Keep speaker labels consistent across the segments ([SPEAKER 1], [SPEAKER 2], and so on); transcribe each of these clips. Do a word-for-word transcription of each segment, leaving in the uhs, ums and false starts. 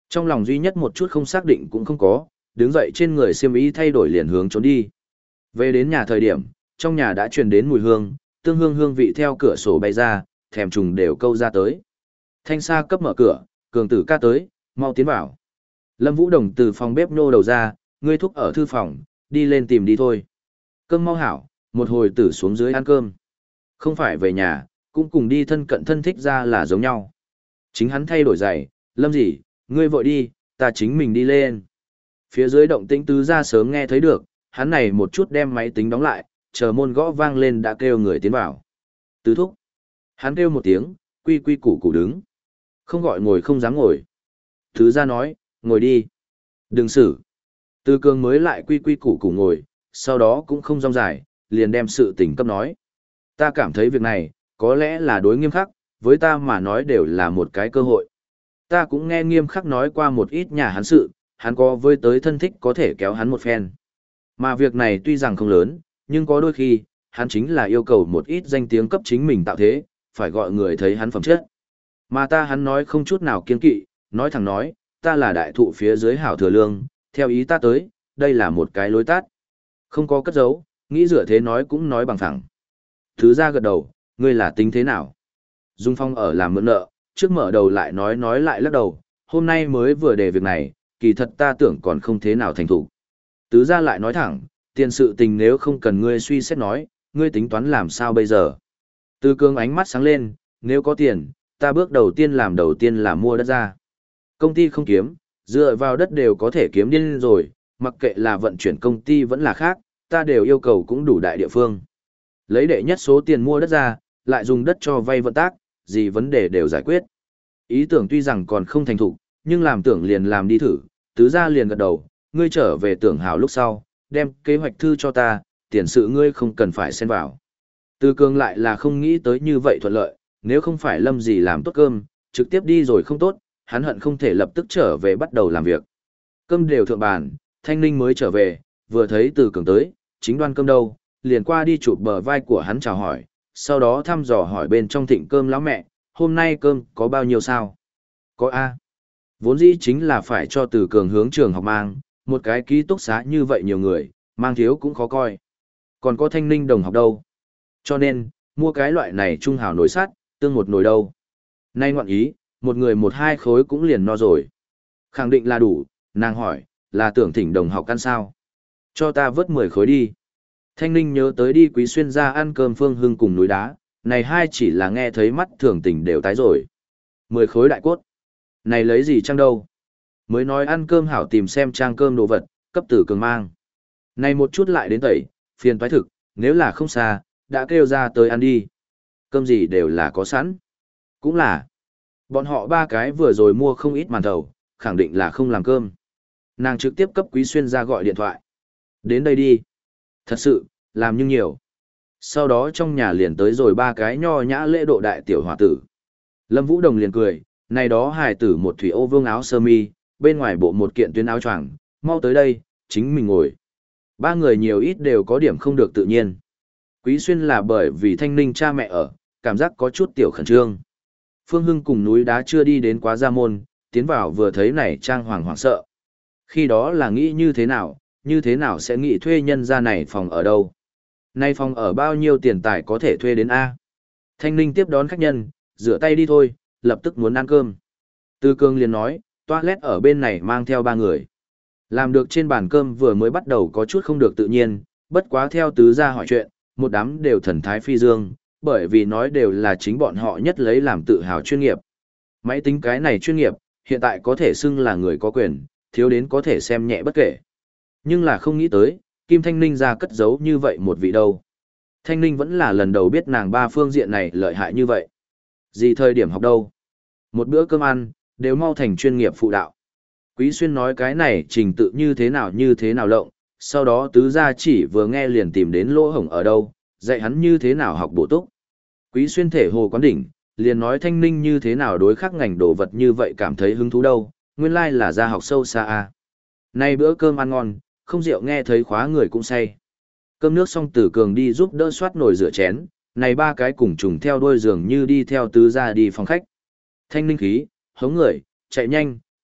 [SPEAKER 1] Trong lòng duy nhất một chút không xác định cũng không có, đứng dậy trên người xiêm y thay đổi liền hướng trốn đi. Về đến nhà thời điểm, trong nhà đã truyền đến mùi hương, tương hương hương vị theo cửa sổ bay ra, thèm trùng đều câu ra tới. Thanh Sa cấp mở cửa, cường tử ca tới, mau tiến vào. Lâm Vũ Đồng từ phòng bếp nô đầu ra, ngươi thúc ở thư phòng, đi lên tìm đi thôi. Cơm mau hảo, một hồi tử xuống dưới ăn cơm. Không phải về nhà, cũng cùng đi thân cận thân thích ra là giống nhau. Chính hắn thay đổi giày, Lâm gì, ngươi vội đi, ta chính mình đi lên. Phía dưới động tĩnh tứ ra sớm nghe thấy được, hắn này một chút đem máy tính đóng lại, chờ môn gõ vang lên đã kêu người tiến vào. Tứ thúc. Hắn kêu một tiếng, quy quy củ củ đứng. Không gọi ngồi không dám ngồi. Tứ ra nói, ngồi đi. Đừng xử. Tư Cương mới lại quy quy củ củ ngồi, sau đó cũng không rong dài, liền đem sự tình cấp nói. Ta cảm thấy việc này, có lẽ là đối nghiêm khắc, với ta mà nói đều là một cái cơ hội. Ta cũng nghe nghiêm khắc nói qua một ít nhà hắn sự, hắn có với tới thân thích có thể kéo hắn một phen. Mà việc này tuy rằng không lớn, nhưng có đôi khi, hắn chính là yêu cầu một ít danh tiếng cấp chính mình tạo thế, phải gọi người thấy hắn phẩm chất. Mà ta hắn nói không chút nào kiên kỵ, nói thẳng nói, ta là đại thụ phía dưới hảo thừa lương, theo ý ta tới, đây là một cái lối tắt. Không có cất giấu, nghĩ rửa thế nói cũng nói bằng phẳng. Thứ ra gật đầu, ngươi là tính thế nào? Dung Phong ở làm mượn nợ, trước mở đầu lại nói nói lại lắc đầu, hôm nay mới vừa đề việc này, kỳ thật ta tưởng còn không thế nào thành thủ. Tứ ra lại nói thẳng, tiền sự tình nếu không cần ngươi suy xét nói, ngươi tính toán làm sao bây giờ? Tư Cương ánh mắt sáng lên, nếu có tiền, ta bước đầu tiên làm đầu tiên là mua đất ra. Công ty không kiếm, dựa vào đất đều có thể kiếm điên rồi, mặc kệ là vận chuyển công ty vẫn là khác, ta đều yêu cầu cũng đủ đại địa phương. Lấy đệ nhất số tiền mua đất ra, lại dùng đất cho vay vận tác, gì vấn đề đều giải quyết. Ý tưởng tuy rằng còn không thành thục, nhưng làm tưởng liền làm đi thử, tứ ra liền gật đầu, ngươi trở về tưởng hào lúc sau, đem kế hoạch thư cho ta, tiền sự ngươi không cần phải xen vào. Tư Cương lại là không nghĩ tới như vậy thuận lợi, nếu không phải Lâm gì làm tốt cơm, trực tiếp đi rồi không tốt, hắn hận không thể lập tức trở về bắt đầu làm việc. Cơm đều thượng bàn, Thanh Ninh mới trở về, vừa thấy Từ Cường tới, chính đoan cơm đâu, liền qua đi chụp bờ vai của hắn chào hỏi, sau đó thăm dò hỏi bên trong thịnh cơm lão mẹ, hôm nay cơm có bao nhiêu sao? Có A. Vốn dĩ chính là phải cho Từ Cường hướng trường học mang, một cái ký túc xá như vậy nhiều người, mang thiếu cũng khó coi. Còn có Thanh Ninh đồng học đâu? Cho nên, mua cái loại này trung hảo nồi sắt, tương một nồi đâu. Nay ngoạn ý, một người một hai khối cũng liền no rồi. Khẳng định là đủ, nàng hỏi, là tưởng thỉnh đồng học ăn sao? Cho ta vớt mười khối đi. Thanh Ninh nhớ tới đi Quý Xuyên ra ăn cơm Phương Hưng cùng núi đá, này hai chỉ là nghe thấy mắt thường tình đều tái rồi. Mười khối đại cốt. Này lấy gì chăng đâu? Mới nói ăn cơm hảo tìm xem trang cơm đồ vật, cấp tử cường mang. Này một chút lại đến tẩy, phiền toái thực, nếu là không xa, đã kêu ra tới ăn đi. Cơm gì đều là có sẵn. Cũng là, bọn họ ba cái vừa rồi mua không ít màn thầu, khẳng định là không làm cơm. Nàng trực tiếp cấp Quý Xuyên ra gọi điện thoại. Đến đây đi. Thật sự, làm nhưng nhiều. Sau đó trong nhà liền tới rồi ba cái nho nhã lễ độ đại tiểu hòa tử. Lâm Vũ Đồng liền cười, này đó hài tử một thủy ô vương áo sơ mi, bên ngoài bộ một kiện tuyến áo choàng, mau tới đây, chính mình ngồi. Ba người nhiều ít đều có điểm không được tự nhiên. Quý Xuyên là bởi vì Thanh Ninh cha mẹ ở, cảm giác có chút tiểu khẩn trương. Phương Hưng cùng núi đá chưa đi đến quá gia môn, tiến vào vừa thấy này trang hoàng hoảng sợ. Khi đó là nghĩ như thế nào, như thế nào sẽ nghĩ thuê nhân gia này phòng ở đâu. Nay phòng ở bao nhiêu tiền tài có thể thuê đến A. Thanh Ninh tiếp đón khách nhân, rửa tay đi thôi, lập tức muốn ăn cơm. Tư Cương liền nói, toilet ở bên này mang theo ba người. Làm được trên bàn cơm vừa mới bắt đầu có chút không được tự nhiên, bất quá theo tứ gia hỏi chuyện, một đám đều thần thái phi dương, bởi vì nói đều là chính bọn họ nhất lấy làm tự hào chuyên nghiệp. Máy tính cái này chuyên nghiệp, hiện tại có thể xưng là người có quyền, thiếu đến có thể xem nhẹ bất kể. Nhưng là không nghĩ tới, Kim Thanh Ninh ra cất giấu như vậy một vị đâu. Thanh Ninh vẫn là lần đầu biết nàng ba phương diện này lợi hại như vậy. Gì thời điểm học đâu? Một bữa cơm ăn, đều mau thành chuyên nghiệp phụ đạo. Quý Xuyên nói cái này trình tự như thế nào như thế nào lộng, sau đó tứ gia chỉ vừa nghe liền tìm đến lỗ hổng ở đâu, dạy hắn như thế nào học bổ túc. Quý Xuyên thể hồ quán đỉnh, liền nói Thanh Ninh như thế nào đối khắc ngành đồ vật như vậy cảm thấy hứng thú đâu, nguyên lai là ra học sâu xa a. Nay bữa cơm ăn ngon, không rượu nghe thấy khóa người cũng say. Cơm nước xong Tử Cường đi giúp đỡ soát nồi rửa chén, này ba cái cùng trùng theo đôi giường như đi theo tứ gia đi phòng khách. Thanh Ninh khí, hống người, chạy nhanh,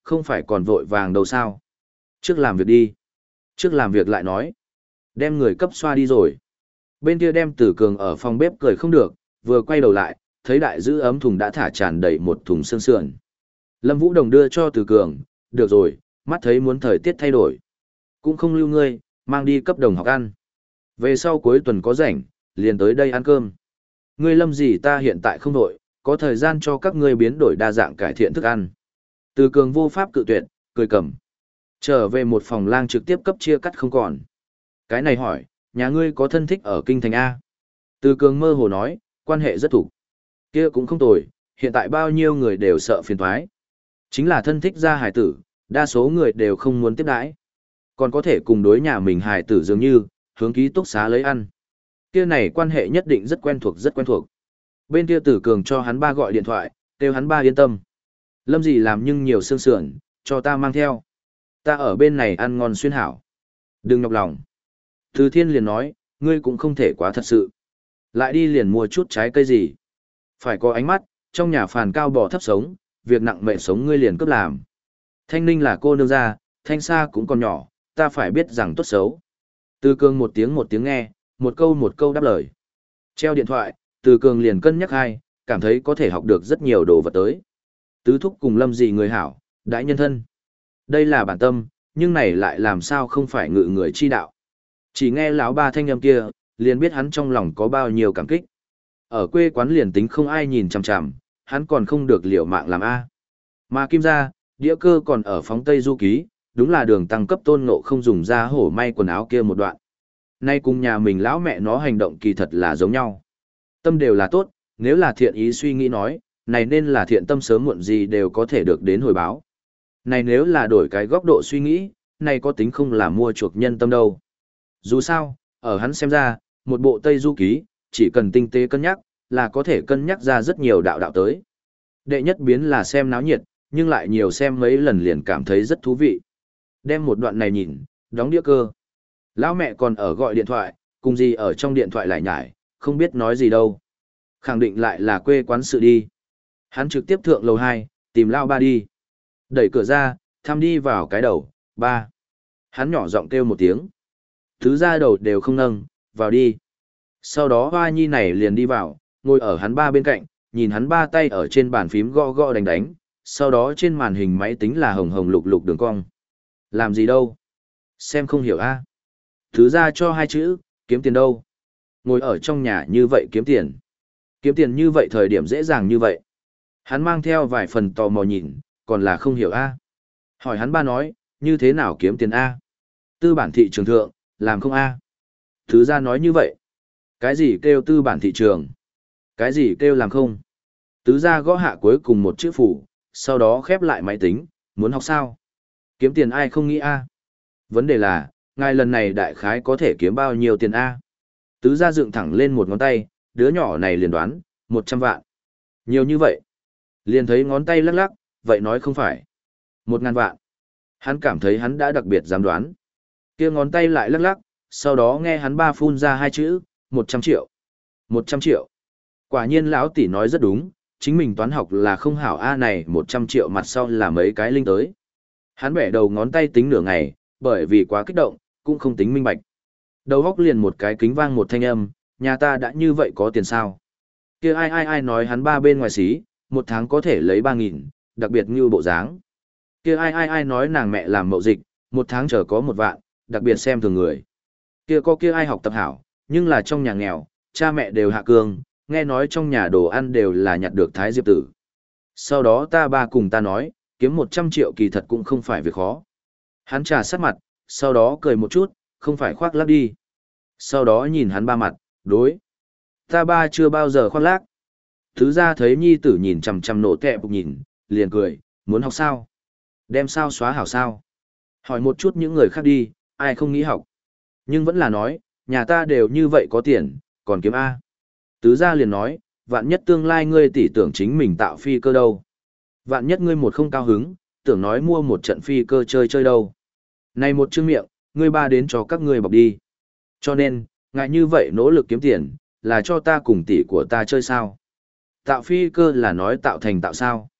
[SPEAKER 1] không phải còn vội vàng đâu sao. Trước làm việc đi. Trước làm việc lại nói. Đem người cấp xoa đi rồi. Bên kia đem Tử Cường ở phòng bếp cười không được, vừa quay đầu lại, thấy đại giữ ấm thùng đã thả tràn đầy một thùng xương sườn. Lâm Vũ Đồng đưa cho Tử Cường, được rồi, mắt thấy muốn thời tiết thay đổi. Cũng không lưu ngươi, mang đi cấp đồng học ăn. Về sau cuối tuần có rảnh, liền tới đây ăn cơm. Ngươi Lâm gì ta hiện tại không đổi, có thời gian cho các ngươi biến đổi đa dạng cải thiện thức ăn. Tử Cường vô pháp cự tuyệt, cười cầm. Trở về một phòng lang trực tiếp cấp chia cắt không còn. Cái này hỏi, nhà ngươi có thân thích ở Kinh Thành A? Tử Cường mơ hồ nói, quan hệ rất thủ. Kia cũng không tồi, hiện tại bao nhiêu người đều sợ phiền toái. Chính là thân thích gia hài tử, đa số người đều không muốn tiếp đãi. Còn có thể cùng đối nhà mình hài tử dường như, hướng ký túc xá lấy ăn. Kia này quan hệ nhất định rất quen thuộc rất quen thuộc. Bên kia Tử Cường cho hắn ba gọi điện thoại, kêu hắn ba yên tâm. Lâm gì làm nhưng nhiều xương sườn, cho ta mang theo. Ta ở bên này ăn ngon xuyên hảo. Đừng nhọc lòng. Từ Thiên liền nói, ngươi cũng không thể quá thật sự. Lại đi liền mua chút trái cây gì. Phải có ánh mắt, trong nhà phàn cao bò thấp sống, việc nặng mệnh sống ngươi liền cấp làm. Thanh Ninh là cô nương gia, Thanh Sa cũng còn nhỏ, ta phải biết rằng tốt xấu. Từ Cường một tiếng một tiếng nghe, một câu một câu đáp lời. Treo điện thoại, Từ Cường liền cân nhắc hai, cảm thấy có thể học được rất nhiều đồ vật tới. Tứ thúc cùng Lâm gì người hảo, đãi nhân thân. Đây là bản tâm, nhưng này lại làm sao không phải ngự người chi đạo. Chỉ nghe lão ba thanh âm kia, liền biết hắn trong lòng có bao nhiêu cảm kích. Ở quê quán liền tính không ai nhìn chằm chằm, hắn còn không được liều mạng làm A. Mà Kim gia, đĩa cơ còn ở phóng Tây Du Ký, đúng là đường tăng cấp tôn ngộ không dùng ra hổ may quần áo kia một đoạn. Nay cùng nhà mình lão mẹ nó hành động kỳ thật là giống nhau. Tâm đều là tốt, nếu là thiện ý suy nghĩ nói, này nên là thiện tâm sớm muộn gì đều có thể được đến hồi báo. Này nếu là đổi cái góc độ suy nghĩ, này có tính không là mua chuộc nhân tâm đâu. Dù sao, ở hắn xem ra, một bộ Tây Du Ký, chỉ cần tinh tế cân nhắc, là có thể cân nhắc ra rất nhiều đạo đạo tới. Đệ nhất biến là xem náo nhiệt, nhưng lại nhiều xem mấy lần liền cảm thấy rất thú vị. Đem một đoạn này nhìn, đóng đĩa cơ. Lão mẹ còn ở gọi điện thoại, cùng gì ở trong điện thoại lại nhải, không biết nói gì đâu. Khẳng định lại là quê quán sự đi. Hắn trực tiếp thượng lầu hai, tìm Lao ba đi. Đẩy cửa ra, thăm đi vào cái đầu, ba. Hắn nhỏ giọng kêu một tiếng. Thứ ra đầu đều không nâng, vào đi. Sau đó hoa nhi này liền đi vào, ngồi ở hắn ba bên cạnh, nhìn hắn ba tay ở trên bàn phím gõ gõ đánh đánh, sau đó trên màn hình máy tính là hồng hồng lục lục đường cong. Làm gì đâu? Xem không hiểu a. Thứ ra cho hai chữ, kiếm tiền đâu? Ngồi ở trong nhà như vậy kiếm tiền. Kiếm tiền như vậy thời điểm dễ dàng như vậy. Hắn mang theo vài phần tò mò nhìn, còn là không hiểu a. Hỏi hắn ba nói, như thế nào kiếm tiền a? Tư bản thị trường thượng, làm không a? Thứ ra nói như vậy. Cái gì kêu tư bản thị trường? Cái gì kêu làm không? Tứ ra gõ hạ cuối cùng một chữ phủ, sau đó khép lại máy tính, muốn học sao? Kiếm tiền ai không nghĩ a? Vấn đề là, ngài lần này đại khái có thể kiếm bao nhiêu tiền a? Tứ ra dựng thẳng lên một ngón tay, đứa nhỏ này liền đoán, một trăm vạn. Nhiều như vậy. Liền thấy ngón tay lắc lắc, vậy nói không phải. Một ngàn vạn. Hắn cảm thấy hắn đã đặc biệt dám đoán. Kia ngón tay lại lắc lắc, sau đó nghe hắn ba phun ra hai chữ, một trăm triệu. Một trăm triệu. Quả nhiên lão tỷ nói rất đúng, chính mình toán học là không hảo a này một trăm triệu mặt sau là mấy cái linh tới. Hắn bẻ đầu ngón tay tính nửa ngày, bởi vì quá kích động, cũng không tính minh bạch. Đầu góc liền một cái kính vang một thanh âm, nhà ta đã như vậy có tiền sao? Kia ai ai ai nói hắn ba bên ngoài xí, một tháng có thể lấy ba nghìn, đặc biệt như bộ dáng. Kia ai ai ai nói nàng mẹ làm mậu dịch, một tháng chờ có một vạn, đặc biệt xem thường người. Kia có kia ai học tập hảo, nhưng là trong nhà nghèo, cha mẹ đều hạ cương, nghe nói trong nhà đồ ăn đều là nhặt được thái diệp tử. Sau đó ta ba cùng ta nói, kiếm một trăm triệu kỳ thật cũng không phải việc khó. Hắn trà sát mặt, sau đó cười một chút, không phải khoác lác đi. Sau đó nhìn hắn ba mặt, đối. Ta ba chưa bao giờ khoác lác. Thứ ra thấy nhi tử nhìn chằm chằm nổ kẹ bục nhìn, liền cười, muốn học sao? Đem sao xóa hảo sao? Hỏi một chút những người khác đi, ai không nghĩ học. Nhưng vẫn là nói, nhà ta đều như vậy có tiền, còn kiếm A. Tứ gia liền nói, vạn nhất tương lai ngươi tỷ tưởng chính mình tạo phi cơ đâu. Vạn nhất ngươi một không cao hứng, tưởng nói mua một trận phi cơ chơi chơi đâu. Này một chương miệng, ngươi ba đến cho các ngươi bọc đi. Cho nên, ngại như vậy nỗ lực kiếm tiền, là cho ta cùng tỷ của ta chơi sao. Tạo phi cơ là nói tạo thành tạo sao.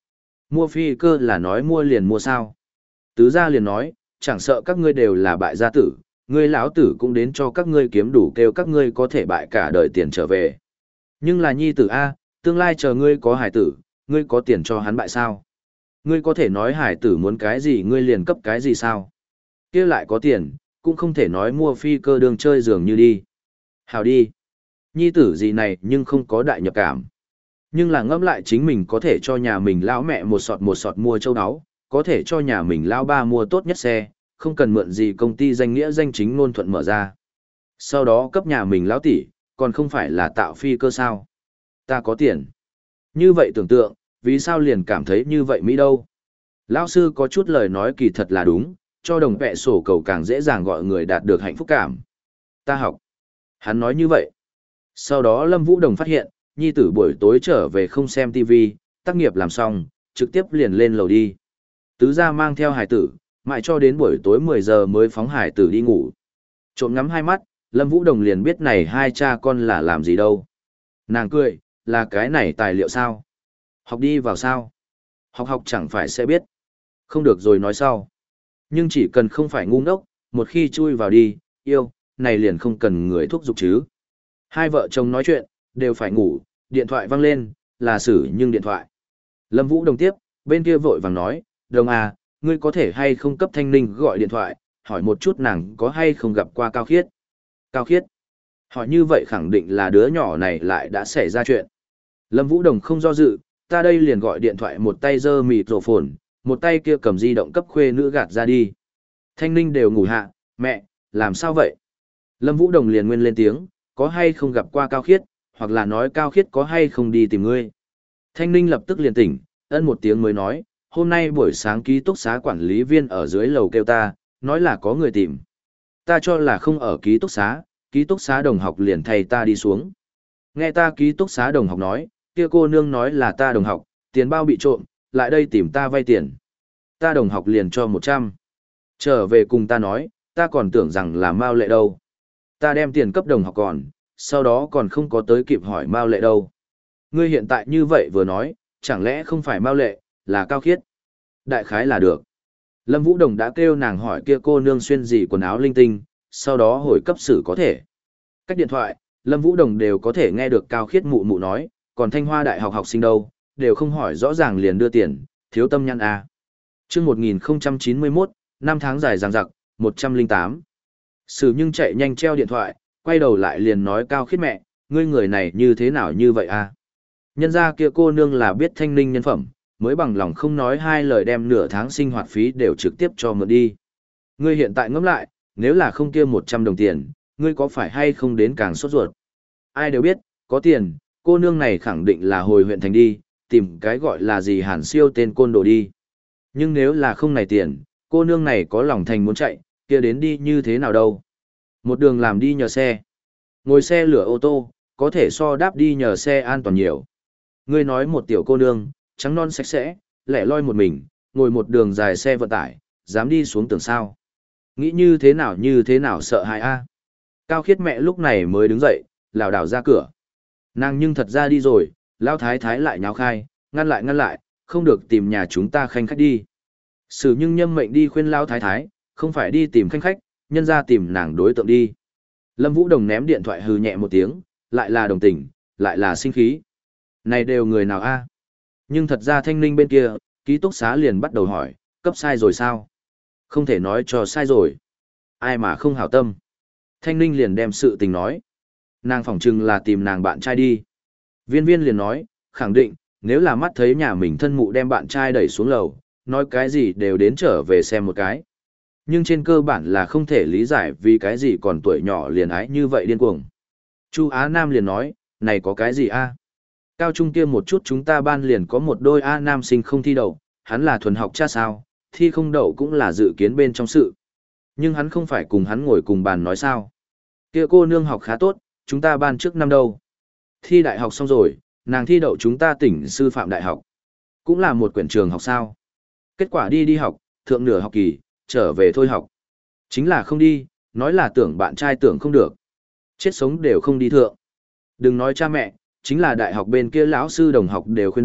[SPEAKER 1] Mua phi cơ là nói mua liền mua sao? Tứ gia liền nói, chẳng sợ các ngươi đều là bại gia tử, ngươi lão tử cũng đến cho các ngươi kiếm đủ kêu các ngươi có thể bại cả đời tiền trở về. Nhưng là nhi tử A, tương lai chờ ngươi có hải tử, ngươi có tiền cho hắn bại sao? Ngươi có thể nói hải tử muốn cái gì ngươi liền cấp cái gì sao? Kia lại có tiền, cũng không thể nói mua phi cơ đường chơi dường như đi. Hào đi. Nhi tử gì này nhưng không có đại nhập cảm. Nhưng là ngẫm lại chính mình có thể cho nhà mình lão mẹ một sọt một sọt mua châu áo, có thể cho nhà mình lão ba mua tốt nhất xe, không cần mượn gì công ty danh nghĩa danh chính ngôn thuận mở ra. Sau đó cấp nhà mình lão tỷ, còn không phải là tạo phi cơ sao. Ta có tiền. Như vậy tưởng tượng, vì sao liền cảm thấy như vậy Mỹ đâu? Lão sư có chút lời nói kỳ thật là đúng, cho đồng vẹ sổ cầu càng dễ dàng gọi người đạt được hạnh phúc cảm. Ta học. Hắn nói như vậy. Sau đó Lâm Vũ Đồng phát hiện, nhi tử buổi tối trở về không xem ti vi, tác nghiệp làm xong, trực tiếp liền lên lầu đi. Tứ gia mang theo hải tử, mãi cho đến buổi tối mười giờ mới phóng hải tử đi ngủ. Trộm ngắm hai mắt, Lâm Vũ Đồng liền biết này hai cha con là làm gì đâu. Nàng cười, là cái này tài liệu sao? Học đi vào sao? Học học chẳng phải sẽ biết. Không được rồi nói sau. Nhưng chỉ cần không phải ngu ngốc, một khi chui vào đi, yêu, này liền không cần người thúc giục chứ. Hai vợ chồng nói chuyện, đều phải ngủ, điện thoại vang lên, là xử nhưng điện thoại. Lâm Vũ Đồng tiếp, bên kia vội vàng nói, Đồng à, ngươi có thể hay không cấp Thanh Ninh gọi điện thoại, hỏi một chút nàng có hay không gặp qua Cao Khiết. Cao Khiết. Hỏi như vậy khẳng định là đứa nhỏ này lại đã xảy ra chuyện. Lâm Vũ Đồng không do dự, ta đây liền gọi điện thoại một tay giơ mịt rổ phồn, một tay kia cầm di động cấp khuê nữ gạt ra đi. Thanh Ninh đều ngủ hạ, mẹ, làm sao vậy? Lâm Vũ Đồng liền nguyên lên tiếng, có hay không gặp qua Cao Khiết, hoặc là nói Cao Khiết có hay không đi tìm ngươi. Thanh Ninh lập tức liền tỉnh, ân một tiếng mới nói, hôm nay buổi sáng ký túc xá quản lý viên ở dưới lầu kêu ta, nói là có người tìm. Ta cho là không ở ký túc xá, ký túc xá đồng học liền thay ta đi xuống. Nghe ta ký túc xá đồng học nói, kia cô nương nói là ta đồng học, tiền bao bị trộm, lại đây tìm ta vay tiền. Ta đồng học liền cho một trăm. Trở về cùng ta nói, ta còn tưởng rằng là Mao Lệ đâu. Ta đem tiền cấp đồng học còn, sau đó còn không có tới kịp hỏi Mao Lệ đâu. Ngươi hiện tại như vậy vừa nói, chẳng lẽ không phải Mao Lệ, là Cao Khiết. Đại khái là được. Lâm Vũ Đồng đã kêu nàng hỏi kia cô nương xuyên gì quần áo linh tinh, sau đó hồi cấp xử có thể. Cách điện thoại, Lâm Vũ Đồng đều có thể nghe được Cao Khiết mụ mụ nói, còn Thanh Hoa Đại học học sinh đâu, đều không hỏi rõ ràng liền đưa tiền, thiếu tâm nhăn à. Chương một nghìn không trăm chín mươi mốt, năm tháng dài dằng dặc, một trăm lẻ tám. Sử nhưng chạy nhanh treo điện thoại, quay đầu lại liền nói Cao Khiết mẹ, ngươi người này như thế nào như vậy à? Nhân ra kia cô nương là biết Thanh Ninh nhân phẩm, mới bằng lòng không nói hai lời đem nửa tháng sinh hoạt phí đều trực tiếp cho mượn đi. Ngươi hiện tại ngẫm lại, nếu là không kia một trăm đồng tiền, ngươi có phải hay không đến càng sốt ruột? Ai đều biết, có tiền, cô nương này khẳng định là hồi huyện thành đi, tìm cái gọi là gì Hàn Siêu tên côn đồ đi. Nhưng nếu là không này tiền, cô nương này có lòng thành muốn chạy, kia đến đi như thế nào đâu? Một đường làm đi nhờ xe. Ngồi xe lửa ô tô, có thể so đáp đi nhờ xe an toàn nhiều. Ngươi nói một tiểu cô nương, trắng non sạch sẽ, lẻ loi một mình, ngồi một đường dài xe vận tải, dám đi xuống tường sao. Nghĩ như thế nào như thế nào sợ hãi a. Cao Khiết mẹ lúc này mới đứng dậy, lảo đảo ra cửa. Nàng nhưng thật ra đi rồi, Lão Thái Thái lại nháo khai, ngăn lại ngăn lại, không được tìm nhà chúng ta khanh khách đi. Sử nhưng nhâm mệnh đi khuyên Lão Thái Thái, không phải đi tìm khanh khách, nhân ra tìm nàng đối tượng đi. Lâm Vũ Đồng ném điện thoại hừ nhẹ một tiếng, lại là đồng tình, lại là sinh khí. Này đều người nào a? Nhưng thật ra Thanh Ninh bên kia, ký túc xá liền bắt đầu hỏi, cấp sai rồi sao? Không thể nói cho sai rồi. Ai mà không hảo tâm. Thanh Ninh liền đem sự tình nói. Nàng phỏng chừng là tìm nàng bạn trai đi. Viên viên liền nói, khẳng định, nếu là mắt thấy nhà mình thân mụ đem bạn trai đẩy xuống lầu, nói cái gì đều đến trở về xem một cái. Nhưng trên cơ bản là không thể lý giải vì cái gì còn tuổi nhỏ liền ái như vậy điên cuồng. Chu Á Nam liền nói, này có cái gì a? Cao trung kia một chút chúng ta ban liền có một đôi A nam sinh không thi đậu, hắn là thuần học cha sao, thi không đậu cũng là dự kiến bên trong sự. Nhưng hắn không phải cùng hắn ngồi cùng bàn nói sao. Kia cô nương học khá tốt, chúng ta ban trước năm đâu. Thi đại học xong rồi, nàng thi đậu chúng ta tỉnh sư phạm đại học. Cũng là một quyển trường học sao. Kết quả đi đi học, thượng nửa học kỳ, trở về thôi học. Chính là không đi, nói là tưởng bạn trai tưởng không được. Chết sống đều không đi thượng. Đừng nói cha mẹ, chính là đại học bên kia lão sư đồng học đều khuyên đâu,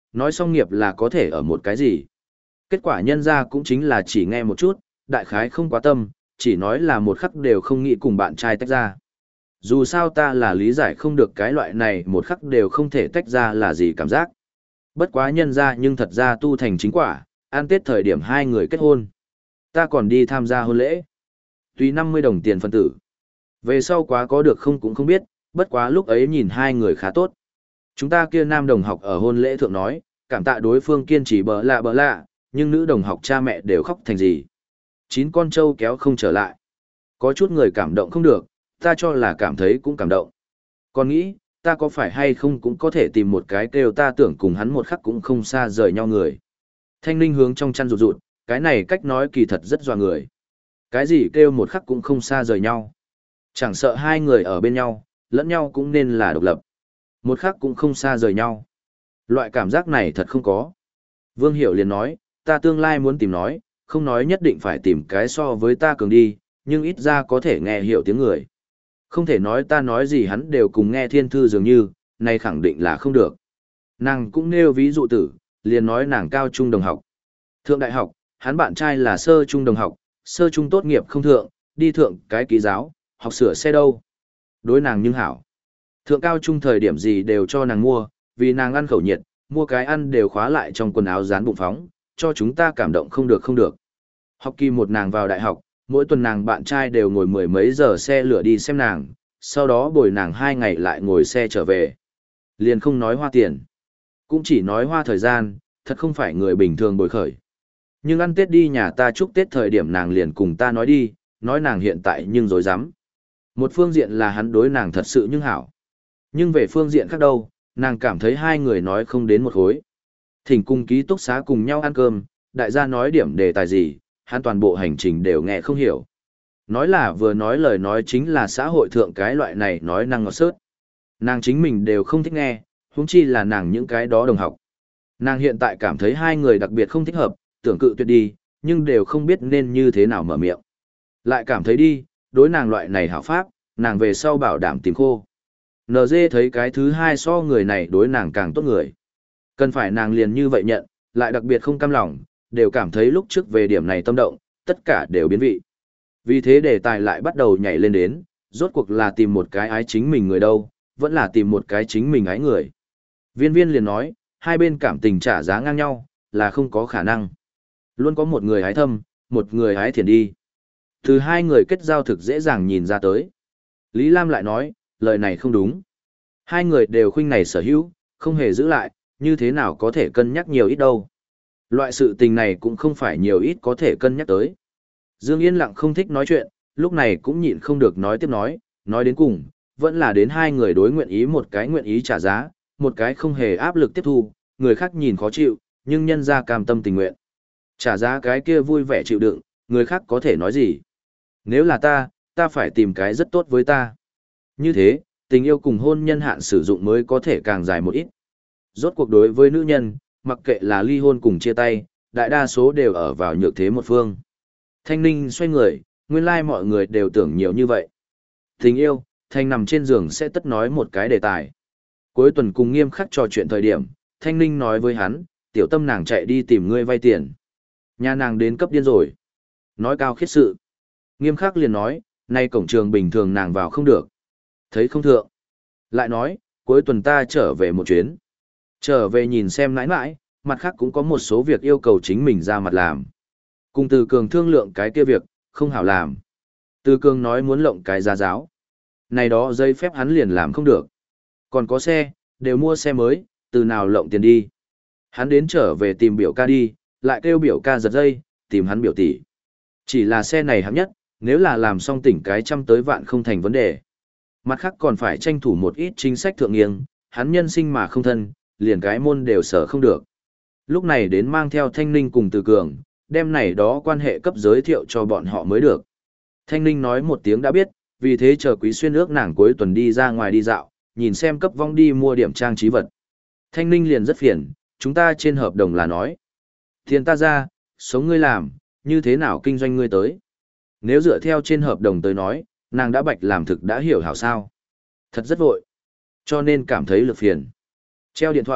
[SPEAKER 1] nói xong nghiệp là có thể ở một cái gì. Kết quả nhân ra cũng chính là chỉ nghe một chút, đại khái không quá tâm, chỉ nói là một khắc đều không nghĩ cùng bạn trai tách ra. Dù sao ta là lý giải không được cái loại này một khắc đều không thể tách ra là gì cảm giác. Bất quá nhân ra nhưng thật ra tu thành chính quả, ăn Tết thời điểm hai người kết hôn. Ta còn đi tham gia hôn lễ. Tùy năm mươi đồng tiền phân tử. Về sau quá có được không cũng không biết, bất quá lúc ấy nhìn hai người khá tốt. Chúng ta kia nam đồng học ở hôn lễ thượng nói, cảm tạ đối phương kiên trì bỡ lạ bỡ lạ, nhưng nữ đồng học cha mẹ đều khóc thành gì. Chín con trâu kéo không trở lại. Có chút người cảm động không được, ta cho là cảm thấy cũng cảm động. Còn nghĩ, ta có phải hay không cũng có thể tìm một cái kêu ta tưởng cùng hắn một khắc cũng không xa rời nhau người. Thanh Ninh hướng trong chăn rụt rụt, cái này cách nói kỳ thật rất dọa người. Cái gì kêu một khắc cũng không xa rời nhau. Chẳng sợ hai người ở bên nhau, lẫn nhau cũng nên là độc lập. Một khắc cũng không xa rời nhau. Loại cảm giác này thật không có. Vương Hiểu liền nói, ta tương lai muốn tìm nói, không nói nhất định phải tìm cái so với ta cường đi, nhưng ít ra có thể nghe hiểu tiếng người. Không thể nói ta nói gì hắn đều cùng nghe thiên thư dường như, này khẳng định là không được. Nàng cũng nêu ví dụ tử, liền nói nàng cao trung đồng học. Thượng đại học, hắn bạn trai là sơ trung đồng học, sơ trung tốt nghiệp không thượng, đi thượng cái ký giáo, học sửa xe đâu. Đối nàng nhưng hảo. Thượng cao trung thời điểm gì đều cho nàng mua, vì nàng ăn khẩu nhiệt, mua cái ăn đều khóa lại trong quần áo dán bụng phóng, cho chúng ta cảm động không được không được. Học kỳ một nàng vào đại học, mỗi tuần nàng bạn trai đều ngồi mười mấy giờ xe lửa đi xem nàng, sau đó bồi nàng hai ngày lại ngồi xe trở về. Liền không nói hoa tiền, cũng chỉ nói hoa thời gian, thật không phải người bình thường bồi khởi. Nhưng ăn Tết đi nhà ta chúc Tết thời điểm nàng liền cùng ta nói đi, nói nàng hiện tại nhưng dối rắm. Một phương diện là hắn đối nàng thật sự nhưng hảo. Nhưng về phương diện khác đâu, nàng cảm thấy hai người nói không đến một khối. Thỉnh cùng ký túc xá cùng nhau ăn cơm, đại gia nói điểm đề tài gì, hắn toàn bộ hành trình đều nghe không hiểu. Nói là vừa nói lời nói chính là xã hội thượng cái loại này nói năng ngọt sớt. Nàng chính mình đều không thích nghe, huống chi là nàng những cái đó đồng học. Nàng hiện tại cảm thấy hai người đặc biệt không thích hợp, tưởng cự tuyệt đi, nhưng đều không biết nên như thế nào mở miệng. Lại cảm thấy đi, đối nàng loại này hảo pháp, nàng về sau bảo đảm tìm khô. en giê thấy cái thứ hai so người này đối nàng càng tốt người. Cần phải nàng liền như vậy nhận, lại đặc biệt không cam lòng, đều cảm thấy lúc trước về điểm này tâm động, tất cả đều biến vị. Vì thế đề tài lại bắt đầu nhảy lên đến, rốt cuộc là tìm một cái ái chính mình người đâu, vẫn là tìm một cái chính mình ái người. Viên viên liền nói, hai bên cảm tình trả giá ngang nhau, là không có khả năng. Luôn có một người ái thâm, một người ái thiền đi. Từ hai người kết giao thực dễ dàng nhìn ra tới. Lý Lam lại nói, lời này không đúng. Hai người đều khuynh này sở hữu, không hề giữ lại, như thế nào có thể cân nhắc nhiều ít đâu. Loại sự tình này cũng không phải nhiều ít có thể cân nhắc tới. Dương Yên lặng không thích nói chuyện, lúc này cũng nhịn không được nói tiếp nói, nói đến cùng, vẫn là đến hai người đối nguyện ý một cái nguyện ý trả giá, một cái không hề áp lực tiếp thu, người khác nhìn khó chịu, nhưng nhân ra cam tâm tình nguyện. Trả giá cái kia vui vẻ chịu đựng, người khác có thể nói gì. Nếu là ta, ta phải tìm cái rất tốt với ta. Như thế, tình yêu cùng hôn nhân hạn sử dụng mới có thể càng dài một ít. Rốt cuộc đối với nữ nhân, mặc kệ là ly hôn cùng chia tay, đại đa số đều ở vào nhược thế một phương. Thanh Ninh xoay người, nguyên lai mọi người đều tưởng nhiều như vậy. Tình yêu, Thanh nằm trên giường sẽ tất nói một cái đề tài. Cuối tuần cùng Nghiêm Khắc trò chuyện thời điểm, Thanh Ninh nói với hắn, tiểu tâm nàng chạy đi tìm ngươi vay tiền. Nhà nàng đến cấp điên rồi. Nói cao khiết sự. Nghiêm Khắc liền nói, nay cổng trường bình thường nàng vào không được. Thấy không thượng. Lại nói, cuối tuần ta trở về một chuyến. Trở về nhìn xem nãi nãi, mặt khác cũng có một số việc yêu cầu chính mình ra mặt làm. Cùng Từ Cường thương lượng cái kia việc, không hảo làm. Từ Cường nói muốn lộng cái giá giáo. Này đó giấy phép hắn liền làm không được. Còn có xe, đều mua xe mới, từ nào lộng tiền đi. Hắn đến trở về tìm biểu ca đi, lại kêu biểu ca giật dây, tìm hắn biểu tỷ. Chỉ là xe này hạng nhất, nếu là làm xong tỉnh cái trăm tới vạn không thành vấn đề. Mặt khác còn phải tranh thủ một ít chính sách thượng nghiêng, hắn nhân sinh mà không thân, liền cái môn đều sở không được. Lúc này đến mang theo Thanh Ninh cùng Từ Cường, đem này đó quan hệ cấp giới thiệu cho bọn họ mới được. Thanh Ninh nói một tiếng đã biết, vì thế chờ Quý Xuyên ước nàng cuối tuần đi ra ngoài đi dạo, nhìn xem cấp vong đi mua điểm trang trí vật. Thanh Ninh liền rất phiền, chúng ta trên hợp đồng là nói. Tiền ta ra, sống ngươi làm, như thế nào kinh doanh ngươi tới. Nếu dựa theo trên hợp đồng tới nói, nàng đã bạch làm thực đã hiểu hảo sao. Thật rất vội, cho nên cảm thấy lực phiền. Treo điện thoại,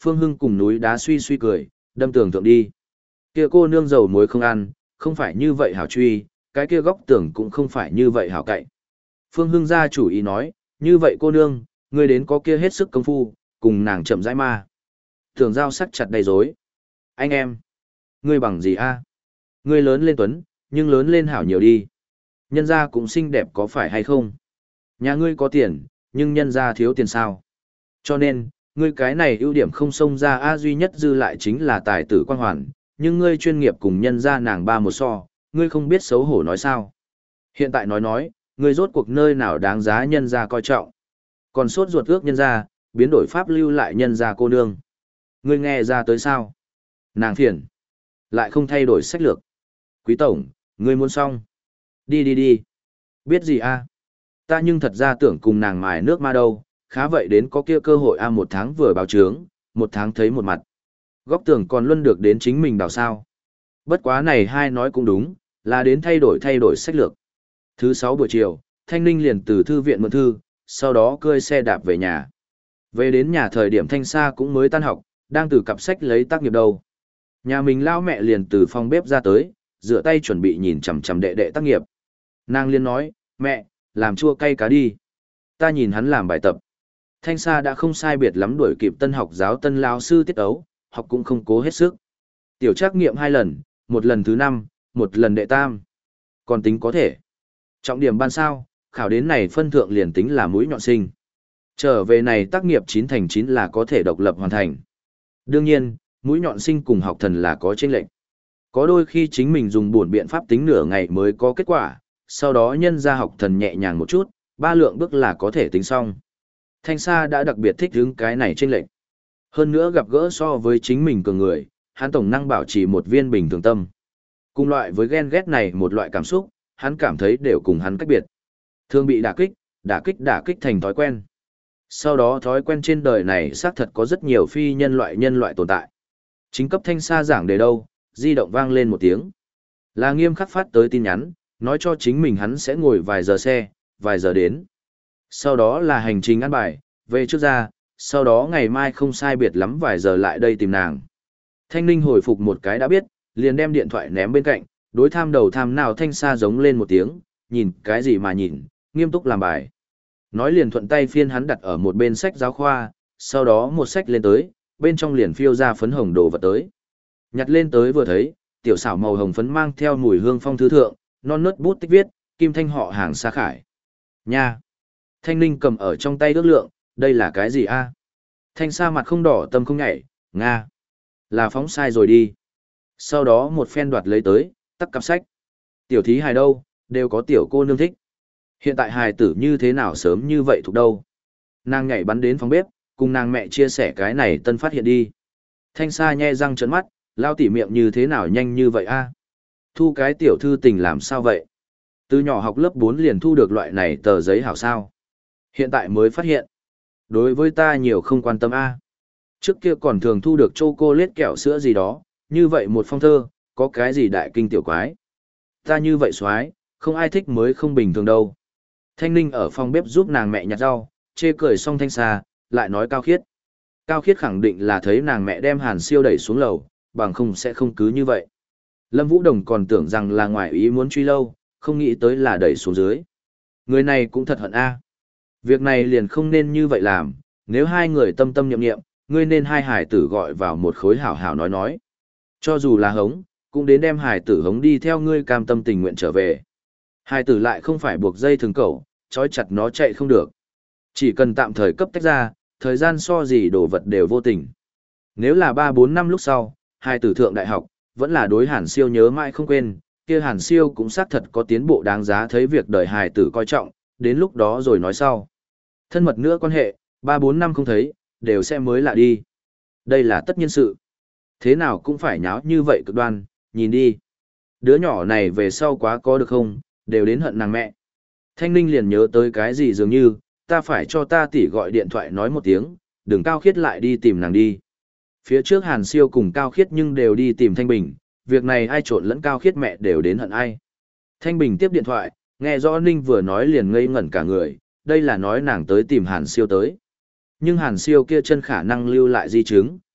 [SPEAKER 1] Phương Hưng cùng núi đá suy suy cười, đâm tường thượng đi. Kia cô nương dầu muối không ăn, không phải như vậy hảo truy, cái kia góc tường cũng không phải như vậy hảo cậy. Phương Hưng ra chủ ý nói, như vậy cô nương, ngươi đến có kia hết sức công phu, cùng nàng chậm rãi ma. Thường giao sắc chặt đầy rối. Anh em, ngươi bằng gì a? Ngươi lớn lên tuấn, nhưng lớn lên hảo nhiều đi. Nhân gia cũng xinh đẹp có phải hay không? Nhà ngươi có tiền, nhưng nhân gia thiếu tiền sao? Cho nên, ngươi cái này ưu điểm không xông ra a, duy nhất dư lại chính là tài tử quang hoàn, nhưng ngươi chuyên nghiệp cùng nhân gia nàng ba một so, ngươi không biết xấu hổ nói sao? Hiện tại nói nói, ngươi rốt cuộc nơi nào đáng giá nhân gia coi trọng? Còn sốt ruột ước nhân gia, biến đổi pháp lưu lại nhân gia cô nương. Ngươi nghe ra tới sao? Nàng phiền, lại không thay đổi sách lược. Quý tổng, ngươi muốn xong. Đi đi đi. Biết gì a? Ta nhưng thật ra tưởng cùng nàng mài nước ma đâu, khá vậy đến có kia cơ hội a, một tháng vừa báo chướng, một tháng thấy một mặt. Góc tưởng còn luôn được đến chính mình đào sao. Bất quá này hai nói cũng đúng, là đến thay đổi thay đổi sách lược. Thứ sáu buổi chiều, Thanh Ninh liền từ thư viện mượn thư, sau đó cơi xe đạp về nhà. Về đến nhà thời điểm Thanh Sa cũng mới tan học, đang từ cặp sách lấy tác nghiệp đâu. Nhà mình lao mẹ liền từ phòng bếp ra tới, rửa tay chuẩn bị nhìn chằm chằm đệ đệ tác nghiệp. Nàng liền nói, mẹ, làm chua cay cá đi. Ta nhìn hắn làm bài tập. Thanh Sa đã không sai biệt lắm đuổi kịp tân học giáo tân lao sư tiết ấu, học cũng không cố hết sức. Tiểu trắc nghiệm hai lần, một lần thứ năm, một lần đệ tam. Còn tính có thể. Trọng điểm ban sao, khảo đến này phân thượng liền tính là mũi nhọn sinh. Trở về này tác nghiệp chín thành chín là có thể độc lập hoàn thành. Đương nhiên, mũi nhọn sinh cùng học thần là có chênh lệch. Có đôi khi chính mình dùng buồn biện pháp tính nửa ngày mới có kết quả, sau đó nhân ra học thần nhẹ nhàng một chút, ba lượng bước là có thể tính xong. Thanh Sa đã đặc biệt thích hứng cái này chênh lệch. Hơn nữa gặp gỡ so với chính mình cường người, hắn tổng năng bảo trì một viên bình thường tâm. Cùng loại với ghen ghét này một loại cảm xúc, hắn cảm thấy đều cùng hắn cách biệt. Thường bị đả kích, đả kích đả kích thành thói quen. Sau đó thói quen trên đời này xác thật có rất nhiều phi nhân loại nhân loại tồn tại. Chính cấp Thanh Sa giảng đề đâu, di động vang lên một tiếng. Là Nghiêm Khắc phát tới tin nhắn, nói cho chính mình hắn sẽ ngồi vài giờ xe, vài giờ đến. Sau đó là hành trình ăn bài, về trước ra, sau đó ngày mai không sai biệt lắm vài giờ lại đây tìm nàng. Thanh Ninh hồi phục một cái đã biết, liền đem điện thoại ném bên cạnh, đối tham đầu tham nào Thanh Sa giống lên một tiếng, nhìn cái gì mà nhìn, nghiêm túc làm bài. Nói liền thuận tay phiên hắn đặt ở một bên sách giáo khoa, sau đó một sách lên tới, bên trong liền phiêu ra phấn hồng đồ vật tới. Nhặt lên tới vừa thấy, tiểu xảo màu hồng phấn mang theo mùi hương phong thư thượng, non nớt bút tích viết, Kim Thanh họ hàng Sa Khải. Nha! Thanh Ninh cầm ở trong tay ước lượng, đây là cái gì a? Thanh Sa mặt không đỏ tâm không nhảy, Nga! Là phóng sai rồi đi. Sau đó một phen đoạt lấy tới, tắt cặp sách. Tiểu thí hài đâu, đều có tiểu cô nương thích. Hiện tại hài tử như thế nào sớm như vậy thuộc đâu. Nàng nhảy bắn đến phòng bếp, cùng nàng mẹ chia sẻ cái này tân phát hiện đi. Thanh Sa nhe răng trợn mắt, lao tỉ miệng như thế nào nhanh như vậy a? Thu cái tiểu thư tình làm sao vậy? Từ nhỏ học lớp bốn liền thu được loại này tờ giấy hảo sao. Hiện tại mới phát hiện. Đối với ta nhiều không quan tâm a. Trước kia còn thường thu được chocolate kẹo sữa gì đó, như vậy một phong thơ, có cái gì đại kinh tiểu quái. Ta như vậy xoái, không ai thích mới không bình thường đâu. Thanh Ninh ở phòng bếp giúp nàng mẹ nhặt rau, chê cười xong Thanh Sa, lại nói Cao Khiết. Cao Khiết khẳng định là thấy nàng mẹ đem Hàn Siêu đẩy xuống lầu, bằng không sẽ không cứ như vậy. Lâm Vũ Đồng còn tưởng rằng là ngoài ý muốn truy lâu, không nghĩ tới là đẩy xuống dưới. Người này cũng thật hận a. Việc này liền không nên như vậy làm, nếu hai người tâm tâm nhậm nghiệm, ngươi nên hai hải tử gọi vào một khối hảo hảo nói nói. Cho dù là hống, cũng đến đem hải tử hống đi theo ngươi cam tâm tình nguyện trở về. Hải tử lại không phải buộc dây thường cẩu, trói chặt nó chạy không được. Chỉ cần tạm thời cấp tách ra, thời gian so gì đồ vật đều vô tình. Nếu là ba bốn năm lúc sau, hải tử thượng đại học, vẫn là đối Hàn Siêu nhớ mãi không quên, kia Hàn Siêu cũng xác thật có tiến bộ đáng giá thấy việc đời hải tử coi trọng, đến lúc đó rồi nói sau. Thân mật nữa quan hệ, ba bốn năm không thấy, đều sẽ mới lạ đi. Đây là tất nhiên sự. Thế nào cũng phải nháo như vậy cực đoan, nhìn đi. Đứa nhỏ này về sau quá có được không, đều đến hận nàng mẹ. Thanh Ninh liền nhớ tới cái gì dường như, ta phải cho ta tỷ gọi điện thoại nói một tiếng, đừng Cao Khiết lại đi tìm nàng đi. Phía trước Hàn Siêu cùng Cao Khiết nhưng đều đi tìm Thanh Bình, việc này ai trộn lẫn Cao Khiết mẹ đều đến hận ai. Thanh Bình tiếp điện thoại, nghe rõ Ninh vừa nói liền ngây ngẩn cả người, đây là nói nàng tới tìm Hàn Siêu tới. Nhưng Hàn Siêu kia chân khả năng lưu lại di chứng,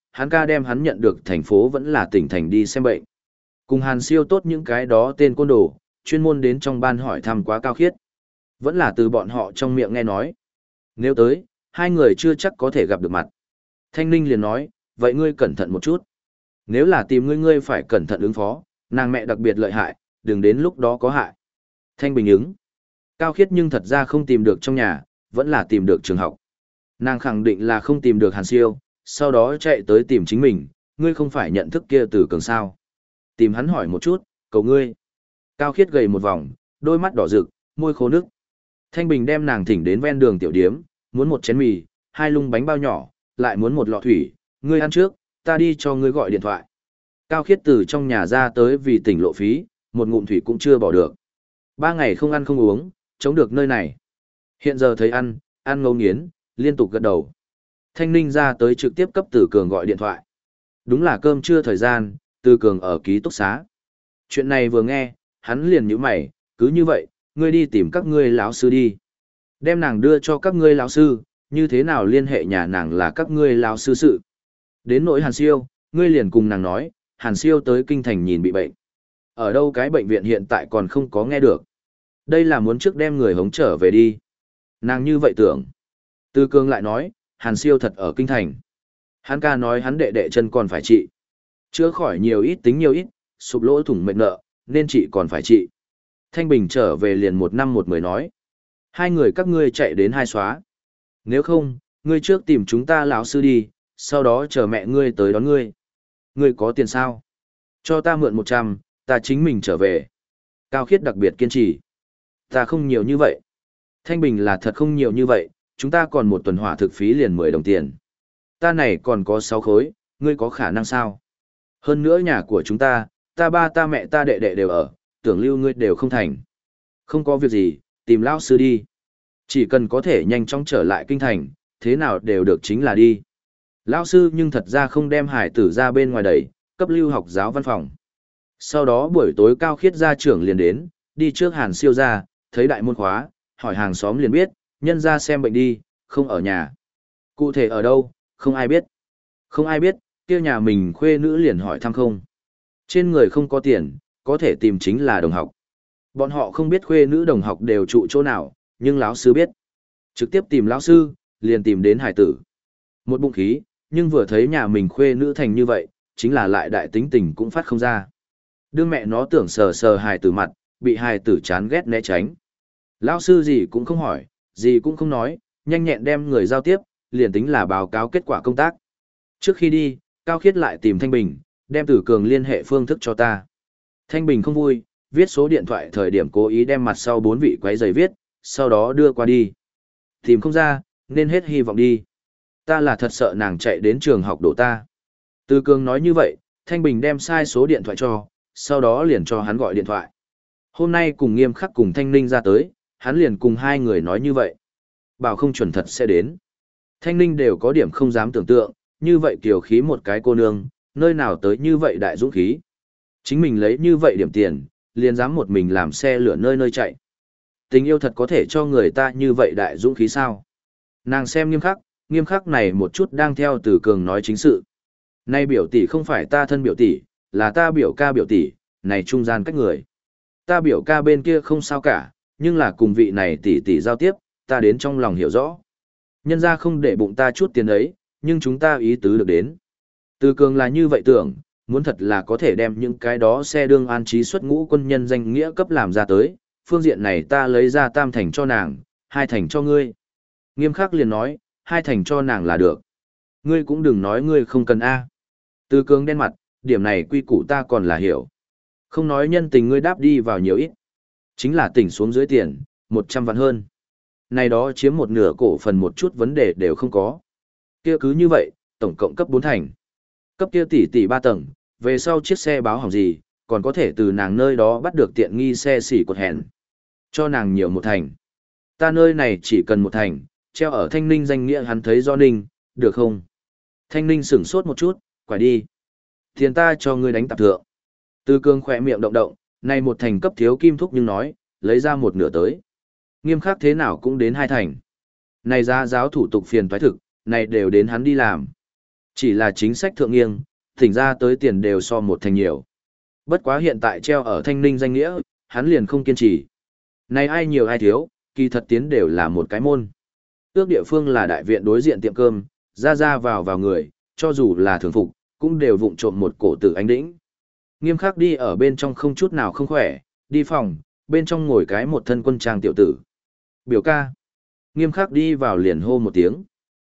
[SPEAKER 1] hắn ca đem hắn nhận được thành phố vẫn là tỉnh thành đi xem bệnh. Cùng Hàn Siêu tốt những cái đó tên côn đồ, chuyên môn đến trong ban hỏi thăm quá Cao Khiết. Vẫn là từ bọn họ trong miệng nghe nói. Nếu tới, hai người chưa chắc có thể gặp được mặt. Thanh Ninh liền nói, vậy ngươi cẩn thận một chút. Nếu là tìm ngươi ngươi phải cẩn thận ứng phó, nàng mẹ đặc biệt lợi hại, đừng đến lúc đó có hại. Thanh Bình ứng. Cao Khiết nhưng thật ra không tìm được trong nhà, vẫn là tìm được trường học. Nàng khẳng định là không tìm được Hàn Siêu, sau đó chạy tới tìm chính mình, ngươi không phải nhận thức kia từ cường sao. Tìm hắn hỏi một chút, cầu ngươi. Cao Khiết gầy một vòng, đôi mắt đỏ rực, môi khô nước. Thanh Bình đem nàng thỉnh đến ven đường tiểu điếm, muốn một chén mì, hai lung bánh bao nhỏ, lại muốn một lọ thủy, ngươi ăn trước, ta đi cho ngươi gọi điện thoại. Cao Khiết từ trong nhà ra tới vì tỉnh lộ phí, một ngụm thủy cũng chưa bỏ được. Ba ngày không ăn không uống, chống được nơi này. Hiện giờ thấy ăn, ăn ngấu nghiến, liên tục gật đầu. Thanh Ninh ra tới trực tiếp cấp Từ Cường gọi điện thoại. Đúng là cơm trưa thời gian, Từ Cường ở ký túc xá. Chuyện này vừa nghe, hắn liền nhíu mày, cứ như vậy, ngươi đi tìm các ngươi lão sư đi. Đem nàng đưa cho các ngươi lão sư, như thế nào liên hệ nhà nàng là các ngươi lão sư sự. Đến nỗi Hàn Siêu, ngươi liền cùng nàng nói, Hàn Siêu tới kinh thành nhìn bị bệnh. Ở đâu cái bệnh viện hiện tại còn không có nghe được. Đây là muốn trước đem người hống trở về đi. Nàng như vậy tưởng. Từ Cường lại nói, Hàn Siêu thật ở kinh thành. Hắn ca nói hắn đệ đệ chân còn phải trị. Chữa khỏi nhiều ít tính nhiều ít, sụp lỗ thủng mệnh nợ, nên trị còn phải trị. Thanh Bình trở về liền một năm một mười nói. Hai người các ngươi chạy đến hai xóa. Nếu không, ngươi trước tìm chúng ta lão sư đi, sau đó chờ mẹ ngươi tới đón ngươi. Ngươi có tiền sao? Cho ta mượn một trăm, ta chính mình trở về. Cao Khiết đặc biệt kiên trì. Ta không nhiều như vậy. Thanh Bình là thật không nhiều như vậy, chúng ta còn một tuần hỏa thực phí liền mười đồng tiền. Ta này còn có sáu khối, ngươi có khả năng sao? Hơn nữa nhà của chúng ta, ta ba ta mẹ ta đệ đệ đều ở, tưởng lưu ngươi đều không thành. Không có việc gì, tìm lão sư đi. Chỉ cần có thể nhanh chóng trở lại kinh thành, thế nào đều được chính là đi. Lão sư nhưng thật ra không đem hải tử ra bên ngoài đẩy, cấp lưu học giáo văn phòng. Sau đó buổi tối Cao Khiết gia trưởng liền đến, đi trước Hàn Siêu ra, thấy đại môn khóa, hỏi hàng xóm liền biết, nhân ra xem bệnh đi, không ở nhà. Cụ thể ở đâu, không ai biết. Không ai biết, kia nhà mình khuê nữ liền hỏi thăm không. Trên người không có tiền, có thể tìm chính là đồng học. Bọn họ không biết khuê nữ đồng học đều trụ chỗ nào, nhưng lão sư biết. Trực tiếp tìm lão sư, liền tìm đến hải tử. Một bụng khí, nhưng vừa thấy nhà mình khuê nữ thành như vậy, chính là lại đại tính tình cũng phát không ra. Đương mẹ nó tưởng sờ sờ hài tử mặt, bị hài tử chán ghét né tránh. Lão sư gì cũng không hỏi, gì cũng không nói, nhanh nhẹn đem người giao tiếp, liền tính là báo cáo kết quả công tác. Trước khi đi, Cao Khiết lại tìm Thanh Bình, đem Tử Cường liên hệ phương thức cho ta. Thanh Bình không vui, viết số điện thoại thời điểm cố ý đem mặt sau bốn vị quấy giày viết, sau đó đưa qua đi. Tìm không ra, nên hết hy vọng đi. Ta là thật sợ nàng chạy đến trường học đổ ta. Tử Cường nói như vậy, Thanh Bình đem sai số điện thoại cho, sau đó liền cho hắn gọi điện thoại. Hôm nay cùng Nghiêm Khắc cùng Thanh Ninh ra tới, hắn liền cùng hai người nói như vậy. Bảo không chuẩn thật sẽ đến. Thanh Ninh đều có điểm không dám tưởng tượng, như vậy kiều khí một cái cô nương, nơi nào tới như vậy đại dũng khí. Chính mình lấy như vậy điểm tiền, liền dám một mình làm xe lửa nơi nơi chạy. Tình yêu thật có thể cho người ta như vậy đại dũng khí sao? Nàng xem Nghiêm Khắc, Nghiêm Khắc này một chút đang theo Từ Cường nói chính sự. Nay biểu tỷ không phải ta thân biểu tỷ, là ta biểu ca biểu tỷ, này trung gian cách người. Ta biểu ca bên kia không sao cả, nhưng là cùng vị này tỷ tỷ giao tiếp, ta đến trong lòng hiểu rõ. Nhân ra không để bụng ta chút tiền ấy, nhưng chúng ta ý tứ được đến. Từ Cường là như vậy tưởng, muốn thật là có thể đem những cái đó xe đương an trí xuất ngũ quân nhân danh nghĩa cấp làm ra tới, phương diện này ta lấy ra tam thành cho nàng, hai thành cho ngươi. Nghiêm Khắc liền nói, hai thành cho nàng là được. Ngươi cũng đừng nói ngươi không cần A. Từ Cường đen mặt, điểm này quy củ ta còn là hiểu. Không nói nhân tình ngươi đáp đi vào nhiều ít. Chính là tỉnh xuống dưới tiền, một trăm vạn hơn. Này đó chiếm một nửa cổ phần một chút vấn đề đều không có. Kia cứ như vậy, tổng cộng cấp bốn thành. Cấp kia tỷ tỷ ba tầng, về sau chiếc xe báo hỏng gì, còn có thể từ nàng nơi đó bắt được tiện nghi xe xỉ cột hẹn. Cho nàng nhiều một thành. Ta nơi này chỉ cần một thành, treo ở Thanh Ninh danh nghĩa hắn thấy do Ninh, được không? Thanh Ninh sửng sốt một chút, quải đi. Tiền ta cho ngươi đánh tạp thượng. Từ Cường khỏe miệng động động, này một thành cấp thiếu kim thúc nhưng nói, lấy ra một nửa tới. Nghiêm Khắc thế nào cũng đến hai thành. Này ra giáo thủ tục phiền toái thực, này đều đến hắn đi làm. Chỉ là chính sách thượng nghiêng, thỉnh ra tới tiền đều so một thành nhiều. Bất quá hiện tại treo ở Thanh Ninh danh nghĩa, hắn liền không kiên trì. Này ai nhiều ai thiếu, kỳ thật tiến đều là một cái môn. Ước địa phương là đại viện đối diện tiệm cơm, ra ra vào vào người, cho dù là thường phục, cũng đều vụng trộm một cổ tử ánh đĩnh. Nghiêm khắc đi ở bên trong không chút nào không khỏe, đi phòng, bên trong ngồi cái một thân quân trang tiểu tử. Biểu ca. Nghiêm khắc đi vào liền hô một tiếng.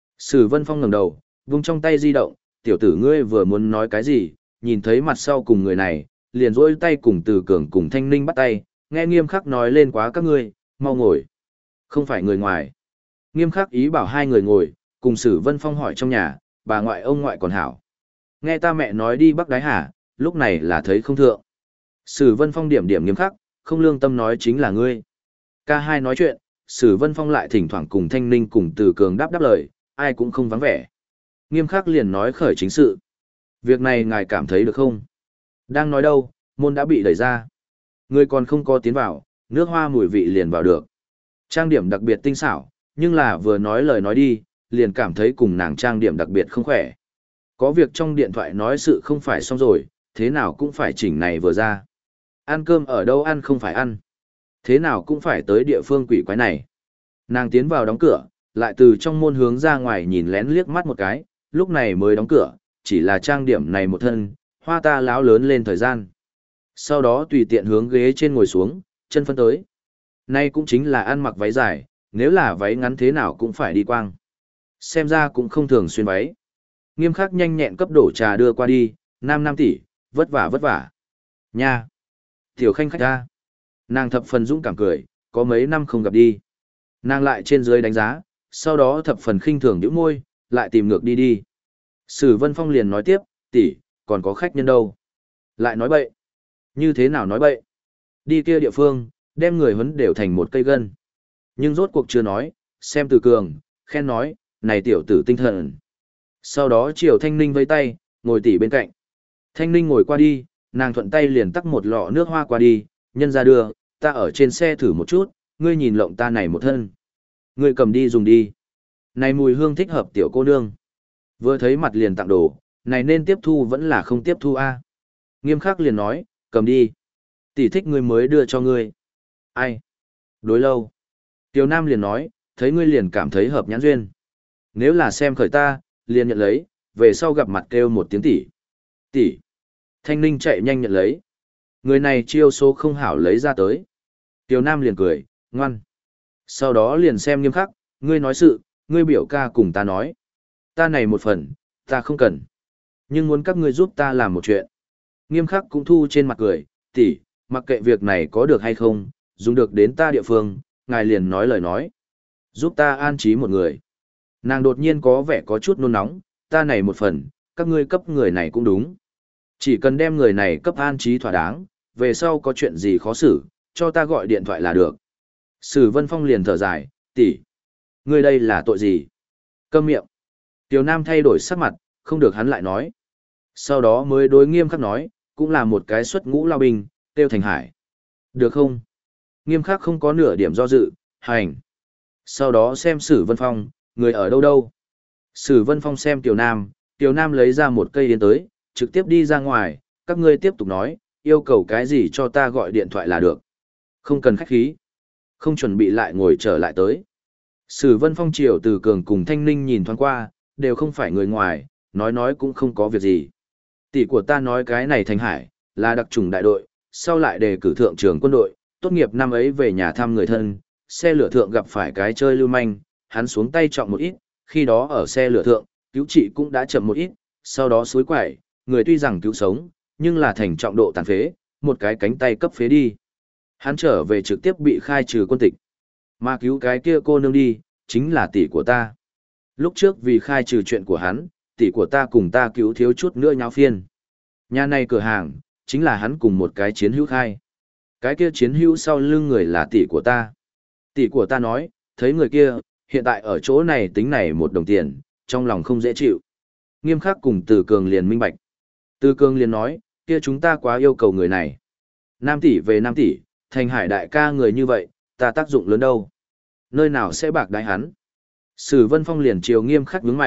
[SPEAKER 1] Sử Vân Phong ngẩng đầu, vung trong tay di động, tiểu tử ngươi vừa muốn nói cái gì, nhìn thấy mặt sau cùng người này, liền rỗi tay cùng Từ Cường cùng Thanh Ninh bắt tay, nghe nghiêm khắc nói lên quá các ngươi, mau ngồi. Không phải người ngoài. Nghiêm khắc ý bảo hai người ngồi, cùng Sử Vân Phong hỏi trong nhà, bà ngoại ông ngoại còn hảo. Nghe ta mẹ nói đi Bắc Đái Hà, lúc này là thấy không thượng. Sử Vân Phong điểm điểm nghiêm khắc, không lương tâm nói chính là ngươi. Ca hai nói chuyện, Sử Vân Phong lại thỉnh thoảng cùng Thanh Ninh cùng Từ Cường đáp đáp lời, ai cũng không vắng vẻ. Nghiêm khắc liền nói khởi chính sự. Việc này ngài cảm thấy được không? Đang nói đâu, môn đã bị đẩy ra. Người còn không có tiến vào, nước hoa mùi vị liền vào được. Trang điểm đặc biệt tinh xảo, nhưng là vừa nói lời nói đi, liền cảm thấy cùng nàng trang điểm đặc biệt không khỏe. Có việc trong điện thoại nói sự không phải xong rồi, thế nào cũng phải chỉnh này vừa ra. Ăn cơm ở đâu ăn không phải ăn. Thế nào cũng phải tới địa phương quỷ quái này. Nàng tiến vào đóng cửa, lại từ trong môn hướng ra ngoài nhìn lén liếc mắt một cái, lúc này mới đóng cửa, chỉ là trang điểm này một thân, hoa ta láo lớn lên thời gian. Sau đó tùy tiện hướng ghế trên ngồi xuống, chân phân tới. Nay cũng chính là ăn mặc váy dài, nếu là váy ngắn thế nào cũng phải đi quang. Xem ra cũng không thường xuyên váy. Nghiêm khắc nhanh nhẹn cấp đổ trà đưa qua đi, nam nam tỷ, vất vả vất vả. Nha! Tiểu khanh khách ra. Nàng thập phần dũng cảm cười, có mấy năm không gặp đi. Nàng lại trên dưới đánh giá, sau đó thập phần khinh thường nhíu môi, lại tìm ngược đi đi. Sử Vân Phong liền nói tiếp, tỷ, còn có khách nhân đâu? Lại nói bậy. Như thế nào nói bậy? Đi kia địa phương, đem người huấn đều thành một cây gân. Nhưng rốt cuộc chưa nói, xem Từ Cường, khen nói, này tiểu tử tinh thần. Sau đó chiều Thanh Ninh vây tay, ngồi tỷ bên cạnh. Thanh Ninh ngồi qua đi, nàng thuận tay liền tắc một lọ nước hoa qua đi, nhân ra đưa, ta ở trên xe thử một chút, ngươi nhìn lộng ta này một thân. Ngươi cầm đi dùng đi. Này mùi hương thích hợp tiểu cô nương. Vừa thấy mặt liền tặng đồ, này nên tiếp thu vẫn là không tiếp thu a. Nghiêm khắc liền nói, cầm đi. Tỷ thích ngươi mới đưa cho ngươi. Ai? Đối lâu. Tiểu Nam liền nói, thấy ngươi liền cảm thấy hợp nhãn duyên. Nếu là xem khởi ta, liền nhận lấy, về sau gặp mặt kêu một tiếng tỷ. Tỷ. Thanh Ninh chạy nhanh nhận lấy. Người này chiêu số không hảo lấy ra tới. Tiểu Nam liền cười, ngoan. Sau đó liền xem nghiêm khắc, ngươi nói sự, ngươi biểu ca cùng ta nói. Ta này một phần, ta không cần. Nhưng muốn các ngươi giúp ta làm một chuyện. Nghiêm khắc cũng thu trên mặt cười, tỷ, mặc kệ việc này có được hay không, dùng được đến ta địa phương, ngài liền nói lời nói. Giúp ta an trí một người. Nàng đột nhiên có vẻ có chút nôn nóng, ta này một phần, các ngươi cấp người này cũng đúng. Chỉ cần đem người này cấp an trí thỏa đáng, về sau có chuyện gì khó xử, cho ta gọi điện thoại là được. Sử Vân Phong liền thở dài, tỷ, ngươi đây là tội gì? Câm miệng. Tiểu Nam thay đổi sắc mặt, không được hắn lại nói. Sau đó mới đối nghiêm khắc nói, cũng là một cái xuất ngũ lao binh, tiêu thành hải. Được không? Nghiêm khắc không có nửa điểm do dự, hành. Sau đó xem Sử Vân Phong, người ở đâu đâu. Sử Vân Phong xem Tiểu Nam, Tiểu Nam lấy ra một cây yến tới, trực tiếp đi ra ngoài, các ngươi tiếp tục nói, yêu cầu cái gì cho ta gọi điện thoại là được. Không cần khách khí. Không chuẩn bị lại ngồi trở lại tới. Sử Vân Phong chiều Từ Cường cùng Thanh Ninh nhìn thoáng qua, đều không phải người ngoài, nói nói cũng không có việc gì. Tỷ của ta nói cái này Thành Hải, là đặc trùng đại đội, sau lại đề cử thượng trưởng quân đội, tốt nghiệp năm ấy về nhà thăm người thân, xe lửa thượng gặp phải cái chơi lưu manh, hắn xuống tay trọng một ít, khi đó ở xe lửa thượng, cứu trị cũng đã chậm một ít, sau đó suối quẩy, người tuy rằng cứu sống, nhưng là thành trọng độ tàn phế, một cái cánh tay cấp phế đi. Hắn trở về trực tiếp bị khai trừ quân tịch. Mà cứu cái kia cô nương đi, chính là tỷ của ta. Lúc trước vì khai trừ chuyện của hắn, tỷ của ta cùng ta cứu thiếu chút nữa nháo phiên. Nhà này cửa hàng, chính là hắn cùng một cái chiến hữu khai. Cái kia chiến hữu sau lưng người là tỷ của ta. Tỷ của ta nói, thấy người kia, hiện tại ở chỗ này tính này một đồng tiền, trong lòng không dễ chịu. Nghiêm khắc cùng Từ Cường liền minh bạch. Từ Cường liền nói, kia chúng ta quá yêu cầu người này. Nam tỷ về Nam tỷ, Thành Hải đại ca người như vậy, ta tác dụng lớn đâu. Nơi nào sẽ bạc đái hắn. Sử Vân Phong liền chiều nghiêm khắc nhướng mày,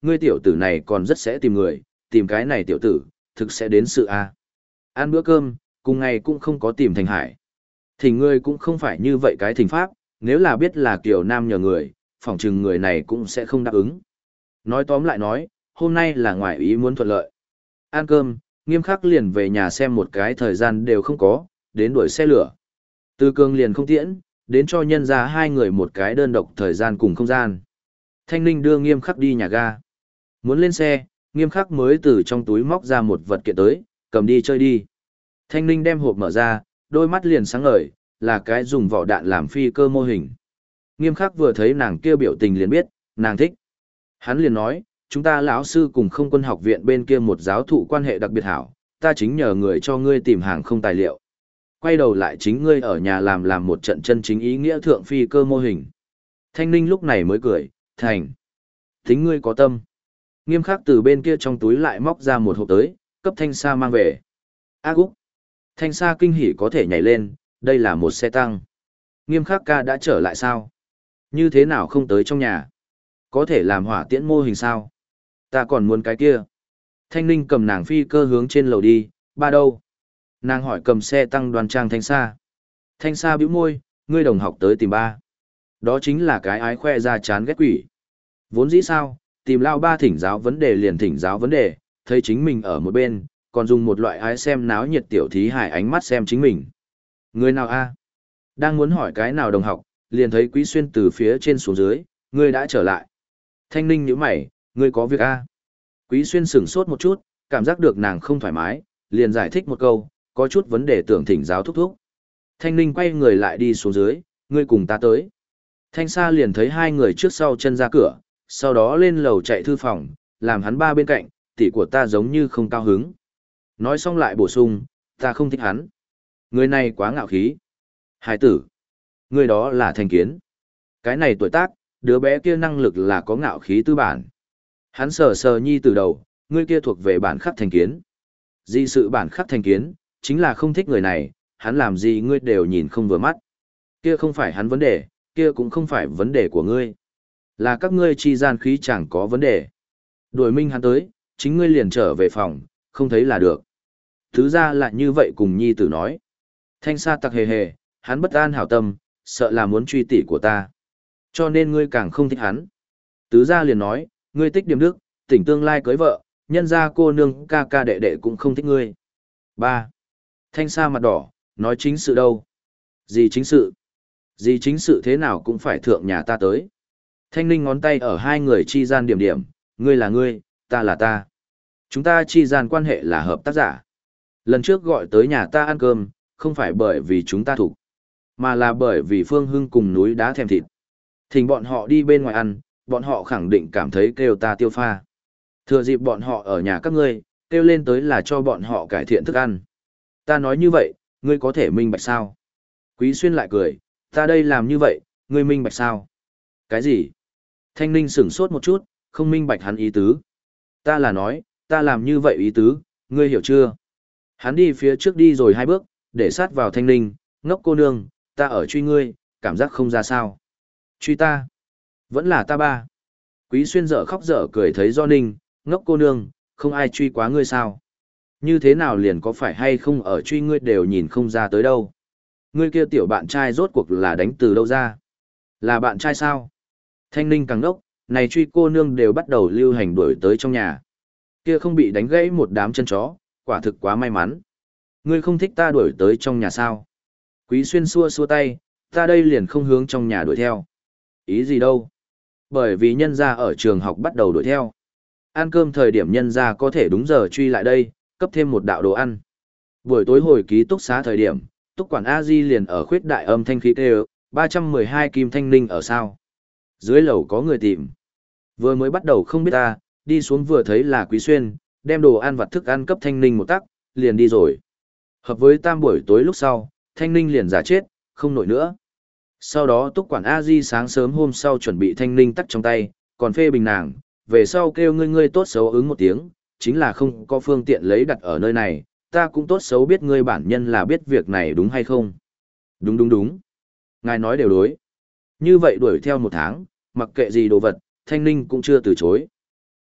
[SPEAKER 1] ngươi tiểu tử này còn rất sẽ tìm người, tìm cái này tiểu tử, thực sẽ đến sự a. Ăn bữa cơm, cùng ngày cũng không có tìm Thành Hải. Thỉnh ngươi cũng không phải như vậy cái thỉnh pháp, nếu là biết là Kiều Nam nhờ người, phỏng chừng người này cũng sẽ không đáp ứng. Nói tóm lại nói, hôm nay là ngoại ý muốn thuận lợi. Ăn cơm, Nghiêm Khắc liền về nhà xem một cái thời gian đều không có, đến đuổi xe lửa. Từ Cương liền không tiễn, đến cho nhân ra hai người một cái đơn độc thời gian cùng không gian. Thanh Ninh đưa Nghiêm Khắc đi nhà ga. Muốn lên xe, Nghiêm Khắc mới từ trong túi móc ra một vật kiện tới, cầm đi chơi đi. Thanh Ninh đem hộp mở ra, đôi mắt liền sáng ngời, là cái dùng vỏ đạn làm phi cơ mô hình. Nghiêm Khắc vừa thấy nàng kia biểu tình liền biết, nàng thích. Hắn liền nói, chúng ta lão sư cùng không quân học viện bên kia một giáo thụ quan hệ đặc biệt hảo, ta chính nhờ người cho ngươi tìm hàng không tài liệu. Quay đầu lại chính ngươi ở nhà làm làm một trận chân chính ý nghĩa thượng phi cơ mô hình. Thanh Ninh lúc này mới cười, thành. Tính ngươi có tâm. Nghiêm Khắc từ bên kia trong túi lại móc ra một hộp tới, cấp Thanh Sa mang về. A Úc. Thanh Sa kinh hỉ có thể nhảy lên, đây là một xe tăng. Nghiêm Khắc ca đã trở lại sao? Như thế nào không tới trong nhà? Có thể làm hỏa tiễn mô hình sao? Ta còn muốn cái kia. Thanh Ninh cầm nàng phi cơ hướng trên lầu đi, ba đâu? Nàng hỏi cầm xe tăng đoàn trang Thanh Sa. Thanh Sa bĩu môi, ngươi đồng học tới tìm ba. Đó chính là cái ái khoe ra chán ghét quỷ. Vốn dĩ sao, tìm lao ba thỉnh giáo vấn đề liền thỉnh giáo vấn đề, thấy chính mình ở một bên, còn dùng một loại ái xem náo nhiệt tiểu thí hài ánh mắt xem chính mình. Người nào a? Đang muốn hỏi cái nào đồng học, liền thấy Quý Xuyên từ phía trên xuống dưới, ngươi đã trở lại. Thanh Ninh nhíu mày, ngươi có việc a? Quý Xuyên sửng sốt một chút, cảm giác được nàng không thoải mái, liền giải thích một câu, có chút vấn đề tưởng thỉnh giáo thúc thúc. Thanh Ninh quay người lại đi xuống dưới, ngươi cùng ta tới. Thanh Sa liền thấy hai người trước sau chân ra cửa, sau đó lên lầu chạy thư phòng, làm hắn ba bên cạnh, tỷ của ta giống như không cao hứng. Nói xong lại bổ sung, ta không thích hắn. Người này quá ngạo khí. Hải tử. Người đó là Thành Kiến. Cái này tuổi tác, đứa bé kia năng lực là có ngạo khí tư bản. Hắn sờ sờ nhi từ đầu, người kia thuộc về bản khắc Thành Kiến. Di sự bản khắc Thành Kiến, chính là không thích người này, hắn làm gì ngươi đều nhìn không vừa mắt. Kia không phải hắn vấn đề, kia cũng không phải vấn đề của ngươi. Là các ngươi chi gian khí chẳng có vấn đề. Đuổi minh hắn tới, chính ngươi liền trở về phòng, không thấy là được. Thứ ra lại như vậy cùng nhi tử nói. Thanh Sa tặc hề hề, hắn bất an hảo tâm, sợ là muốn truy tỷ của ta. Cho nên ngươi càng không thích hắn. Tứ gia liền nói, ngươi tích điểm đức, tỉnh tương lai cưới vợ, nhân ra cô nương ca ca đệ đệ cũng không thích ngươi. Ba. Thanh Sa mặt đỏ, nói chính sự đâu? Gì chính sự? Gì chính sự thế nào cũng phải thượng nhà ta tới. Thanh Ninh ngón tay ở hai người chi gian điểm điểm, ngươi là ngươi, ta là ta. Chúng ta chi gian quan hệ là hợp tác giả. Lần trước gọi tới nhà ta ăn cơm, không phải bởi vì chúng ta thủ, mà là bởi vì Phương Hưng cùng núi đá thèm thịt. Thỉnh bọn họ đi bên ngoài ăn, bọn họ khẳng định cảm thấy kêu ta tiêu pha. Thừa dịp bọn họ ở nhà các ngươi, kêu lên tới là cho bọn họ cải thiện thức ăn. Ta nói như vậy, ngươi có thể minh bạch sao? Quý Xuyên lại cười, ta đây làm như vậy, ngươi minh bạch sao? Cái gì? Thanh Ninh sửng sốt một chút, không minh bạch hắn ý tứ. Ta là nói, ta làm như vậy ý tứ, ngươi hiểu chưa? Hắn đi phía trước đi rồi hai bước, để sát vào Thanh Ninh, ngốc cô nương, ta ở truy ngươi, cảm giác không ra sao. Truy ta? Vẫn là ta ba. Quý Xuyên dở khóc dở cười thấy do Ninh, ngốc cô nương, không ai truy quá ngươi sao? Như thế nào liền có phải hay không ở truy ngươi đều nhìn không ra tới đâu. Ngươi kia tiểu bạn trai rốt cuộc là đánh từ đâu ra? Là bạn trai sao? Thanh Ninh càng đốc, này truy cô nương đều bắt đầu lưu hành đuổi tới trong nhà. Kia không bị đánh gãy một đám chân chó, quả thực quá may mắn. Ngươi không thích ta đuổi tới trong nhà sao? Quý Xuyên xua xua tay, ta đây liền không hướng trong nhà đuổi theo. Ý gì đâu? Bởi vì nhân gia ở trường học bắt đầu đuổi theo. Ăn cơm thời điểm nhân gia có thể đúng giờ truy lại đây, cấp thêm một đạo đồ ăn. Buổi tối hồi ký túc xá thời điểm, túc quản A Di liền ở khuyết đại âm thanh khí kêu, ba trăm mười hai Kim Thanh Ninh ở sao? Dưới lầu có người tìm. Vừa mới bắt đầu không biết ta, đi xuống vừa thấy là Quý Xuyên, đem đồ ăn vặt thức ăn cấp Thanh Ninh một tắc, liền đi rồi. Hợp với tam buổi tối lúc sau, Thanh Ninh liền giả chết, không nổi nữa. Sau đó túc quản A Di sáng sớm hôm sau chuẩn bị Thanh Ninh tắc trong tay, còn phê bình nàng, về sau kêu ngươi ngươi tốt xấu ứng một tiếng, chính là không có phương tiện lấy đặt ở nơi này, ta cũng tốt xấu biết ngươi bản nhân là biết việc này đúng hay không. Đúng đúng đúng. Ngài nói đều đối. Như vậy đuổi theo một tháng, mặc kệ gì đồ vật, Thanh Ninh cũng chưa từ chối.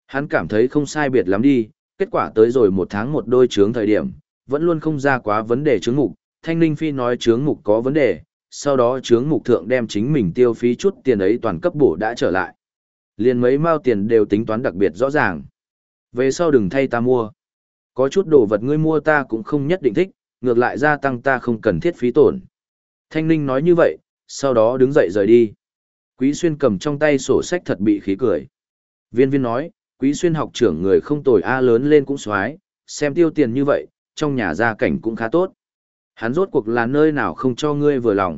[SPEAKER 1] Hắn cảm thấy không sai biệt lắm đi, kết quả tới rồi một tháng một đôi chướng thời điểm, vẫn luôn không ra quá vấn đề chướng mục. Thanh Ninh Phi nói chướng mục có vấn đề, sau đó chướng mục thượng đem chính mình tiêu phí chút tiền ấy toàn cấp bổ đã trở lại. Liền mấy mao tiền đều tính toán đặc biệt rõ ràng. Về sau đừng thay ta mua. Có chút đồ vật ngươi mua ta cũng không nhất định thích, ngược lại gia tăng ta không cần thiết phí tổn. Thanh Ninh nói như vậy, sau đó đứng dậy rời đi. Quý Xuyên cầm trong tay sổ sách thật bị khí cười. Viên viên nói, Quý Xuyên học trưởng người không tồi A, lớn lên cũng xoái, xem tiêu tiền như vậy, trong nhà gia cảnh cũng khá tốt. Hắn rốt cuộc là nơi nào không cho ngươi vừa lòng.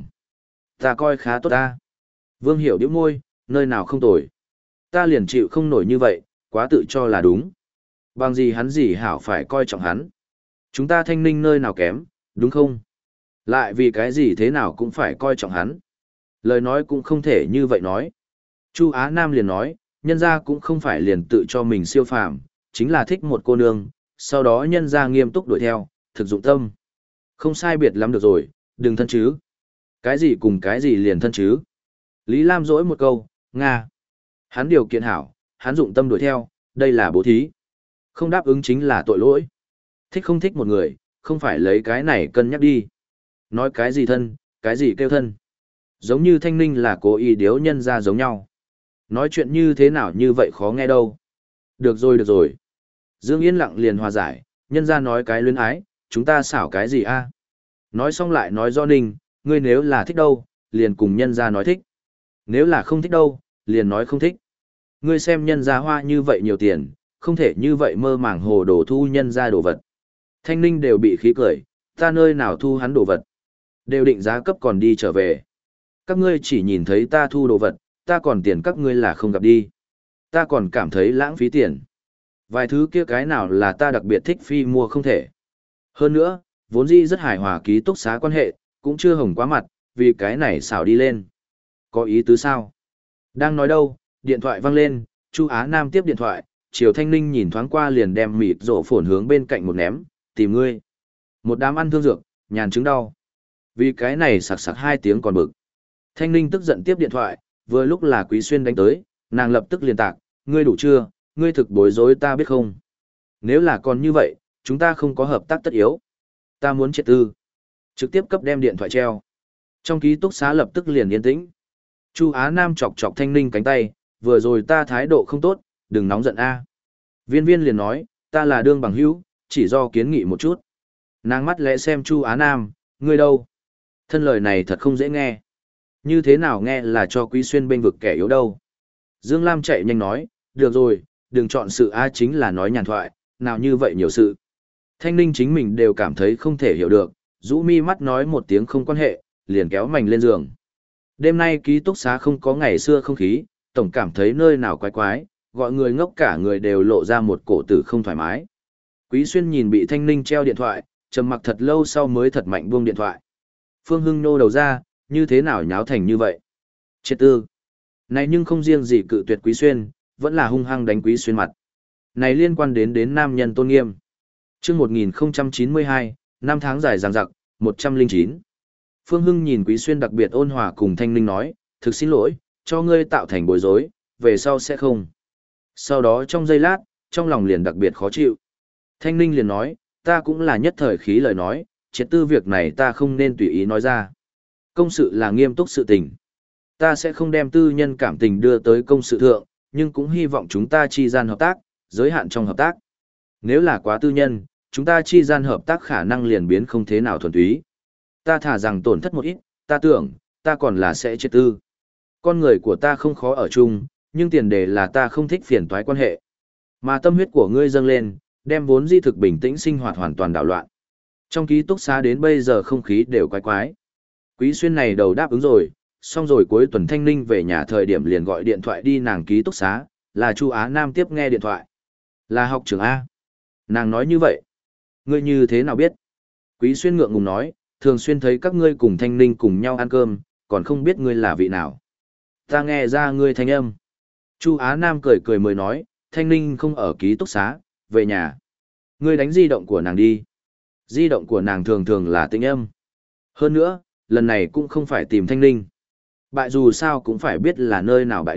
[SPEAKER 1] Ta coi khá tốt ta. Vương Hiểu điếu môi, nơi nào không tồi. Ta liền chịu không nổi như vậy, quá tự cho là đúng. Bằng gì hắn gì hảo phải coi trọng hắn. Chúng ta Thanh Ninh nơi nào kém, đúng không? Lại vì cái gì thế nào cũng phải coi trọng hắn. Lời nói cũng không thể như vậy nói. Chu Á Nam liền nói, nhân gia cũng không phải liền tự cho mình siêu phàm, chính là thích một cô nương, sau đó nhân gia nghiêm túc đuổi theo, thực dụng tâm. Không sai biệt lắm được rồi, đừng thân chứ. Cái gì cùng cái gì liền thân chứ. Lý Lam dỗi một câu, Nga. Hắn điều kiện hảo, hắn dụng tâm đuổi theo, đây là bố thí. Không đáp ứng chính là tội lỗi. Thích không thích một người, không phải lấy cái này cân nhắc đi. Nói cái gì thân, cái gì kêu thân. Giống như Thanh Ninh là cố ý điếu nhân ra giống nhau. Nói chuyện như thế nào như vậy khó nghe đâu. Được rồi được rồi. Dương Yên lặng liền hòa giải, nhân ra nói cái luyến ái, chúng ta xảo cái gì a? Nói xong lại nói do Ninh, ngươi nếu là thích đâu, liền cùng nhân ra nói thích. Nếu là không thích đâu, liền nói không thích. Ngươi xem nhân ra hoa như vậy nhiều tiền, không thể như vậy mơ màng hồ đồ thu nhân ra đồ vật. Thanh Ninh đều bị khí cười, ta nơi nào thu hắn đồ vật. Đều định giá cấp còn đi trở về. Các ngươi chỉ nhìn thấy ta thu đồ vật, ta còn tiền các ngươi là không gặp đi. Ta còn cảm thấy lãng phí tiền. Vài thứ kia cái nào là ta đặc biệt thích phi mua không thể. Hơn nữa, vốn dĩ rất hài hòa ký túc xá quan hệ, cũng chưa hồng quá mặt, vì cái này xảo đi lên. Có ý tứ sao? Đang nói đâu, điện thoại vang lên, Chu Á Nam tiếp điện thoại, Triều Thanh Ninh nhìn thoáng qua liền đem mịt rổ phồn hướng bên cạnh một ném, tìm ngươi. Một đám ăn thương dược, nhàn chứng đau. Vì cái này sặc sặc hai tiếng còn bực. Thanh Ninh tức giận tiếp điện thoại, vừa lúc là Quý Xuyên đánh tới, nàng lập tức liền tạc, ngươi đủ chưa, ngươi thực bối rối ta biết không. Nếu là còn như vậy, chúng ta không có hợp tác tất yếu. Ta muốn triệt tư. Trực tiếp cấp đem điện thoại treo. Trong ký túc xá lập tức liền yên tĩnh. Chu Á Nam chọc chọc Thanh Ninh cánh tay, vừa rồi ta thái độ không tốt, đừng nóng giận a. Viên viên liền nói, ta là đương bằng hữu, chỉ do kiến nghị một chút. Nàng mắt lẽ xem Chu Á Nam, ngươi đâu? Thân lời này thật không dễ nghe. Như thế nào nghe là cho Quý Xuyên bên vực kẻ yếu đâu. Dương Lam chạy nhanh nói, được rồi, đừng chọn sự A chính là nói nhàn thoại, nào như vậy nhiều sự. Thanh Ninh chính mình đều cảm thấy không thể hiểu được, rũ mi mắt nói một tiếng không quan hệ, liền kéo mành lên giường. Đêm nay ký túc xá không có ngày xưa không khí, tổng cảm thấy nơi nào quái quái, gọi người ngốc cả người đều lộ ra một cổ tử không thoải mái. Quý Xuyên nhìn bị Thanh Ninh treo điện thoại, trầm mặc thật lâu sau mới thật mạnh buông điện thoại. Phương Hưng nô đầu ra, như thế nào nháo thành như vậy? Triệt tư. Này nhưng không riêng gì cự tuyệt Quý Xuyên, vẫn là hung hăng đánh Quý Xuyên mặt. Này liên quan đến đến nam nhân tôn nghiêm. Chương một nghìn không trăm chín mươi hai, năm tháng dài dằng dặc, một trăm lẻ chín. Phương Hưng nhìn Quý Xuyên đặc biệt ôn hòa cùng Thanh Ninh nói, thực xin lỗi, cho ngươi tạo thành bối rối, về sau sẽ không. Sau đó trong giây lát, trong lòng liền đặc biệt khó chịu. Thanh Ninh liền nói, ta cũng là nhất thời khí lời nói, triệt tư việc này ta không nên tùy ý nói ra. Công sự là nghiêm túc sự tình. Ta sẽ không đem tư nhân cảm tình đưa tới công sự thượng, nhưng cũng hy vọng chúng ta chi gian hợp tác, giới hạn trong hợp tác. Nếu là quá tư nhân, chúng ta chi gian hợp tác khả năng liền biến không thế nào thuần túy. Ta thả rằng tổn thất một ít, ta tưởng, ta còn là sẽ triệt tư. Con người của ta không khó ở chung, nhưng tiền đề là ta không thích phiền toái quan hệ. Mà tâm huyết của ngươi dâng lên, đem vốn di thực bình tĩnh sinh hoạt hoàn toàn đảo loạn. Trong ký túc xá đến bây giờ không khí đều quái quái. Quý Xuyên này đầu đáp ứng rồi, xong rồi cuối tuần Thanh Ninh về nhà thời điểm liền gọi điện thoại đi nàng ký túc xá, là Chu Á Nam tiếp nghe điện thoại. Là học trưởng A. Nàng nói như vậy. Ngươi như thế nào biết? Quý Xuyên ngượng ngùng nói, thường xuyên thấy các ngươi cùng Thanh Ninh cùng nhau ăn cơm, còn không biết ngươi là vị nào. Ta nghe ra ngươi thanh âm. Chu Á Nam cười cười mới nói, Thanh Ninh không ở ký túc xá, về nhà. Ngươi đánh di động của nàng đi. Di động của nàng thường thường là tĩnh âm. Hơn nữa, lần này cũng không phải tìm Thanh Ninh. Bại dù sao cũng phải biết là nơi nào bại đi,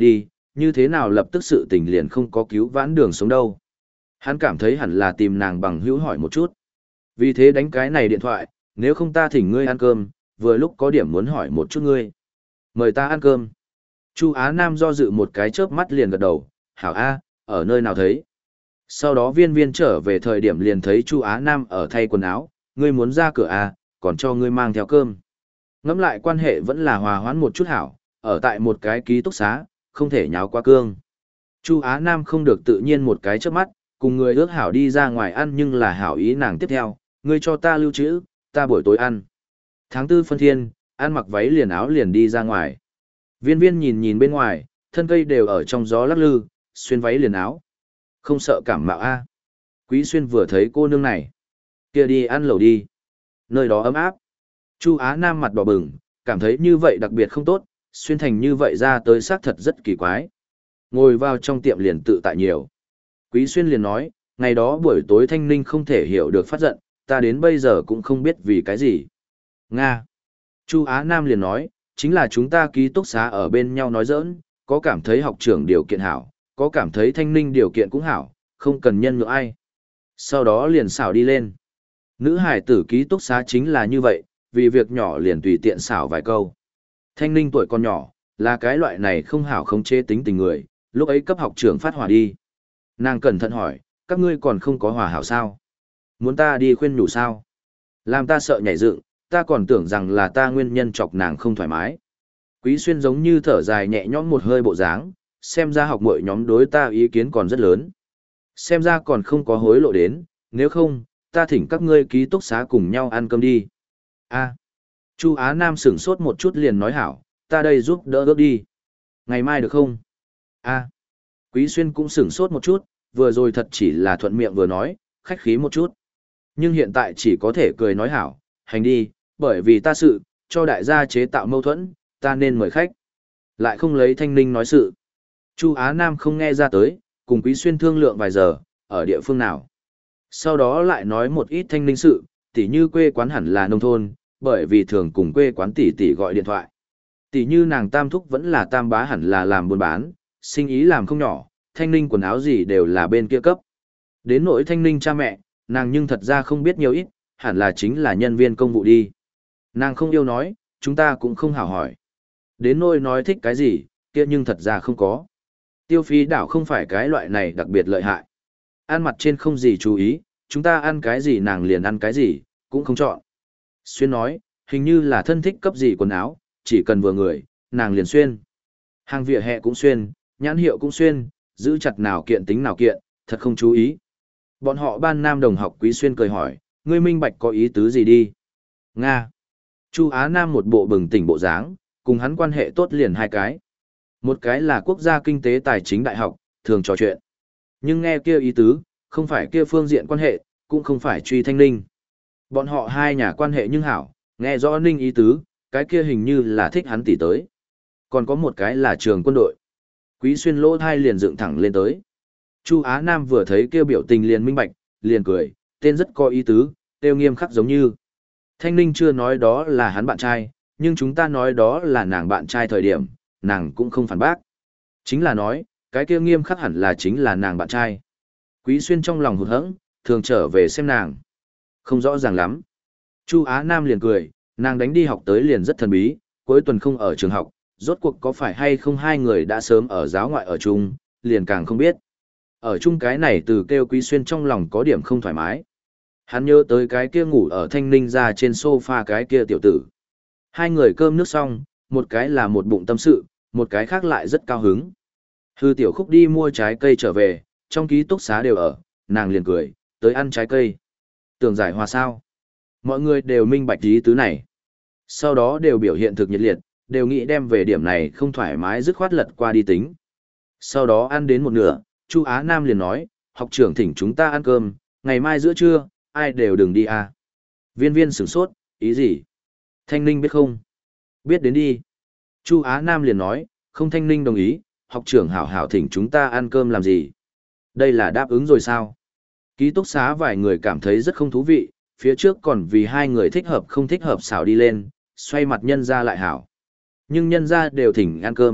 [SPEAKER 1] như thế nào lập tức sự tình liền không có cứu vãn đường sống đâu. Hắn cảm thấy hẳn là tìm nàng bằng hữu hỏi một chút. Vì thế đánh cái này điện thoại, nếu không ta thỉnh ngươi ăn cơm, vừa lúc có điểm muốn hỏi một chút ngươi. Mời ta ăn cơm. Chu Á Nam do dự một cái chớp mắt liền gật đầu, hảo A, ở nơi nào thấy. Sau đó viên viên trở về thời điểm liền thấy Chu Á Nam ở thay quần áo, ngươi muốn ra cửa A, còn cho ngươi mang theo cơm. Ngẫm lại quan hệ vẫn là hòa hoãn một chút hảo, ở tại một cái ký túc xá, không thể nháo qua cương. Chu Á Nam không được tự nhiên một cái chớp mắt, cùng người ước hảo đi ra ngoài ăn nhưng là hảo ý nàng tiếp theo, ngươi cho ta lưu trữ, ta buổi tối ăn. Tháng tư phân thiên, ăn mặc váy liền áo liền đi ra ngoài. Viên viên nhìn nhìn bên ngoài, thân cây đều ở trong gió lắc lư, xuyên váy liền áo. Không sợ cảm mạo a? Quý Xuyên vừa thấy cô nương này. Kia đi ăn lẩu đi. Nơi đó ấm áp. Chu Á Nam mặt đỏ bừng, cảm thấy như vậy đặc biệt không tốt, xuyên thành như vậy ra tới xác thật rất kỳ quái. Ngồi vào trong tiệm liền tự tại nhiều. Quý Xuyên liền nói, ngày đó buổi tối Thanh Ninh không thể hiểu được phát giận, ta đến bây giờ cũng không biết vì cái gì. Nga. Chu Á Nam liền nói, chính là chúng ta ký túc xá ở bên nhau nói giỡn, có cảm thấy học trưởng điều kiện hảo, có cảm thấy Thanh Ninh điều kiện cũng hảo, không cần nhân nhượng ai. Sau đó liền xảo đi lên. Nữ hải tử ký túc xá chính là như vậy, vì việc nhỏ liền tùy tiện xảo vài câu. Thanh Ninh tuổi còn nhỏ, là cái loại này không hảo không chế tính tình người, lúc ấy cấp học trưởng phát hỏa đi. Nàng cẩn thận hỏi, các ngươi còn không có hòa hảo sao? Muốn ta đi khuyên nhủ sao? Làm ta sợ nhảy dựng, ta còn tưởng rằng là ta nguyên nhân chọc nàng không thoải mái. Quý Xuyên giống như thở dài nhẹ nhõm một hơi bộ dáng, xem ra học muội nhóm đối ta ý kiến còn rất lớn. Xem ra còn không có hối lộ đến, nếu không, ta thỉnh các ngươi ký túc xá cùng nhau ăn cơm đi. A. Chu Á Nam sửng sốt một chút liền nói hảo, ta đây giúp đỡ ước đi. Ngày mai được không? A. Quý Xuyên cũng sửng sốt một chút, vừa rồi thật chỉ là thuận miệng vừa nói, khách khí một chút. Nhưng hiện tại chỉ có thể cười nói hảo, hành đi, bởi vì ta sự, cho đại gia chế tạo mâu thuẫn, ta nên mời khách. Lại không lấy Thanh Ninh nói sự. Chu Á Nam không nghe ra tới, cùng Quý Xuyên thương lượng vài giờ, ở địa phương nào. Sau đó lại nói một ít Thanh Ninh sự, tỉ như quê quán hẳn là nông thôn, bởi vì thường cùng quê quán tỷ tỷ gọi điện thoại. Tỉ như nàng tam thúc vẫn là tam bá hẳn là làm buôn bán, sinh ý làm không nhỏ, Thanh Ninh quần áo gì đều là bên kia cấp. Đến nỗi Thanh Ninh cha mẹ, nàng nhưng thật ra không biết nhiều ít, hẳn là chính là nhân viên công vụ đi. Nàng không yêu nói, chúng ta cũng không hảo hỏi. Đến nỗi nói thích cái gì, kia nhưng thật ra không có. Tiêu phí đảo không phải cái loại này đặc biệt lợi hại. Ăn mặt trên không gì chú ý, chúng ta ăn cái gì nàng liền ăn cái gì, cũng không chọn. Xuyên nói, hình như là thân thích cấp gì quần áo, chỉ cần vừa người, nàng liền xuyên. Hàng vỉa hè cũng xuyên, nhãn hiệu cũng xuyên, giữ chặt nào kiện tính nào kiện, thật không chú ý. Bọn họ ban nam đồng học Quý Xuyên cười hỏi, ngươi minh bạch có ý tứ gì đi? Nga. Chu Á Nam một bộ bừng tỉnh bộ dáng, cùng hắn quan hệ tốt liền hai cái. Một cái là quốc gia kinh tế tài chính đại học, thường trò chuyện. Nhưng nghe kia ý tứ, không phải kia phương diện quan hệ, cũng không phải truy Thanh Ninh. Bọn họ hai nhà quan hệ nhưng hảo, nghe rõ Ninh ý tứ, cái kia hình như là thích hắn tỉ tới. Còn có một cái là trường quân đội. Quý Xuyên lỗ thai liền dựng thẳng lên tới. Chu Á Nam vừa thấy kêu biểu tình liền minh bạch, liền cười, tên rất có ý tứ, tiêu nghiêm khắc giống như. Thanh Ninh chưa nói đó là hắn bạn trai, nhưng chúng ta nói đó là nàng bạn trai thời điểm, nàng cũng không phản bác. Chính là nói, cái kia nghiêm khắc hẳn là chính là nàng bạn trai. Quý Xuyên trong lòng hụt hẫng, thường trở về xem nàng. Không rõ ràng lắm. Chu Á Nam liền cười, nàng đánh đi học tới liền rất thần bí, cuối tuần không ở trường học, rốt cuộc có phải hay không hai người đã sớm ở giáo ngoại ở chung, liền càng không biết. Ở chung cái này từ kêu Quý Xuyên trong lòng có điểm không thoải mái. Hắn nhớ tới cái kia ngủ ở Thanh Ninh ra trên sofa cái kia tiểu tử. Hai người cơm nước xong, một cái là một bụng tâm sự, một cái khác lại rất cao hứng. Hư tiểu khúc đi mua trái cây trở về, trong ký túc xá đều ở, nàng liền cười, tới ăn trái cây. Tưởng giải hòa sao? Mọi người đều minh bạch ý tứ này. Sau đó đều biểu hiện thực nhiệt liệt, đều nghĩ đem về điểm này không thoải mái dứt khoát lật qua đi tính. Sau đó ăn đến một nửa, Chu Á Nam liền nói, học trưởng thỉnh chúng ta ăn cơm, ngày mai giữa trưa, ai đều đừng đi à. Viên viên sửng sốt, ý gì? Thanh Ninh biết không? Biết đến đi. Chu Á Nam liền nói, không Thanh Ninh đồng ý, học trưởng hảo hảo thỉnh chúng ta ăn cơm làm gì? Đây là đáp ứng rồi sao? Ký túc xá vài người cảm thấy rất không thú vị, phía trước còn vì hai người thích hợp không thích hợp xảo đi lên, xoay mặt nhân ra lại hảo. Nhưng nhân ra đều thỉnh ăn cơm,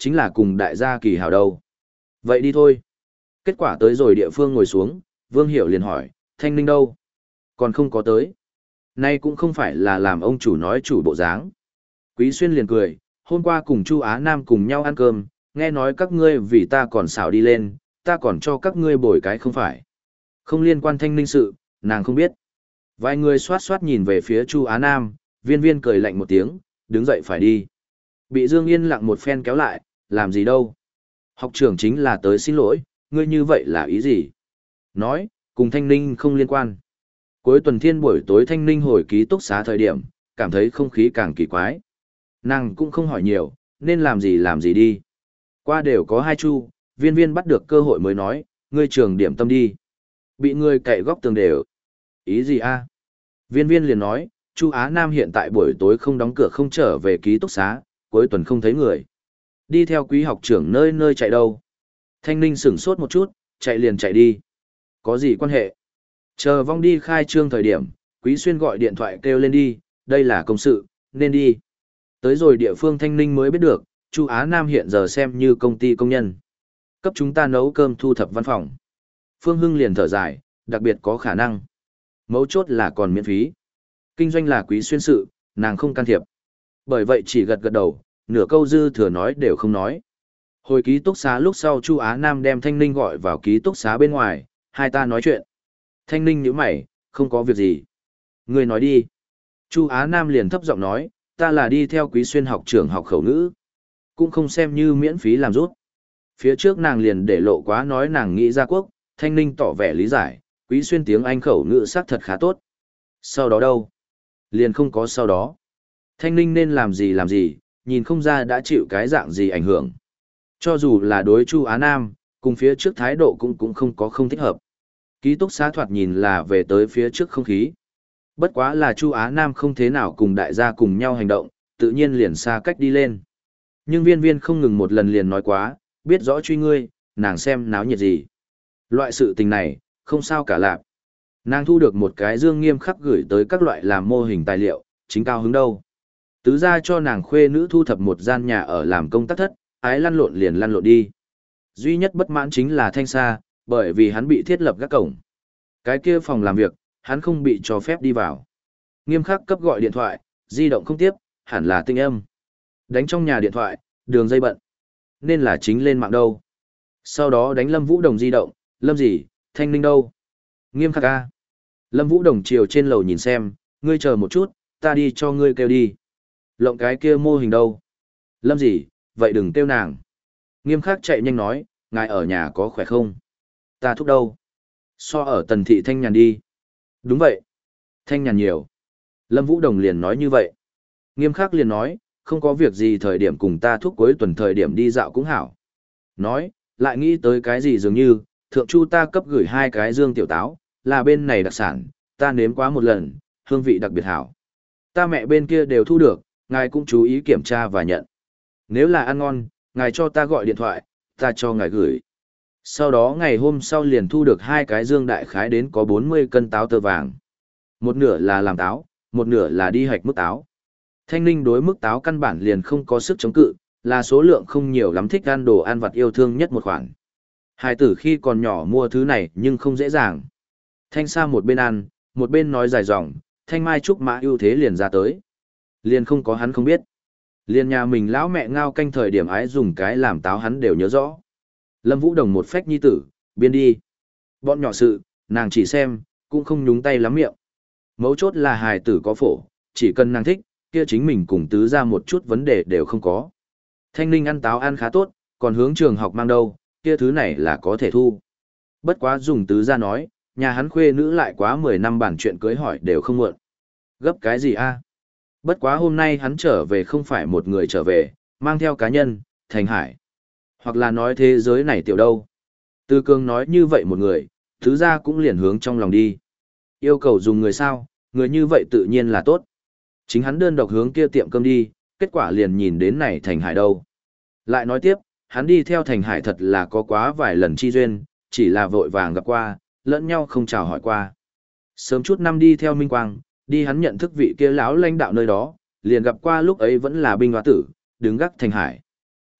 [SPEAKER 1] chính là cùng đại gia kỳ hào đâu. Vậy đi thôi. Kết quả tới rồi địa phương ngồi xuống, Vương Hiểu liền hỏi, Thanh Ninh đâu? Còn không có tới. Nay cũng không phải là làm ông chủ nói chủ bộ dáng. Quý Xuyên liền cười, hôm qua cùng Chu Á Nam cùng nhau ăn cơm, nghe nói các ngươi vì ta còn xảo đi lên, ta còn cho các ngươi bồi cái không phải. Không liên quan Thanh Ninh sự, nàng không biết. Vài người xoát xoát nhìn về phía Chu Á Nam, Viên Viên cười lạnh một tiếng, đứng dậy phải đi. Bị Dương Yên lặng một phen kéo lại, làm gì đâu. Học trưởng chính là tới xin lỗi, ngươi như vậy là ý gì? Nói, cùng Thanh Ninh không liên quan. Cuối tuần thiên buổi tối Thanh Ninh hồi ký túc xá thời điểm, cảm thấy không khí càng kỳ quái. Nàng cũng không hỏi nhiều, nên làm gì làm gì đi. Qua đều có hai chu, Viên Viên bắt được cơ hội mới nói, ngươi trường điểm tâm đi. Bị ngươi cậy góc tường đều. Ý gì a? Viên Viên liền nói, Chu Á Nam hiện tại buổi tối không đóng cửa không trở về ký túc xá, cuối tuần không thấy người. Đi theo quý học trưởng nơi nơi chạy đâu. Thanh Ninh sửng sốt một chút, chạy liền chạy đi. Có gì quan hệ? Chờ vong đi khai trương thời điểm, Quý Xuyên gọi điện thoại kêu lên đi, đây là công sự, nên đi. Tới rồi địa phương Thanh Ninh mới biết được, Chu Á Nam hiện giờ xem như công ty công nhân. Cấp chúng ta nấu cơm thu thập văn phòng. Phương Hưng liền thở dài, đặc biệt có khả năng. Mấu chốt là còn miễn phí. Kinh doanh là Quý Xuyên sự, nàng không can thiệp. Bởi vậy chỉ gật gật đầu, nửa câu dư thừa nói đều không nói. Hồi ký túc xá lúc sau Chu Á Nam đem Thanh Ninh gọi vào ký túc xá bên ngoài, hai ta nói chuyện. Thanh Ninh nhíu mày, không có việc gì. Ngươi nói đi. Chu Á Nam liền thấp giọng nói, ta là đi theo Quý Xuyên học trưởng học khẩu ngữ. Cũng không xem như miễn phí làm rút. Phía trước nàng liền để lộ quá nói nàng nghĩ ra quốc, Thanh Ninh tỏ vẻ lý giải, Quý Xuyên tiếng Anh khẩu ngữ xác thật khá tốt. Sau đó đâu? Liền không có sau đó. Thanh Ninh nên làm gì làm gì, nhìn không ra đã chịu cái dạng gì ảnh hưởng. Cho dù là đối Chu Á Nam, cùng phía trước thái độ cũng cũng không có không thích hợp. Ký túc xá thoạt nhìn là về tới phía trước không khí. Bất quá là Chu Á Nam không thế nào cùng đại gia cùng nhau hành động, tự nhiên liền xa cách đi lên. Nhưng Viên Viên không ngừng một lần liền nói quá, biết rõ truy ngươi, nàng xem náo nhiệt gì. Loại sự tình này, không sao cả lạc. Nàng thu được một cái dương nghiêm khắc gửi tới các loại làm mô hình tài liệu, chính cao hứng đâu. Tứ ra cho nàng khuê nữ thu thập một gian nhà ở làm công tác thất, ái lăn lộn liền lăn lộn đi. Duy nhất bất mãn chính là Thanh Sa, bởi vì hắn bị thiết lập các cổng. Cái kia phòng làm việc, hắn không bị cho phép đi vào. Nghiêm khắc cấp gọi điện thoại, di động không tiếp, hẳn là tinh âm. Đánh trong nhà điện thoại, đường dây bận. Nên là chính lên mạng đâu. Sau đó đánh Lâm Vũ Đồng di động, Lâm gì, Thanh Ninh đâu. Nghiêm khắc a. Lâm Vũ Đồng chiều trên lầu nhìn xem, ngươi chờ một chút, ta đi cho ngươi kêu đi. Lộng cái kia mô hình đâu. Lâm gì, vậy đừng kêu nàng. Nghiêm khắc chạy nhanh nói, ngài ở nhà có khỏe không? Ta thúc đâu? So ở tần thị Thanh Nhàn đi. Đúng vậy. Thanh Nhàn nhiều. Lâm Vũ Đồng liền nói như vậy. Nghiêm khắc liền nói, không có việc gì thời điểm cùng ta thúc cuối tuần thời điểm đi dạo cũng hảo. Nói, lại nghĩ tới cái gì dường như, thượng chu ta cấp gửi hai cái dương tiểu táo, là bên này đặc sản, ta nếm quá một lần, hương vị đặc biệt hảo. Ta mẹ bên kia đều thu được, ngài cũng chú ý kiểm tra và nhận. Nếu là ăn ngon, ngài cho ta gọi điện thoại, ta cho ngài gửi. Sau đó ngày hôm sau liền thu được hai cái dương đại khái đến có bốn mươi cân táo tơ vàng. Một nửa là làm táo, một nửa là đi hạch mức táo. Thanh Ninh đối mức táo căn bản liền không có sức chống cự, là số lượng không nhiều lắm thích ăn đồ ăn vặt yêu thương nhất một khoản. Hai tử khi còn nhỏ mua thứ này nhưng không dễ dàng. Thanh Sa một bên ăn, một bên nói dài dòng, Thanh Mai Trúc Mã ưu thế liền ra tới. Liền không có hắn không biết. Liền nhà mình lão mẹ ngao canh thời điểm ái dùng cái làm táo hắn đều nhớ rõ. Lâm Vũ Đồng một phách nhi tử, biên đi. Bọn nhỏ sự, nàng chỉ xem, cũng không nhúng tay lắm miệng. Mấu chốt là hài tử có phổ, chỉ cần nàng thích, kia chính mình cùng tứ ra một chút vấn đề đều không có. Thanh Ninh ăn táo ăn khá tốt, còn hướng trường học mang đâu, kia thứ này là có thể thu. Bất quá dùng tứ ra nói, nhà hắn khuê nữ lại quá mười năm bản chuyện cưới hỏi đều không muộn. Gấp cái gì a? Bất quá hôm nay hắn trở về không phải một người trở về, mang theo cá nhân, Thành Hải. Hoặc là nói thế giới này tiểu đâu. Tư Cương nói như vậy một người, thứ ra cũng liền hướng trong lòng đi. Yêu cầu dùng người sao, người như vậy tự nhiên là tốt. Chính hắn đơn độc hướng kia tiệm cơm đi, kết quả liền nhìn đến này Thành Hải đâu. Lại nói tiếp, hắn đi theo Thành Hải thật là có quá vài lần chi duyên, chỉ là vội vàng gặp qua, lẫn nhau không chào hỏi qua. Sớm chút năm đi theo Minh Quang, đi hắn nhận thức vị kia lão lãnh đạo nơi đó, liền gặp qua lúc ấy vẫn là binh hóa tử, đứng gác Thành Hải.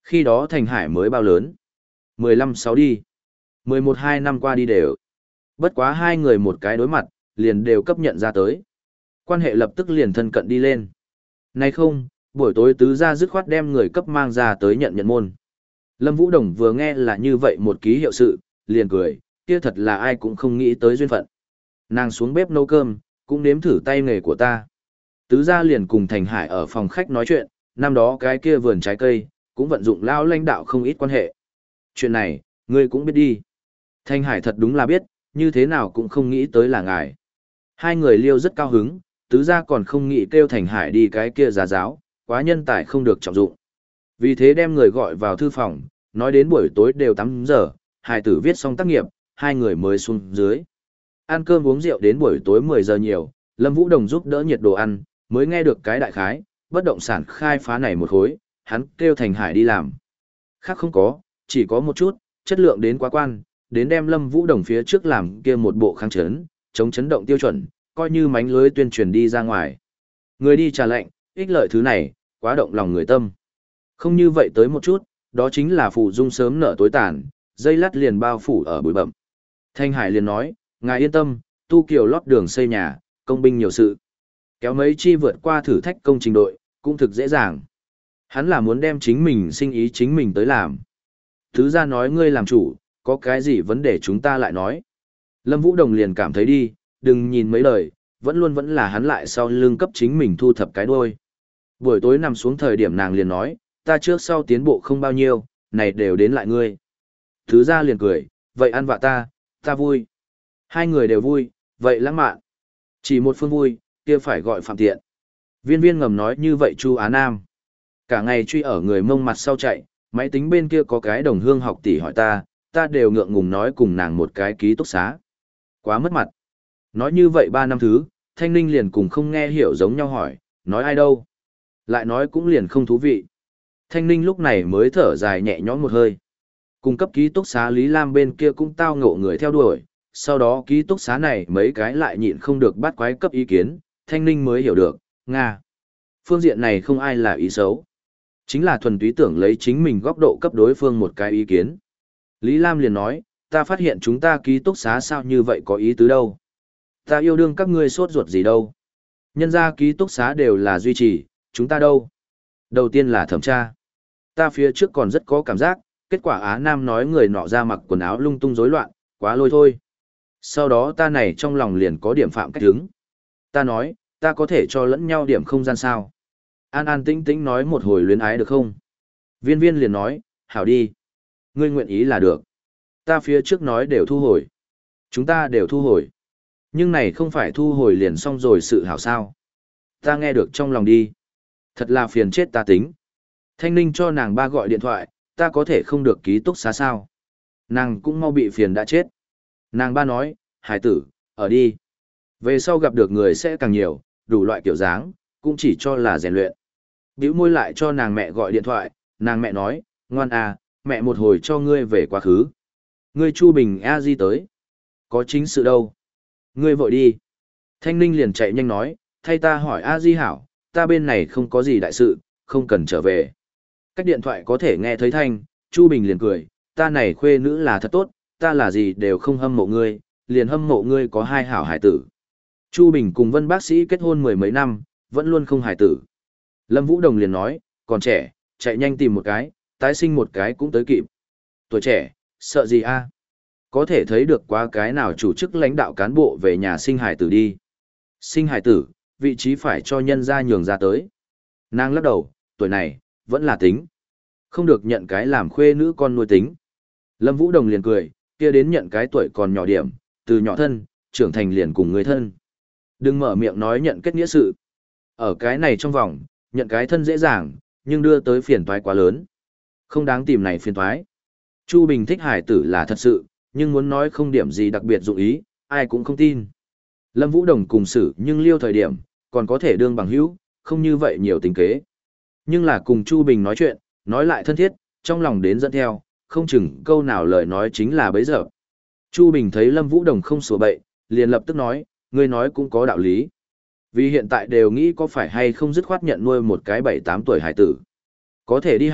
[SPEAKER 1] Khi đó Thành Hải mới bao lớn? mười lăm sáu đi. mười một hai năm qua đi đều. Bất quá hai người một cái đối mặt, liền đều cấp nhận ra tới. Quan hệ lập tức liền thân cận đi lên. Nay không, buổi tối tứ gia dứt khoát đem người cấp mang ra tới nhận nhận môn. Lâm Vũ Đồng vừa nghe là như vậy một ký hiệu sự, liền cười, kia thật là ai cũng không nghĩ tới duyên phận. Nàng xuống bếp nấu cơm, cũng nếm thử tay nghề của ta. Tứ gia liền cùng Thành Hải ở phòng khách nói chuyện, năm đó cái kia vườn trái cây, cũng vận dụng lao lãnh đạo không ít quan hệ. Chuyện này, ngươi cũng biết đi. Thành Hải thật đúng là biết, như thế nào cũng không nghĩ tới là ngài. Hai người liêu rất cao hứng, tứ gia còn không nghĩ kêu Thành Hải đi cái kia giá giáo, quá nhân tài không được trọng dụng. Vì thế đem người gọi vào thư phòng, nói đến buổi tối đều tám giờ, Hải tử viết xong tác nghiệp, hai người mới xuống dưới. Ăn cơm uống rượu đến buổi tối mười giờ nhiều, Lâm Vũ Đồng giúp đỡ nhiệt đồ ăn, mới nghe được cái đại khái, bất động sản khai phá này một khối, hắn kêu Thành Hải đi làm. Khác không có, chỉ có một chút, chất lượng đến quá quan, đến đem Lâm Vũ Đồng phía trước làm kia một bộ kháng chấn, chống chấn động tiêu chuẩn, coi như mánh lưới tuyên truyền đi ra ngoài. Người đi trà lệnh, ích lợi thứ này, quá động lòng người tâm. Không như vậy tới một chút, đó chính là phụ dung sớm nở tối tàn, dây lát liền bao phủ ở bụi bậm. Thanh Hải liền nói, ngài yên tâm, tu kiều lót đường xây nhà, công binh nhiều sự. Kéo mấy chi vượt qua thử thách công trình đội, cũng thực dễ dàng. Hắn là muốn đem chính mình sinh ý chính mình tới làm. Thứ ra nói ngươi làm chủ, có cái gì vấn đề chúng ta lại nói. Lâm Vũ Đồng liền cảm thấy đi, đừng nhìn mấy lời, vẫn luôn vẫn là hắn lại sau lưng cấp chính mình thu thập cái đuôi. Buổi tối nằm xuống thời điểm nàng liền nói, ta trước sau tiến bộ không bao nhiêu, này đều đến lại ngươi. Thứ ra liền cười, vậy ăn vạ ta, ta vui. Hai người đều vui, vậy lãng mạn. Chỉ một phương vui, kia phải gọi phạm tiện. Viên viên ngầm nói như vậy Chu Á Nam. Cả ngày truy ở người mông mặt sau chạy, máy tính bên kia có cái đồng hương học tỷ hỏi ta, ta đều ngượng ngùng nói cùng nàng một cái ký túc xá. Quá mất mặt. Nói như vậy ba năm thứ, Thanh Ninh liền cùng không nghe hiểu giống nhau hỏi, nói ai đâu. Lại nói cũng liền không thú vị. Thanh Ninh lúc này mới thở dài nhẹ nhõm một hơi. Cung cấp ký túc xá Lý Lam bên kia cũng tao ngộ người theo đuổi, sau đó ký túc xá này mấy cái lại nhịn không được bắt quái cấp ý kiến, Thanh Ninh mới hiểu được, Nga. Phương diện này không ai là ý xấu. Chính là thuần túy tưởng lấy chính mình góc độ cấp đối phương một cái ý kiến. Lý Lam liền nói, ta phát hiện chúng ta ký túc xá sao như vậy có ý tứ đâu. Ta yêu đương các ngươi sốt ruột gì đâu. Nhân ra ký túc xá đều là duy trì, chúng ta đâu. Đầu tiên là thẩm tra. Ta phía trước còn rất có cảm giác, kết quả Á Nam nói người nọ ra mặc quần áo lung tung rối loạn, quá lôi thôi. Sau đó ta này trong lòng liền có điểm phạm cách hứng. Ta nói, ta có thể cho lẫn nhau điểm không gian sao. An an tĩnh tĩnh nói một hồi luyến ái được không? Viên viên liền nói, hảo đi. Ngươi nguyện ý là được. Ta phía trước nói đều thu hồi. Chúng ta đều thu hồi. Nhưng này không phải thu hồi liền xong rồi sự hảo sao. Ta nghe được trong lòng đi. Thật là phiền chết ta tính. Thanh Ninh cho nàng ba gọi điện thoại, ta có thể không được ký túc xá sao. Nàng cũng mau bị phiền đã chết. Nàng ba nói, hải tử, ở đi. Về sau gặp được người sẽ càng nhiều, đủ loại kiểu dáng, cũng chỉ cho là rèn luyện. Bĩu môi lại cho nàng mẹ gọi điện thoại, nàng mẹ nói, ngoan à, mẹ một hồi cho ngươi về quá khứ. Ngươi Chu Bình a di tới. Có chính sự đâu. Ngươi vội đi. Thanh Ninh liền chạy nhanh nói, thay ta hỏi a di hảo, ta bên này không có gì đại sự, không cần trở về. Cách điện thoại có thể nghe thấy thanh, Chu Bình liền cười, ta này khuê nữ là thật tốt, ta là gì đều không hâm mộ ngươi, liền hâm mộ ngươi có hai hảo hải tử. Chu Bình cùng Vân bác sĩ kết hôn mười mấy năm, vẫn luôn không hải tử. Lâm Vũ Đồng liền nói, còn trẻ, chạy nhanh tìm một cái, tái sinh một cái cũng tới kịp. Tuổi trẻ, sợ gì a? Có thể thấy được qua cái nào chủ chức lãnh đạo cán bộ về nhà sinh hải tử đi. Sinh hải tử, vị trí phải cho nhân gia nhường ra tới. Nàng lắc đầu, tuổi này, vẫn là tính. Không được nhận cái làm khuê nữ con nuôi tính. Lâm Vũ Đồng liền cười, kia đến nhận cái tuổi còn nhỏ điểm, từ nhỏ thân, trưởng thành liền cùng người thân. Đừng mở miệng nói nhận kết nghĩa sự. Ở cái này trong vòng, nhận cái thân dễ dàng, nhưng đưa tới phiền toái quá lớn. Không đáng tìm này phiền toái. Chu Bình thích hải tử là thật sự, nhưng muốn nói không điểm gì đặc biệt dụng ý, ai cũng không tin. Lâm Vũ Đồng cùng xử nhưng liêu thời điểm, còn có thể đương bằng hữu, không như vậy nhiều tính kế. Nhưng là cùng Chu Bình nói chuyện, nói lại thân thiết, trong lòng đến dẫn theo, không chừng câu nào lời nói chính là bấy giờ. Chu Bình thấy Lâm Vũ Đồng không sủa bậy, liền lập tức nói, ngươi nói cũng có đạo lý. Vì hiện tại đều nghĩ có phải hay không dứt khoát nhận nuôi một cái bảy tám tuổi hải tử. Có thể đi học,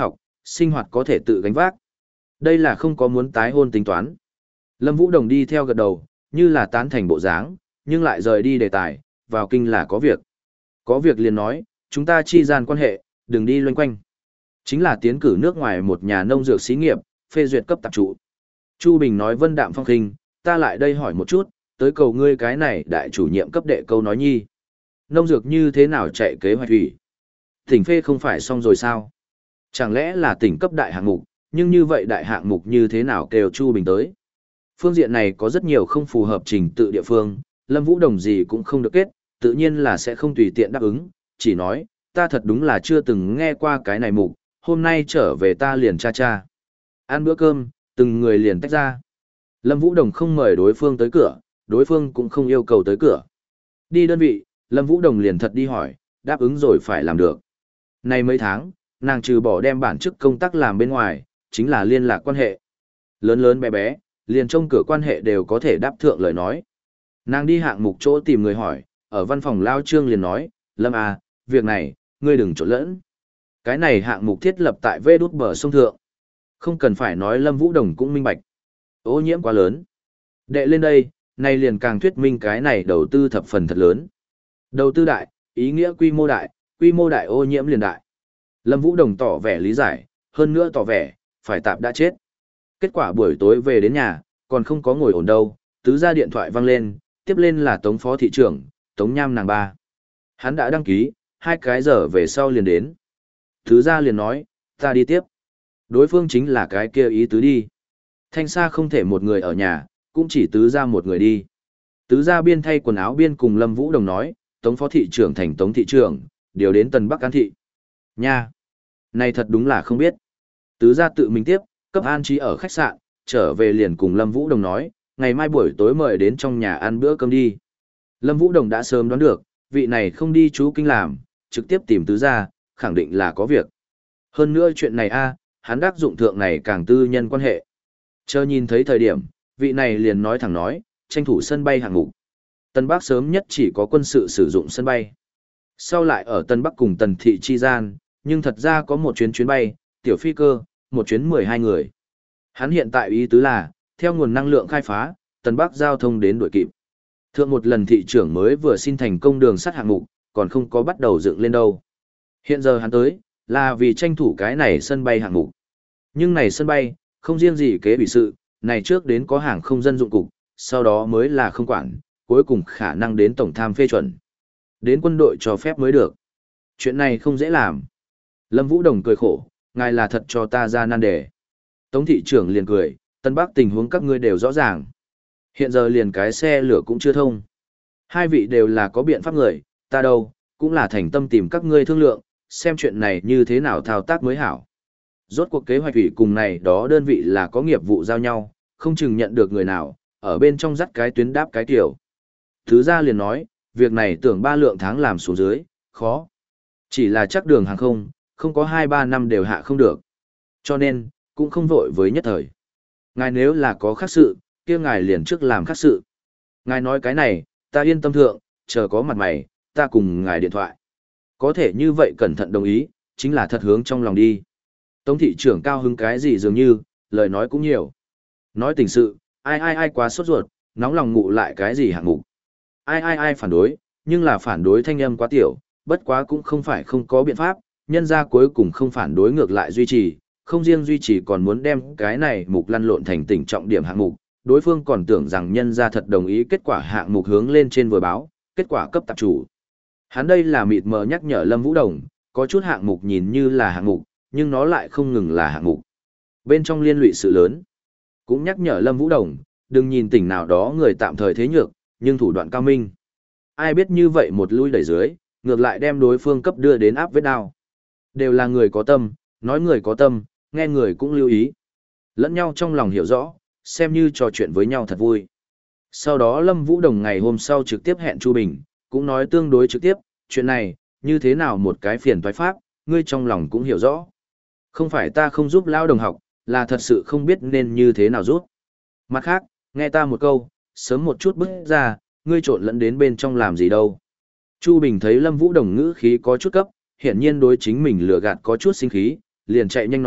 [SPEAKER 1] sinh hoạt có thể tự gánh vác. Đây là không có muốn tái hôn tính toán. Lâm Vũ Đồng đi theo gật đầu, như là tán thành bộ dáng, nhưng lại rời đi đề tài, vào kinh là có việc. Có việc liền nói, chúng ta chi gian quan hệ, đừng đi loanh quanh. Chính là tiến cử nước ngoài một nhà nông dược xí nghiệp, phê duyệt cấp tạp trụ. Chu Bình nói vân đạm phong khinh, ta lại đây hỏi một chút, tới cầu ngươi cái này đại chủ nhiệm cấp đệ câu nói nhi. Nông dược như thế nào chạy kế hoạch thủy? Tỉnh phê không phải xong rồi sao? Chẳng lẽ là tỉnh cấp đại hạng mục, nhưng như vậy đại hạng mục như thế nào kêu Chu Bình tới? Phương diện này có rất nhiều không phù hợp trình tự địa phương, Lâm Vũ Đồng gì cũng không được kết, tự nhiên là sẽ không tùy tiện đáp ứng, chỉ nói, ta thật đúng là chưa từng nghe qua cái này mục, hôm nay trở về ta liền cha cha. Ăn bữa cơm, từng người liền tách ra. Lâm Vũ Đồng không mời đối phương tới cửa, đối phương cũng không yêu cầu tới cửa. Đi đơn vị, Lâm Vũ Đồng liền thật đi hỏi, đáp ứng rồi phải làm được. Nay mấy tháng, nàng trừ bỏ đem bản chức công tác làm bên ngoài, chính là liên lạc quan hệ. Lớn lớn bé bé, liền trông cửa quan hệ đều có thể đáp thượng lời nói. Nàng đi hạng mục chỗ tìm người hỏi, ở văn phòng lao trương liền nói, Lâm à, việc này, ngươi đừng trộn lẫn. Cái này hạng mục thiết lập tại vê đút bờ sông thượng. Không cần phải nói Lâm Vũ Đồng cũng minh bạch. Ô nhiễm quá lớn. Đệ lên đây, nay liền càng thuyết minh cái này đầu tư thập phần thật lớn. Đầu tư đại, ý nghĩa quy mô đại, quy mô đại ô nhiễm liền đại. Lâm Vũ Đồng tỏ vẻ lý giải, hơn nữa tỏ vẻ, phải tạp đã chết. Kết quả buổi tối về đến nhà, còn không có ngồi ổn đâu, tứ ra điện thoại vang lên, tiếp lên là Tống phó thị trưởng, Tống Nham nàng ba. Hắn đã đăng ký, hai cái giờ về sau liền đến. Tứ ra liền nói, ta đi tiếp. Đối phương chính là cái kia ý tứ đi. Thanh xa không thể một người ở nhà, cũng chỉ tứ ra một người đi. Tứ ra biên thay quần áo biên cùng Lâm Vũ Đồng nói, Tống phó thị trưởng thành Tống thị trưởng, điều đến Tân Bắc An thị. Nha! Này thật đúng là không biết. Tứ ra tự mình tiếp, cấp an trí ở khách sạn, trở về liền cùng Lâm Vũ Đồng nói, ngày mai buổi tối mời đến trong nhà ăn bữa cơm đi. Lâm Vũ Đồng đã sớm đoán được, vị này không đi chú kinh làm, trực tiếp tìm tứ ra, khẳng định là có việc. Hơn nữa chuyện này a, hắn đắc dụng thượng này càng tư nhân quan hệ. Chờ nhìn thấy thời điểm, vị này liền nói thẳng nói, tranh thủ sân bay hạng mục. Tân Bắc sớm nhất chỉ có quân sự sử dụng sân bay. Sau lại ở Tân Bắc cùng Tần Thị chi gian, nhưng thật ra có một chuyến chuyến bay, tiểu phi cơ, một chuyến mười hai người. Hắn hiện tại ý tứ là, theo nguồn năng lượng khai phá, Tân Bắc giao thông đến đuổi kịp. Thượng một lần thị trưởng mới vừa xin thành công đường sắt hạng mục, còn không có bắt đầu dựng lên đâu. Hiện giờ hắn tới, là vì tranh thủ cái này sân bay hạng mục. Nhưng này sân bay, không riêng gì kế bị sự, này trước đến có hàng không dân dụng cục, sau đó mới là không quản, cuối cùng khả năng đến tổng tham phê chuẩn. Đến quân đội cho phép mới được. Chuyện này không dễ làm. Lâm Vũ Đồng cười khổ, ngài là thật cho ta ra nan đề. Tống thị trưởng liền cười, Tân Bắc tình huống các ngươi đều rõ ràng. Hiện giờ liền cái xe lửa cũng chưa thông. Hai vị đều là có biện pháp người, ta đâu, cũng là thành tâm tìm các ngươi thương lượng, xem chuyện này như thế nào thao tác mới hảo. Rốt cuộc kế hoạch ủy cùng này đó đơn vị là có nghiệp vụ giao nhau, không chừng nhận được người nào, ở bên trong dắt cái tuyến đáp cái kiểu. Thứ ra liền nói, việc này tưởng ba lượng tháng làm xuống dưới, khó. Chỉ là chắc đường hàng không, không có hai ba năm đều hạ không được. Cho nên, cũng không vội với nhất thời. Ngài nếu là có khác sự, kia ngài liền trước làm khác sự. Ngài nói cái này, ta yên tâm thượng, chờ có mặt mày, ta cùng ngài điện thoại. Có thể như vậy cẩn thận đồng ý, chính là thật hướng trong lòng đi. Tống thị trưởng cao hứng cái gì dường như, lời nói cũng nhiều. Nói tình sự, ai ai ai quá sốt ruột, nóng lòng ngụ lại cái gì hạng mục. Ai ai ai phản đối, nhưng là phản đối thanh âm quá tiểu, bất quá cũng không phải không có biện pháp, nhân ra cuối cùng không phản đối ngược lại duy trì, không riêng duy trì còn muốn đem cái này mục lăn lộn thành tỉnh trọng điểm hạng mục, đối phương còn tưởng rằng nhân ra thật đồng ý kết quả hạng mục hướng lên trên vừa báo, kết quả cấp tạp chủ. Hắn đây là mịt mờ nhắc nhở Lâm Vũ Đồng, có chút hạng mục nhìn như là hạng mục, nhưng nó lại không ngừng là hạng mục. Bên trong liên lụy sự lớn, cũng nhắc nhở Lâm Vũ Đồng, đừng nhìn tỉnh nào đó người tạm thời thế nhược, nhưng thủ đoạn cao minh. Ai biết như vậy một lui đẩy dưới, ngược lại đem đối phương cấp đưa đến áp vết đao. Đều là người có tâm, nói người có tâm, nghe người cũng lưu ý. Lẫn nhau trong lòng hiểu rõ, xem như trò chuyện với nhau thật vui. Sau đó Lâm Vũ Đồng ngày hôm sau trực tiếp hẹn Chu Bình, cũng nói tương đối trực tiếp, chuyện này, như thế nào một cái phiền toái pháp, ngươi trong lòng cũng hiểu rõ. Không phải ta không giúp lao đồng học, là thật sự không biết nên như thế nào giúp. Mặt khác, nghe ta một câu, sớm một chút bước ra, ngươi trộn lẫn đến bên trong làm gì đâu. Chu Bình thấy Lâm Vũ Đồng ngữ khí có chút cấp, hiển nhiên đối chính mình lừa gạt có chút sinh khí, liền chạy nhanh nói,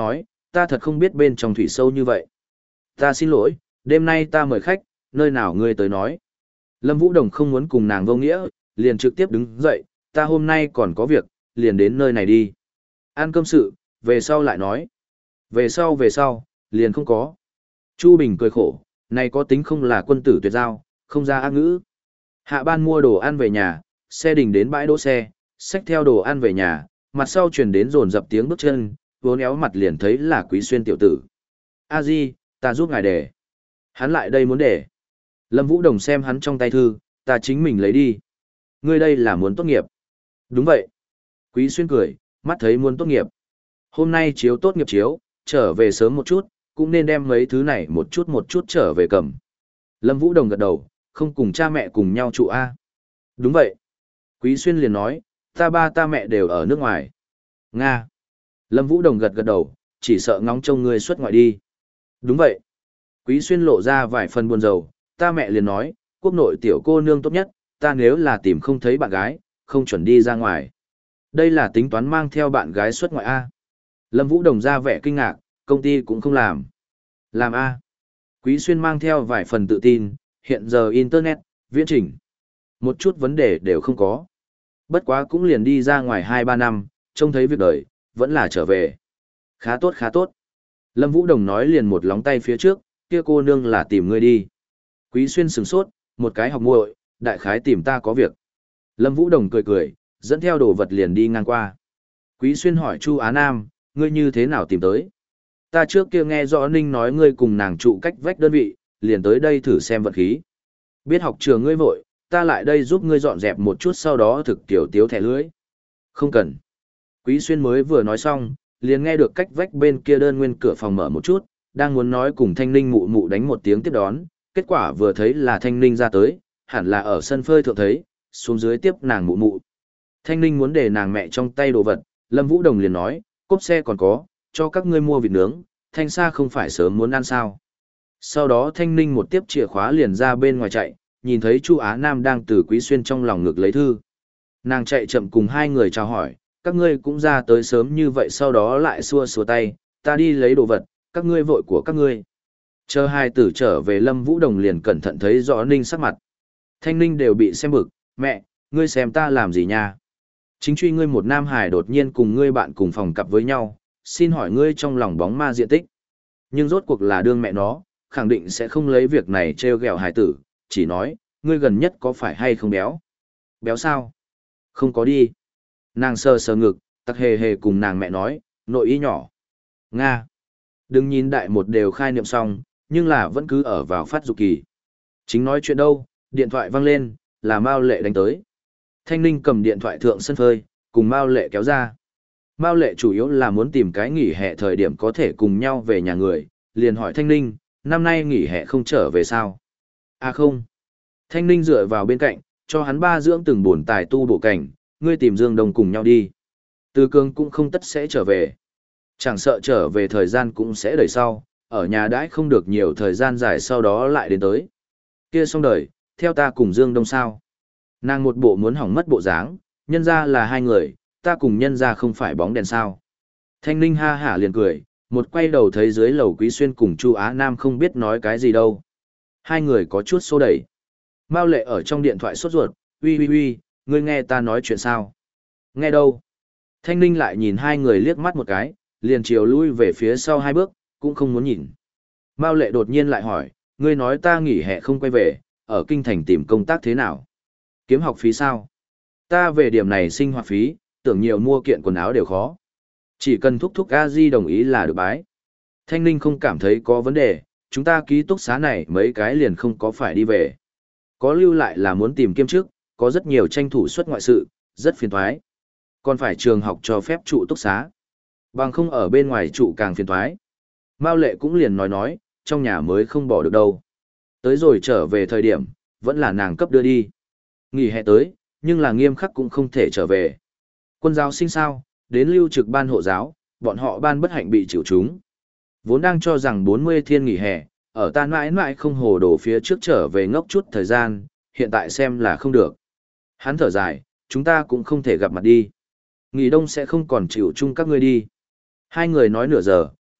[SPEAKER 1] ta thật không biết bên trong thủy sâu như vậy. Ta xin lỗi, đêm nay ta mời khách, nơi nào ngươi tới nói. Lâm Vũ Đồng không muốn cùng nàng vô nghĩa, liền trực tiếp đứng dậy, ta hôm nay còn có việc, liền đến nơi này đi. Ăn cơm sự, về sau lại nói. Về sau về sau, liền không có. Chu Bình cười khổ, này có tính không là quân tử tuyệt giao, không ra ác ngữ. Hạ ban mua đồ ăn về nhà, xe đình đến bãi đỗ xe, xách theo đồ ăn về nhà, mặt sau truyền đến rồn dập tiếng bước chân, vốn éo mặt liền thấy là Quý Xuyên tiểu tử. A Di, ta giúp ngài để. Hắn lại đây muốn để. Lâm Vũ Đồng xem hắn trong tay thư, ta chính mình lấy đi. Ngươi đây là muốn tốt nghiệp. Đúng vậy. Quý Xuyên cười, mắt thấy muốn tốt nghiệp. Hôm nay chiếu tốt nghiệp chiếu, trở về sớm một chút, cũng nên đem mấy thứ này một chút một chút trở về cầm. Lâm Vũ Đồng gật đầu, không cùng cha mẹ cùng nhau trụ A. Đúng vậy. Quý Xuyên liền nói, ta ba ta mẹ đều ở nước ngoài. Nga. Lâm Vũ Đồng gật gật đầu, chỉ sợ ngóng trông ngươi xuất ngoại đi. Đúng vậy. Quý Xuyên lộ ra vài phần buồn rầu, ta mẹ liền nói, quốc nội tiểu cô nương tốt nhất, ta nếu là tìm không thấy bạn gái, không chuẩn đi ra ngoài. Đây là tính toán mang theo bạn gái xuất ngoại A. Lâm Vũ Đồng ra vẻ kinh ngạc, công ty cũng không làm. Làm A. Quý Xuyên mang theo vài phần tự tin, hiện giờ Internet, viễn trình. Một chút vấn đề đều không có. Bất quá cũng liền đi ra ngoài hai ba năm, trông thấy việc đời, vẫn là trở về. Khá tốt khá tốt. Lâm Vũ Đồng nói liền một lóng tay phía trước, kia cô nương là tìm ngươi đi. Quý Xuyên sửng sốt, một cái học muội, đại khái tìm ta có việc. Lâm Vũ Đồng cười cười, dẫn theo đồ vật liền đi ngang qua. Quý Xuyên hỏi Chu Á Nam, ngươi như thế nào tìm tới? Ta trước kia nghe rõ Ninh nói ngươi cùng nàng trụ cách vách đơn vị, liền tới đây thử xem vận khí. Biết học trường ngươi vội, ta lại đây giúp ngươi dọn dẹp một chút sau đó thực tiểu tiếu thẻ lưới. Không cần. Quý Xuyên mới vừa nói xong, liền nghe được cách vách bên kia đơn nguyên cửa phòng mở một chút, đang muốn nói cùng Thanh Ninh mụ mụ đánh một tiếng tiếp đón, kết quả vừa thấy là Thanh Ninh ra tới, hẳn là ở sân phơi thượng thấy, xuống dưới tiếp nàng mụ mụ. Thanh Ninh muốn để nàng mẹ trong tay đồ vật, Lâm Vũ Đồng liền nói, cốp xe còn có, cho các ngươi mua vịt nướng, Thanh Sa không phải sớm muốn ăn sao. Sau đó Thanh Ninh một tiếp chìa khóa liền ra bên ngoài chạy, nhìn thấy Chu Á Nam đang từ Quý Xuyên trong lòng ngực lấy thư. Nàng chạy chậm cùng hai người chào hỏi, các ngươi cũng ra tới sớm như vậy sau đó lại xua xua tay, ta đi lấy đồ vật, các ngươi vội của các ngươi. Chờ hai tử trở về Lâm Vũ Đồng liền cẩn thận thấy rõ Ninh sắc mặt. Thanh Ninh đều bị xem bực, mẹ, ngươi xem ta làm gì nha? Chính truy ngươi một nam hải đột nhiên cùng ngươi bạn cùng phòng cặp với nhau, xin hỏi ngươi trong lòng bóng ma diện tích. Nhưng rốt cuộc là đương mẹ nó, khẳng định sẽ không lấy việc này trêu ghẹo hải tử, chỉ nói, ngươi gần nhất có phải hay không béo? Béo sao? Không có đi. Nàng sờ sờ ngực, tặc hề hề cùng nàng mẹ nói, nội ý nhỏ. Nga. Đừng nhìn đại một đều khai niệm xong, nhưng là vẫn cứ ở vào phát dục kỳ. Chính nói chuyện đâu, điện thoại vang lên, là Mao Lệ đánh tới. Thanh Ninh cầm điện thoại thượng sân phơi, cùng Mao Lệ kéo ra. Mao Lệ chủ yếu là muốn tìm cái nghỉ hè thời điểm có thể cùng nhau về nhà người, liền hỏi Thanh Ninh, năm nay nghỉ hè không trở về sao? À không. Thanh Ninh dựa vào bên cạnh, cho hắn ba dưỡng từng buồn tài tu bộ cảnh, ngươi tìm Dương Đông cùng nhau đi. Từ Cương cũng không tất sẽ trở về. Chẳng sợ trở về thời gian cũng sẽ đợi sau, ở nhà đãi không được nhiều thời gian dài sau đó lại đến tới. Kia xong đời, theo ta cùng Dương Đông sao? Nàng một bộ muốn hỏng mất bộ dáng, nhân ra là hai người, ta cùng nhân ra không phải bóng đèn sao. Thanh Ninh ha hả liền cười, một quay đầu thấy dưới lầu Quý Xuyên cùng Chu Á Nam không biết nói cái gì đâu. Hai người có chút xô đẩy. Mao Lệ ở trong điện thoại sốt ruột, uy uy uy, ngươi nghe ta nói chuyện sao? Nghe đâu? Thanh Ninh lại nhìn hai người liếc mắt một cái, liền chiều lui về phía sau hai bước, cũng không muốn nhìn. Mao Lệ đột nhiên lại hỏi, ngươi nói ta nghỉ hè không quay về, ở kinh thành tìm công tác thế nào? Kiếm học phí sao? Ta về điểm này sinh hoạt phí, tưởng nhiều mua kiện quần áo đều khó. Chỉ cần thúc thúc a di đồng ý là được bái. Thanh Ninh không cảm thấy có vấn đề, chúng ta ký túc xá này mấy cái liền không có phải đi về. Có lưu lại là muốn tìm kiêm chức, có rất nhiều tranh thủ xuất ngoại sự, rất phiền toái. Còn phải trường học cho phép trụ túc xá. Bằng không ở bên ngoài trụ càng phiền toái. Mao Lệ cũng liền nói nói, trong nhà mới không bỏ được đâu. Tới rồi trở về thời điểm, vẫn là nàng cấp đưa đi. Nghỉ hè tới, nhưng là nghiêm khắc cũng không thể trở về. Quân giáo sinh sao, đến lưu trực ban hộ giáo, bọn họ ban bất hạnh bị chịu chúng. Vốn đang cho rằng bốn mươi thiên nghỉ hè, ở ta mãi mãi không hồ đồ phía trước trở về ngốc chút thời gian, hiện tại xem là không được. Hắn thở dài, chúng ta cũng không thể gặp mặt đi. Nghỉ đông sẽ không còn chịu chung các ngươi đi. Hai người nói nửa giờ,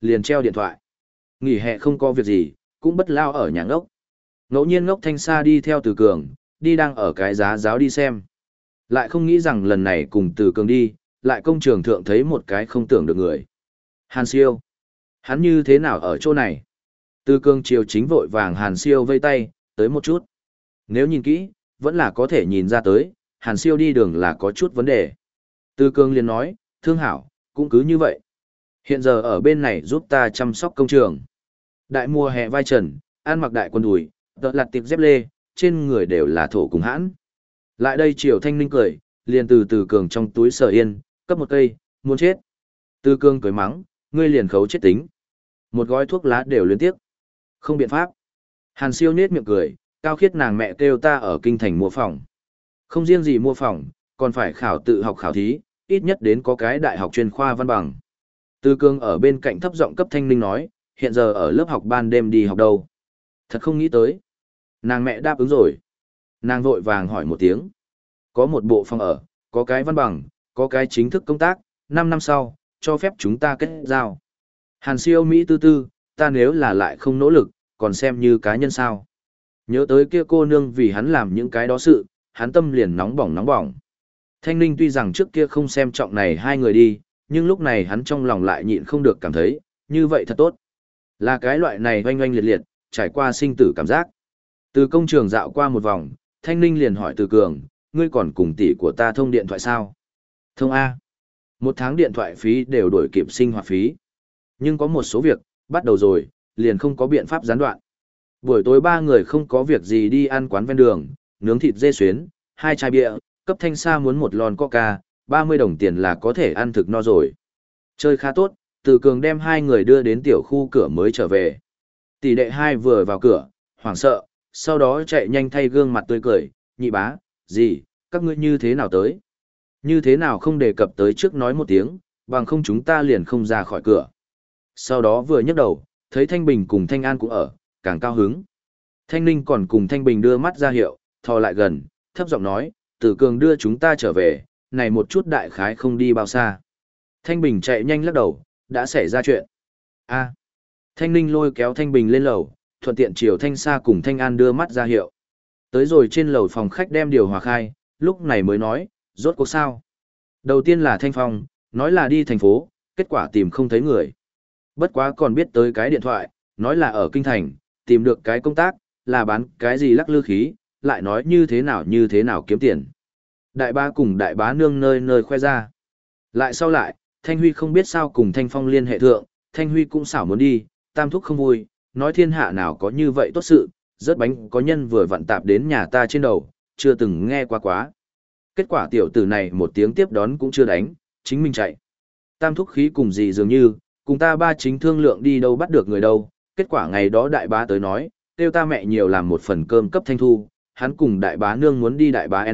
[SPEAKER 1] liền treo điện thoại. Nghỉ hè không có việc gì, cũng bất lao ở nhà ngốc. Ngẫu nhiên Ngốc Thanh Sa đi theo Từ Cường, đi đang ở cái giá giáo đi xem. Lại không nghĩ rằng lần này cùng Từ Cường đi, lại công trường thượng thấy một cái không tưởng được người. Hàn Siêu. Hắn như thế nào ở chỗ này? Từ Cường chiều chính vội vàng Hàn Siêu vây tay, tới một chút. Nếu nhìn kỹ, vẫn là có thể nhìn ra tới, Hàn Siêu đi đường là có chút vấn đề. Từ Cường liền nói, thương hảo, cũng cứ như vậy. Hiện giờ ở bên này giúp ta chăm sóc công trường. Đại mùa hè vai trần, ăn mặc đại quần đùi, tợ lặt tiệp dép lê, trên người đều là thổ cùng hãn. Lại đây Triều Thanh Ninh cười, liền từ Từ Cường trong túi sở yên, cấp một cây, muốn chết. Từ Cường cười mắng, ngươi liền khấu chết tính. Một gói thuốc lá đều liên tiếp. Không biện pháp. Hàn Siêu nết miệng cười, cao khiết nàng mẹ kêu ta ở kinh thành mua phòng. Không riêng gì mua phòng, còn phải khảo tự học khảo thí, ít nhất đến có cái đại học chuyên khoa văn bằng. Từ Cường ở bên cạnh thấp giọng cấp Thanh Ninh nói, hiện giờ ở lớp học ban đêm đi học đâu. Thật không nghĩ tới. Nàng mẹ đáp ứng rồi. Nàng vội vàng hỏi một tiếng. Có một bộ phòng ở, có cái văn bằng, có cái chính thức công tác, năm năm sau, cho phép chúng ta kết giao. Hàn Siêu Mỹ tư tư, ta nếu là lại không nỗ lực, còn xem như cá nhân sao. Nhớ tới kia cô nương vì hắn làm những cái đó sự, hắn tâm liền nóng bỏng nóng bỏng. Thanh Ninh tuy rằng trước kia không xem trọng này hai người đi, nhưng lúc này hắn trong lòng lại nhịn không được cảm thấy, như vậy thật tốt. Là cái loại này oanh oanh liệt liệt, trải qua sinh tử cảm giác. Từ công trường dạo qua một vòng, Thanh Ninh liền hỏi Từ Cường, ngươi còn cùng tỷ của ta thông điện thoại sao? Thông A. Một tháng điện thoại phí đều đổi kịp sinh hoạt phí. Nhưng có một số việc, bắt đầu rồi, liền không có biện pháp gián đoạn. Buổi tối ba người không có việc gì đi ăn quán ven đường, nướng thịt dê xuyến, hai chai bia, cấp Thanh Sa muốn một lon coca, ba mươi đồng tiền là có thể ăn thực no rồi. Chơi khá tốt, Từ Cường đem hai người đưa đến tiểu khu cửa mới trở về. Tỷ đệ hai vừa vào cửa, hoảng sợ, sau đó chạy nhanh thay gương mặt tươi cười, nhị bá, gì, các ngươi như thế nào tới? Như thế nào không đề cập tới trước nói một tiếng, bằng không chúng ta liền không ra khỏi cửa. Sau đó vừa nhấc đầu, thấy Thanh Bình cùng Thanh An cũng ở, càng cao hứng. Thanh Ninh còn cùng Thanh Bình đưa mắt ra hiệu, thò lại gần, thấp giọng nói, Tử Cường đưa chúng ta trở về, này một chút đại khái không đi bao xa. Thanh Bình chạy nhanh lắc đầu, đã xảy ra chuyện. A. Thanh Ninh lôi kéo Thanh Bình lên lầu, thuận tiện chiều Thanh Sa cùng Thanh An đưa mắt ra hiệu. Tới rồi trên lầu phòng khách đem điều hòa khai, lúc này mới nói, rốt cuộc sao? Đầu tiên là Thanh Phong, nói là đi thành phố, kết quả tìm không thấy người. Bất quá còn biết tới cái điện thoại, nói là ở kinh thành, tìm được cái công tác, là bán cái gì lắc lư khí, lại nói như thế nào như thế nào kiếm tiền. Đại bá cùng đại bá nương nơi nơi khoe ra. Lại sau lại, Thanh Huy không biết sao cùng Thanh Phong liên hệ thượng, Thanh Huy cũng xảo muốn đi, tam thúc không vui, nói thiên hạ nào có như vậy tốt sự, rớt bánh có nhân vừa vặn tạp đến nhà ta trên đầu, chưa từng nghe qua quá. Kết quả tiểu tử này một tiếng tiếp đón cũng chưa đánh, chính mình chạy. Tam thúc khí cùng gì dường như, cùng ta ba chính thương lượng đi đâu bắt được người đâu, kết quả ngày đó đại bá tới nói, kêu ta mẹ nhiều làm một phần cơm cấp Thanh Thu, hắn cùng đại bá nương muốn đi đại bá N.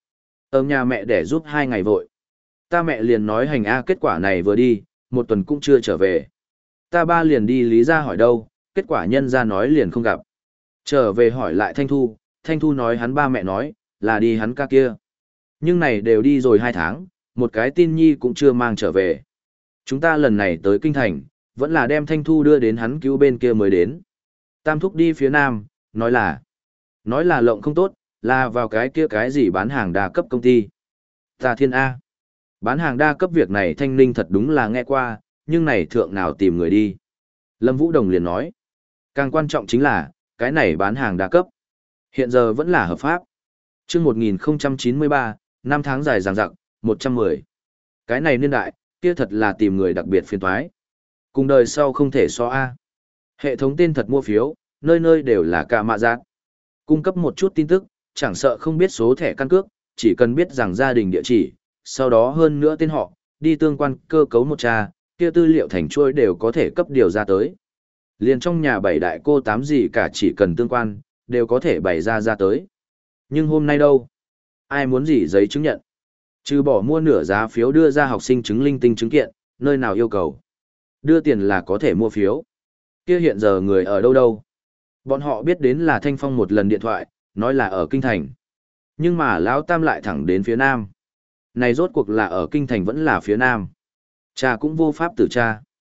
[SPEAKER 1] Ở nhà mẹ để giúp hai ngày vội. Ta mẹ liền nói hành A kết quả này vừa đi, một tuần cũng chưa trở về. Ta ba liền đi lý ra hỏi đâu, kết quả nhân ra nói liền không gặp. Trở về hỏi lại Thanh Thu, Thanh Thu nói hắn ba mẹ nói, là đi hắn ca kia. Nhưng này đều đi rồi hai tháng, một cái tin nhi cũng chưa mang trở về. Chúng ta lần này tới Kinh Thành, vẫn là đem Thanh Thu đưa đến hắn cứu bên kia mới đến. Tam thúc đi phía nam, nói là, nói là lộng không tốt, là vào cái kia cái gì bán hàng đa cấp công ty. Ta thiên A. Bán hàng đa cấp việc này Thanh Ninh thật đúng là nghe qua, nhưng này thượng nào tìm người đi. Lâm Vũ Đồng liền nói, càng quan trọng chính là, cái này bán hàng đa cấp. Hiện giờ vẫn là hợp pháp. Trước một nghìn không trăm chín mươi ba, năm tháng dài dằng dặc, một trăm mười. Cái này niên đại, kia thật là tìm người đặc biệt phiền toái. Cùng đời sau không thể so A. Hệ thống tên thật mua phiếu, nơi nơi đều là cả mạ giác. Cung cấp một chút tin tức, chẳng sợ không biết số thẻ căn cước, chỉ cần biết rằng gia đình địa chỉ, sau đó hơn nữa tên họ, đi tương quan cơ cấu một tra, kia tư liệu thành chuỗi đều có thể cấp điều ra tới. Liền trong nhà bảy đại cô tám gì cả chỉ cần tương quan, đều có thể bày ra ra tới. Nhưng hôm nay đâu? Ai muốn gì giấy chứng nhận? Trừ bỏ mua nửa giá phiếu đưa ra học sinh chứng linh tinh chứng kiện, nơi nào yêu cầu. Đưa tiền là có thể mua phiếu. Kia hiện giờ người ở đâu đâu? Bọn họ biết đến là Thanh Phong một lần điện thoại, nói là ở Kinh Thành. Nhưng mà Lão Tam lại thẳng đến phía Nam. Này rốt cuộc là ở Kinh Thành vẫn là phía Nam. Cha cũng vô pháp tử cha.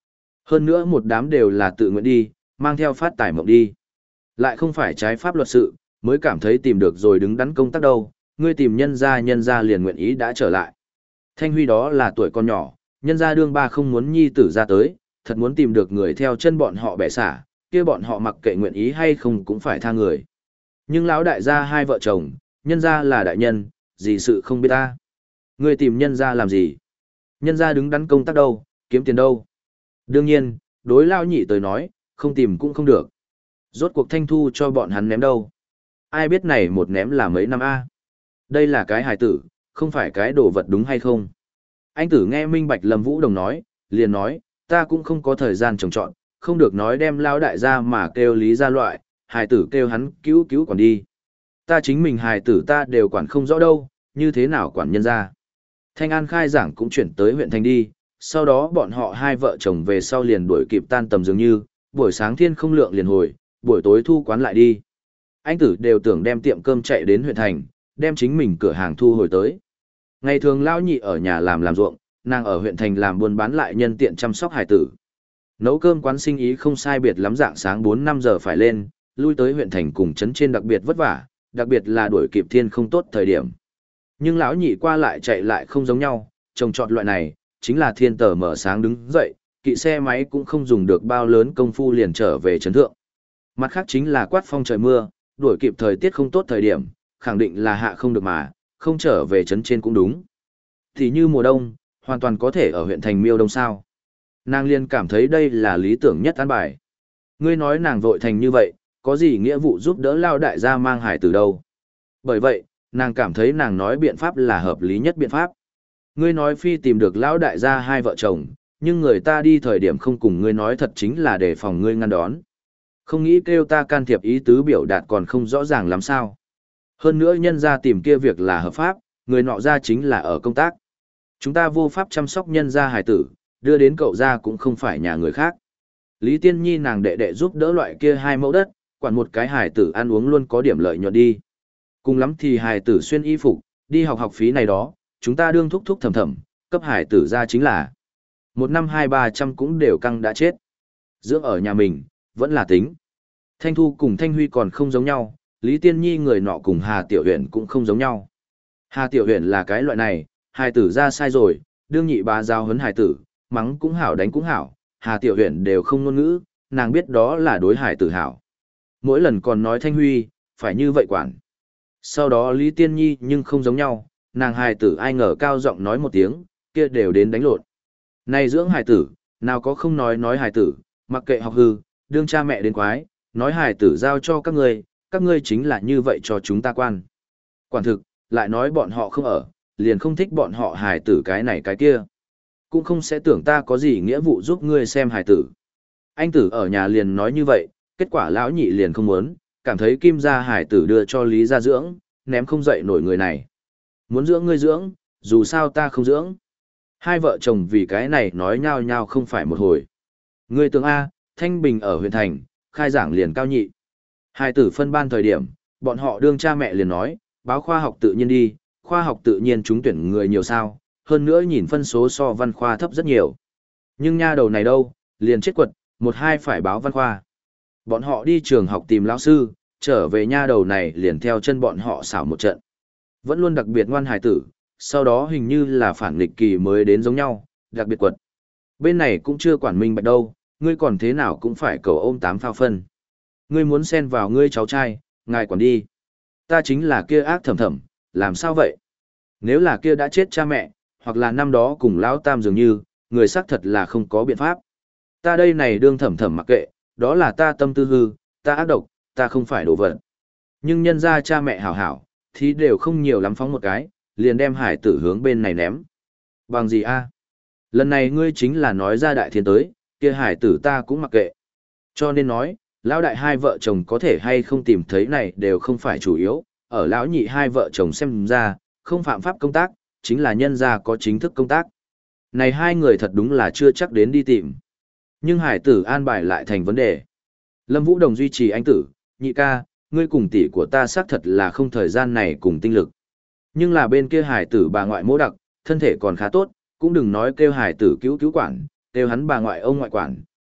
[SPEAKER 1] Hơn nữa một đám đều là tự nguyện đi, mang theo phát tài mộng đi. Lại không phải trái pháp luật sự, mới cảm thấy tìm được rồi đứng đắn công tác đâu, ngươi tìm nhân gia nhân gia liền nguyện ý đã trở lại. Thanh Huy đó là tuổi con nhỏ, nhân gia đương ba không muốn nhi tử ra tới, thật muốn tìm được người theo chân bọn họ bẻ xả, kia bọn họ mặc kệ nguyện ý hay không cũng phải tha người. Nhưng lão đại gia hai vợ chồng, nhân gia là đại nhân, gì sự không biết ta. Ngươi tìm nhân gia làm gì? Nhân gia đứng đắn công tác đâu, kiếm tiền đâu. Đương nhiên, đối lao nhị tới nói, không tìm cũng không được. Rốt cuộc Thanh Thu cho bọn hắn ném đâu. Ai biết này một ném là mấy năm a? Đây là cái hài tử, không phải cái đồ vật đúng hay không? Anh tử nghe minh bạch Lâm Vũ Đồng nói, liền nói, ta cũng không có thời gian trồng trọn, không được nói đem lao đại gia mà kêu lý ra loại, hài tử kêu hắn cứu cứu quản đi. Ta chính mình hài tử ta đều quản không rõ đâu, như thế nào quản nhân ra. Thanh An khai giảng cũng chuyển tới huyện thành đi, sau đó bọn họ hai vợ chồng về sau liền đuổi kịp tan tầm dường như, buổi sáng thiên không lượng liền hồi, buổi tối thu quán lại đi. Anh tử đều tưởng đem tiệm cơm chạy đến huyện thành, đem chính mình cửa hàng thu hồi tới. Ngày thường lão nhị ở nhà làm làm ruộng, nàng ở huyện thành làm buôn bán lại nhân tiện chăm sóc hài tử. Nấu cơm quán sinh ý không sai biệt lắm, dạng sáng bốn năm giờ phải lên, lui tới huyện thành cùng trấn trên đặc biệt vất vả, đặc biệt là đuổi kịp thiên không tốt thời điểm. Nhưng lão nhị qua lại chạy lại không giống nhau, trồng trọt loại này, chính là thiên tờ mở sáng đứng dậy, kỵ xe máy cũng không dùng được bao lớn công phu liền trở về trấn thượng. Mặt khác chính là quát phong trời mưa, đuổi kịp thời tiết không tốt thời điểm, khẳng định là hạ không được mà, không trở về trấn trên cũng đúng. Thì như mùa đông, hoàn toàn có thể ở huyện thành Miêu Đông sao. Nàng liên cảm thấy đây là lý tưởng nhất an bài. Ngươi nói nàng vội thành như vậy, có gì nghĩa vụ giúp đỡ lao đại gia mang hải từ đâu. Bởi vậy, nàng cảm thấy nàng nói biện pháp là hợp lý nhất biện pháp. Ngươi nói phi tìm được lão đại gia hai vợ chồng, nhưng người ta đi thời điểm không cùng ngươi nói thật chính là để phòng ngươi ngăn đón. Không nghĩ kêu ta can thiệp ý tứ biểu đạt còn không rõ ràng lắm sao. Hơn nữa nhân ra tìm kia việc là hợp pháp, người nọ ra chính là ở công tác. Chúng ta vô pháp chăm sóc nhân gia hài tử, đưa đến cậu ra cũng không phải nhà người khác. Lý Tiên Nhi nàng đệ đệ giúp đỡ loại kia hai mẫu đất, quản một cái hài tử ăn uống luôn có điểm lợi nhuận đi. Cùng lắm thì hài tử xuyên y phục, đi học học phí này đó, chúng ta đương thúc thúc thầm thầm, cấp hài tử ra chính là một năm hai ba trăm cũng đều căng đã chết. Dưỡng ở nhà mình, vẫn là tính. Thanh Thu cùng Thanh Huy còn không giống nhau, Lý Tiên Nhi người nọ cùng Hà Tiểu Huyền cũng không giống nhau. Hà Tiểu Huyền là cái loại này, hài tử ra sai rồi, đương nhị bá giao huấn hài tử, mắng cũng hảo đánh cũng hảo, Hà Tiểu Huyền đều không ngôn ngữ, nàng biết đó là đối hài tử hảo. Mỗi lần còn nói Thanh Huy, phải như vậy quản. Sau đó Lý Tiên Nhi nhưng không giống nhau, nàng hài tử ai ngờ cao giọng nói một tiếng, kia đều đến đánh lộn. Này dưỡng hài tử, nào có không nói nói hài tử, mặc kệ học hư, đương cha mẹ đến quái, nói hài tử giao cho các ngươi, các ngươi chính là như vậy cho chúng ta quan. Quản thực, lại nói bọn họ không ở, liền không thích bọn họ hài tử cái này cái kia. Cũng không sẽ tưởng ta có gì nghĩa vụ giúp ngươi xem hài tử. Anh tử ở nhà liền nói như vậy, kết quả lão nhị liền không muốn, cảm thấy kim gia hài tử đưa cho Lý gia dưỡng, ném không dậy nổi người này. Muốn dưỡng ngươi dưỡng, dù sao ta không dưỡng. Hai vợ chồng vì cái này nói nhau nhau không phải một hồi. Ngươi tưởng A, Thanh Bình ở huyện thành, khai giảng liền cao nhị. Hai tử phân ban thời điểm, bọn họ đương cha mẹ liền nói, báo khoa học tự nhiên đi, khoa học tự nhiên trúng tuyển người nhiều sao, hơn nữa nhìn phân số so văn khoa thấp rất nhiều. Nhưng nha đầu này đâu, liền chết quật, một hai phải báo văn khoa. Bọn họ đi trường học tìm lão sư, trở về nha đầu này liền theo chân bọn họ xảo một trận. Vẫn luôn đặc biệt ngoan hài tử, sau đó hình như là phản nghịch kỳ mới đến giống nhau, đặc biệt quật. Bên này cũng chưa quản minh bạch đâu, ngươi còn thế nào cũng phải cầu ôm tám phao phân. Ngươi muốn xen vào ngươi cháu trai, ngài quản đi. Ta chính là kia ác thầm thầm, làm sao vậy? Nếu là kia đã chết cha mẹ, hoặc là năm đó cùng lão tam dường như, người xác thật là không có biện pháp. Ta đây này đương thầm thầm mặc kệ, đó là ta tâm tư hư, ta ác độc, ta không phải đồ vật. Nhưng nhân ra cha mẹ hảo hảo, thì đều không nhiều lắm phóng một cái, liền đem hải tử hướng bên này ném. Bằng gì a? Lần này ngươi chính là nói ra đại thiên tới, kia hải tử ta cũng mặc kệ. Cho nên nói, lão đại hai vợ chồng có thể hay không tìm thấy này đều không phải chủ yếu, ở lão nhị hai vợ chồng xem ra, không phạm pháp công tác, chính là nhân gia có chính thức công tác. Này hai người thật đúng là chưa chắc đến đi tìm. Nhưng hải tử an bài lại thành vấn đề. Lâm Vũ Đồng duy trì anh tử, nhị ca, ngươi cùng tỷ của ta xác thật là không thời gian này cùng tinh lực. Nhưng là bên kia hải tử bà ngoại mỗ đặc, thân thể còn khá tốt, cũng đừng nói kêu hải tử cứu cứu quản, kêu hắn bà ngoại ông ngoại quản,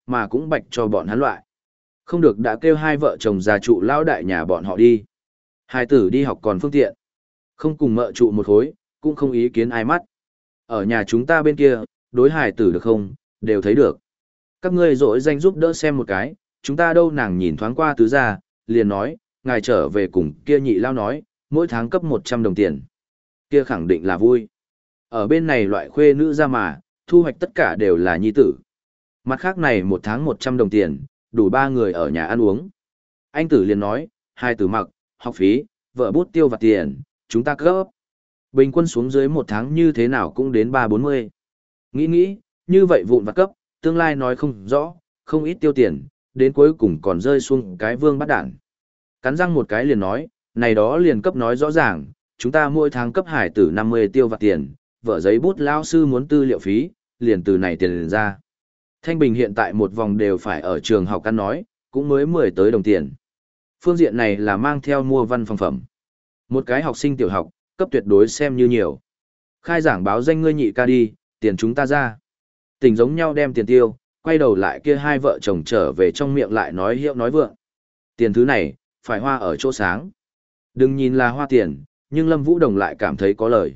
[SPEAKER 1] mà cũng bạch cho bọn hắn loại. Không được đã kêu hai vợ chồng già trụ lão đại nhà bọn họ đi. Hai tử đi học còn phương tiện. Không cùng mợ trụ một khối, cũng không ý kiến ai mắt. Ở nhà chúng ta bên kia, đối hài tử được không, đều thấy được. Các ngươi dỗi danh giúp đỡ xem một cái, chúng ta đâu nàng nhìn thoáng qua tứ gia, liền nói, ngài trở về cùng kia nhị lao nói, mỗi tháng cấp một trăm đồng tiền. Kia khẳng định là vui. Ở bên này loại khuê nữ ra mà, thu hoạch tất cả đều là nhi tử. Mặt khác này một tháng một trăm đồng tiền, đủ ba người ở nhà ăn uống. Anh tử liền nói, hai tử mặc, học phí, vợ bút tiêu vặt tiền, chúng ta cấp. Bình quân xuống dưới một tháng như thế nào cũng đến ba bốn mươi. Nghĩ nghĩ, như vậy vụn vặt cấp, tương lai nói không rõ, không ít tiêu tiền, đến cuối cùng còn rơi xuống cái vương bắt đảng. Cắn răng một cái liền nói, này đó liền cấp nói rõ ràng, chúng ta mỗi tháng cấp hải tử năm mươi tiêu vặt tiền, vợ giấy bút lao sư muốn tư liệu phí, liền từ này tiền liền ra. Thanh Bình hiện tại một vòng đều phải ở trường học ăn nói, cũng mới mười tới đồng tiền. Phương diện này là mang theo mua văn phòng phẩm. Một cái học sinh tiểu học, cấp tuyệt đối xem như nhiều. Khai giảng báo danh ngươi nhị ca đi, tiền chúng ta ra. Tình giống nhau đem tiền tiêu, quay đầu lại kia hai vợ chồng trở về trong miệng lại nói hiệu nói vượng. Tiền thứ này, phải hoa ở chỗ sáng. Đừng nhìn là hoa tiền, nhưng Lâm Vũ Đồng lại cảm thấy có lời.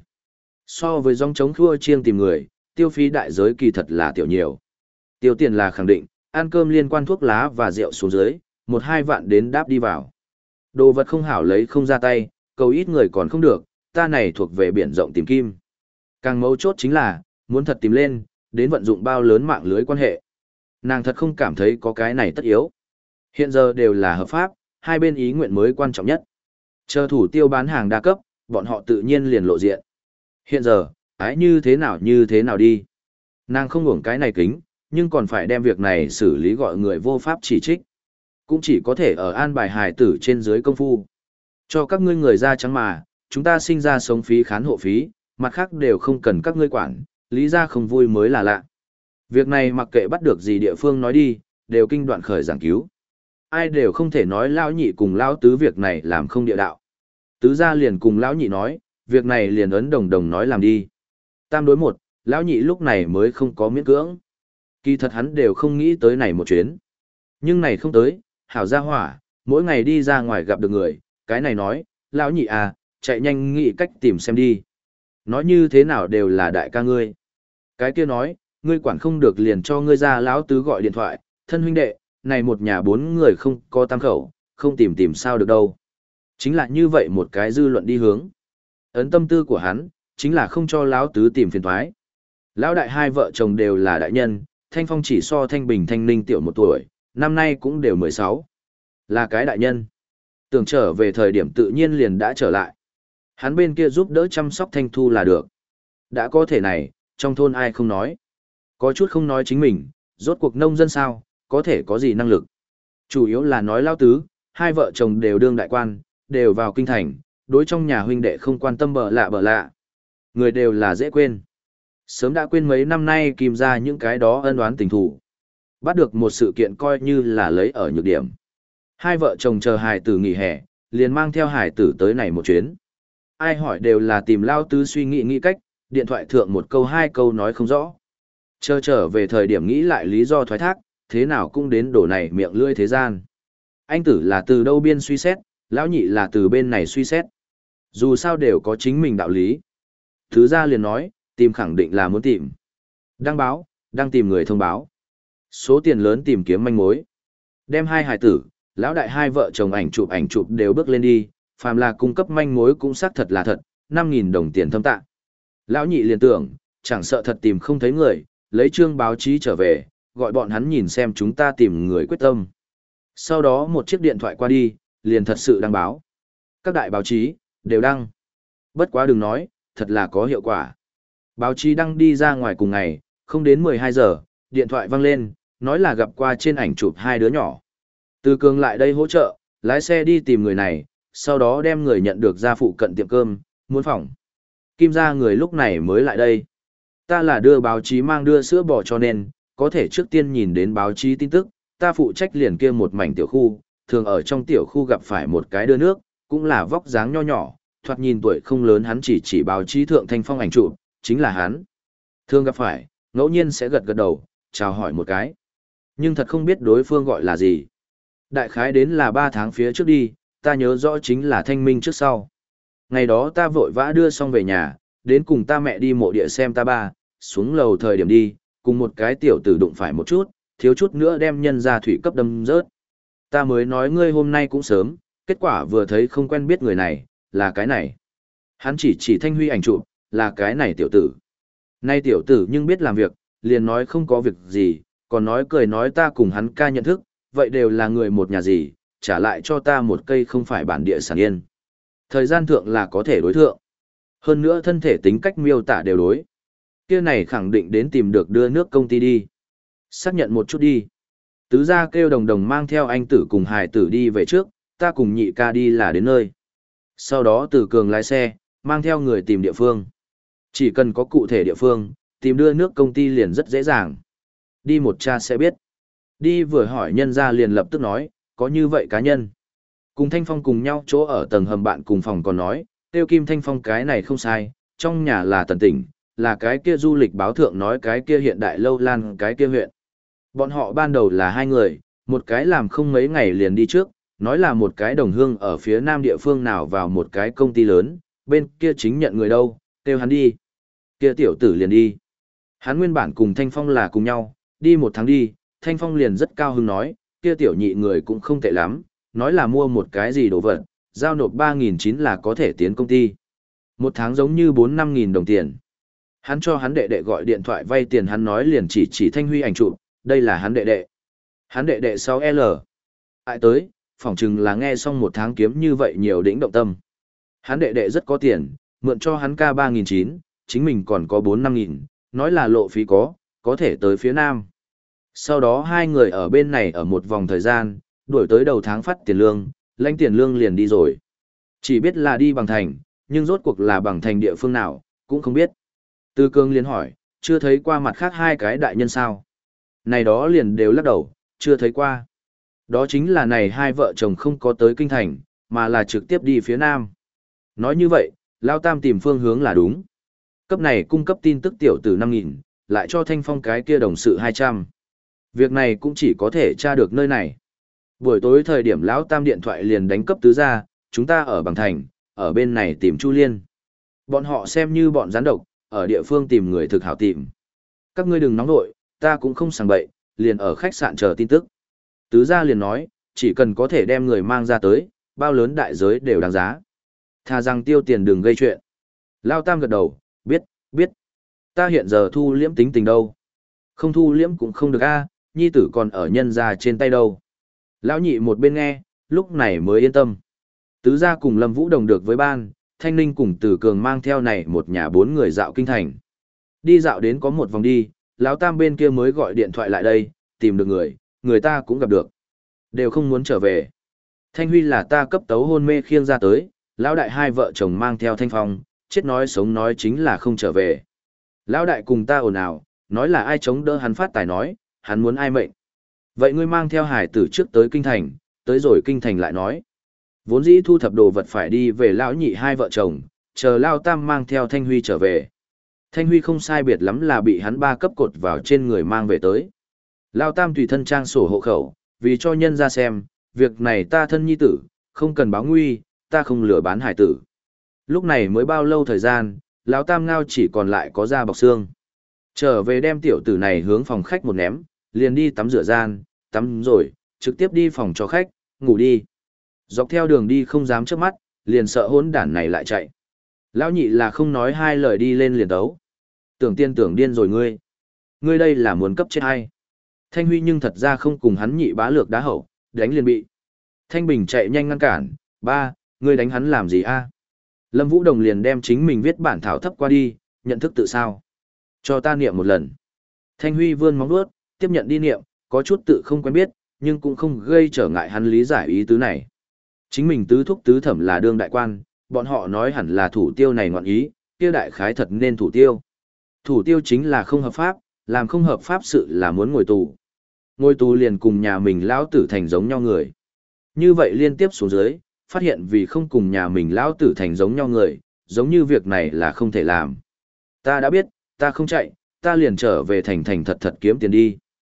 [SPEAKER 1] So với dòng chống khua chiêng tìm người, tiêu phí đại giới kỳ thật là tiểu nhiều. Tiêu tiền là khẳng định, ăn cơm liên quan thuốc lá và rượu xuống dưới, một hai vạn đến đáp đi vào. Đồ vật không hảo lấy không ra tay, cầu ít người còn không được, ta này thuộc về biển rộng tìm kim. Càng mấu chốt chính là, muốn thật tìm lên, đến vận dụng bao lớn mạng lưới quan hệ. Nàng thật không cảm thấy có cái này tất yếu. Hiện giờ đều là hợp pháp, hai bên ý nguyện mới quan trọng nhất. Chờ thủ tiêu bán hàng đa cấp, bọn họ tự nhiên liền lộ diện. Hiện giờ, ái như thế nào như thế nào đi. Nàng không uổng cái này kính, nhưng còn phải đem việc này xử lý gọi người vô pháp chỉ trích. Cũng chỉ có thể ở an bài hài tử trên dưới công phu. Cho các ngươi người da trắng mà, chúng ta sinh ra sống phí khán hộ phí, mặt khác đều không cần các ngươi quản, lý ra không vui mới là lạ. Việc này mặc kệ bắt được gì địa phương nói đi, đều kinh đoạn khởi giảng cứu. Ai đều không thể nói lão nhị cùng lão tứ việc này làm không địa đạo. Tứ gia liền cùng lão nhị nói, việc này liền ấn đồng đồng nói làm đi. Tam đối một, lão nhị lúc này mới không có miễn cưỡng. Kỳ thật hắn đều không nghĩ tới này một chuyến. Nhưng này không tới, hảo gia hỏa, mỗi ngày đi ra ngoài gặp được người, cái này nói, lão nhị à, chạy nhanh nghĩ cách tìm xem đi. Nói như thế nào đều là đại ca ngươi. Cái kia nói, ngươi quản không được liền cho ngươi ra lão tứ gọi điện thoại, thân huynh đệ, này một nhà bốn người không có tam khẩu, không tìm tìm sao được đâu. Chính là như vậy một cái dư luận đi hướng. Ấn tâm tư của hắn, chính là không cho lão tứ tìm phiền toái. Lão đại hai vợ chồng đều là đại nhân, Thanh Phong chỉ so Thanh Bình Thanh Ninh tiểu một tuổi, năm nay cũng đều mười sáu. Là cái đại nhân. Tưởng trở về thời điểm tự nhiên liền đã trở lại. Hắn bên kia giúp đỡ chăm sóc Thanh Thu là được. Đã có thể này, trong thôn ai không nói. Có chút không nói chính mình, rốt cuộc nông dân sao, có thể có gì năng lực. Chủ yếu là nói lao tứ, hai vợ chồng đều đương đại quan, đều vào kinh thành, đối trong nhà huynh đệ không quan tâm bợ lạ bợ lạ. Người đều là dễ quên. Sớm đã quên mấy năm nay kìm ra những cái đó ân oán tình thù. Bắt được một sự kiện coi như là lấy ở nhược điểm. Hai vợ chồng chờ hải tử nghỉ hè, liền mang theo hải tử tới này một chuyến. Ai hỏi đều là tìm lao tứ suy nghĩ nghĩ cách, điện thoại thượng một câu hai câu nói không rõ. Chờ trở về thời điểm nghĩ lại lý do thoái thác, thế nào cũng đến đổ này miệng lưỡi thế gian. Anh tử là từ đâu biên suy xét, lão nhị là từ bên này suy xét. Dù sao đều có chính mình đạo lý. Thứ ra liền nói, tìm khẳng định là muốn tìm. Đăng báo, đang tìm người thông báo. Số tiền lớn tìm kiếm manh mối. Đem hai hài tử, lão đại hai vợ chồng ảnh chụp ảnh chụp đều bước lên đi, phàm là cung cấp manh mối cũng xác thật là thật, năm nghìn đồng tiền thâm tạ. Lão nhị liền tưởng, chẳng sợ thật tìm không thấy người, lấy chương báo chí trở về, gọi bọn hắn nhìn xem chúng ta tìm người quyết tâm. Sau đó một chiếc điện thoại qua đi, liền thật sự đăng báo. Các đại báo chí, đều đăng. Bất quá đừng nói, thật là có hiệu quả. Báo chí đăng đi ra ngoài cùng ngày, không đến mười hai giờ, điện thoại vang lên, nói là gặp qua trên ảnh chụp hai đứa nhỏ. Từ Cường lại đây hỗ trợ, lái xe đi tìm người này, sau đó đem người nhận được ra phụ cận tiệm cơm, muốn phòng. Kim ra người lúc này mới lại đây. Ta là đưa báo chí mang đưa sữa bò cho nên, có thể trước tiên nhìn đến báo chí tin tức, ta phụ trách liền kia một mảnh tiểu khu, thường ở trong tiểu khu gặp phải một cái đưa nước, cũng là vóc dáng nho nhỏ, thoạt nhìn tuổi không lớn, hắn chỉ chỉ báo chí thượng Thanh Phong ảnh chụp, chính là hắn. Thường gặp phải, ngẫu nhiên sẽ gật gật đầu, chào hỏi một cái. Nhưng thật không biết đối phương gọi là gì. Đại khái đến là ba tháng phía trước đi, ta nhớ rõ chính là thanh minh trước sau. Ngày đó ta vội vã đưa xong về nhà, đến cùng ta mẹ đi mộ địa xem ta ba, xuống lầu thời điểm đi, cùng một cái tiểu tử đụng phải một chút, thiếu chút nữa đem nhân ra thủy cấp đâm rớt. Ta mới nói ngươi hôm nay cũng sớm, kết quả vừa thấy không quen biết người này, là cái này. Hắn chỉ chỉ Thanh Huy ảnh chụp, là cái này tiểu tử. Nay tiểu tử nhưng biết làm việc, liền nói không có việc gì, còn nói cười nói ta cùng hắn ca nhận thức, vậy đều là người một nhà gì, trả lại cho ta một cây không phải bản địa sản yên. Thời gian thượng là có thể đối thượng. Hơn nữa thân thể tính cách miêu tả đều đối. Kia này khẳng định đến tìm được đưa nước công ty đi. Xác nhận một chút đi. Tứ gia kêu đồng đồng mang theo anh tử cùng hài tử đi về trước, ta cùng nhị ca đi là đến nơi. Sau đó Từ Cường lái xe, mang theo người tìm địa phương. Chỉ cần có cụ thể địa phương, tìm đưa nước công ty liền rất dễ dàng. Đi một cha sẽ biết. Đi vừa hỏi nhân ra liền lập tức nói, có như vậy cá nhân. Cùng Thanh Phong cùng nhau chỗ ở tầng hầm bạn cùng phòng còn nói, tiêu Kim Thanh Phong cái này không sai, trong nhà là tần tỉnh, là cái kia du lịch báo thượng nói cái kia hiện đại lâu lan cái kia huyện. Bọn họ ban đầu là hai người, một cái làm không mấy ngày liền đi trước, nói là một cái đồng hương ở phía nam địa phương nào vào một cái công ty lớn, bên kia chính nhận người đâu, kêu hắn đi. Kia tiểu tử liền đi. Hắn nguyên bản cùng Thanh Phong là cùng nhau, đi một tháng đi, Thanh Phong liền rất cao hứng nói, kia tiểu nhị người cũng không tệ lắm, nói là mua một cái gì đồ vật, giao nộp ba nghìn chín là có thể tiến công ty. Một tháng giống như bốn năm nghìn đồng tiền. Hắn cho hắn đệ đệ gọi điện thoại vay tiền hắn nói liền chỉ chỉ Thanh Huy ảnh chụp, đây là hắn đệ đệ. Hắn đệ đệ sáu L. Ai tới, phỏng chừng là nghe xong một tháng kiếm như vậy nhiều đỉnh động tâm. Hắn đệ đệ rất có tiền, mượn cho hắn ca ba nghìn chín, chính mình còn có bốn năm nghìn, nói là lộ phí có, có thể tới phía nam. Sau đó hai người ở bên này ở một vòng thời gian, đuổi tới đầu tháng phát tiền lương, lãnh tiền lương liền đi rồi. Chỉ biết là đi bằng thành, nhưng rốt cuộc là bằng thành địa phương nào, cũng không biết. Từ Cường liền hỏi, chưa thấy qua mặt khác hai cái đại nhân sao? Này đó liền đều lắc đầu, chưa thấy qua. Đó chính là này hai vợ chồng không có tới kinh thành, mà là trực tiếp đi phía nam. Nói như vậy, Lao Tam tìm phương hướng là đúng. Cấp này cung cấp tin tức tiểu tử năm nghìn, lại cho Thanh Phong cái kia đồng sự hai trăm. Việc này cũng chỉ có thể tra được nơi này. Buổi tối thời điểm Lão Tam điện thoại liền đánh cấp tứ ra, chúng ta ở Bằng Thành, ở bên này tìm Chu Liên. Bọn họ xem như bọn gián độc, ở địa phương tìm người thực hảo tìm. Các ngươi đừng nóng nội, ta cũng không sàng bậy, liền ở khách sạn chờ tin tức. Tứ gia liền nói, chỉ cần có thể đem người mang ra tới, bao lớn đại giới đều đáng giá. Thà rằng tiêu tiền đừng gây chuyện. Lao Tam gật đầu, biết, biết. Ta hiện giờ thu liễm tính tình đâu. Không thu liễm cũng không được a, nhi tử còn ở nhân ra trên tay đâu. Lão nhị một bên nghe, lúc này mới yên tâm. Tứ gia cùng Lâm Vũ Đồng được với ban, Thanh Ninh cùng Từ Cường mang theo này một nhà bốn người dạo kinh thành. Đi dạo đến có một vòng đi, Lão Tam bên kia mới gọi điện thoại lại đây, tìm được người, người ta cũng gặp được. Đều không muốn trở về. Thanh Huy là ta cấp tấu hôn mê khiêng ra tới, Lão đại hai vợ chồng mang theo Thanh Phong, chết nói sống nói chính là không trở về. Lão đại cùng ta ồn ào, nói là ai chống đỡ hắn phát tài nói, hắn muốn ai mệnh. Vậy ngươi mang theo hải tử trước tới kinh thành, tới rồi kinh thành lại nói. Vốn dĩ thu thập đồ vật phải đi về lão nhị hai vợ chồng, chờ Lão Tam mang theo Thanh Huy trở về. Thanh Huy không sai biệt lắm là bị hắn ba cấp cột vào trên người mang về tới. Lão Tam tùy thân trang sổ hộ khẩu, vì cho nhân ra xem, việc này ta thân nhi tử, không cần báo nguy, ta không lừa bán hải tử. Lúc này mới bao lâu thời gian, Lão Tam ngao chỉ còn lại có da bọc xương. Trở về đem tiểu tử này hướng phòng khách một ném, liền đi tắm rửa gian, tắm rồi, trực tiếp đi phòng cho khách, ngủ đi. Dọc theo đường đi không dám chớp mắt, liền sợ hỗn đản này lại chạy. Lão nhị là không nói hai lời đi lên liền tấu. Tưởng tiên tưởng điên rồi ngươi. Ngươi đây là muốn cấp chết hay. Thanh Huy nhưng thật ra không cùng hắn nhị bá lược đá hậu, đánh liền bị. Thanh Bình chạy nhanh ngăn cản, ba, ngươi đánh hắn làm gì a? Lâm Vũ Đồng liền đem chính mình viết bản thảo thấp qua đi, nhận thức tự sao. Cho ta niệm một lần. Thanh Huy vươn móng vuốt, tiếp nhận đi niệm, có chút tự không quen biết, nhưng cũng không gây trở ngại hắn lý giải ý tứ này. Chính mình tứ thúc tứ thẩm là đương đại quan, bọn họ nói hẳn là thủ tiêu này ngọn ý, tiêu đại khái thật nên thủ tiêu. Thủ tiêu chính là không hợp pháp, làm không hợp pháp sự là muốn ngồi tù. Ngồi tù liền cùng nhà mình lão tử thành giống nhau người. Như vậy liên tiếp xuống dưới, phát hiện vì không cùng nhà mình lão tử thành giống nhau người, giống như việc này là không thể làm. Ta đã biết, ta không chạy, ta liền trở về thành thành thật thật kiếm tiền đi.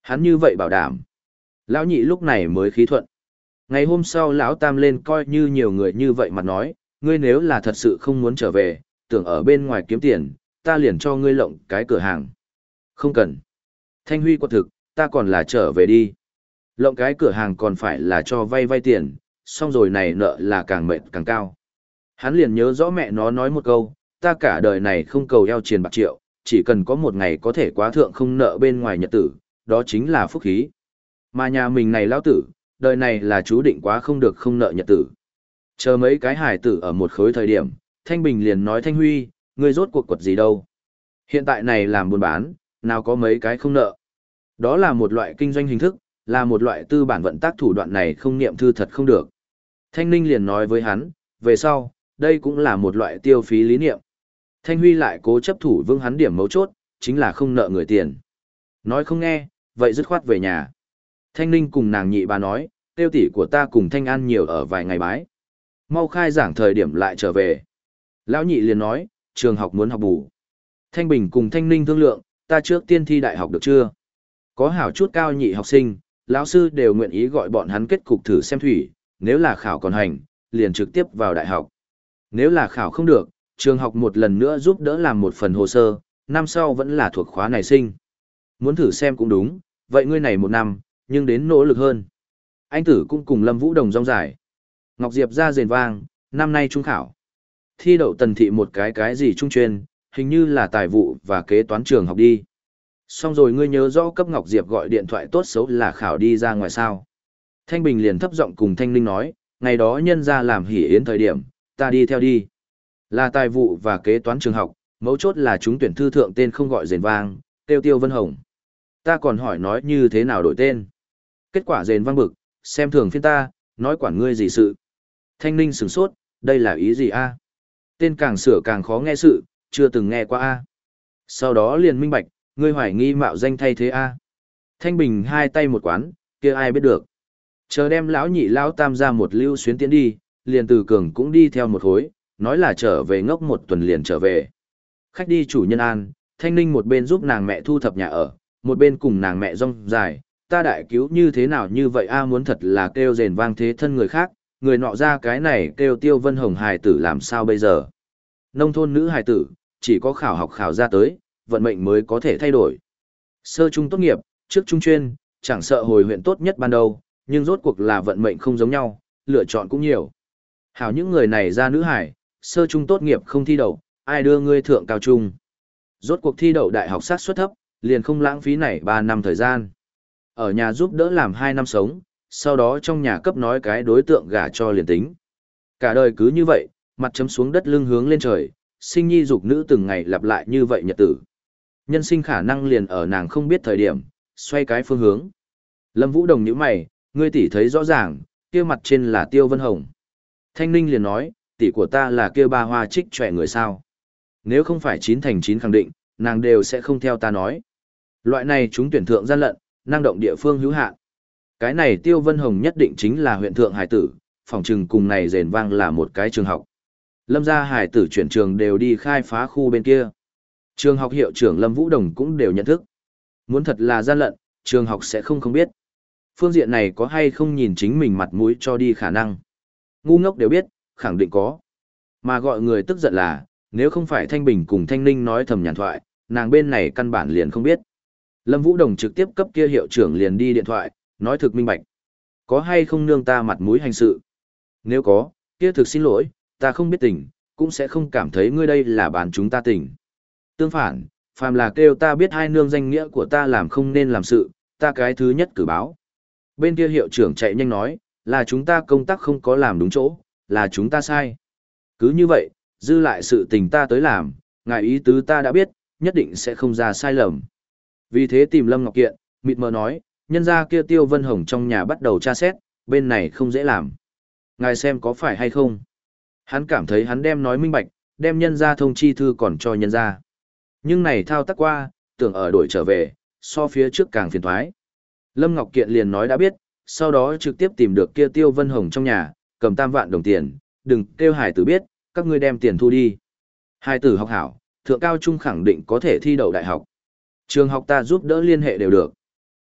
[SPEAKER 1] Hắn như vậy bảo đảm. Lão nhị lúc này mới khí thuận. Ngày hôm sau lão tam lên coi như nhiều người như vậy mà nói, ngươi nếu là thật sự không muốn trở về, tưởng ở bên ngoài kiếm tiền, ta liền cho ngươi lộng cái cửa hàng. Không cần. Thanh Huy quật thực, ta còn là trở về đi. Lộng cái cửa hàng còn phải là cho vay vay tiền, xong rồi này nợ là càng mệt càng cao. Hắn liền nhớ rõ mẹ nó nói một câu, ta cả đời này không cầu eo triền bạc triệu, chỉ cần có một ngày có thể quá thượng không nợ bên ngoài nhật tử, đó chính là phúc khí. Mà nhà mình này lão tử, đời này là chú định quá không được không nợ nhật tử. Chờ mấy cái hải tử ở một khối thời điểm, Thanh Bình liền nói Thanh Huy, ngươi rốt cuộc quật gì đâu. Hiện tại này làm buôn bán, nào có mấy cái không nợ. Đó là một loại kinh doanh hình thức, là một loại tư bản vận tác thủ đoạn này không niệm thư thật không được. Thanh Ninh liền nói với hắn, về sau, đây cũng là một loại tiêu phí lý niệm. Thanh Huy lại cố chấp thủ vững hắn điểm mấu chốt, chính là không nợ người tiền. Nói không nghe, vậy dứt khoát về nhà. Thanh Ninh cùng nàng nhị bà nói, tiêu tỷ của ta cùng Thanh An nhiều ở vài ngày bái. Mau khai giảng thời điểm lại trở về. Lão nhị liền nói, trường học muốn học bù. Thanh Bình cùng Thanh Ninh thương lượng, ta trước tiên thi đại học được chưa? Có hảo chút cao nhị học sinh, lão sư đều nguyện ý gọi bọn hắn kết cục thử xem thủy, nếu là khảo còn hành, liền trực tiếp vào đại học. Nếu là khảo không được, trường học một lần nữa giúp đỡ làm một phần hồ sơ, năm sau vẫn là thuộc khóa này sinh. Muốn thử xem cũng đúng, vậy ngươi này một năm, nhưng đến nỗ lực hơn. Anh tử cũng cùng Lâm Vũ Đồng rong dài. Ngọc Diệp ra rền vang, năm nay trung khảo. Thi đậu Tần thị một cái cái gì trung chuyên, hình như là tài vụ và kế toán trường học đi. Xong rồi ngươi nhớ rõ cấp Ngọc Diệp gọi điện thoại tốt xấu là khảo đi ra ngoài sao. Thanh Bình liền thấp giọng cùng Thanh Linh nói, ngày đó nhân ra làm hỉ yến thời điểm, ta đi theo đi. Là tài vụ và kế toán trường học, mấu chốt là chúng tuyển thư thượng tên không gọi rền vang, tiêu Tiêu Vân Hồng. Ta còn hỏi nói như thế nào đổi tên. Kết quả rền vang bực, xem thường phiên ta, nói quản ngươi gì sự. Thanh Ninh sửng sốt, đây là ý gì a? Tên càng sửa càng khó nghe sự, chưa từng nghe qua a. Sau đó liền minh bạch, ngươi hoài nghi mạo danh thay thế a. Thanh Bình hai tay một quán, kia ai biết được. Chờ đem lão nhị lão tam ra một lưu xuyến tiến đi, liền từ cường cũng đi theo một hối, nói là trở về ngốc một tuần liền trở về. Khách đi chủ nhân an, Thanh Ninh một bên giúp nàng mẹ thu thập nhà ở, một bên cùng nàng mẹ rong dài, ta đại cứu như thế nào như vậy a, muốn thật là kêu rền vang thế thân người khác, người nọ ra cái này kêu Tiêu Vân Hồng hài tử làm sao bây giờ. Nông thôn nữ hài tử, chỉ có khảo học khảo ra tới, vận mệnh mới có thể thay đổi. Sơ trung tốt nghiệp, trước trung chuyên, chẳng sợ hồi huyện tốt nhất ban đầu, nhưng rốt cuộc là vận mệnh không giống nhau, lựa chọn cũng nhiều. Hảo những người này ra nữ hải, sơ trung tốt nghiệp không thi đậu, ai đưa ngươi thượng cao trung. Rốt cuộc thi đậu đại học sát suất thấp, liền không lãng phí này ba năm thời gian. Ở nhà giúp đỡ làm hai năm sống, sau đó trong nhà cấp nói cái đối tượng gả cho liền tính. Cả đời cứ như vậy, mặt chấm xuống đất lưng hướng lên trời, sinh nhi dục nữ từng ngày lặp lại như vậy nhật tử. Nhân sinh khả năng liền ở nàng không biết thời điểm, xoay cái phương hướng. Lâm Vũ Đồng nhíu mày, ngươi tỷ thấy rõ ràng, kia mặt trên là Tiêu Vân Hồng. Thanh Ninh liền nói, tỷ của ta là kia ba hoa trích trẻ người sao. Nếu không phải chín thành chín khẳng định, nàng đều sẽ không theo ta nói. Loại này chúng tuyển thượng gian lận, năng động địa phương hữu hạn. Cái này Tiêu Vân Hồng nhất định chính là huyện thượng hải tử, phòng trừng cùng này rền vang là một cái trường học. Lâm gia hải tử chuyển trường đều đi khai phá khu bên kia. Trường học hiệu trưởng Lâm Vũ Đồng cũng đều nhận thức. Muốn thật là gian lận, trường học sẽ không không biết. Phương diện này có hay không nhìn chính mình mặt mũi cho đi khả năng. Ngu ngốc đều biết, khẳng định có. Mà gọi người tức giận là, nếu không phải Thanh Bình cùng Thanh Ninh nói thầm nhàn thoại, nàng bên này căn bản liền không biết. Lâm Vũ Đồng trực tiếp cấp kia hiệu trưởng liền đi điện thoại, nói thực minh bạch. Có hay không nương ta mặt mũi hành sự? Nếu có, kia thực xin lỗi, ta không biết tình, cũng sẽ không cảm thấy ngươi đây là bán chúng ta tình. Tương phản, phàm là kêu ta biết hai nương danh nghĩa của ta làm không nên làm sự, ta cái thứ nhất cử báo. Bên kia hiệu trưởng chạy nhanh nói, là chúng ta công tác không có làm đúng chỗ, là chúng ta sai. Cứ như vậy, dư lại sự tình ta tới làm, ngài ý tứ ta đã biết, nhất định sẽ không ra sai lầm. Vì thế tìm Lâm Ngọc Kiện, mịt mờ nói, nhân ra kia Tiêu Vân Hồng trong nhà bắt đầu tra xét, bên này không dễ làm. Ngài xem có phải hay không? Hắn cảm thấy hắn đem nói minh bạch, đem nhân ra thông chi thư còn cho nhân ra. Nhưng này thao tác qua, tưởng ở đổi trở về, so phía trước càng phiền thoái. Lâm Ngọc Kiện liền nói đã biết, sau đó trực tiếp tìm được kia Tiêu Vân Hồng trong nhà, cầm tam vạn đồng tiền, đừng kêu hải tử biết, các ngươi đem tiền thu đi. Hải tử học hảo, thượng cao trung khẳng định có thể thi đậu đại học. Trường học ta giúp đỡ liên hệ đều được.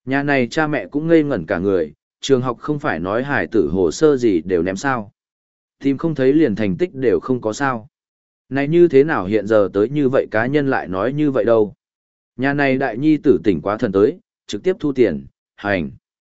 [SPEAKER 1] Nhà này cha mẹ cũng ngây ngẩn cả người, trường học không phải nói hải tử hồ sơ gì đều ném sao. Tìm không thấy liền thành tích đều không có sao. Này như thế nào hiện giờ tới như vậy cá nhân lại nói như vậy đâu. Nhà này đại nhi tử tỉnh quá thần tới, trực tiếp thu tiền, hành.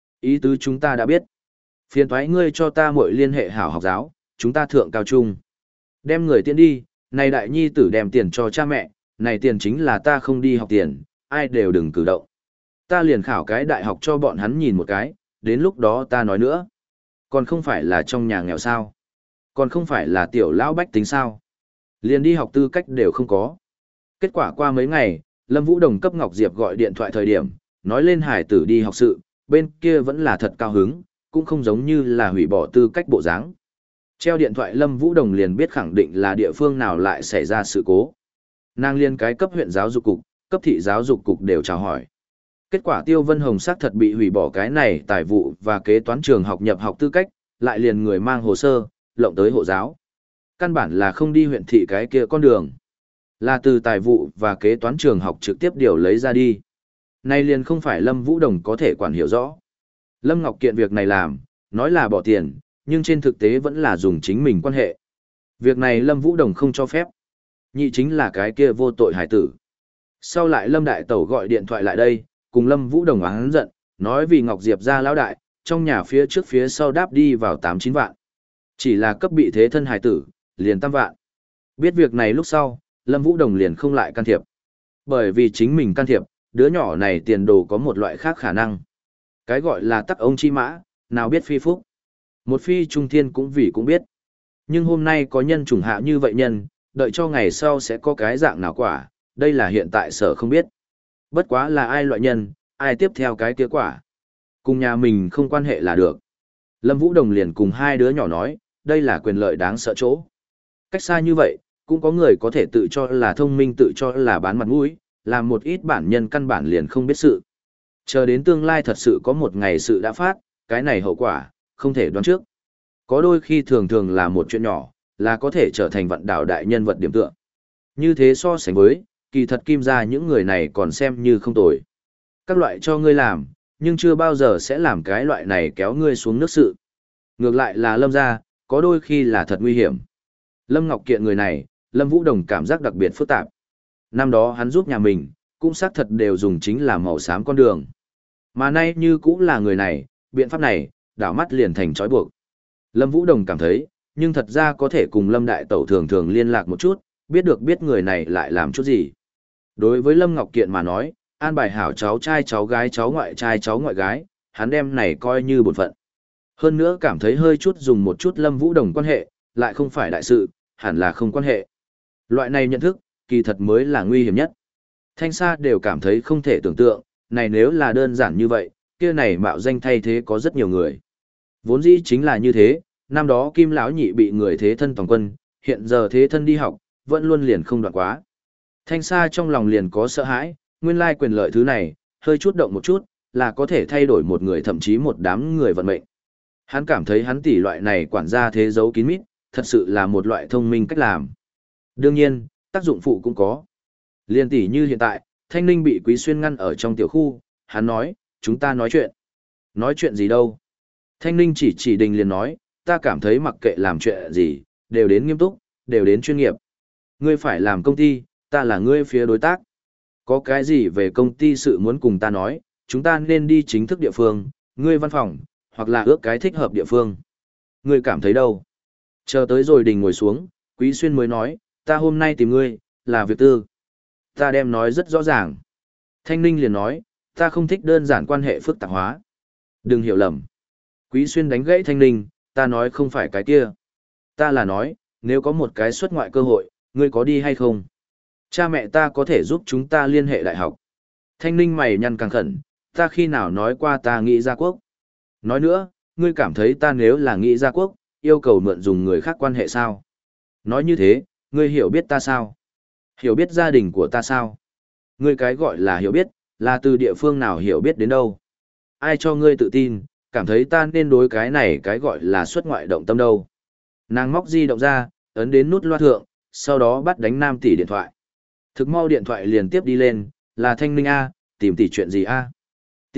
[SPEAKER 1] Ý tứ chúng ta đã biết. Phiền thoái ngươi cho ta muội liên hệ hảo học giáo, chúng ta thượng cao trung. Đem người tiễn đi, này đại nhi tử đem tiền cho cha mẹ, này tiền chính là ta không đi học tiền, ai đều đừng cử động. Ta liền khảo cái đại học cho bọn hắn nhìn một cái, đến lúc đó ta nói nữa. Còn không phải là trong nhà nghèo sao? Còn không phải là tiểu lão bách tính sao? Liền đi học tư cách đều không có. Kết quả qua mấy ngày, Lâm Vũ Đồng cấp Ngọc Diệp gọi điện thoại thời điểm, nói lên hải tử đi học sự, bên kia vẫn là thật cao hứng, cũng không giống như là hủy bỏ tư cách bộ dáng. Treo điện thoại Lâm Vũ Đồng liền biết khẳng định là địa phương nào lại xảy ra sự cố. Nàng liên cái cấp huyện giáo dục cục, cấp thị giáo dục cục đều chào hỏi. Kết quả Tiêu Vân Hồng xác thật bị hủy bỏ cái này tài vụ và kế toán trường học nhập học tư cách, lại liền người mang hồ sơ, lộng tới hộ giáo. Căn bản là không đi huyện thị cái kia con đường. Là từ tài vụ và kế toán trường học trực tiếp điều lấy ra đi. Nay liền không phải Lâm Vũ Đồng có thể quản hiểu rõ. Lâm Ngọc Kiện việc này làm, nói là bỏ tiền, nhưng trên thực tế vẫn là dùng chính mình quan hệ. Việc này Lâm Vũ Đồng không cho phép. Nhị chính là cái kia vô tội hải tử. Sau lại Lâm Đại Tẩu gọi điện thoại lại đây, cùng Lâm Vũ Đồng oán giận, nói vì Ngọc Diệp ra lão đại, trong nhà phía trước phía sau đáp đi vào tám chín vạn. Chỉ là cấp bị thế thân hải tử, liền tam vạn. Biết việc này lúc sau, Lâm Vũ Đồng liền không lại can thiệp. Bởi vì chính mình can thiệp, đứa nhỏ này tiền đồ có một loại khác khả năng. Cái gọi là tắc ông chi mã, nào biết phi phúc. Một phi trung thiên cũng vì cũng biết. Nhưng hôm nay có nhân trùng hạ như vậy nhân, đợi cho ngày sau sẽ có cái dạng nào quả, đây là hiện tại sở không biết. Bất quá là ai loại nhân, ai tiếp theo cái kết quả. Cùng nhà mình không quan hệ là được. Lâm Vũ Đồng liền cùng hai đứa nhỏ nói, đây là quyền lợi đáng sợ chỗ. Cách xa như vậy, cũng có người có thể tự cho là thông minh tự cho là bán mặt mũi, làm một ít bản nhân căn bản liền không biết sự. Chờ đến tương lai thật sự có một ngày sự đã phát, cái này hậu quả, không thể đoán trước. Có đôi khi thường thường là một chuyện nhỏ, là có thể trở thành vận đảo đại nhân vật điểm tựa. Như thế so sánh với, kỳ thật kim ra những người này còn xem như không tồi. Các loại cho ngươi làm, nhưng chưa bao giờ sẽ làm cái loại này kéo ngươi xuống nước sự. Ngược lại là Lâm gia, có đôi khi là thật nguy hiểm. Lâm Ngọc Kiện người này, Lâm Vũ Đồng cảm giác đặc biệt phức tạp. Năm đó hắn giúp nhà mình, cũng xác thật đều dùng chính là màu xám con đường. Mà nay như cũng là người này, biện pháp này, đảo mắt liền thành trói buộc. Lâm Vũ Đồng cảm thấy, nhưng thật ra có thể cùng Lâm Đại Tẩu thường thường liên lạc một chút, biết được biết người này lại làm chút gì. Đối với Lâm Ngọc Kiện mà nói, an bài hảo cháu trai cháu gái cháu ngoại trai cháu ngoại gái, hắn đem này coi như bổn phận. Hơn nữa cảm thấy hơi chút dùng một chút Lâm Vũ Đồng quan hệ, lại không phải đại sự, hẳn là không quan hệ. Loại này nhận thức, kỳ thật mới là nguy hiểm nhất. Thanh Sa đều cảm thấy không thể tưởng tượng, này nếu là đơn giản như vậy, kia này mạo danh thay thế có rất nhiều người. Vốn dĩ chính là như thế, năm đó Kim lão nhị bị người thế thân toàn quân, hiện giờ thế thân đi học, vẫn luôn liền không đoạn quá. Thanh Sa trong lòng liền có sợ hãi, nguyên lai quyền lợi thứ này, hơi chút động một chút, là có thể thay đổi một người thậm chí một đám người vận mệnh. Hắn cảm thấy hắn tỷ loại này quản gia thế giấu kín mít, thật sự là một loại thông minh cách làm. Đương nhiên, tác dụng phụ cũng có. Liên tỷ như hiện tại, Thanh Ninh bị Quý Xuyên ngăn ở trong tiểu khu, hắn nói, chúng ta nói chuyện. Nói chuyện gì đâu? Thanh Ninh chỉ chỉ Đình liền nói, ta cảm thấy mặc kệ làm chuyện gì, đều đến nghiêm túc, đều đến chuyên nghiệp. Ngươi phải làm công ty, ta là ngươi phía đối tác. Có cái gì về công ty sự muốn cùng ta nói, chúng ta nên đi chính thức địa phương, ngươi văn phòng, hoặc là ước cái thích hợp địa phương. Ngươi cảm thấy đâu? Chờ tới rồi Đình ngồi xuống, Quý Xuyên mới nói, ta hôm nay tìm ngươi, là việc tư. Ta đem nói rất rõ ràng. Thanh Ninh liền nói, ta không thích đơn giản quan hệ phức tạp hóa. Đừng hiểu lầm. Quý Xuyên đánh gãy Thanh Ninh, ta nói không phải cái kia. Ta là nói, nếu có một cái xuất ngoại cơ hội, ngươi có đi hay không? Cha mẹ ta có thể giúp chúng ta liên hệ đại học. Thanh Ninh mày nhăn càng khẩn, ta khi nào nói qua ta nghĩ ra quốc? Nói nữa, ngươi cảm thấy ta nếu là nghĩ ra quốc, yêu cầu mượn dùng người khác quan hệ sao? Nói như thế, ngươi hiểu biết ta sao? Hiểu biết gia đình của ta sao? Ngươi cái gọi là hiểu biết, là từ địa phương nào hiểu biết đến đâu? Ai cho ngươi tự tin, cảm thấy ta nên đối cái này cái gọi là xuất ngoại động tâm đâu? Nàng móc di động ra, ấn đến nút loa thượng, sau đó bắt đánh Nam tỷ điện thoại. Thực mau điện thoại liền tiếp đi lên, là Thanh Ninh A, tìm tỷ chuyện gì A? Tỷ,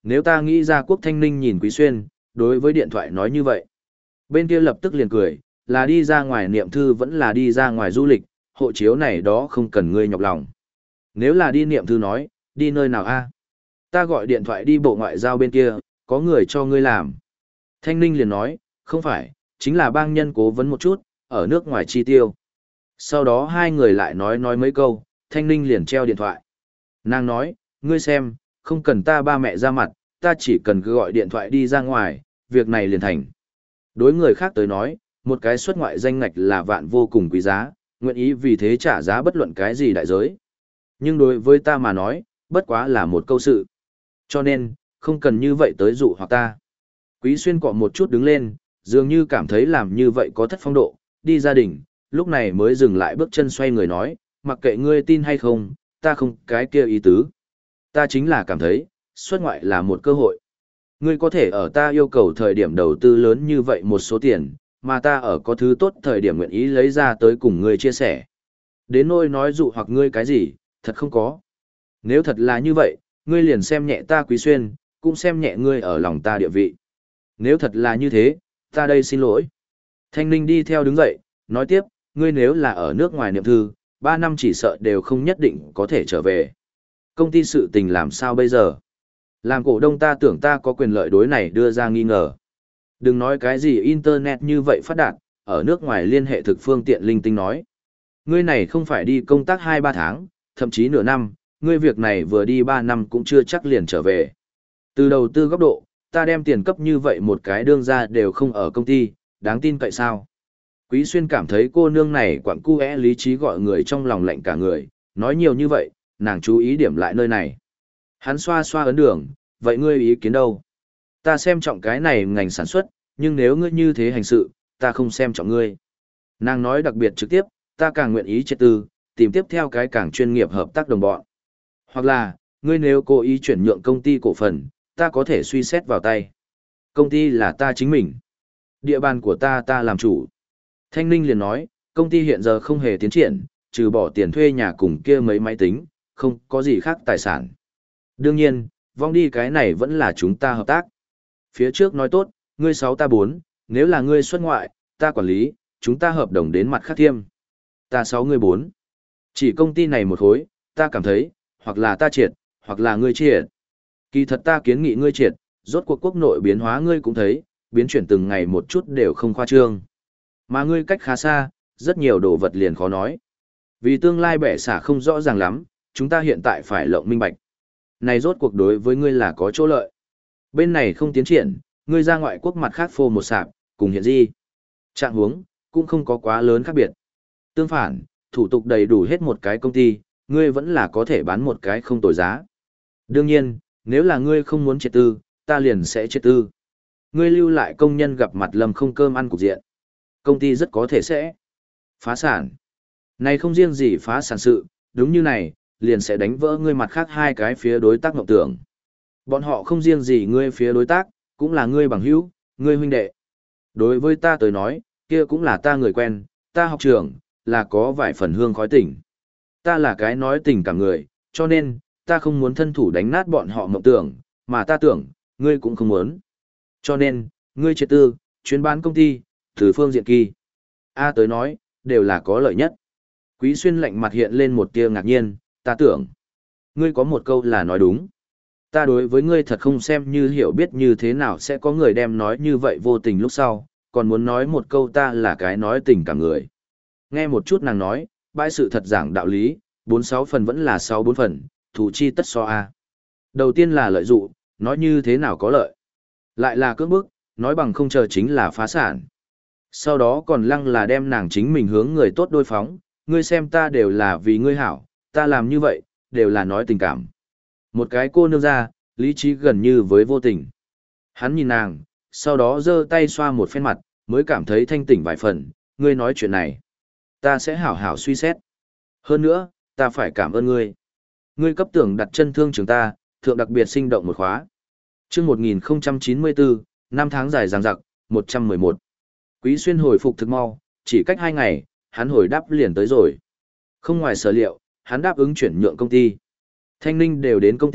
[SPEAKER 1] Nếu ta nghĩ ra Quốc Thanh Ninh nhìn Quý Xuyên, đối với điện thoại nói như vậy. Bên kia lập tức liền cười, là đi ra ngoài niệm thư vẫn là đi ra ngoài du lịch, hộ chiếu này đó không cần ngươi nhọc lòng. Nếu là đi niệm thư nói, đi nơi nào a? Ta gọi điện thoại đi bộ ngoại giao bên kia, có người cho ngươi làm. Thanh Ninh liền nói, không phải, chính là bang nhân cố vấn một chút, ở nước ngoài chi tiêu. Sau đó hai người lại nói nói mấy câu, Thanh Ninh liền treo điện thoại. Nàng nói, ngươi xem, không cần ta ba mẹ ra mặt, ta chỉ cần cứ gọi điện thoại đi ra ngoài, việc này liền thành. Đối người khác tới nói, một cái xuất ngoại danh ngạch là vạn vô cùng quý giá, nguyện ý vì thế trả giá bất luận cái gì đại giới. Nhưng đối với ta mà nói, bất quá là một câu sự. Cho nên, không cần như vậy tới dụ hoặc ta. Quý Xuyên cọ một chút đứng lên, dường như cảm thấy làm như vậy có thất phong độ, đi gia đình, lúc này mới dừng lại bước chân xoay người nói, mặc kệ ngươi tin hay không, ta không cái kia ý tứ. Ta chính là cảm thấy, xuất ngoại là một cơ hội. Ngươi có thể ở ta yêu cầu thời điểm đầu tư lớn như vậy một số tiền, mà ta ở có thứ tốt thời điểm nguyện ý lấy ra tới cùng ngươi chia sẻ. Đến nỗi nói dụ hoặc ngươi cái gì, thật không có. Nếu thật là như vậy, ngươi liền xem nhẹ ta Quý Xuyên, cũng xem nhẹ ngươi ở lòng ta địa vị. Nếu thật là như thế, ta đây xin lỗi. Thanh Ninh đi theo đứng dậy, nói tiếp, ngươi nếu là ở nước ngoài niệm thư, ba năm chỉ sợ đều không nhất định có thể trở về. Công ty sự tình làm sao bây giờ? Làm cổ đông ta tưởng ta có quyền lợi đối này đưa ra nghi ngờ. Đừng nói cái gì internet như vậy phát đạt, ở nước ngoài liên hệ thực phương tiện linh tinh nói. Ngươi này không phải đi công tác hai ba tháng, thậm chí nửa năm, ngươi việc này vừa đi ba năm cũng chưa chắc liền trở về. Từ đầu tư góc độ, ta đem tiền cấp như vậy một cái đương ra đều không ở công ty, đáng tin cậy sao? Quý Xuyên cảm thấy cô nương này quặng cu é lý trí gọi người trong lòng lạnh cả người, nói nhiều như vậy, nàng chú ý điểm lại nơi này. Hắn xoa xoa ấn đường, vậy ngươi ý kiến đâu? Ta xem trọng cái này ngành sản xuất, nhưng nếu ngươi như thế hành sự, ta không xem trọng ngươi. Nàng nói đặc biệt trực tiếp, ta càng nguyện ý triệt tư, tìm tiếp theo cái càng chuyên nghiệp hợp tác đồng bọn. Hoặc là, ngươi nếu cố ý chuyển nhượng công ty cổ phần, ta có thể suy xét vào tay. Công ty là ta chính mình. Địa bàn của ta ta làm chủ. Thanh Ninh liền nói, công ty hiện giờ không hề tiến triển, trừ bỏ tiền thuê nhà cùng kia mấy máy tính, không có gì khác tài sản. Đương nhiên, vong đi cái này vẫn là chúng ta hợp tác. Phía trước nói tốt, ngươi sáu ta bốn, nếu là ngươi xuất ngoại, ta quản lý, chúng ta hợp đồng đến mặt khác thiêm. Ta sáu ngươi bốn. Chỉ công ty này một khối, ta cảm thấy, hoặc là ta triệt, hoặc là ngươi triệt. Kỳ thật ta kiến nghị ngươi triệt, rốt cuộc quốc nội biến hóa ngươi cũng thấy, biến chuyển từng ngày một chút đều không khoa trương. Mà ngươi cách khá xa, rất nhiều đồ vật liền khó nói. Vì tương lai bẻ xả không rõ ràng lắm, chúng ta hiện tại phải lộng minh bạch. Này rốt cuộc đối với ngươi là có chỗ lợi. Bên này không tiến triển, ngươi ra ngoại quốc mặt khác phô một sạp, cùng hiện di. Trạng huống cũng không có quá lớn khác biệt. Tương phản, thủ tục đầy đủ hết một cái công ty, ngươi vẫn là có thể bán một cái không tồi giá. Đương nhiên, nếu là ngươi không muốn triệt tư, ta liền sẽ triệt tư. Ngươi lưu lại công nhân gặp mặt lầm không cơm ăn cục diện. Công ty rất có thể sẽ phá sản. Này không riêng gì phá sản sự, đúng như này, liền sẽ đánh vỡ ngươi mặt khác hai cái phía đối tác mộng tưởng. Bọn họ không riêng gì ngươi phía đối tác, cũng là ngươi bằng hữu, ngươi huynh đệ. Đối với ta tới nói, kia cũng là ta người quen, ta học trưởng, là có vài phần hương khói tình. Ta là cái nói tình cảm người, cho nên, ta không muốn thân thủ đánh nát bọn họ mộng tưởng, mà ta tưởng, ngươi cũng không muốn. Cho nên, ngươi triệt tư, chuyên bán công ty, từ phương diện kỳ. A tới nói, đều là có lợi nhất. Quý Xuyên lạnh mặt hiện lên một tia ngạc nhiên, ta tưởng. Ngươi có một câu là nói đúng. Ta đối với ngươi thật không xem như hiểu biết như thế nào sẽ có người đem nói như vậy vô tình lúc sau, còn muốn nói một câu ta là cái nói tình cảm người. Nghe một chút nàng nói, bãi sự thật giảng đạo lý, bốn sáu phần vẫn là sáu bốn phần, thủ chi tất so A. Đầu tiên là lợi dụng, nói như thế nào có lợi. Lại là cưỡng bức, nói bằng không chờ chính là phá sản. Sau đó còn lăng là đem nàng chính mình hướng người tốt đối phóng, ngươi xem ta đều là vì ngươi hảo, ta làm như vậy, đều là nói tình cảm. Một cái cô nương ra, lý trí gần như với vô tình. Hắn nhìn nàng, sau đó giơ tay xoa một phen mặt, mới cảm thấy thanh tỉnh vài phần, ngươi nói chuyện này. Ta sẽ hảo hảo suy xét. Hơn nữa, ta phải cảm ơn ngươi. Ngươi cấp tưởng đặt chân thương trường ta, thượng đặc biệt sinh động một khóa. chương một nghìn không trăm chín mươi bốn, năm tháng dài dằng dặc, một trăm mười một. Quý Xuyên hồi phục thực mau, chỉ cách hai ngày, hắn hồi đáp liền tới rồi. Không ngoài sở liệu, hắn đáp ứng chuyển nhượng công ty. Thanh Ninh đều đến công ty,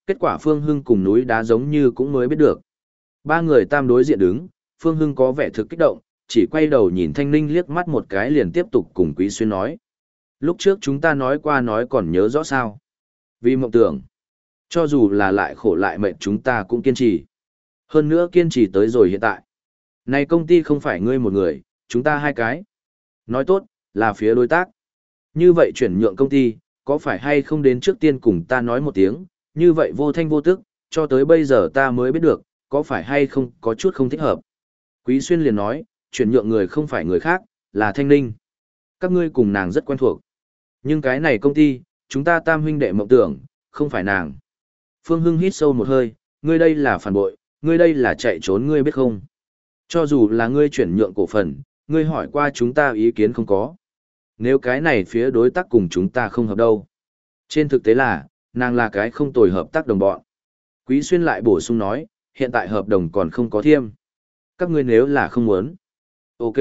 [SPEAKER 1] kết quả Phương Hưng cùng núi đá giống như cũng mới biết được. Ba người tam đối diện đứng, Phương Hưng có vẻ thực kích động, chỉ quay đầu nhìn Thanh Ninh liếc mắt một cái liền tiếp tục cùng Quý Xuyên nói. Lúc trước chúng ta nói qua nói còn nhớ rõ sao. Vì mộng tưởng, cho dù là lại khổ lại mệt chúng ta cũng kiên trì. Hơn nữa kiên trì tới rồi hiện tại. Này công ty không phải ngươi một người, chúng ta hai cái. Nói tốt, là phía đối tác. Như vậy chuyển nhượng công ty, có phải hay không đến trước tiên cùng ta nói một tiếng, như vậy vô thanh vô tức, cho tới bây giờ ta mới biết được, có phải hay không có chút không thích hợp. Quý Xuyên liền nói, chuyển nhượng người không phải người khác, là Thanh Ninh. Các ngươi cùng nàng rất quen thuộc. Nhưng cái này công ty, chúng ta tam huynh đệ mộng tưởng, không phải nàng. Phương Hưng hít sâu một hơi, ngươi đây là phản bội, ngươi đây là chạy trốn ngươi biết không. Cho dù là ngươi chuyển nhượng cổ phần, ngươi hỏi qua chúng ta ý kiến không có. Nếu cái này phía đối tác cùng chúng ta không hợp đâu. Trên thực tế là, nàng là cái không tồi hợp tác đồng bọn. Quý Xuyên lại bổ sung nói, hiện tại hợp đồng còn không có thiêm. Các ngươi nếu là không muốn. Ok.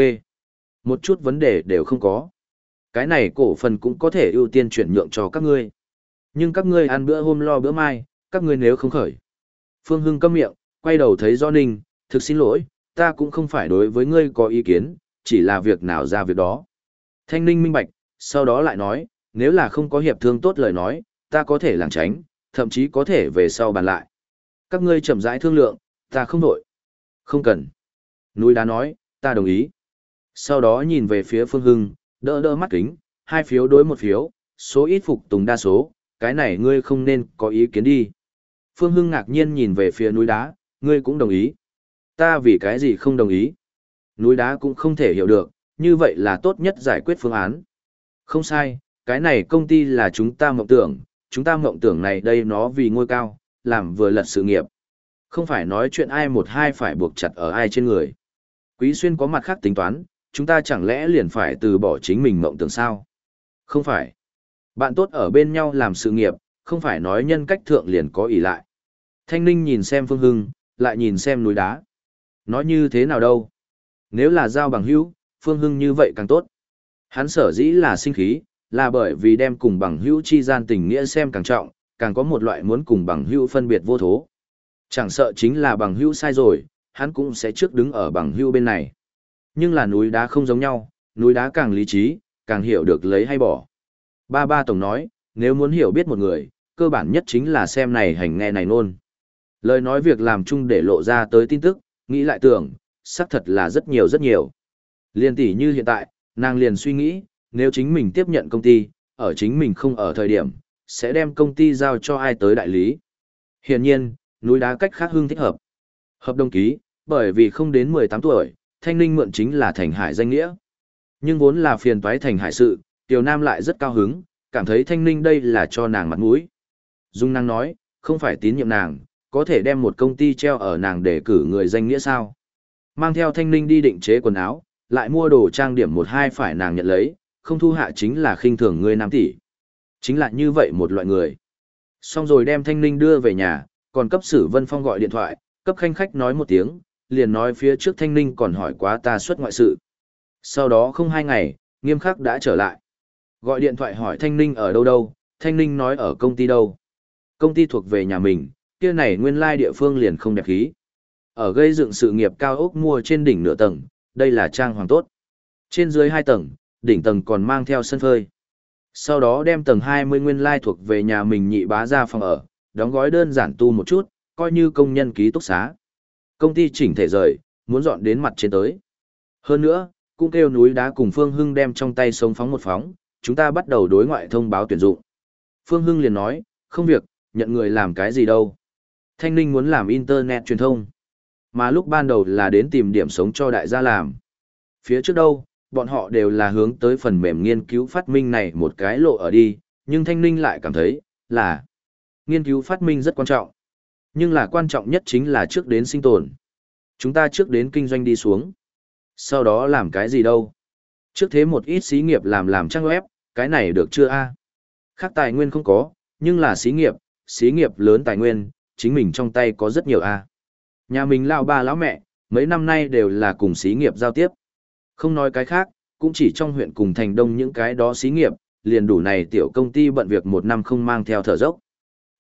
[SPEAKER 1] Một chút vấn đề đều không có. Cái này cổ phần cũng có thể ưu tiên chuyển nhượng cho các ngươi. Nhưng các ngươi ăn bữa hôm lo bữa mai, các ngươi nếu không khởi. Phương Hưng câm miệng, quay đầu thấy Do Ninh, thực xin lỗi, ta cũng không phải đối với ngươi có ý kiến, chỉ là việc nào ra việc đó. Thanh Ninh minh bạch, sau đó lại nói, nếu là không có hiệp thương tốt lời nói, ta có thể lảng tránh, thậm chí có thể về sau bàn lại. Các ngươi chậm rãi thương lượng, ta không đổi. Không cần. Núi đá nói, ta đồng ý. Sau đó nhìn về phía Phương Hưng, đỡ đỡ mắt kính, hai phiếu đối một phiếu, số ít phục tùng đa số, cái này ngươi không nên có ý kiến đi. Phương Hưng ngạc nhiên nhìn về phía núi đá, ngươi cũng đồng ý. Ta vì cái gì không đồng ý? Núi đá cũng không thể hiểu được, như vậy là tốt nhất giải quyết phương án. Không sai, cái này công ty là chúng ta mộng tưởng, chúng ta mộng tưởng này đây nó vì ngôi cao, làm vừa lật sự nghiệp. Không phải nói chuyện ai một hai phải buộc chặt ở ai trên người. Quý Xuyên có mặt khác tính toán, chúng ta chẳng lẽ liền phải từ bỏ chính mình mộng tưởng sao? Không phải. Bạn tốt ở bên nhau làm sự nghiệp, không phải nói nhân cách thượng liền có ỷ lại. Thanh Ninh nhìn xem Phương Hưng, lại nhìn xem núi đá. Nói như thế nào đâu? Nếu là giao bằng hữu, Phương Hưng như vậy càng tốt. Hắn sở dĩ là sinh khí, là bởi vì đem cùng bằng hữu chi gian tình nghĩa xem càng trọng, càng có một loại muốn cùng bằng hữu phân biệt vô thố. Chẳng sợ chính là bằng hữu sai rồi, hắn cũng sẽ trước đứng ở bằng hữu bên này. Nhưng là núi đá không giống nhau, núi đá càng lý trí, càng hiểu được lấy hay bỏ. Ba ba tổng nói, nếu muốn hiểu biết một người, cơ bản nhất chính là xem này hành nghe này nôn. Lời nói việc làm chung để lộ ra tới tin tức, nghĩ lại tưởng, xác thật là rất nhiều rất nhiều. Liên tỷ như hiện tại, nàng liền suy nghĩ, nếu chính mình tiếp nhận công ty, ở chính mình không ở thời điểm, sẽ đem công ty giao cho ai tới đại lý. Hiển nhiên, núi đá cách khác Hưng thích hợp. Hợp đồng ký, bởi vì không đến mười tám tuổi, Thanh Ninh mượn chính là Thành Hải danh nghĩa. Nhưng vốn là phiền toái Thành Hải sự, Tiểu Nam lại rất cao hứng, cảm thấy Thanh Ninh đây là cho nàng mặt mũi. Dung năng nói, không phải tín nhiệm nàng, có thể đem một công ty treo ở nàng để cử người danh nghĩa sao. Mang theo Thanh Ninh đi định chế quần áo, lại mua đồ trang điểm một hai phải nàng nhận lấy, không thu hạ chính là khinh thường người nam tỷ. Chính là như vậy một loại người. Xong rồi đem Thanh Ninh đưa về nhà, còn cấp Sử Vân Phong gọi điện thoại, cấp khanh khách nói một tiếng, liền nói phía trước Thanh Ninh còn hỏi quá ta xuất ngoại sự. Sau đó không hai ngày, Nghiêm Khắc đã trở lại. Gọi điện thoại hỏi Thanh Ninh ở đâu đâu, Thanh Ninh nói ở công ty đâu. Công ty thuộc về nhà mình, kia này nguyên lai địa phương liền không đẹp khí. Ở gây dựng sự nghiệp cao ốc mua trên đỉnh nửa tầng, đây là trang hoàng tốt. Trên dưới hai tầng, đỉnh tầng còn mang theo sân phơi. Sau đó đem tầng hai mươi nguyên lai thuộc về nhà mình nhị bá ra phòng ở, đóng gói đơn giản tu một chút, coi như công nhân ký túc xá. Công ty chỉnh thể rời, muốn dọn đến mặt trên tới. Hơn nữa, cũng kêu núi đá cùng Phương Hưng đem trong tay sống phóng một phóng, chúng ta bắt đầu đối ngoại thông báo tuyển dụng. Phương Hưng liền nói, không việc, nhận người làm cái gì đâu. Thanh Ninh muốn làm internet truyền thông. Mà lúc ban đầu là đến tìm điểm sống cho đại gia làm. Phía trước đâu, bọn họ đều là hướng tới phần mềm nghiên cứu phát minh này một cái lộ ở đi, nhưng Thanh Ninh lại cảm thấy, là nghiên cứu phát minh rất quan trọng. Nhưng là quan trọng nhất chính là trước đến sinh tồn. Chúng ta trước đến kinh doanh đi xuống. Sau đó làm cái gì đâu? Trước thế một ít xí nghiệp làm làm trang web, cái này được chưa a? Khác tài nguyên không có, nhưng là xí nghiệp, xí nghiệp lớn tài nguyên, chính mình trong tay có rất nhiều a. Nhà mình lão ba lão mẹ, mấy năm nay đều là cùng xí nghiệp giao tiếp. Không nói cái khác, cũng chỉ trong huyện cùng thành đông những cái đó xí nghiệp, liền đủ này tiểu công ty bận việc một năm không mang theo thở dốc.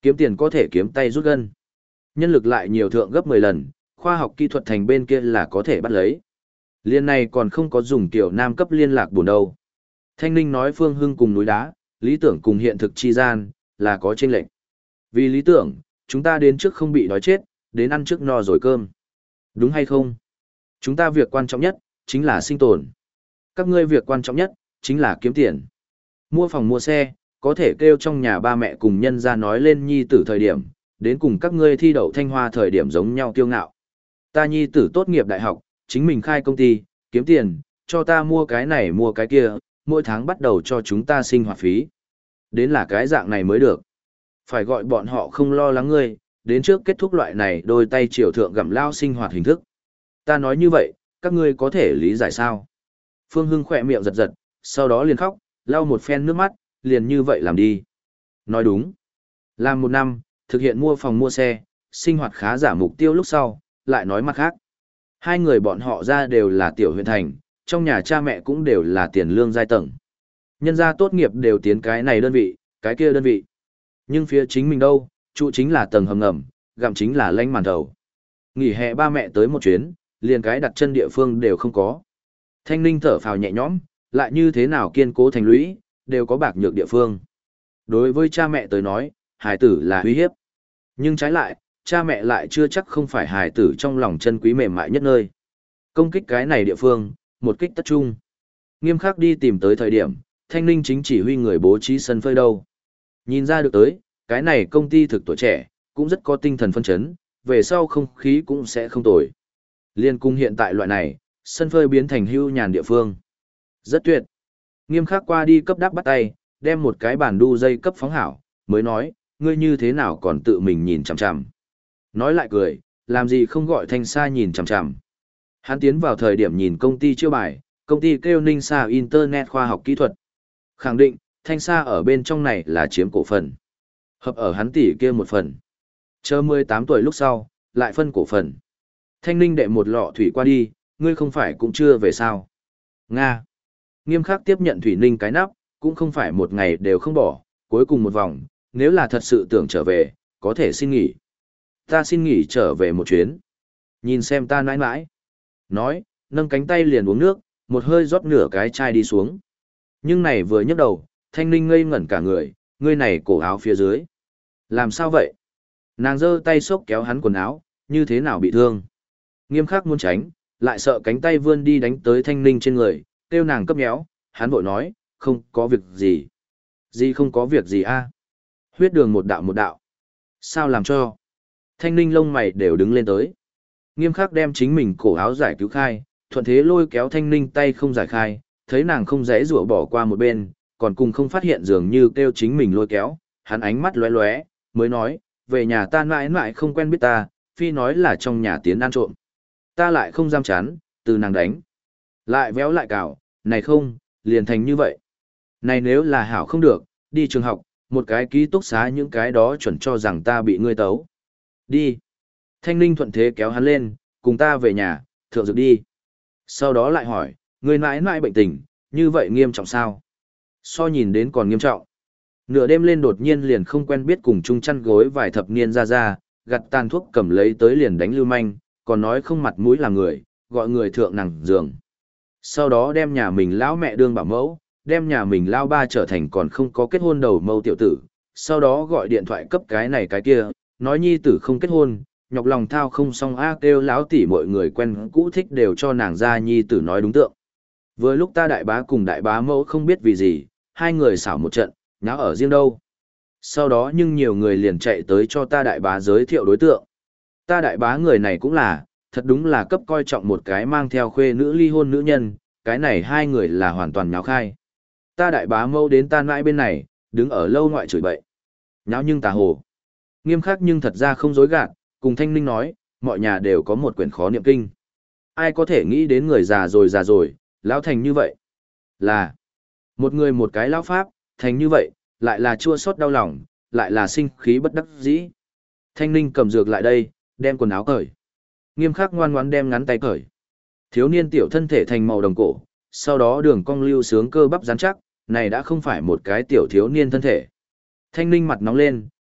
[SPEAKER 1] Kiếm tiền có thể kiếm tay rút gân. Nhân lực lại nhiều thượng gấp mười lần, khoa học kỹ thuật thành bên kia là có thể bắt lấy. Liên này còn không có dùng tiểu nam cấp liên lạc buồn đâu. Thanh Ninh nói Phương Hưng cùng núi đá, lý tưởng cùng hiện thực chi gian, là có chênh lệch. Vì lý tưởng, chúng ta đến trước không bị đói chết, đến ăn trước no rồi cơm. Đúng hay không? Chúng ta việc quan trọng nhất, chính là sinh tồn. Các ngươi việc quan trọng nhất, chính là kiếm tiền. Mua phòng mua xe, có thể kêu trong nhà ba mẹ cùng nhân ra nói lên nhi tử thời điểm, đến cùng các ngươi thi đậu thanh hoa thời điểm giống nhau kiêu ngạo. Ta nhi tử tốt nghiệp đại học, chính mình khai công ty, kiếm tiền, cho ta mua cái này mua cái kia, mỗi tháng bắt đầu cho chúng ta sinh hoạt phí. Đến là cái dạng này mới được. Phải gọi bọn họ không lo lắng ngươi, đến trước kết thúc loại này đôi tay triều thượng gặm lao sinh hoạt hình thức. Ta nói như vậy, các ngươi có thể lý giải sao? Phương Hưng khỏe miệng giật giật, sau đó liền khóc, lau một phen nước mắt, liền như vậy làm đi. Nói đúng. Làm một năm, thực hiện mua phòng mua xe, sinh hoạt khá giả mục tiêu lúc sau, lại nói mặt khác. Hai người bọn họ ra đều là tiểu huyện thành, trong nhà cha mẹ cũng đều là tiền lương giai tầng. Nhân gia tốt nghiệp đều tiến cái này đơn vị, cái kia đơn vị. Nhưng phía chính mình đâu, trụ chính là tầng hầm ngầm, gặm chính là lanh màn thầu. Nghỉ hè ba mẹ tới một chuyến, liền cái đặt chân địa phương đều không có. Thanh Ninh thở phào nhẹ nhõm, lại như thế nào kiên cố thành lũy, đều có bạc nhược địa phương. Đối với cha mẹ tới nói, hài tử là uy hiếp. Nhưng trái lại, cha mẹ lại chưa chắc không phải hài tử trong lòng chân quý mềm mại nhất nơi. Công kích cái này địa phương, một kích tất trung. Nghiêm khắc đi tìm tới thời điểm, Thanh Ninh chính chỉ huy người bố trí sân phơi đâu. Nhìn ra được tới, cái này công ty thực tuổi trẻ, cũng rất có tinh thần phân chấn, về sau không khí cũng sẽ không tồi. Liên cung hiện tại loại này, sân phơi biến thành hưu nhàn địa phương. Rất tuyệt. Nghiêm khắc qua đi cấp đáp bắt tay, đem một cái bản đu dây cấp phóng hảo, mới nói, ngươi như thế nào còn tự mình nhìn chằm chằm. Nói lại cười, làm gì không gọi Thanh Sa nhìn chằm chằm. Hắn tiến vào thời điểm nhìn công ty chiêu bài, công ty kêu Ninh Sa Internet khoa học kỹ thuật. Khẳng định, Thanh Sa ở bên trong này là chiếm cổ phần. Hợp ở hắn tỷ kia một phần. Chờ mười tám tuổi lúc sau, lại phân cổ phần. Thanh Ninh đệ một lọ thủy qua đi, ngươi không phải cũng chưa về sao. Nga. Nghiêm khắc tiếp nhận Thủy Ninh cái nắp, cũng không phải một ngày đều không bỏ, cuối cùng một vòng, nếu là thật sự tưởng trở về, có thể xin nghỉ. Ta xin nghỉ trở về một chuyến. Nhìn xem ta nãi nãi. Nói, nâng cánh tay liền uống nước, một hơi rót nửa cái chai đi xuống. Nhưng này vừa nhấc đầu, Thanh Ninh ngây ngẩn cả người, ngươi này cổ áo phía dưới. Làm sao vậy? Nàng giơ tay xốc kéo hắn quần áo, như thế nào bị thương? Nghiêm khắc muốn tránh, lại sợ cánh tay vươn đi đánh tới Thanh Ninh trên người, kêu nàng cấp nhéo, hắn vội nói, không có việc gì. Gì không có việc gì a? Huyết đường một đạo một đạo. Sao làm cho? Thanh Ninh lông mày đều đứng lên tới. Nghiêm khắc đem chính mình cổ áo giải cứu khai, thuận thế lôi kéo Thanh Ninh tay không giải khai, thấy nàng không dễ rủa bỏ qua một bên, còn cùng không phát hiện dường như kêu chính mình lôi kéo, hắn ánh mắt lóe lóe, mới nói, về nhà ta mãi mãi không quen biết ta, phi nói là trong nhà tiến ăn trộm. Ta lại không dám chán, từ nàng đánh. Lại véo lại cào, này không, liền thành như vậy. Này nếu là hảo không được, đi trường học, một cái ký túc xá những cái đó chuẩn cho rằng ta bị ngươi tấu. Đi. Thanh Ninh thuận thế kéo hắn lên, cùng ta về nhà, thượng dược đi. Sau đó lại hỏi, ngươi mãi mãi bệnh tình, như vậy nghiêm trọng sao? So nhìn đến còn nghiêm trọng. Nửa đêm lên đột nhiên liền không quen biết cùng chung chăn gối vài thập niên ra ra, gặt tàn thuốc cầm lấy tới liền đánh lưu manh, còn nói không mặt mũi làm người, gọi người thượng nặng giường. Sau đó đem nhà mình lão mẹ đương bảo mẫu, đem nhà mình lao ba trở thành còn không có kết hôn đầu mâu tiểu tử, sau đó gọi điện thoại cấp cái này cái kia, nói nhi tử không kết hôn, nhọc lòng thao không xong a kêu lão tỷ mọi người quen cũ thích đều cho nàng ra nhi tử nói đúng tượng. Vừa lúc ta đại bá cùng đại bá mẫu không biết vì gì, hai người xảo một trận, nháo ở riêng đâu. Sau đó nhưng nhiều người liền chạy tới cho ta đại bá giới thiệu đối tượng. Ta đại bá người này cũng là, thật đúng là cấp coi trọng một cái mang theo khuê nữ ly hôn nữ nhân, cái này hai người là hoàn toàn nháo khai. Ta đại bá mâu đến ta mãi bên này, đứng ở lâu ngoại chửi bậy. Nháo nhưng tà hồ. Nghiêm khắc nhưng thật ra không dối gạt, cùng Thanh Ninh nói, mọi nhà đều có một quyển khó niệm kinh. Ai có thể nghĩ đến người già rồi già rồi, lão thành như vậy? Là một người một cái lão pháp, thành như vậy, lại là chua xót đau lòng, lại là sinh khí bất đắc dĩ. Thanh Ninh cầm dược lại đây, đem quần áo cởi. Nghiêm khắc ngoan ngoãn đem ngắn tay cởi. Thiếu niên tiểu thân thể thành màu đồng cổ, sau đó đường cong lưu sướng cơ bắp rắn chắc, này đã không phải một cái tiểu thiếu niên thân thể. Thanh Ninh mặt nóng lên,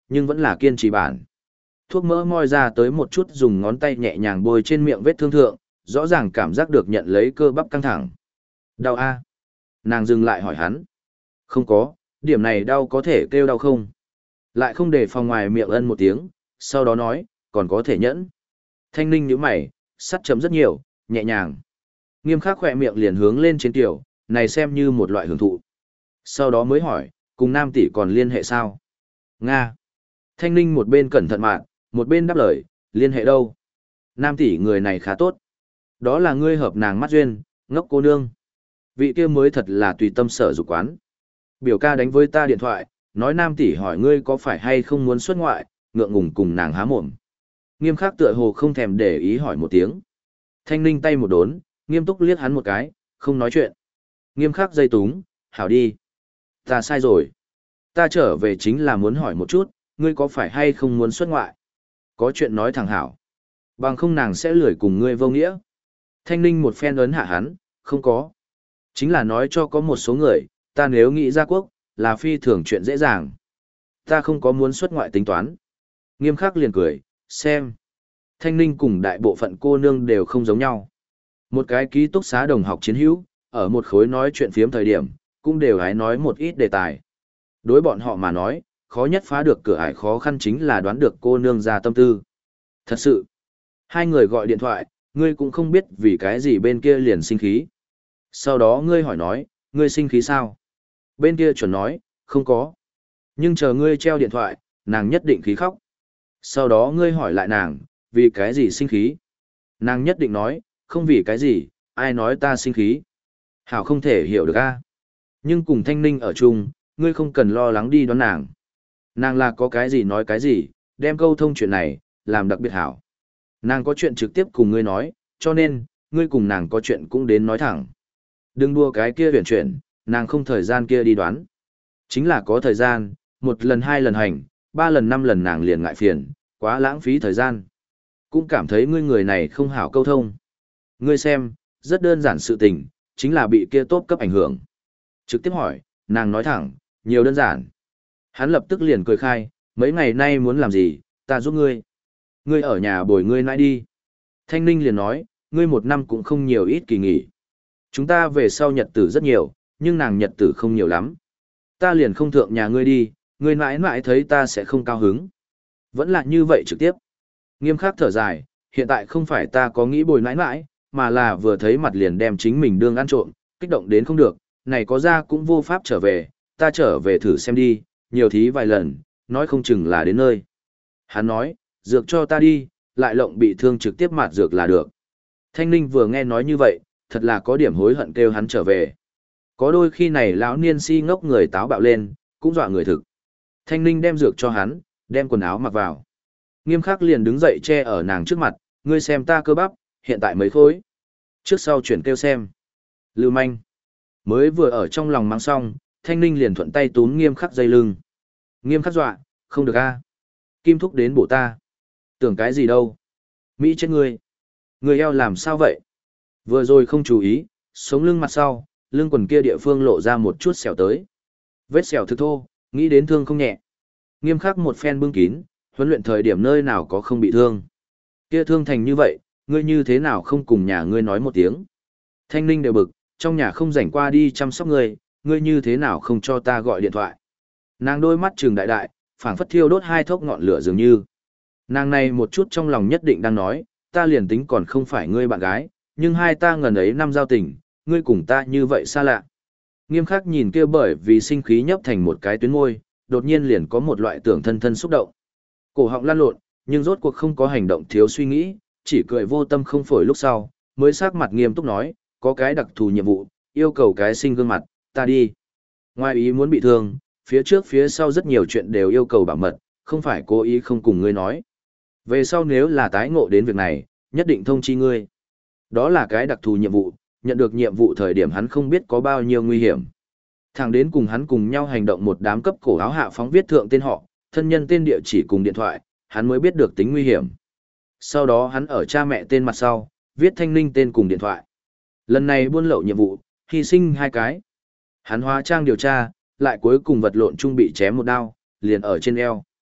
[SPEAKER 1] nhưng vẫn là kiên trì bản. Thuốc mỡ moi ra tới một chút dùng ngón tay nhẹ nhàng bôi trên miệng vết thương thượng, rõ ràng cảm giác được nhận lấy cơ bắp căng thẳng. Đau a? Nàng dừng lại hỏi hắn. Không có, điểm này đau có thể kêu đau không? Lại không để phòng ngoài miệng ân một tiếng, sau đó nói, còn có thể nhẫn. Thanh ninh nhíu mày, sắt chấm rất nhiều, nhẹ nhàng. Nghiêm khắc khỏe miệng liền hướng lên trên tiểu, này xem như một loại hưởng thụ. Sau đó mới hỏi, cùng nam tỷ còn liên hệ sao? Nga. Thanh ninh một bên cẩn thận mạng, một bên đáp lời, liên hệ đâu? Nam tỷ người này khá tốt. Đó là ngươi hợp nàng mắt duyên, ngốc cô nương. Vị kia mới thật là tùy tâm sở dục quán. Biểu ca đánh với ta điện thoại, nói nam tỷ hỏi ngươi có phải hay không muốn xuất ngoại, ngượng ngùng cùng nàng há mồm. Nghiêm khắc tựa hồ không thèm để ý hỏi một tiếng. Thanh ninh tay một đốn, nghiêm túc liếc hắn một cái, không nói chuyện. Nghiêm khắc dây túng, hảo đi. Ta sai rồi. Ta trở về chính là muốn hỏi một chút, ngươi có phải hay không muốn xuất ngoại? Có chuyện nói thẳng hảo. Bằng không nàng sẽ lười cùng ngươi vô nghĩa. Thanh ninh một phen ấn hạ hắn, không có. Chính là nói cho có một số người, ta nếu nghĩ ra quốc, là phi thường chuyện dễ dàng. Ta không có muốn xuất ngoại tính toán. Nghiêm khắc liền cười, xem. Thanh ninh cùng đại bộ phận cô nương đều không giống nhau. Một cái ký túc xá đồng học chiến hữu, ở một khối nói chuyện phiếm thời điểm, cũng đều hãy nói một ít đề tài. Đối bọn họ mà nói, khó nhất phá được cửa ải khó khăn chính là đoán được cô nương ra tâm tư. Thật sự, hai người gọi điện thoại, ngươi cũng không biết vì cái gì bên kia liền sinh khí. Sau đó ngươi hỏi nói, ngươi sinh khí sao? Bên kia chuẩn nói, không có. Nhưng chờ ngươi treo điện thoại, nàng nhất định khí khóc. Sau đó ngươi hỏi lại nàng, vì cái gì sinh khí? Nàng nhất định nói, không vì cái gì, ai nói ta sinh khí. Hảo không thể hiểu được a. Nhưng cùng thanh ninh ở chung, ngươi không cần lo lắng đi đoán nàng. Nàng là có cái gì nói cái gì, đem câu thông chuyện này, làm đặc biệt hảo. Nàng có chuyện trực tiếp cùng ngươi nói, cho nên, ngươi cùng nàng có chuyện cũng đến nói thẳng. Đừng đua cái kia huyền chuyển, nàng không thời gian kia đi đoán. Chính là có thời gian, một lần hai lần hành, ba lần năm lần nàng liền ngại phiền, quá lãng phí thời gian. Cũng cảm thấy ngươi người này không hảo câu thông. Ngươi xem, rất đơn giản sự tình, chính là bị kia tốt cấp ảnh hưởng. Trực tiếp hỏi, nàng nói thẳng, nhiều đơn giản. Hắn lập tức liền cười khai, mấy ngày nay muốn làm gì, ta giúp ngươi. Ngươi ở nhà bồi ngươi nãi đi. Thanh ninh liền nói, ngươi một năm cũng không nhiều ít kỳ nghỉ. Chúng ta về sau nhật tử rất nhiều, nhưng nàng nhật tử không nhiều lắm. Ta liền không thượng nhà ngươi đi, ngươi mãi mãi thấy ta sẽ không cao hứng. Vẫn là như vậy trực tiếp. Nghiêm khắc thở dài, hiện tại không phải ta có nghĩ bồi mãi mãi, mà là vừa thấy mặt liền đem chính mình đương ăn trộm, kích động đến không được, này có ra cũng vô pháp trở về, ta trở về thử xem đi, nhiều thí vài lần, nói không chừng là đến nơi. Hắn nói, dược cho ta đi, lại lộng bị thương trực tiếp mạt dược là được. Thanh ninh vừa nghe nói như vậy, thật là có điểm hối hận kêu hắn trở về. Có đôi khi này lão niên si ngốc người táo bạo lên, cũng dọa người thực. Thanh ninh đem dược cho hắn, đem quần áo mặc vào. Nghiêm khắc liền đứng dậy che ở nàng trước mặt, ngươi xem ta cơ bắp, hiện tại mấy khối. Trước sau chuyển kêu xem. Lưu manh. Mới vừa ở trong lòng mang xong, thanh ninh liền thuận tay túm nghiêm khắc dây lưng. Nghiêm khắc dọa, không được a. Kim thúc đến bổ ta. Tưởng cái gì đâu. Mỹ chết ngươi. Ngươi eo làm sao vậy? Vừa rồi không chú ý, sống lưng mặt sau, lưng quần kia địa phương lộ ra một chút sẹo tới. Vết sẹo thực thô, nghĩ đến thương không nhẹ. Nghiêm khắc một phen bưng kín, huấn luyện thời điểm nơi nào có không bị thương. Kia thương thành như vậy, ngươi như thế nào không cùng nhà ngươi nói một tiếng. Thanh ninh đều bực, trong nhà không rảnh qua đi chăm sóc ngươi, ngươi như thế nào không cho ta gọi điện thoại. Nàng đôi mắt trừng đại đại, phảng phất thiêu đốt hai thốc ngọn lửa dường như. Nàng này một chút trong lòng nhất định đang nói, ta liền tính còn không phải ngươi bạn gái, nhưng hai ta ngần ấy năm giao tình, ngươi cùng ta như vậy xa lạ. Nghiêm khắc nhìn kia bởi vì sinh khí nhấp thành một cái tuyến môi, đột nhiên liền có một loại tưởng thân thân xúc động. Cổ họng lăn lộn, nhưng rốt cuộc không có hành động thiếu suy nghĩ, chỉ cười vô tâm không phổi lúc sau, mới sắc mặt nghiêm túc nói, có cái đặc thù nhiệm vụ, yêu cầu cái sinh gương mặt, ta đi. Ngoài ý muốn bị thương, phía trước phía sau rất nhiều chuyện đều yêu cầu bảo mật, không phải cố ý không cùng ngươi nói. Về sau nếu là tái ngộ đến việc này, nhất định thông chi ngươi. Đó là cái đặc thù nhiệm vụ, nhận được nhiệm vụ thời điểm hắn không biết có bao nhiêu nguy hiểm. Thẳng đến cùng hắn cùng nhau hành động một đám cấp cổ áo hạ phóng viết thượng tên họ, thân nhân tên địa chỉ cùng điện thoại, hắn mới biết được tính nguy hiểm. Sau đó hắn ở cha mẹ tên mặt sau, viết thanh ninh tên cùng điện thoại. Lần này buôn lậu nhiệm vụ, hy sinh hai cái. Hắn hóa trang điều tra, lại cuối cùng vật lộn chung bị chém một đao, liền ở trên eo.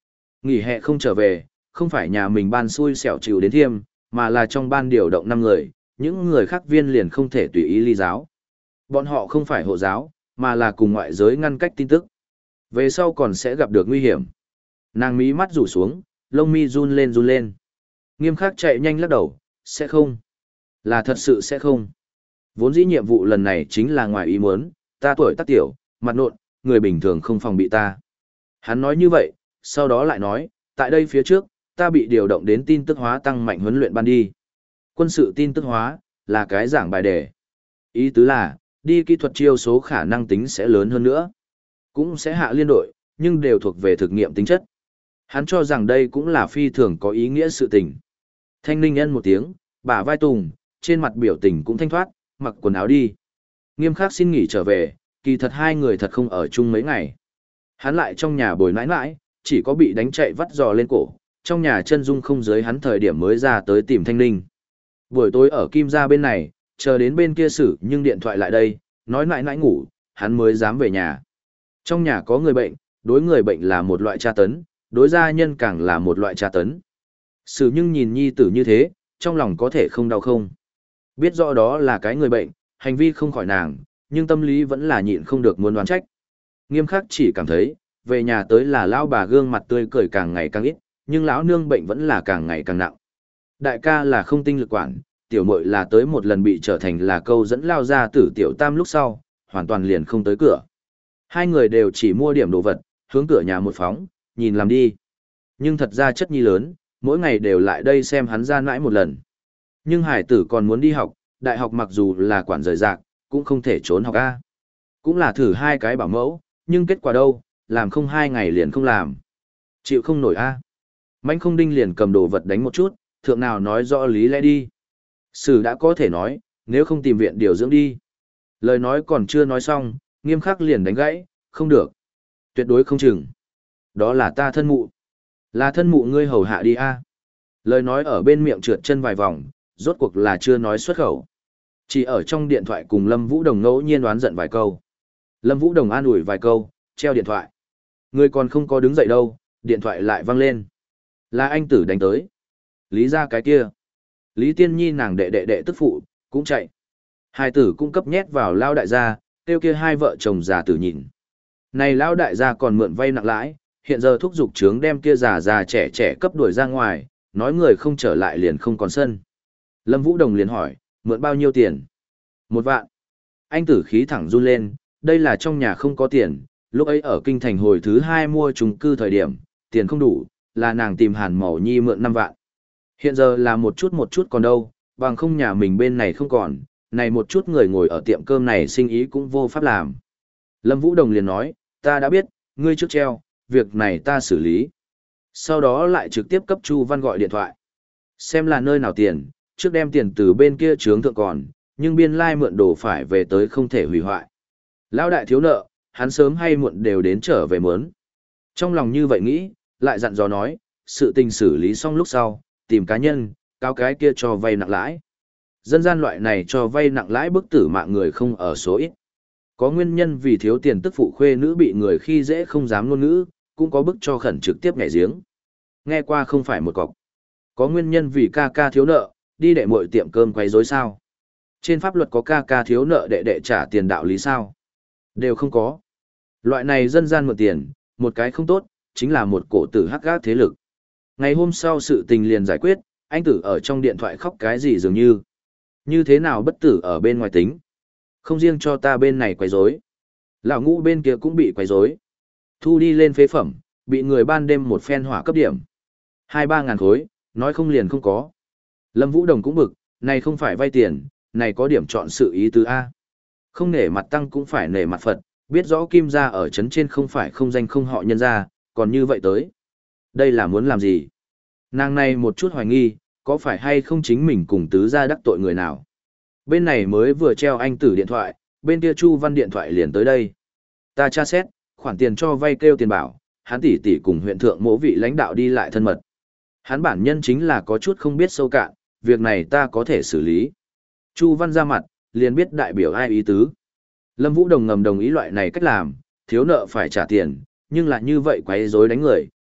[SPEAKER 1] Nghỉ hè không trở về, không phải nhà mình ban xui xẻo chịu đến thiêm, mà là trong ban điều động năm người, những người khác viên liền không thể tùy ý ly giáo. Bọn họ không phải hộ giáo, mà là cùng ngoại giới ngăn cách tin tức. Về sau còn sẽ gặp được nguy hiểm. Nàng mí mắt rủ xuống, lông mi run lên run lên. Nghiêm khắc chạy nhanh lắc đầu, sẽ không. Là thật sự sẽ không. Vốn dĩ nhiệm vụ lần này chính là ngoài ý muốn, ta tuổi tác tiểu, mặt nộn, người bình thường không phòng bị ta. Hắn nói như vậy, sau đó lại nói, tại đây phía trước, ta bị điều động đến tin tức hóa tăng mạnh huấn luyện ban đi. Quân sự tin tức hóa, là cái giảng bài đề. Ý tứ là, đi kỹ thuật chiêu số khả năng tính sẽ lớn hơn nữa. Cũng sẽ hạ liên đội, nhưng đều thuộc về thực nghiệm tính chất. Hắn cho rằng đây cũng là phi thường có ý nghĩa sự tình. Thanh Ninh Ân một tiếng, bả vai tùng, trên mặt biểu tình cũng thanh thoát, mặc quần áo đi. Nghiêm khắc xin nghỉ trở về, kỳ thật hai người thật không ở chung mấy ngày. Hắn lại trong nhà bồi nãi nãi, chỉ có bị đánh chạy vắt giò lên cổ, trong nhà chân dung không dưới hắn thời điểm mới ra tới tìm Thanh Ninh. Buổi tối ở Kim gia bên này, chờ đến bên kia xử nhưng điện thoại lại đây, nói nãi nãi ngủ, hắn mới dám về nhà. Trong nhà có người bệnh, đối người bệnh là một loại tra tấn, đối gia nhân càng là một loại tra tấn. Sử nhưng nhìn nhi tử như thế, trong lòng có thể không đau không. Biết rõ đó là cái người bệnh, hành vi không khỏi nàng, nhưng tâm lý vẫn là nhịn không được muốn đoán trách. Nghiêm khắc chỉ cảm thấy, về nhà tới là lão bà gương mặt tươi cười càng ngày càng ít, nhưng lão nương bệnh vẫn là càng ngày càng nặng. Đại ca là không tinh lực quản, tiểu muội là tới một lần bị trở thành là câu dẫn lao ra tử tiểu tam lúc sau, hoàn toàn liền không tới cửa. Hai người đều chỉ mua điểm đồ vật, hướng cửa nhà một phóng, nhìn làm đi. Nhưng thật ra chất nhi lớn, mỗi ngày đều lại đây xem hắn ra nãi một lần. Nhưng hải tử còn muốn đi học, đại học mặc dù là quản rời rạc, cũng không thể trốn học A. Cũng là thử hai cái bảo mẫu, nhưng kết quả đâu, làm không hai ngày liền không làm. Chịu không nổi A. Mạnh không đinh liền cầm đồ vật đánh một chút, thượng nào nói rõ lý lẽ đi. Sử đã có thể nói, nếu không tìm viện điều dưỡng đi. Lời nói còn chưa nói xong, nghiêm khắc liền đánh gãy, không được. Tuyệt đối không chừng. Đó là ta thân mụ. Là thân mụ ngươi hầu hạ đi A. Lời nói ở bên miệng trượt chân vài vòng, rốt cuộc là chưa nói xuất khẩu. Chỉ ở trong điện thoại cùng Lâm Vũ Đồng ngẫu nhiên đoán giận vài câu. Lâm Vũ Đồng an ủi vài câu, treo điện thoại. Người còn không có đứng dậy đâu, điện thoại lại vang lên. Là anh tử đánh tới. Lý ra cái kia. Lý Tiên Nhi nàng đệ đệ đệ tức phụ, cũng chạy. Hai tử cũng cấp nhét vào lao đại gia, tiêu kia hai vợ chồng già tử nhìn. Này lao đại gia còn mượn vay nặng lãi, hiện giờ thúc giục trướng đem kia già già trẻ trẻ cấp đuổi ra ngoài, nói người không trở lại liền không còn sân. Lâm Vũ Đồng liền hỏi, mượn bao nhiêu tiền? Một vạn. Anh tử khí thẳng run lên, đây là trong nhà không có tiền, lúc ấy ở kinh thành hồi thứ hai mua chung cư thời điểm, tiền không đủ, là nàng tìm Hàn Mẫu Nhi mượn năm vạn. Hiện giờ là một chút một chút còn đâu, bằng không nhà mình bên này không còn, này một chút người ngồi ở tiệm cơm này sinh ý cũng vô pháp làm. Lâm Vũ Đồng liền nói, ta đã biết, ngươi trước treo, việc này ta xử lý. Sau đó lại trực tiếp cấp Chu Văn gọi điện thoại. Xem là nơi nào tiền, trước đem tiền từ bên kia trướng thượng còn, nhưng biên lai mượn đồ phải về tới không thể hủy hoại. Lão đại thiếu nợ, hắn sớm hay muộn đều đến trở về mớn. Trong lòng như vậy nghĩ, lại dặn dò nói, sự tình xử lý xong lúc sau, tìm cá nhân, cao cái kia cho vay nặng lãi. Dân gian loại này cho vay nặng lãi bức tử mạng người không ở số ít. Có nguyên nhân vì thiếu tiền tức phụ khuê nữ bị người khi dễ không dám ngôn ngữ, cũng có bức cho khẩn trực tiếp nhảy giếng. Nghe qua không phải một cọc. Có nguyên nhân vì ca ca thiếu nợ, đi đệ muội tiệm cơm quấy rối sao? Trên pháp luật có ca ca thiếu nợ đệ đệ trả tiền đạo lý sao? Đều không có. Loại này dân gian mượn tiền, một cái không tốt, chính là một cổ tử hắc gác thế lực. Ngày hôm sau sự tình liền giải quyết, anh tử ở trong điện thoại khóc cái gì dường như. Như thế nào bất tử ở bên ngoài tính. Không riêng cho ta bên này quấy rối, lão ngũ bên kia cũng bị quấy rối. Thu đi lên phế phẩm, bị người ban đêm một phen hỏa cấp điểm. Hai ba ngàn khối, nói không liền không có. Lâm Vũ Đồng cũng bực, này không phải vay tiền, này có điểm chọn sự ý tứ A. Không nể mặt tăng cũng phải nể mặt Phật, biết rõ Kim gia ở trấn trên không phải không danh không họ nhân gia, còn như vậy tới. Đây là muốn làm gì? Nàng này một chút hoài nghi, có phải hay không chính mình cùng tứ gia đắc tội người nào? Bên này mới vừa treo anh tử điện thoại, bên kia Chu Văn điện thoại liền tới đây. Ta tra xét, khoản tiền cho vay kêu tiền bảo, hắn tỷ tỷ cùng huyện thượng mỗ vị lãnh đạo đi lại thân mật. Hắn bản nhân chính là có chút không biết sâu cạn, việc này ta có thể xử lý. Chu Văn ra mặt, liền biết đại biểu ai ý tứ. Lâm Vũ Đồng ngầm đồng ý loại này cách làm, thiếu nợ phải trả tiền, nhưng lại như vậy quấy rối đánh người,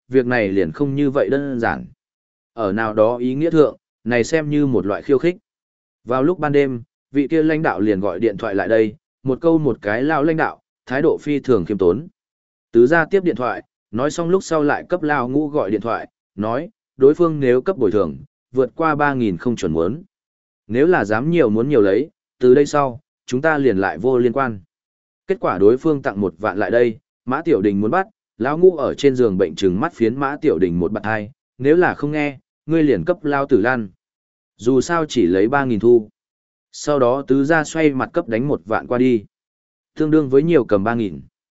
[SPEAKER 1] việc này liền không như vậy đơn giản. Ở nào đó ý nghĩa thượng, này xem như một loại khiêu khích. Vào lúc ban đêm, vị kia lãnh đạo liền gọi điện thoại lại đây, một câu một cái lao lãnh đạo, thái độ phi thường khiêm tốn. Tứ gia tiếp điện thoại, nói xong lúc sau lại cấp lao ngũ gọi điện thoại, nói, đối phương nếu cấp bồi thường, vượt qua ba nghìn không chuẩn muốn. Nếu là dám nhiều muốn nhiều lấy, từ đây sau, chúng ta liền lại vô liên quan. Kết quả đối phương tặng một vạn lại đây, Mã Tiểu Đình muốn bắt, lão ngũ ở trên giường bệnh trừng mắt phiến Mã Tiểu Đình một bạt hai, nếu là không nghe, ngươi liền cấp lao tử lan. Dù sao chỉ lấy ba nghìn thu. Sau đó tứ gia xoay mặt cấp đánh một vạn qua đi. Tương đương với nhiều cầm ba nghìn.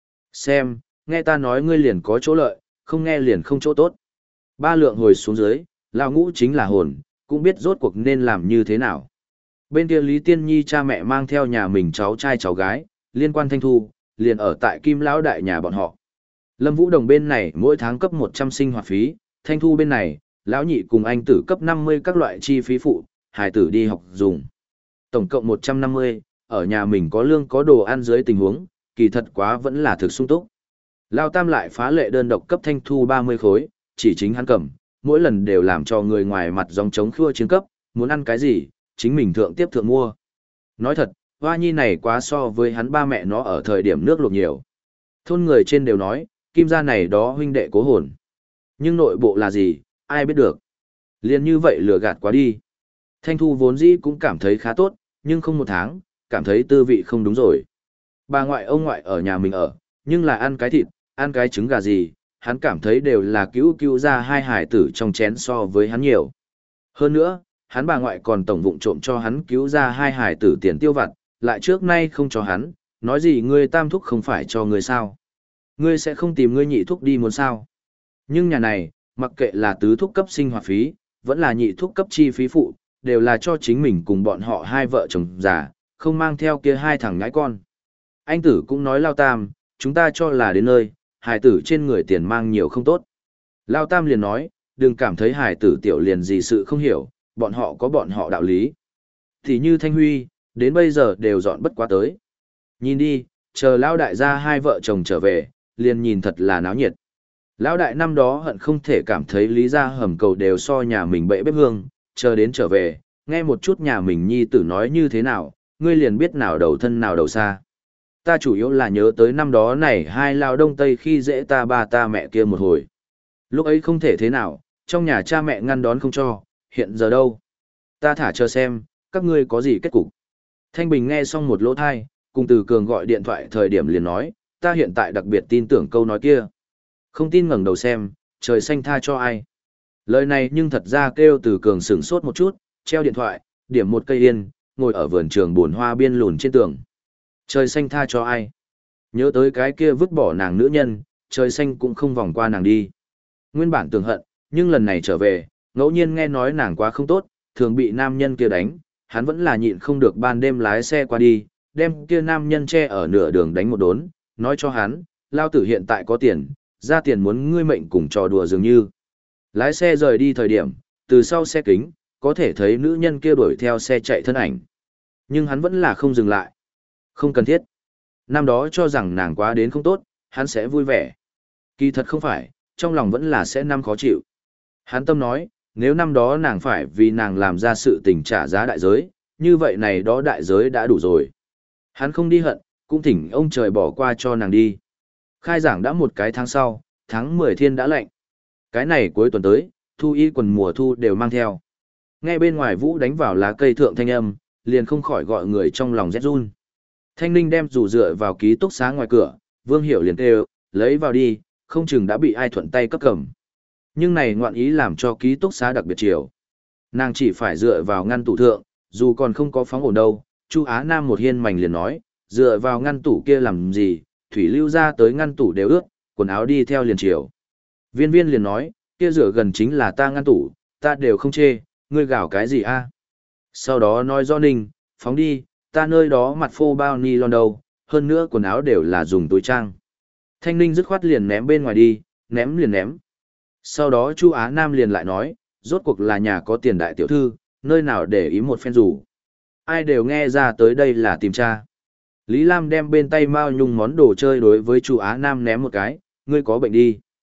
[SPEAKER 1] Xem, nghe ta nói ngươi liền có chỗ lợi, không nghe liền không chỗ tốt. Ba lượng hồi xuống dưới, lão ngũ chính là hồn, cũng biết rốt cuộc nên làm như thế nào. Bên kia Lý Tiên Nhi cha mẹ mang theo nhà mình cháu trai cháu gái, liên quan Thanh Thu, liền ở tại Kim Lão đại nhà bọn họ. Lâm Vũ Đồng bên này mỗi tháng cấp một trăm sinh hoạt phí, Thanh Thu bên này, lão nhị cùng anh tử cấp năm mươi các loại chi phí phụ, hài tử đi học dùng. Tổng cộng một trăm năm mươi, ở nhà mình có lương có đồ ăn dưới tình huống, kỳ thật quá vẫn là thực sung túc. Lao Tam lại phá lệ đơn độc cấp Thanh Thu ba mươi khối, chỉ chính hắn cầm, mỗi lần đều làm cho người ngoài mặt dòng trống khua chiến cấp, muốn ăn cái gì, chính mình thượng tiếp thượng mua. Nói thật, hoa nhi này quá so với hắn ba mẹ nó ở thời điểm nước luộc nhiều. Thôn người trên đều nói, Kim gia này đó huynh đệ cố hồn. Nhưng nội bộ là gì, ai biết được. Liên như vậy lừa gạt quá đi. Thanh Thu vốn dĩ cũng cảm thấy khá tốt, nhưng không một tháng, cảm thấy tư vị không đúng rồi. Bà ngoại ông ngoại ở nhà mình ở, nhưng là ăn cái thịt, ăn cái trứng gà gì, hắn cảm thấy đều là cứu cứu ra hai hải tử trong chén so với hắn nhiều. Hơn nữa, hắn bà ngoại còn tổng vụng trộm cho hắn cứu ra hai hải tử tiền tiêu vặt, lại trước nay không cho hắn, nói gì ngươi tam thúc không phải cho ngươi sao. Ngươi sẽ không tìm ngươi nhị thúc đi muốn sao. Nhưng nhà này, mặc kệ là tứ thúc cấp sinh hoạt phí, vẫn là nhị thúc cấp chi phí phụ, đều là cho chính mình cùng bọn họ hai vợ chồng già, không mang theo kia hai thằng nhãi con. Anh tử cũng nói Lao Tam, chúng ta cho là đến nơi, hải tử trên người tiền mang nhiều không tốt. Lao Tam liền nói, đừng cảm thấy hải tử tiểu liền gì sự không hiểu, bọn họ có bọn họ đạo lý. Thì như Thanh Huy, đến bây giờ đều dọn bất quá tới. Nhìn đi, chờ Lão đại gia hai vợ chồng trở về, liền nhìn thật là náo nhiệt. Lão đại năm đó hận không thể cảm thấy lý gia hầm cầu đều so nhà mình bệ bếp hương, chờ đến trở về, nghe một chút nhà mình nhi tử nói như thế nào, ngươi liền biết nào đầu thân nào đầu xa. Ta chủ yếu là nhớ tới năm đó này hai lao đông tây khi dễ ta ba ta mẹ kia một hồi. Lúc ấy không thể thế nào, trong nhà cha mẹ ngăn đón không cho, hiện giờ đâu. Ta thả chờ xem, các ngươi có gì kết cục. Thanh Bình nghe xong một lỗ thai, cùng Từ Cường gọi điện thoại thời điểm liền nói, ta hiện tại đặc biệt tin tưởng câu nói kia. Không tin ngẩng đầu xem, trời xanh tha cho ai. Lời này nhưng thật ra kêu Từ Cường sửng sốt một chút, treo điện thoại, điểm một cây yên, ngồi ở vườn trường buồn hoa biên lùn trên tường. Trời xanh tha cho ai. Nhớ tới cái kia vứt bỏ nàng nữ nhân, trời xanh cũng không vòng qua nàng đi. Nguyên bản tưởng hận, nhưng lần này trở về, ngẫu nhiên nghe nói nàng quá không tốt, thường bị nam nhân kia đánh, hắn vẫn là nhịn không được ban đêm lái xe qua đi, đem kia nam nhân che ở nửa đường đánh một đốn, nói cho hắn, lao tử hiện tại có tiền, ra tiền muốn ngươi mệnh cùng trò đùa dường như. Lái xe rời đi thời điểm, từ sau xe kính, có thể thấy nữ nhân kia đuổi theo xe chạy thân ảnh. Nhưng hắn vẫn là không dừng lại. Không cần thiết. Năm đó cho rằng nàng quá đến không tốt, hắn sẽ vui vẻ. Kỳ thật không phải, trong lòng vẫn là sẽ năm khó chịu. Hắn tâm nói, nếu năm đó nàng phải vì nàng làm ra sự tình trả giá đại giới, như vậy này đó đại giới đã đủ rồi. Hắn không đi hận, cũng thỉnh ông trời bỏ qua cho nàng đi. Khai giảng đã một cái tháng sau, tháng mười thiên đã lạnh. Cái này cuối tuần tới, thu y quần mùa thu đều mang theo. Nghe bên ngoài vũ đánh vào lá cây thượng thanh âm, liền không khỏi gọi người trong lòng rét run. Thanh Ninh đem dù dựa vào ký túc xá ngoài cửa, Vương Hiểu liền kêu, lấy vào đi, không chừng đã bị ai thuận tay cấp cầm. Nhưng này ngoạn ý làm cho ký túc xá đặc biệt chiều. Nàng chỉ phải dựa vào ngăn tủ thượng, dù còn không có phóng ổn đâu, Chu Á Nam một hiên mảnh liền nói, dựa vào ngăn tủ kia làm gì, thủy lưu ra tới ngăn tủ đều ướt, quần áo đi theo liền chiều. Viên viên liền nói, kia rửa gần chính là ta ngăn tủ, ta đều không chê, ngươi gào cái gì a? Sau đó nói do Ninh, phóng đi, ta nơi đó mặt phô bao ni lon đâu, hơn nữa quần áo đều là dùng túi trang. Thanh Ninh dứt khoát liền ném bên ngoài đi, ném liền ném. Sau đó Chu Á Nam liền lại nói, rốt cuộc là nhà có tiền đại tiểu thư, nơi nào để ý một phen rủ. Ai đều nghe ra tới đây là tìm cha. Lý Lam đem bên tay Mao Nhung món đồ chơi đối với Chu Á Nam ném một cái, ngươi có bệnh đi.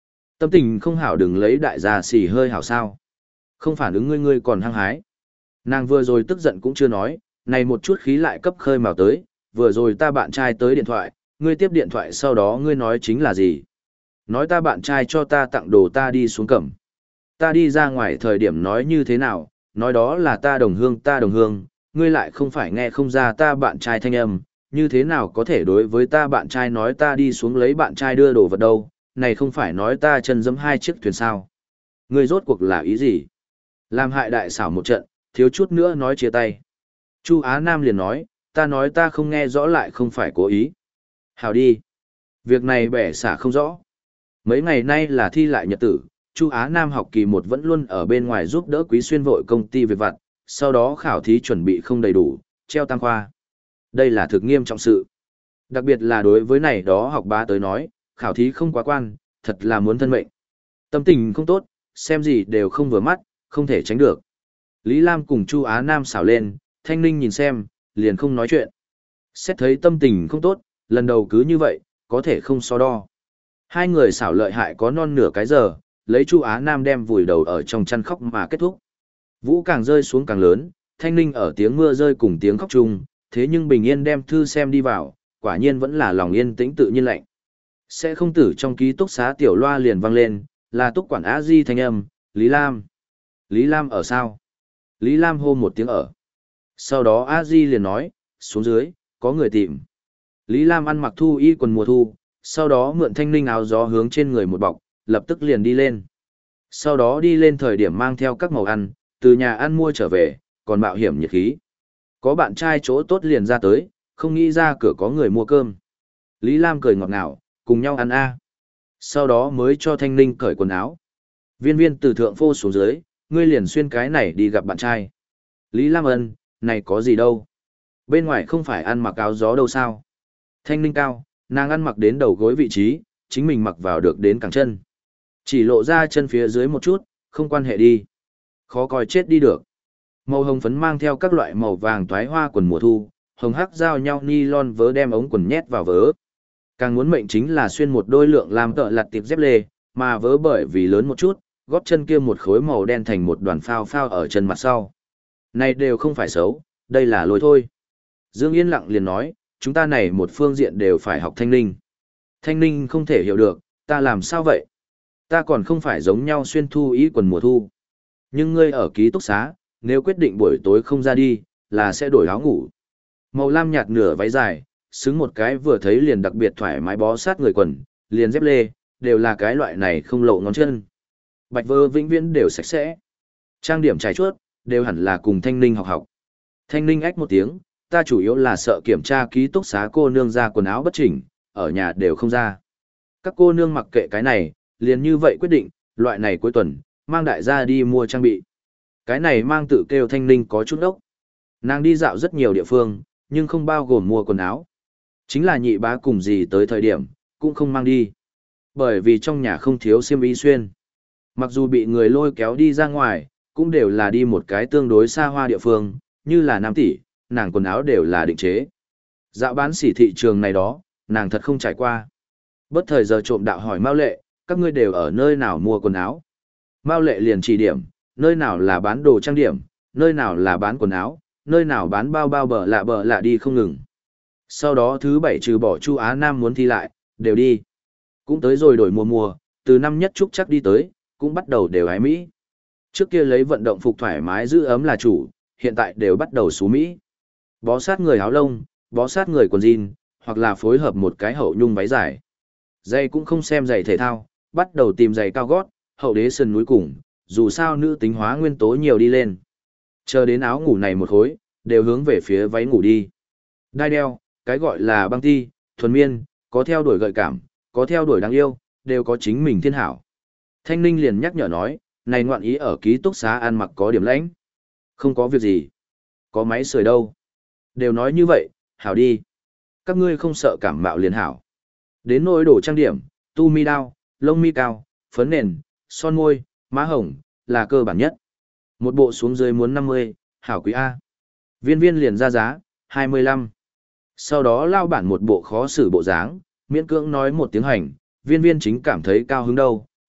[SPEAKER 1] Tâm tình không hảo đừng lấy đại gia xì hơi hảo sao. Không phản ứng ngươi ngươi còn hăng hái. Nàng vừa rồi tức giận cũng chưa nói, này một chút khí lại cấp khơi mào tới, vừa rồi ta bạn trai tới điện thoại, ngươi tiếp điện thoại sau đó ngươi nói chính là gì? Nói ta bạn trai cho ta tặng đồ ta đi xuống cẩm. Ta đi ra ngoài thời điểm nói như thế nào, nói đó là ta đồng hương ta đồng hương, ngươi lại không phải nghe không ra ta bạn trai thanh âm, như thế nào có thể đối với ta bạn trai nói ta đi xuống lấy bạn trai đưa đồ vật đâu, này không phải nói ta chân giẫm hai chiếc thuyền sao. Ngươi rốt cuộc là ý gì? Làm hại đại xảo một trận, thiếu chút nữa nói chia tay. Chu Á Nam liền nói, ta nói ta không nghe rõ lại không phải cố ý. Hào đi. Việc này bẻ xả không rõ. Mấy ngày nay là thi lại nhật tử, Chu Á Nam học kỳ một vẫn luôn ở bên ngoài giúp đỡ Quý Xuyên vội công ty việc vặt, sau đó khảo thí chuẩn bị không đầy đủ, treo tam khoa. Đây là thực nghiêm trọng sự. Đặc biệt là đối với này đó học bá tới nói, khảo thí không quá quan, thật là muốn thân mệnh. Tâm tình không tốt, xem gì đều không vừa mắt, không thể tránh được. Lý Lam cùng Chu Á Nam xảo lên, Thanh Ninh nhìn xem, liền không nói chuyện. Xét thấy tâm tình không tốt, lần đầu cứ như vậy, có thể không so đo. Hai người xảo lợi hại có non nửa cái giờ, lấy Chu Á Nam đem vùi đầu ở trong chăn khóc mà kết thúc. Vũ càng rơi xuống càng lớn, Thanh Ninh ở tiếng mưa rơi cùng tiếng khóc chung, thế nhưng bình yên đem thư xem đi vào, quả nhiên vẫn là lòng yên tĩnh tự nhiên lạnh. Sẽ không tử trong ký túc xá tiểu loa liền vang lên, là túc quản á di thanh âm, Lý Lam. Lý Lam ở sao? Lý Lam hô một tiếng ở. Sau đó a di liền nói, xuống dưới, có người tìm. Lý Lam ăn mặc thu y quần mùa thu, sau đó mượn Thanh Ninh áo gió hướng trên người một bọc, lập tức liền đi lên. Sau đó đi lên thời điểm mang theo các màu ăn, từ nhà ăn mua trở về, còn mạo hiểm nhiệt khí. Có bạn trai chỗ tốt liền ra tới, không nghĩ ra cửa có người mua cơm. Lý Lam cười ngọt ngào, cùng nhau ăn a. Sau đó mới cho Thanh Ninh cởi quần áo. Viên viên từ thượng phô xuống dưới, ngươi liền xuyên cái này đi gặp bạn trai. Lý Lam ân, này có gì đâu. Bên ngoài không phải ăn mặc áo gió đâu sao. Thanh Ninh cao, nàng ăn mặc đến đầu gối vị trí, chính mình mặc vào được đến cẳng chân. Chỉ lộ ra chân phía dưới một chút, không quan hệ đi. Khó coi chết đi được. Màu hồng phấn mang theo các loại màu vàng toái hoa quần mùa thu, hồng hắc giao nhau nylon vớ đem ống quần nhét vào vớ. Càng muốn mệnh chính là xuyên một đôi lượng làm tợ lặt tiệp dép lê, mà vớ bởi vì lớn một chút, gót chân kia một khối màu đen thành một đoàn phao phao ở chân mặt sau. Này đều không phải xấu, đây là lỗi thôi. Dương Yên lặng liền nói, chúng ta này một phương diện đều phải học Thanh Ninh. Thanh Ninh không thể hiểu được, ta làm sao vậy? Ta còn không phải giống nhau xuyên thu ý quần mùa thu. Nhưng ngươi ở ký túc xá, nếu quyết định buổi tối không ra đi, là sẽ đổi áo ngủ. Màu lam nhạt nửa váy dài, xứng một cái vừa thấy liền đặc biệt thoải mái bó sát người quần, liền dép lê, đều là cái loại này không lộ ngón chân. Bạch vơ vĩnh viễn đều sạch sẽ. Trang điểm trải chuốt, đều hẳn là cùng Thanh Ninh học học. Thanh Ninh ách một tiếng, ta chủ yếu là sợ kiểm tra ký túc xá cô nương ra quần áo bất chỉnh, ở nhà đều không ra. Các cô nương mặc kệ cái này, liền như vậy quyết định, loại này cuối tuần, mang đại gia đi mua trang bị. Cái này mang tự kêu Thanh Ninh có chút ốc. Nàng đi dạo rất nhiều địa phương, nhưng không bao gồm mua quần áo. Chính là nhị bá cùng gì tới thời điểm, cũng không mang đi. Bởi vì trong nhà không thiếu xiêm y xuyên. Mặc dù bị người lôi kéo đi ra ngoài, cũng đều là đi một cái tương đối xa hoa địa phương, như là Nam tỷ, nàng quần áo đều là định chế. Dạo bán sỉ thị trường này đó, nàng thật không trải qua. Bất thời giờ trộm đạo hỏi Mao Lệ, các ngươi đều ở nơi nào mua quần áo. Mao Lệ liền chỉ điểm, nơi nào là bán đồ trang điểm, nơi nào là bán quần áo, nơi nào bán bao bao bờ lạ bờ lạ đi không ngừng. Sau đó thứ bảy trừ bỏ Chu Á Nam muốn thi lại, đều đi. Cũng tới rồi đổi mùa mùa, từ năm nhất trúc chắc đi tới, cũng bắt đầu đều hái Mỹ. Trước kia lấy vận động phục thoải mái giữ ấm là chủ, hiện tại đều bắt đầu xú Mỹ. Bó sát người áo lông, bó sát người quần jean, hoặc là phối hợp một cái hậu nhung váy dài. Giày cũng không xem giày thể thao, bắt đầu tìm giày cao gót, hậu đế sườn núi cùng, dù sao nữ tính hóa nguyên tố nhiều đi lên. Chờ đến áo ngủ này một khối, đều hướng về phía váy ngủ đi. Đai đeo, cái gọi là băng ti, thuần miên, có theo đuổi gợi cảm, có theo đuổi đáng yêu, đều có chính mình thiên hảo. Thanh Ninh liền nhắc nhở nói, này ngoạn ý ở ký túc xá ăn mặc có điểm lãnh. Không có việc gì. Có máy sưởi đâu. Đều nói như vậy, hảo đi. Các ngươi không sợ cảm mạo liền hảo. Đến nỗi đồ trang điểm, tu mi đao, lông mi cao, phấn nền, son môi, má hồng, là cơ bản nhất. Một bộ xuống dưới muốn năm mươi, hảo quý A. Viên viên liền ra giá, hai mươi lăm. Sau đó lao bản một bộ khó xử bộ dáng, miễn cưỡng nói một tiếng hành, viên viên chính cảm thấy cao hứng đâu,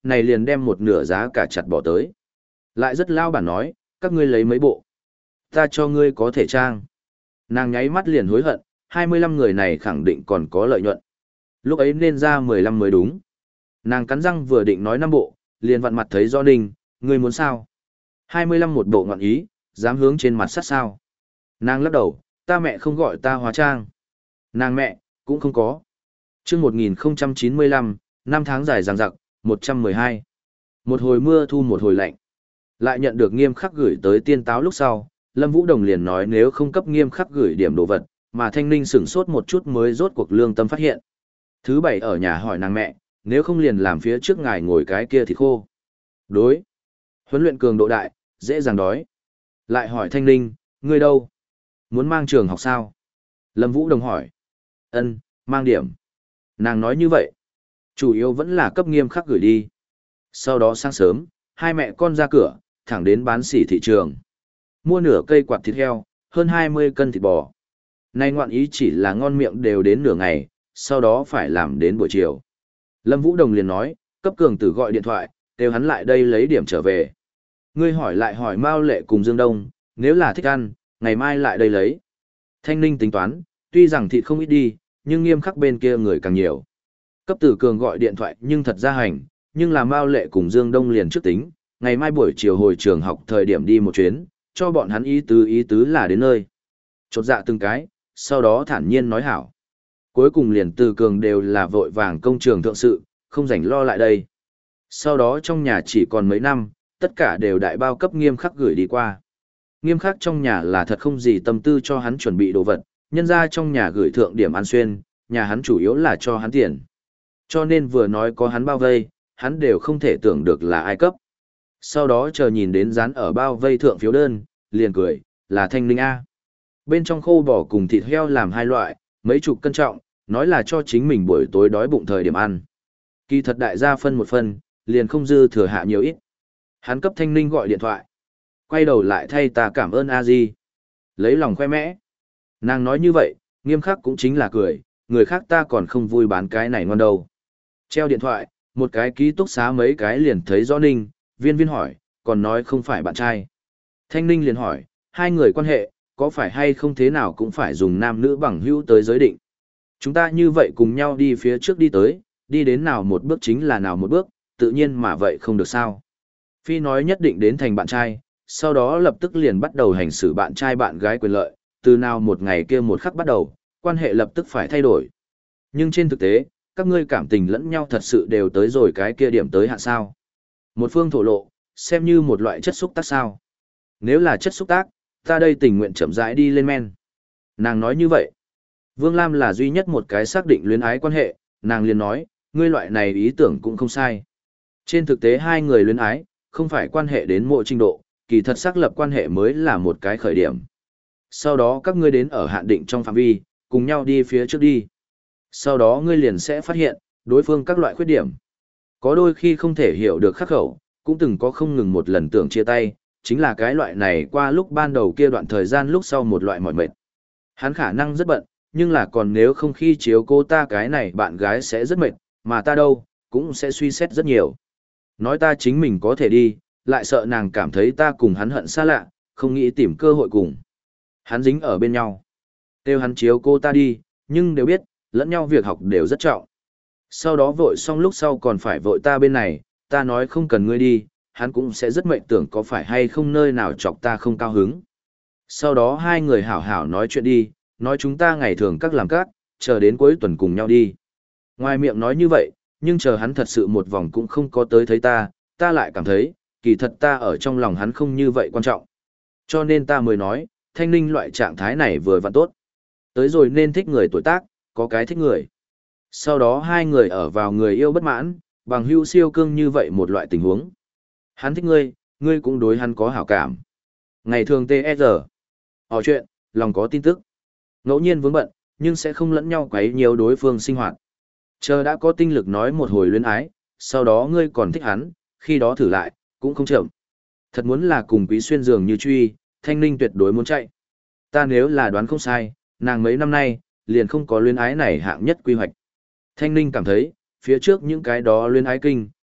[SPEAKER 1] này liền đem một nửa giá cả chặt bỏ tới. Lại rất lao bản nói, các ngươi lấy mấy bộ. Ta cho ngươi có thể trang. Nàng nháy mắt liền hối hận, hai mươi lăm người này khẳng định còn có lợi nhuận. Lúc ấy nên ra mười lăm mới đúng. Nàng cắn răng vừa định nói năm bộ, liền vặn mặt thấy Do Ninh, ngươi muốn sao? hai mươi lăm một bộ ngọn ý, dám hướng trên mặt sát sao? Nàng lắc đầu, ta mẹ không gọi ta hóa trang. Nàng mẹ, cũng không có. Trước một nghìn không trăm chín mươi lăm, năm tháng dài dằng dặc, một trăm mười hai. Một hồi mưa thu một hồi lạnh. Lại nhận được Nghiêm Khắc gửi tới tiên táo lúc sau, Lâm Vũ Đồng liền nói nếu không cấp Nghiêm Khắc gửi điểm đồ vật, mà Thanh Ninh sửng sốt một chút mới rốt cuộc lương tâm phát hiện. Thứ bảy ở nhà hỏi nàng mẹ, nếu không liền làm phía trước ngài ngồi cái kia thì khô. Đối. Huấn luyện cường độ đại, dễ dàng đói. Lại hỏi Thanh Ninh, ngươi đâu? Muốn mang trường học sao? Lâm Vũ Đồng hỏi. Ân, mang điểm. Nàng nói như vậy. Chủ yếu vẫn là cấp Nghiêm Khắc gửi đi. Sau đó sáng sớm, hai mẹ con ra cửa, thẳng đến bán sỉ thị trường. Mua nửa cây quạt thịt heo, hơn hai mươi cân thịt bò. Nay ngoạn ý chỉ là ngon miệng đều đến nửa ngày, sau đó phải làm đến buổi chiều. Lâm Vũ Đồng liền nói, cấp cường tử gọi điện thoại, kêu hắn lại đây lấy điểm trở về. Ngươi hỏi lại hỏi Mao Lệ cùng Dương Đông, nếu là thích ăn, ngày mai lại đây lấy. Thanh Ninh tính toán, tuy rằng thịt không ít đi, nhưng Nghiêm Khắc bên kia người càng nhiều. Cấp tử cường gọi điện thoại nhưng thật ra hành, nhưng là Mao Lệ cùng Dương Đông liền trước tính, ngày mai buổi chiều hồi trường học thời điểm đi một chuyến, cho bọn hắn ý tứ ý tứ là đến nơi. Chột dạ từng cái, sau đó thản nhiên nói hảo. Cuối cùng liền từ cường đều là vội vàng công trường thượng sự, không rảnh lo lại đây. Sau đó trong nhà chỉ còn mấy năm, tất cả đều đại bao cấp Nghiêm Khắc gửi đi qua. Nghiêm Khắc trong nhà là thật không gì tâm tư cho hắn chuẩn bị đồ vật, nhân ra trong nhà gửi thượng điểm ăn xuyên, nhà hắn chủ yếu là cho hắn tiền. Cho nên vừa nói có hắn bao vây, hắn đều không thể tưởng được là ai cấp. Sau đó chờ nhìn đến dán ở bao vây thượng phiếu đơn, liền cười, là Thanh Ninh A. Bên trong khô bò cùng thịt heo làm hai loại, mấy chục cân trọng, nói là cho chính mình buổi tối đói bụng thời điểm ăn. Kỳ thật đại gia phân một phân, liền không dư thừa hạ nhiều ít. Hắn cấp Thanh Ninh gọi điện thoại. Quay đầu lại thay ta cảm ơn a di. Lấy lòng khoe mẽ. Nàng nói như vậy, Nghiêm Khắc cũng chính là cười, người khác ta còn không vui bán cái này ngon đâu. Treo điện thoại, một cái ký túc xá mấy cái liền thấy rõ Ninh, viên viên hỏi, còn nói không phải bạn trai. Thanh Ninh liền hỏi, hai người quan hệ, có phải hay không thế nào cũng phải dùng nam nữ bằng hữu tới giới định. Chúng ta như vậy cùng nhau đi phía trước đi tới, đi đến nào một bước chính là nào một bước, tự nhiên mà vậy không được sao. Phi nói nhất định đến thành bạn trai, sau đó lập tức liền bắt đầu hành xử bạn trai bạn gái quyền lợi, từ nào một ngày kia một khắc bắt đầu, quan hệ lập tức phải thay đổi. Nhưng trên thực tế, các ngươi cảm tình lẫn nhau thật sự đều tới rồi cái kia điểm tới hạn sao. Một phương thổ lộ, xem như một loại chất xúc tác sao. Nếu là chất xúc tác, ta đây tình nguyện chậm rãi đi lên men. Nàng nói như vậy. Vương Lam là duy nhất một cái xác định luyến ái quan hệ, nàng liền nói, ngươi loại này ý tưởng cũng không sai. Trên thực tế hai người luyến ái, không phải quan hệ đến mộ trình độ, kỳ thật xác lập quan hệ mới là một cái khởi điểm. Sau đó các ngươi đến ở hạn định trong phạm vi, cùng nhau đi phía trước đi. Sau đó ngươi liền sẽ phát hiện, đối phương các loại khuyết điểm. Có đôi khi không thể hiểu được khắc khẩu, cũng từng có không ngừng một lần tưởng chia tay, chính là cái loại này qua lúc ban đầu kia đoạn thời gian lúc sau một loại mỏi mệt. Hắn khả năng rất bận, nhưng là còn nếu không khi chiếu cô ta cái này bạn gái sẽ rất mệt, mà ta đâu, cũng sẽ suy xét rất nhiều. Nói ta chính mình có thể đi, lại sợ nàng cảm thấy ta cùng hắn hận xa lạ, không nghĩ tìm cơ hội cùng. Hắn dính ở bên nhau. Kêu hắn chiếu cô ta đi, nhưng đều biết, lẫn nhau việc học đều rất trọng. Sau đó vội xong lúc sau còn phải vội ta bên này, ta nói không cần ngươi đi, hắn cũng sẽ rất mệnh tưởng có phải hay không nơi nào chọc ta không cao hứng. Sau đó hai người hảo hảo nói chuyện đi, nói chúng ta ngày thường các làm các, chờ đến cuối tuần cùng nhau đi. Ngoài miệng nói như vậy, nhưng chờ hắn thật sự một vòng cũng không có tới thấy ta, ta lại cảm thấy, kỳ thật ta ở trong lòng hắn không như vậy quan trọng. Cho nên ta mới nói, Thanh Ninh loại trạng thái này vừa vặn tốt. Tới rồi nên thích người tuổi tác, có cái thích người. Sau đó hai người ở vào người yêu bất mãn, bằng hữu siêu cương như vậy một loại tình huống. Hắn thích ngươi, ngươi cũng đối hắn có hảo cảm. Ngày thường tê e rờ. Hỏi chuyện, lòng có tin tức. Ngẫu nhiên vướng bận, nhưng sẽ không lẫn nhau quấy nhiều đối phương sinh hoạt. Chờ đã có tinh lực nói một hồi luyến ái, sau đó ngươi còn thích hắn, khi đó thử lại, cũng không chậm. Thật muốn là cùng Quý Xuyên dường như truy, Thanh Ninh tuyệt đối muốn chạy. Ta nếu là đoán không sai, nàng mấy năm nay, liền không có luyến ái này hạng nhất quy hoạch. Thanh Ninh cảm thấy, phía trước những cái đó luyến ái kinh,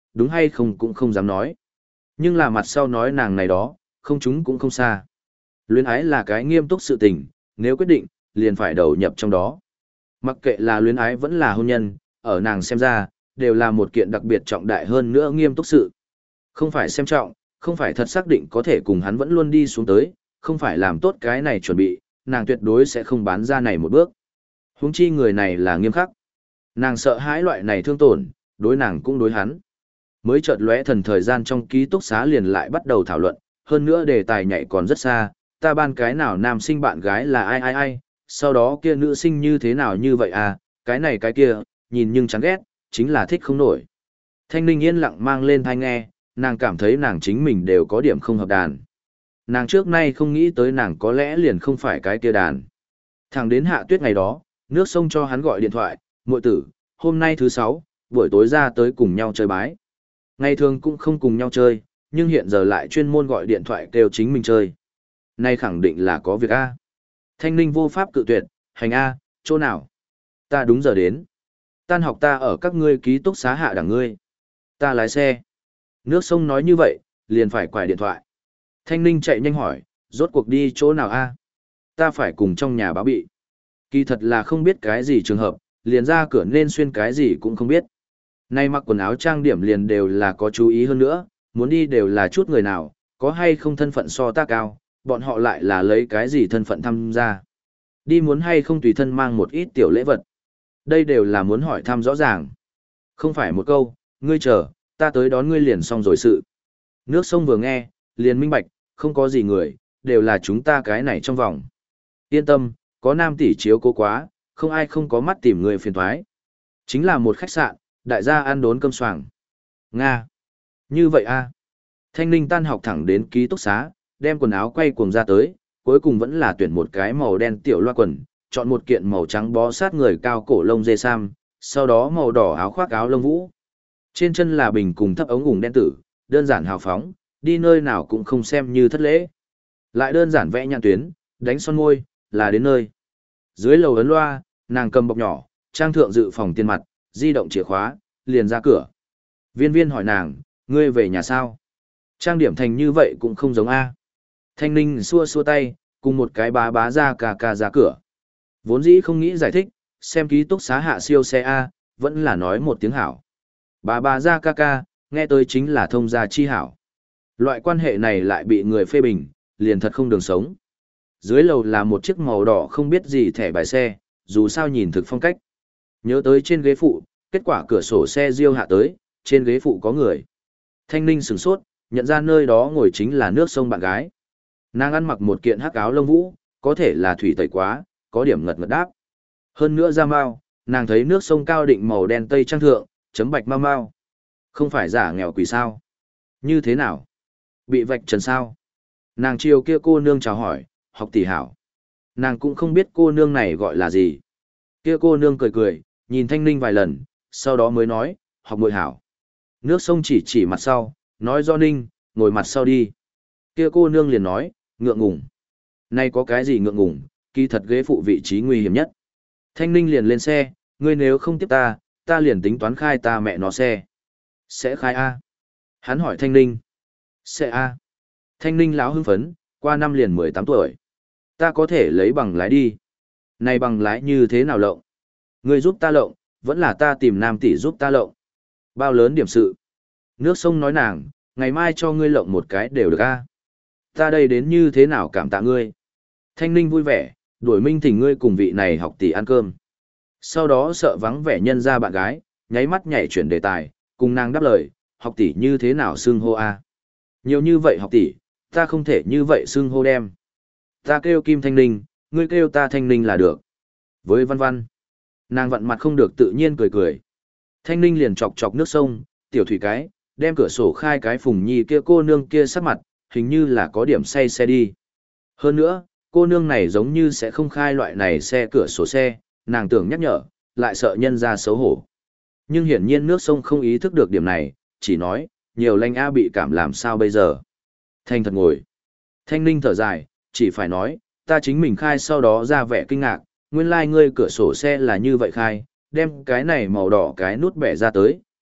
[SPEAKER 1] đúng hay không cũng không dám nói. Nhưng là mặt sau nói nàng này đó, không chúng cũng không xa. Luyến ái là cái nghiêm túc sự tình, nếu quyết định, liền phải đầu nhập trong đó. Mặc kệ là luyến ái vẫn là hôn nhân, ở nàng xem ra, đều là một kiện đặc biệt trọng đại hơn nữa nghiêm túc sự. Không phải xem trọng, không phải thật xác định có thể cùng hắn vẫn luôn đi xuống tới, không phải làm tốt cái này chuẩn bị, nàng tuyệt đối sẽ không bán ra này một bước. Huống chi người này là nghiêm khắc. Nàng sợ hãi loại này thương tổn, đối nàng cũng đối hắn. Mới chợt lóe thần thời gian trong ký túc xá liền lại bắt đầu thảo luận, hơn nữa đề tài nhảy còn rất xa, ta ban cái nào nam sinh bạn gái là ai ai ai, sau đó kia nữ sinh như thế nào như vậy à, cái này cái kia, nhìn nhưng chán ghét, chính là thích không nổi. Thanh Ninh yên lặng mang lên tai nghe, nàng cảm thấy nàng chính mình đều có điểm không hợp đàn. Nàng trước nay không nghĩ tới nàng có lẽ liền không phải cái kia đàn. Thẳng đến hạ tuyết ngày đó, nước sông cho hắn gọi điện thoại, muội tử, hôm nay thứ sáu, buổi tối ra tới cùng nhau chơi bái. Ngày thường cũng không cùng nhau chơi, nhưng hiện giờ lại chuyên môn gọi điện thoại kêu chính mình chơi. Nay khẳng định là có việc A. Thanh Ninh vô pháp cự tuyệt, hành A, chỗ nào? Ta đúng giờ đến. Tan học ta ở các ngươi ký túc xá hạ đẳng ngươi. Ta lái xe. Nước sông nói như vậy, liền phải quải điện thoại. Thanh Ninh chạy nhanh hỏi, rốt cuộc đi chỗ nào A? Ta phải cùng trong nhà báo bị. Kỳ thật là không biết cái gì trường hợp, liền ra cửa nên xuyên cái gì cũng không biết. Nay mặc quần áo trang điểm liền đều là có chú ý hơn nữa, muốn đi đều là chút người nào, có hay không thân phận so ta cao, bọn họ lại là lấy cái gì thân phận tham gia. Đi muốn hay không tùy thân mang một ít tiểu lễ vật. Đây đều là muốn hỏi thăm rõ ràng. Không phải một câu, ngươi chờ, ta tới đón ngươi liền xong rồi sự. Nước sông vừa nghe, liền minh bạch, không có gì người, đều là chúng ta cái này trong vòng. Yên tâm, có nam tỷ chiếu cố quá, không ai không có mắt tìm người phiền thoái. Chính là một khách sạn, đại gia ăn đốn cơm xoàng. Nga. Như vậy a. Thanh Ninh tan học thẳng đến ký túc xá, đem quần áo quay cuồng ra tới, cuối cùng vẫn là tuyển một cái màu đen tiểu loa quần, chọn một kiện màu trắng bó sát người cao cổ lông dê sam, sau đó màu đỏ áo khoác áo lông vũ. Trên chân là bình cùng thấp ống ủng đen tử, đơn giản hào phóng, đi nơi nào cũng không xem như thất lễ. Lại đơn giản vẽ nhãn tuyến, đánh son môi, là đến nơi. Dưới lầu ấn loa, nàng cầm bọc nhỏ, trang thượng dự phòng tiền mặt, di động chìa khóa, liền ra cửa. Viên viên hỏi nàng, ngươi về nhà sao? Trang điểm thành như vậy cũng không giống A. Thanh Ninh xua xua tay, cùng một cái bá bá ra cà cà ra cửa. Vốn dĩ không nghĩ giải thích, xem ký túc xá hạ siêu xe A, vẫn là nói một tiếng hảo. Bá bá ra ca ca, nghe tới chính là thông gia chi hảo. Loại quan hệ này lại bị người phê bình, liền thật không đường sống. Dưới lầu là một chiếc màu đỏ không biết gì thẻ bài xe, dù sao nhìn thực phong cách. Nhớ tới trên ghế phụ, kết quả cửa sổ xe riêu hạ tới, trên ghế phụ có người. Thanh Ninh sửng sốt, nhận ra nơi đó ngồi chính là nước sông bạn gái. Nàng ăn mặc một kiện hắc áo lông vũ, có thể là thủy tẩy quá, có điểm ngật ngật đáp. Hơn nữa da mau, nàng thấy nước sông cao định màu đen tây trang thượng, chấm bạch mau mau. Không phải giả nghèo quỷ sao? Như thế nào? Bị vạch trần sao? Nàng chiều kia cô nương chào hỏi, học tỷ hảo. Nàng cũng không biết cô nương này gọi là gì. Kia cô nương cười cười, nhìn Thanh Ninh vài lần, sau đó mới nói, học muội hảo. Nước sông chỉ chỉ mặt sau, nói do Ninh, ngồi mặt sau đi. Kia cô nương liền nói, ngượng ngùng. Nay có cái gì ngượng ngùng, kỳ thật ghế phụ vị trí nguy hiểm nhất. Thanh Ninh liền lên xe, ngươi nếu không tiếp ta, ta liền tính toán khai ta mẹ nó xe. Sẽ khai A. Hắn hỏi Thanh Ninh. Sẽ A. Thanh Ninh láo hưng phấn, qua năm liền mười tám tuổi. Ta có thể lấy bằng lái đi. Này bằng lái như thế nào lộng? Ngươi giúp ta lộng, vẫn là ta tìm nam tỷ giúp ta lộng. Bao lớn điểm sự? Nước sông nói nàng, ngày mai cho ngươi lộng một cái đều được A. Ta đây đến như thế nào cảm tạ ngươi? Thanh Ninh vui vẻ, đuổi minh thỉnh ngươi cùng vị này học tỷ ăn cơm. Sau đó sợ vắng vẻ nhân ra bạn gái, nháy mắt nhảy chuyển đề tài, cùng nàng đáp lời, học tỷ như thế nào xưng hô A. Nhiều như vậy học tỷ, ta không thể như vậy xưng hô đem. Ta kêu Kim Thanh Ninh, ngươi kêu ta Thanh Ninh là được. Với văn văn, nàng vặn mặt không được tự nhiên cười cười. Thanh Ninh liền chọc chọc nước sông, tiểu thủy cái, đem cửa sổ khai cái phùng nhi kia cô nương kia sắc mặt, hình như là có điểm say xe đi. Hơn nữa, cô nương này giống như sẽ không khai loại này xe cửa sổ xe, nàng tưởng nhắc nhở, lại sợ nhân ra xấu hổ. Nhưng hiển nhiên nước sông không ý thức được điểm này, chỉ nói, nhiều lanh A bị cảm làm sao bây giờ. Thanh thật ngồi. Thanh Ninh thở dài, chỉ phải nói, ta chính mình khai sau đó ra vẻ kinh ngạc, nguyên lai like ngươi cửa sổ xe là như vậy khai, đem cái này màu đỏ cái nút bẻ ra tới,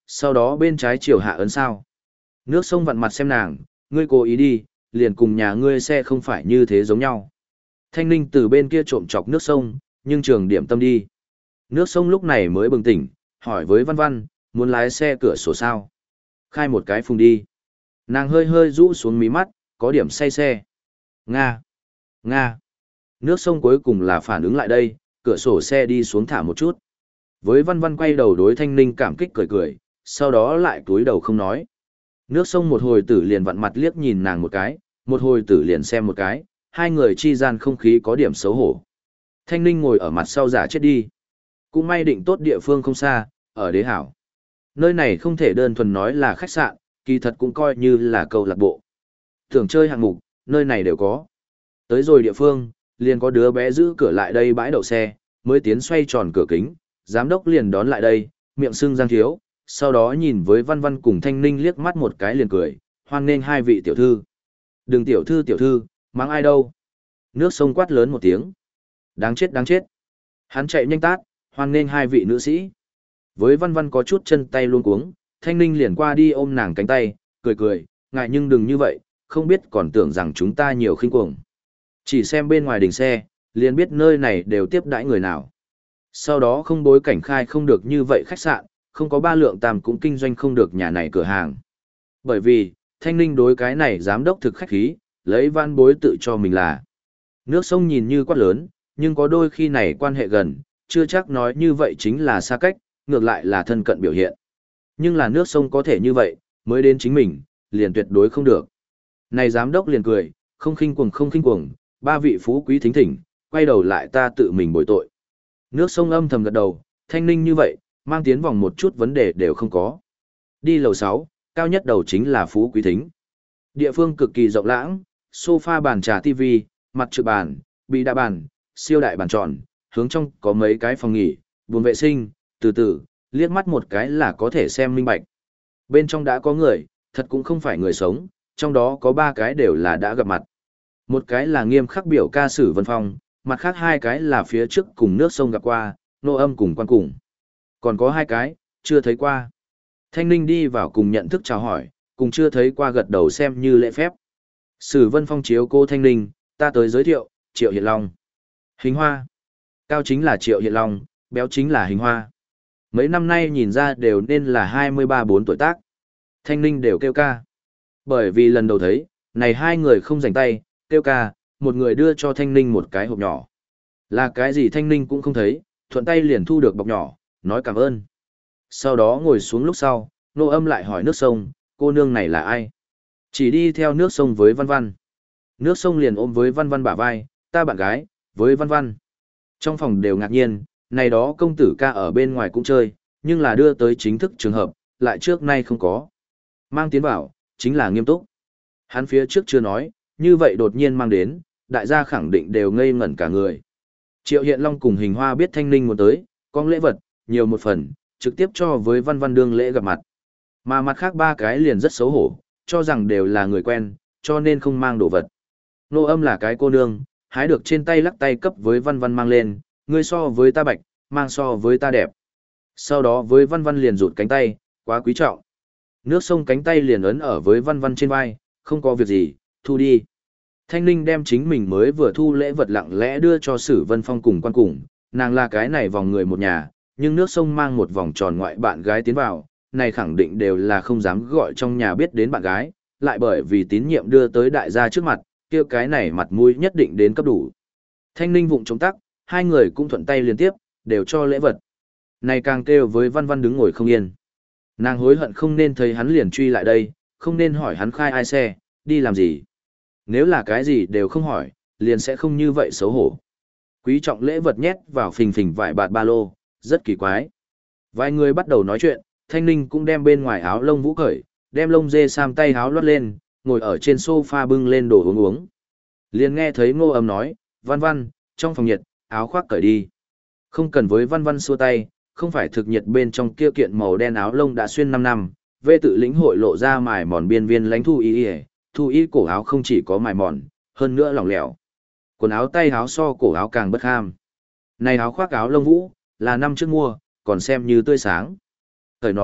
[SPEAKER 1] sau đó bên trái chiều hạ ấn sao. Nước sông vặn mặt xem nàng, ngươi cố ý đi, liền cùng nhà ngươi xe không phải như thế giống nhau. Thanh ninh từ bên kia trộm chọc nước sông, nhưng trường điểm tâm đi. Nước sông lúc này mới bừng tỉnh, hỏi với Văn Văn, muốn lái xe cửa sổ sao? Khai một cái phùng đi. Nàng hơi hơi rũ xuống mí mắt, có điểm say xe. Nga! Nga! Nước sông cuối cùng là phản ứng lại đây, cửa sổ xe đi xuống thả một chút. Với Văn Văn quay đầu đối Thanh ninh cảm kích cười cười, sau đó lại cúi đầu không nói. Nước sông một hồi tử liền vặn mặt liếc nhìn nàng một cái, một hồi tử liền xem một cái, hai người chi gian không khí có điểm xấu hổ. Thanh ninh ngồi ở mặt sau giả chết đi. Cũng may định tốt địa phương không xa, ở Đế Hảo. Nơi này không thể đơn thuần nói là khách sạn, kỳ thật cũng coi như là câu lạc bộ. Tưởng chơi hạng mục, nơi này đều có. Tới rồi địa phương, liền có đứa bé giữ cửa lại đây bãi đậu xe, mới tiến xoay tròn cửa kính, giám đốc liền đón lại đây, miệng sưng Giang Thiếu, sau đó nhìn với Văn Văn cùng Thanh ninh liếc mắt một cái liền cười, hoan nghênh hai vị tiểu thư. Đừng tiểu thư tiểu thư, mắng ai đâu. Nước sông quát lớn một tiếng. Đáng chết đáng chết. Hắn chạy nhanh tát, hoan nghênh hai vị nữ sĩ. Với Văn Văn có chút chân tay luống cuống, Thanh ninh liền qua đi ôm nàng cánh tay, cười cười, ngại nhưng đừng như vậy, không biết còn tưởng rằng chúng ta nhiều khinh cuồng. Chỉ xem bên ngoài đình xe, liền biết nơi này đều tiếp đãi người nào. Sau đó không bối cảnh khai không được như vậy khách sạn, không có ba lượng tam cũng kinh doanh không được nhà này cửa hàng. Bởi vì, Thanh ninh đối cái này giám đốc thực khách khí, lấy Văn bối tự cho mình là. Nước sông nhìn như quát lớn, nhưng có đôi khi này quan hệ gần, chưa chắc nói như vậy chính là xa cách, ngược lại là thân cận biểu hiện. Nhưng là nước sông có thể như vậy, mới đến chính mình, liền tuyệt đối không được. Này giám đốc liền cười, không khinh cuồng không khinh cuồng, ba vị phú quý thính thỉnh, quay đầu lại ta tự mình bồi tội. Nước sông âm thầm gật đầu, Thanh ninh như vậy, mang tiến vòng một chút vấn đề đều không có. Đi lầu sáu, cao nhất đầu chính là phú quý thính. Địa phương cực kỳ rộng lãng, sofa bàn trà tivi, mặt trượt bàn, bị đa bàn, siêu đại bàn tròn, hướng trong có mấy cái phòng nghỉ, buồng vệ sinh, từ từ, liếc mắt một cái là có thể xem minh bạch. Bên trong đã có người, thật cũng không phải người sống, trong đó có ba cái đều là đã gặp mặt. Một cái là nghiêm khắc biểu ca sử Vân Phong, mặt khác hai cái là phía trước cùng nước sông gặp qua, nô âm cùng quan cùng. Còn có hai cái, chưa thấy qua. Thanh ninh đi vào cùng nhận thức chào hỏi, cùng chưa thấy qua gật đầu xem như lễ phép. Sử Vân Phong chiếu cô Thanh ninh, ta tới giới thiệu, Triệu Hiện Long. Hình hoa. Cao chính là Triệu Hiện Long, béo chính là Hình hoa. Mấy năm nay nhìn ra đều nên là hai mươi ba bốn tuổi tác. Thanh ninh đều kêu ca. Bởi vì lần đầu thấy, này hai người không rảnh tay, kêu ca, một người đưa cho Thanh ninh một cái hộp nhỏ. Là cái gì Thanh ninh cũng không thấy, thuận tay liền thu được bọc nhỏ, nói cảm ơn. Sau đó ngồi xuống lúc sau, nô âm lại hỏi nước sông, cô nương này là ai? Chỉ đi theo nước sông với Văn Văn. Nước sông liền ôm với Văn Văn bả vai, ta bạn gái, với Văn Văn. Trong phòng đều ngạc nhiên, này đó công tử ca ở bên ngoài cũng chơi, nhưng là đưa tới chính thức trường hợp, lại trước nay không có. Mang tiến bảo, chính là nghiêm túc. Hắn phía trước chưa nói, như vậy đột nhiên mang đến, đại gia khẳng định đều ngây ngẩn cả người. Triệu Hiện Long cùng Hình hoa biết Thanh ninh muốn tới, con lễ vật, nhiều một phần, trực tiếp cho với Văn Văn đương lễ gặp mặt. Mà mặt khác ba cái liền rất xấu hổ, cho rằng đều là người quen, cho nên không mang đồ vật. Nô âm là cái cô nương, hái được trên tay lắc tay cấp với Văn Văn mang lên, ngươi so với ta bạch, mang so với ta đẹp. Sau đó với Văn Văn liền rụt cánh tay, quá quý trọng. Nước sông cánh tay liền ấn ở với Văn Văn trên vai, không có việc gì, thu đi. Thanh ninh đem chính mình mới vừa thu lễ vật lặng lẽ đưa cho Sử Vân Phong cùng quan cùng, nàng là cái này vòng người một nhà, nhưng nước sông mang một vòng tròn ngoại bạn gái tiến vào, này khẳng định đều là không dám gọi trong nhà biết đến bạn gái, lại bởi vì tín nhiệm đưa tới đại gia trước mặt, kia cái này mặt mũi nhất định đến cấp đủ. Thanh ninh vụng chống tắc, hai người cũng thuận tay liên tiếp, đều cho lễ vật. Này càng kêu với Văn Văn đứng ngồi không yên. Nàng hối hận không nên thấy hắn liền truy lại đây, không nên hỏi hắn khai ai xe, đi làm gì. Nếu là cái gì đều không hỏi, liền sẽ không như vậy xấu hổ. Quý trọng lễ vật nhét vào phình phình vải bạt ba lô, rất kỳ quái. Vài người bắt đầu nói chuyện, Thanh ninh cũng đem bên ngoài áo lông vũ cởi, đem lông dê sam tay áo lót lên, ngồi ở trên sofa bưng lên đồ uống uống. Liền nghe thấy Ngô Âm nói, Văn Văn, trong phòng nhiệt, áo khoác cởi đi. Không cần với Văn Văn xua tay, không phải thực nhiệt bên trong kia kiện màu đen áo lông đã xuyên năm năm, vê tự lĩnh hội lộ ra mài mòn biên viên lánh thu y y, thu y cổ áo không chỉ có mài mòn, hơn nữa lỏng lẻo. Quần áo tay áo so cổ áo càng bất ham. Này áo khoác áo lông vũ, là năm trước mua, còn xem như tươi sáng. Thời nó,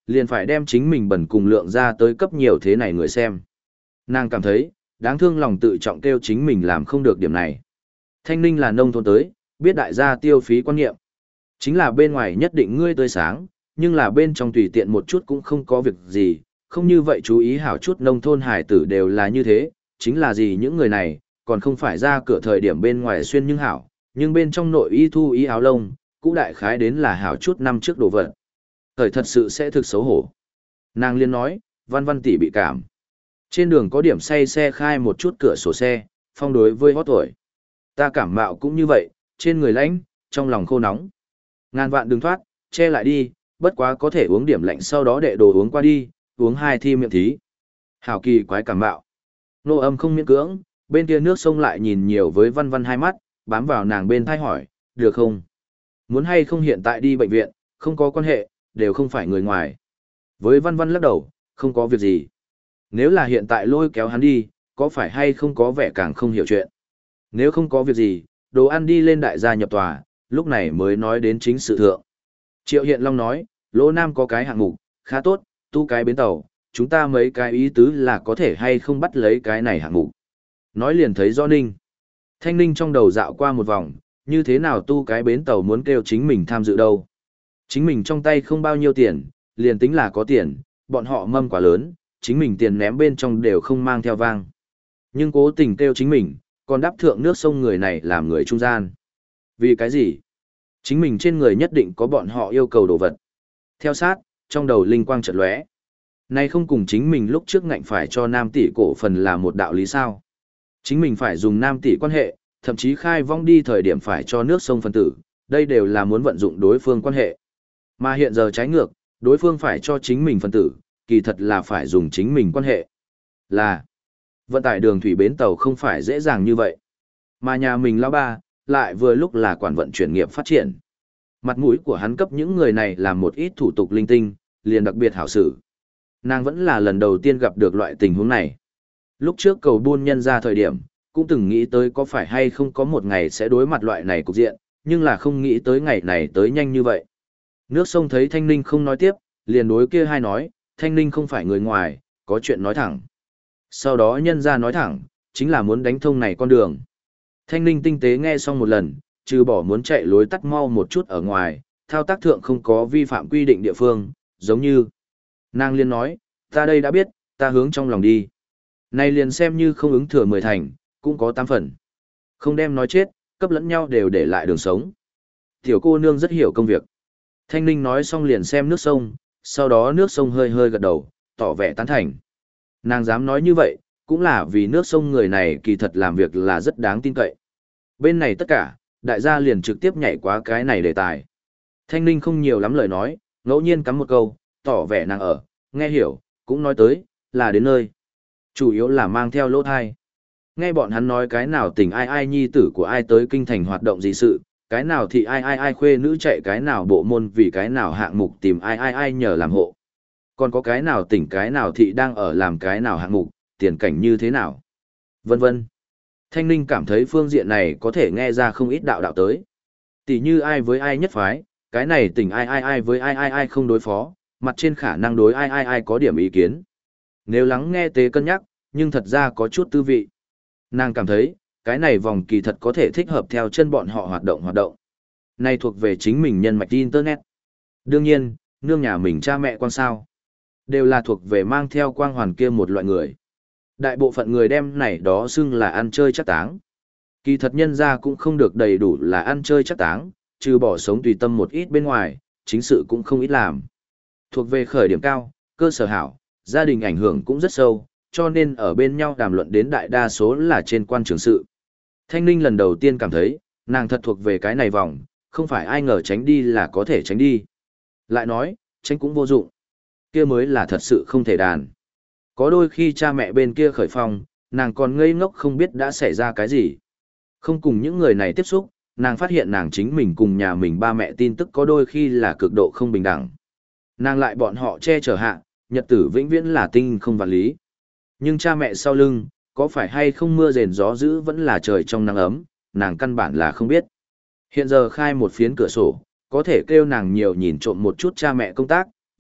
[SPEAKER 1] liền phải đem chính mình bẩn cùng lượng ra tới cấp nhiều thế này người xem. Nàng cảm thấy, đáng thương lòng tự trọng kêu chính mình làm không được điểm này. Thanh Ninh là nông thôn tới, biết đại gia tiêu phí quan niệm. Chính là bên ngoài nhất định ngươi tươi sáng, nhưng là bên trong tùy tiện một chút cũng không có việc gì, không như vậy chú ý hảo chút nông thôn hải tử đều là như thế, chính là gì những người này, còn không phải ra cửa thời điểm bên ngoài xuyên nhưng hảo, nhưng bên trong nội y thu y áo lông, cũ đại khái đến là hảo chút năm trước đồ vật. Thời thật sự sẽ thực xấu hổ. Nàng liên nói, Văn Văn tỷ bị cảm. Trên đường có điểm say xe khai một chút cửa sổ xe, phong đối với hót tuổi. Ta cảm mạo cũng như vậy, trên người lạnh, trong lòng khô nóng. Ngàn vạn đừng thoát, che lại đi, bất quá có thể uống điểm lạnh sau đó đệ đồ uống qua đi, uống hai thi miệng thí. Hảo kỳ quái cảm mạo. Nô âm không miễn cưỡng, bên kia nước sông lại nhìn nhiều với Văn Văn hai mắt, bám vào nàng bên thai hỏi, được không? Muốn hay không hiện tại đi bệnh viện, không có quan hệ, đều không phải người ngoài. Với Văn Văn lắc đầu, không có việc gì. Nếu là hiện tại lôi kéo hắn đi, có phải hay không có vẻ càng không hiểu chuyện. Nếu không có việc gì, đồ ăn đi lên đại gia nhập tòa, lúc này mới nói đến chính sự thượng. Triệu Hiện Long nói, Lỗ Nam có cái hạng mục, khá tốt, tu cái bến tàu, chúng ta mấy cái ý tứ là có thể hay không bắt lấy cái này hạng mục. Nói liền thấy do Ninh. Thanh Ninh trong đầu dạo qua một vòng, như thế nào tu cái bến tàu muốn kêu chính mình tham dự đâu. Chính mình trong tay không bao nhiêu tiền, liền tính là có tiền, bọn họ mâm quá lớn, chính mình tiền ném bên trong đều không mang theo vang. Nhưng cố tình kêu chính mình, còn đáp thượng nước sông người này làm người trung gian. Vì cái gì? Chính mình trên người nhất định có bọn họ yêu cầu đồ vật. Theo sát, trong đầu linh quang chợt lóe. Nay không cùng chính mình lúc trước ngạnh phải cho nam tỷ cổ phần là một đạo lý sao. Chính mình phải dùng nam tỷ quan hệ, thậm chí khai vong đi thời điểm phải cho nước sông phân tử, đây đều là muốn vận dụng đối phương quan hệ. Mà hiện giờ trái ngược, đối phương phải cho chính mình phân tử, kỳ thật là phải dùng chính mình quan hệ. Là, vận tải đường thủy bến tàu không phải dễ dàng như vậy. Mà nhà mình lão ba, lại vừa lúc là quản vận chuyển nghiệp phát triển. Mặt mũi của hắn cấp những người này làm một ít thủ tục linh tinh, liền đặc biệt hảo xử. Nàng vẫn là lần đầu tiên gặp được loại tình huống này. Lúc trước cầu buôn nhân ra thời điểm, cũng từng nghĩ tới có phải hay không có một ngày sẽ đối mặt loại này cục diện, nhưng là không nghĩ tới ngày này tới nhanh như vậy. Nước sông thấy Thanh Ninh không nói tiếp, liền đối kia hai nói, Thanh Ninh không phải người ngoài, có chuyện nói thẳng. Sau đó nhân ra nói thẳng, chính là muốn đánh thông này con đường. Thanh Ninh tinh tế nghe xong một lần, trừ bỏ muốn chạy lối tắt mau một chút ở ngoài, thao tác thượng không có vi phạm quy định địa phương, giống như. Nàng liên nói, ta đây đã biết, ta hướng trong lòng đi. Này liền xem như không ứng thừa mười thành, cũng có tám phần. Không đem nói chết, cấp lẫn nhau đều để lại đường sống. Tiểu cô nương rất hiểu công việc. Thanh Ninh nói xong liền xem nước sông, sau đó nước sông hơi hơi gật đầu, tỏ vẻ tán thành. Nàng dám nói như vậy, cũng là vì nước sông người này kỳ thật làm việc là rất đáng tin cậy. Bên này tất cả, đại gia liền trực tiếp nhảy qua cái này đề tài. Thanh Ninh không nhiều lắm lời nói, ngẫu nhiên cắm một câu, tỏ vẻ nàng ở, nghe hiểu, cũng nói tới, là đến nơi. Chủ yếu là mang theo lỗ thai. Nghe bọn hắn nói cái nào tình ai ai nhi tử của ai tới kinh thành hoạt động gì sự, cái nào thì ai ai ai khuê nữ chạy cái nào bộ môn vì cái nào hạng mục tìm ai ai ai nhờ làm hộ. Còn có cái nào tỉnh cái nào thị đang ở làm cái nào hạng mục, tiền cảnh như thế nào. Vân vân. Thanh Ninh cảm thấy phương diện này có thể nghe ra không ít đạo đạo tới. Tỷ như ai với ai nhất phái, cái này tỉnh ai ai ai với ai ai ai không đối phó, mặt trên khả năng đối ai ai ai có điểm ý kiến. Nếu lắng nghe tế cân nhắc, nhưng thật ra có chút tư vị. Nàng cảm thấy, cái này vòng kỳ thật có thể thích hợp theo chân bọn họ hoạt động hoạt động. Này thuộc về chính mình nhân mạch internet. Đương nhiên, nương nhà mình cha mẹ quan sao. Đều là thuộc về mang theo quang hoàn kia một loại người. Đại bộ phận người đem này đó xưng là ăn chơi chắc táng. Kỳ thật nhân ra cũng không được đầy đủ là ăn chơi chắc táng, trừ bỏ sống tùy tâm một ít bên ngoài, chính sự cũng không ít làm. Thuộc về khởi điểm cao, cơ sở hảo, gia đình ảnh hưởng cũng rất sâu, cho nên ở bên nhau đàm luận đến đại đa số là trên quan trường sự. Thanh Ninh lần đầu tiên cảm thấy, nàng thật thuộc về cái này vòng, không phải ai ngờ tránh đi là có thể tránh đi. Lại nói, tránh cũng vô dụng. Kia mới là thật sự không thể đàn. Có đôi khi cha mẹ bên kia khởi phong, nàng còn ngây ngốc không biết đã xảy ra cái gì. Không cùng những người này tiếp xúc, nàng phát hiện nàng chính mình cùng nhà mình ba mẹ tin tức có đôi khi là cực độ không bình đẳng. Nàng lại bọn họ che chở hạ, nhật tử vĩnh viễn là tinh không vạn lý. Nhưng cha mẹ sau lưng, có phải hay không mưa rền gió dữ vẫn là trời trong nắng ấm, nàng căn bản là không biết. Hiện giờ khai một phiến cửa sổ, có thể kêu nàng nhiều nhìn trộm một chút cha mẹ công tác,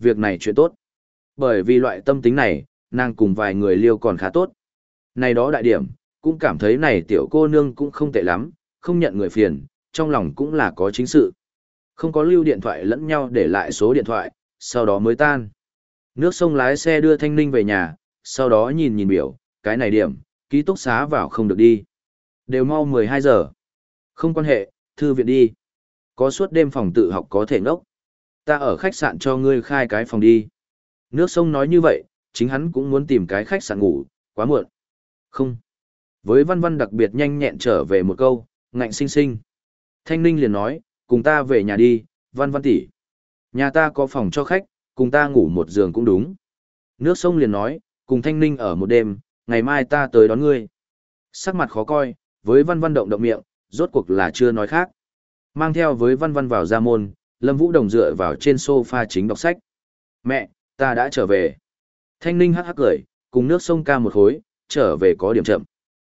[SPEAKER 1] việc này chuyện tốt. Bởi vì loại tâm tính này, nàng cùng vài người liêu còn khá tốt. Này đó đại điểm, cũng cảm thấy này tiểu cô nương cũng không tệ lắm, không nhận người phiền, trong lòng cũng là có chính sự. Không có lưu điện thoại lẫn nhau để lại số điện thoại, sau đó mới tan. Nước sông lái xe đưa Thanh Ninh về nhà, sau đó nhìn nhìn biểu, cái này điểm, ký túc xá vào không được đi. Đều mau mười hai giờ. Không quan hệ, thư viện đi. Có suốt đêm phòng tự học có thể ngốc. Ta ở khách sạn cho ngươi khai cái phòng đi. Nước sông nói như vậy, chính hắn cũng muốn tìm cái khách sạn ngủ, quá muộn. Không. Với Văn Văn đặc biệt nhanh nhẹn trở về một câu, ngạnh sinh sinh. Thanh Ninh liền nói, cùng ta về nhà đi, Văn Văn tỷ. Nhà ta có phòng cho khách, cùng ta ngủ một giường cũng đúng. Nước sông liền nói, cùng Thanh Ninh ở một đêm, ngày mai ta tới đón ngươi. Sắc mặt khó coi, với Văn Văn động động miệng, rốt cuộc là chưa nói khác. Mang theo với Văn Văn vào ra môn, Lâm Vũ Đồng dựa vào trên sofa chính đọc sách. Mẹ, ta đã trở về. Thanh Ninh hắc hắc cười, cùng nước sông ca một khối, trở về có điểm chậm.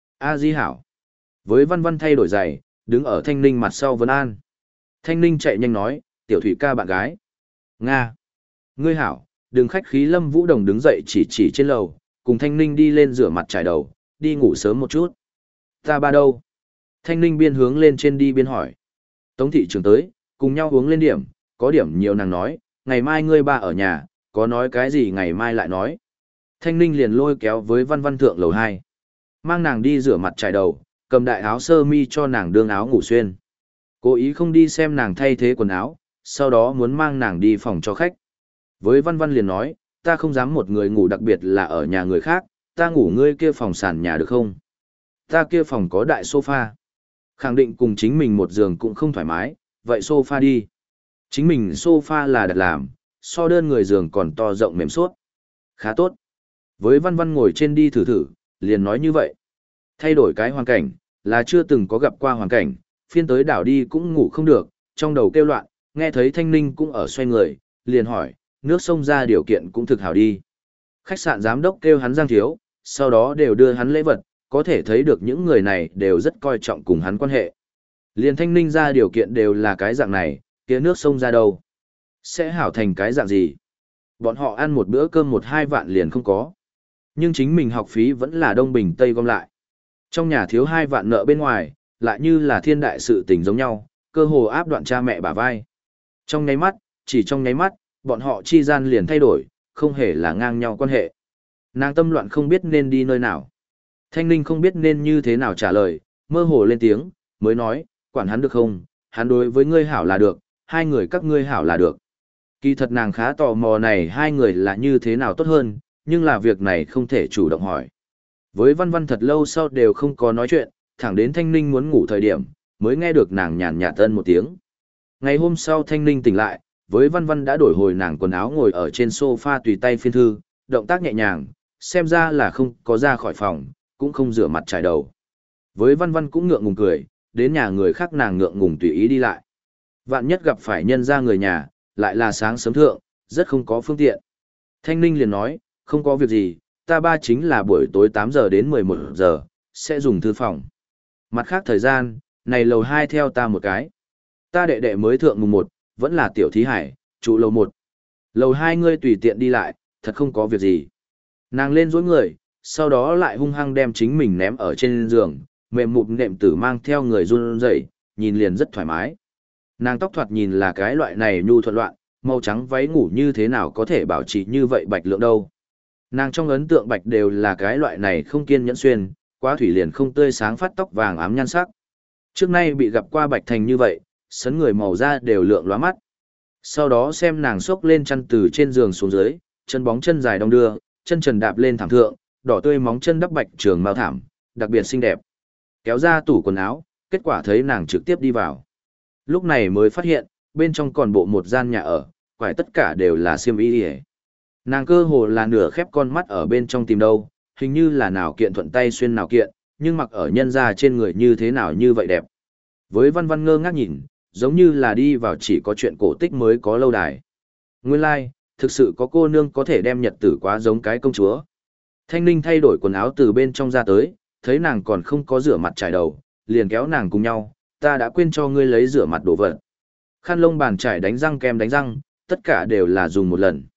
[SPEAKER 1] A Di hảo. Với Văn Văn thay đổi giày, đứng ở Thanh Ninh mặt sau Vân An. Thanh Ninh chạy nhanh nói, tiểu thủy ca bạn gái. Nga. Ngươi hảo, đừng khách khí. Lâm Vũ Đồng đứng dậy chỉ chỉ trên lầu, cùng Thanh Ninh đi lên rửa mặt trải đầu, đi ngủ sớm một chút. Ta ba đâu? Thanh Ninh biên hướng lên trên đi biên hỏi. Tống thị trường tới, cùng nhau uống lên điểm, có điểm nhiều nàng nói, ngày mai ngươi ba ở nhà, có nói cái gì ngày mai lại nói. Thanh Ninh liền lôi kéo với Văn Văn thượng lầu hai, mang nàng đi rửa mặt trải đầu, cầm đại áo sơ mi cho nàng đương áo ngủ xuyên. Cố ý không đi xem nàng thay thế quần áo, sau đó muốn mang nàng đi phòng cho khách. Với Văn Văn liền nói, ta không dám một người ngủ, đặc biệt là ở nhà người khác, ta ngủ ngươi kia phòng sàn nhà được không? Ta kia phòng có đại sofa. Khẳng định cùng chính mình một giường cũng không thoải mái, vậy sofa đi. Chính mình sofa là đặt làm, so đơn người giường còn to rộng mềm suốt. Khá tốt. Với Văn Văn ngồi trên đi thử thử, liền nói như vậy. Thay đổi cái hoàn cảnh, là chưa từng có gặp qua hoàn cảnh, phiên tới đảo đi cũng ngủ không được, trong đầu kêu loạn, nghe thấy Thanh Ninh cũng ở xoay người, liền hỏi, nước sông ra điều kiện cũng thực hảo đi. Khách sạn giám đốc kêu hắn Giang Thiếu, sau đó đều đưa hắn lễ vật, có thể thấy được những người này đều rất coi trọng cùng hắn quan hệ. Liền Thanh Ninh ra điều kiện đều là cái dạng này, kia nước sông ra đâu? Sẽ hảo thành cái dạng gì? Bọn họ ăn một bữa cơm một hai vạn liền không có. Nhưng chính mình học phí vẫn là đông bình tây gom lại. Trong nhà thiếu hai vạn nợ bên ngoài, lại như là thiên đại sự tình giống nhau, cơ hồ áp đoạn cha mẹ bả vai. Trong nháy mắt, chỉ trong nháy mắt, bọn họ chi gian liền thay đổi, không hề là ngang nhau quan hệ. Nàng tâm loạn không biết nên đi nơi nào. Thanh Ninh không biết nên như thế nào trả lời, mơ hồ lên tiếng, mới nói, quản hắn được không, hắn đối với ngươi hảo là được, hai người các ngươi hảo là được. Kỳ thật nàng khá tò mò này hai người là như thế nào tốt hơn, nhưng là việc này không thể chủ động hỏi. Với Văn Văn thật lâu sau đều không có nói chuyện, thẳng đến Thanh Ninh muốn ngủ thời điểm, mới nghe được nàng nhàn nhạt ân một tiếng. Ngày hôm sau Thanh Ninh tỉnh lại, với Văn Văn đã đổi hồi nàng quần áo ngồi ở trên sofa tùy tay phiên thư, động tác nhẹ nhàng, xem ra là không có ra khỏi phòng, cũng không rửa mặt trải đầu. Với Văn Văn cũng ngượng ngùng cười, đến nhà người khác nàng ngượng ngùng tùy ý đi lại. Vạn nhất gặp phải nhân ra người nhà, lại là sáng sớm thượng, rất không có phương tiện. Thanh Ninh liền nói, không có việc gì, ta ba chính là buổi tối tám giờ đến mười một giờ, sẽ dùng thư phòng. Mặt khác thời gian, này lầu hai theo ta một cái. Ta đệ đệ mới thượng mùng một, vẫn là tiểu thí hải, trụ lầu một. Lầu hai ngươi tùy tiện đi lại, thật không có việc gì. Nàng lên dối người, sau đó lại hung hăng đem chính mình ném ở trên giường, mềm mụn nệm tử mang theo người run rẩy, nhìn liền rất thoải mái. Nàng tóc thoạt nhìn là cái loại này nhu thuận loạn, màu trắng váy ngủ như thế nào có thể bảo trì như vậy bạch lượng đâu. Nàng trong ấn tượng bạch đều là cái loại này không kiên nhẫn xuyên, quá thủy liền không tươi sáng phát tóc vàng ám nhan sắc. Trước nay bị gặp qua bạch thành như vậy, sấn người màu da đều lượng lóa mắt. Sau đó xem nàng xốc lên chăn từ trên giường xuống dưới, chân bóng chân dài đong đưa, chân trần đạp lên thảm thượng, đỏ tươi móng chân đắp bạch trường mao thảm, đặc biệt xinh đẹp. Kéo ra tủ quần áo, kết quả thấy nàng trực tiếp đi vào. Lúc này mới phát hiện, bên trong còn bộ một gian nhà ở, quải tất cả đều là xiêm y đi. Nàng cơ hồ là nửa khép con mắt ở bên trong tìm đâu, hình như là nào kiện thuận tay xuyên nào kiện, nhưng mặc ở nhân ra trên người như thế nào như vậy đẹp. Với Văn Văn ngơ ngác nhìn, giống như là đi vào chỉ có chuyện cổ tích mới có lâu đài. Nguyên lai, like, thực sự có cô nương có thể đem nhật tử quá giống cái công chúa. Thanh Ninh thay đổi quần áo từ bên trong ra tới, thấy nàng còn không có rửa mặt trải đầu, liền kéo nàng cùng nhau, ta đã quên cho ngươi lấy rửa mặt đồ vật. Khăn lông bàn trải đánh răng kem đánh răng, tất cả đều là dùng một lần.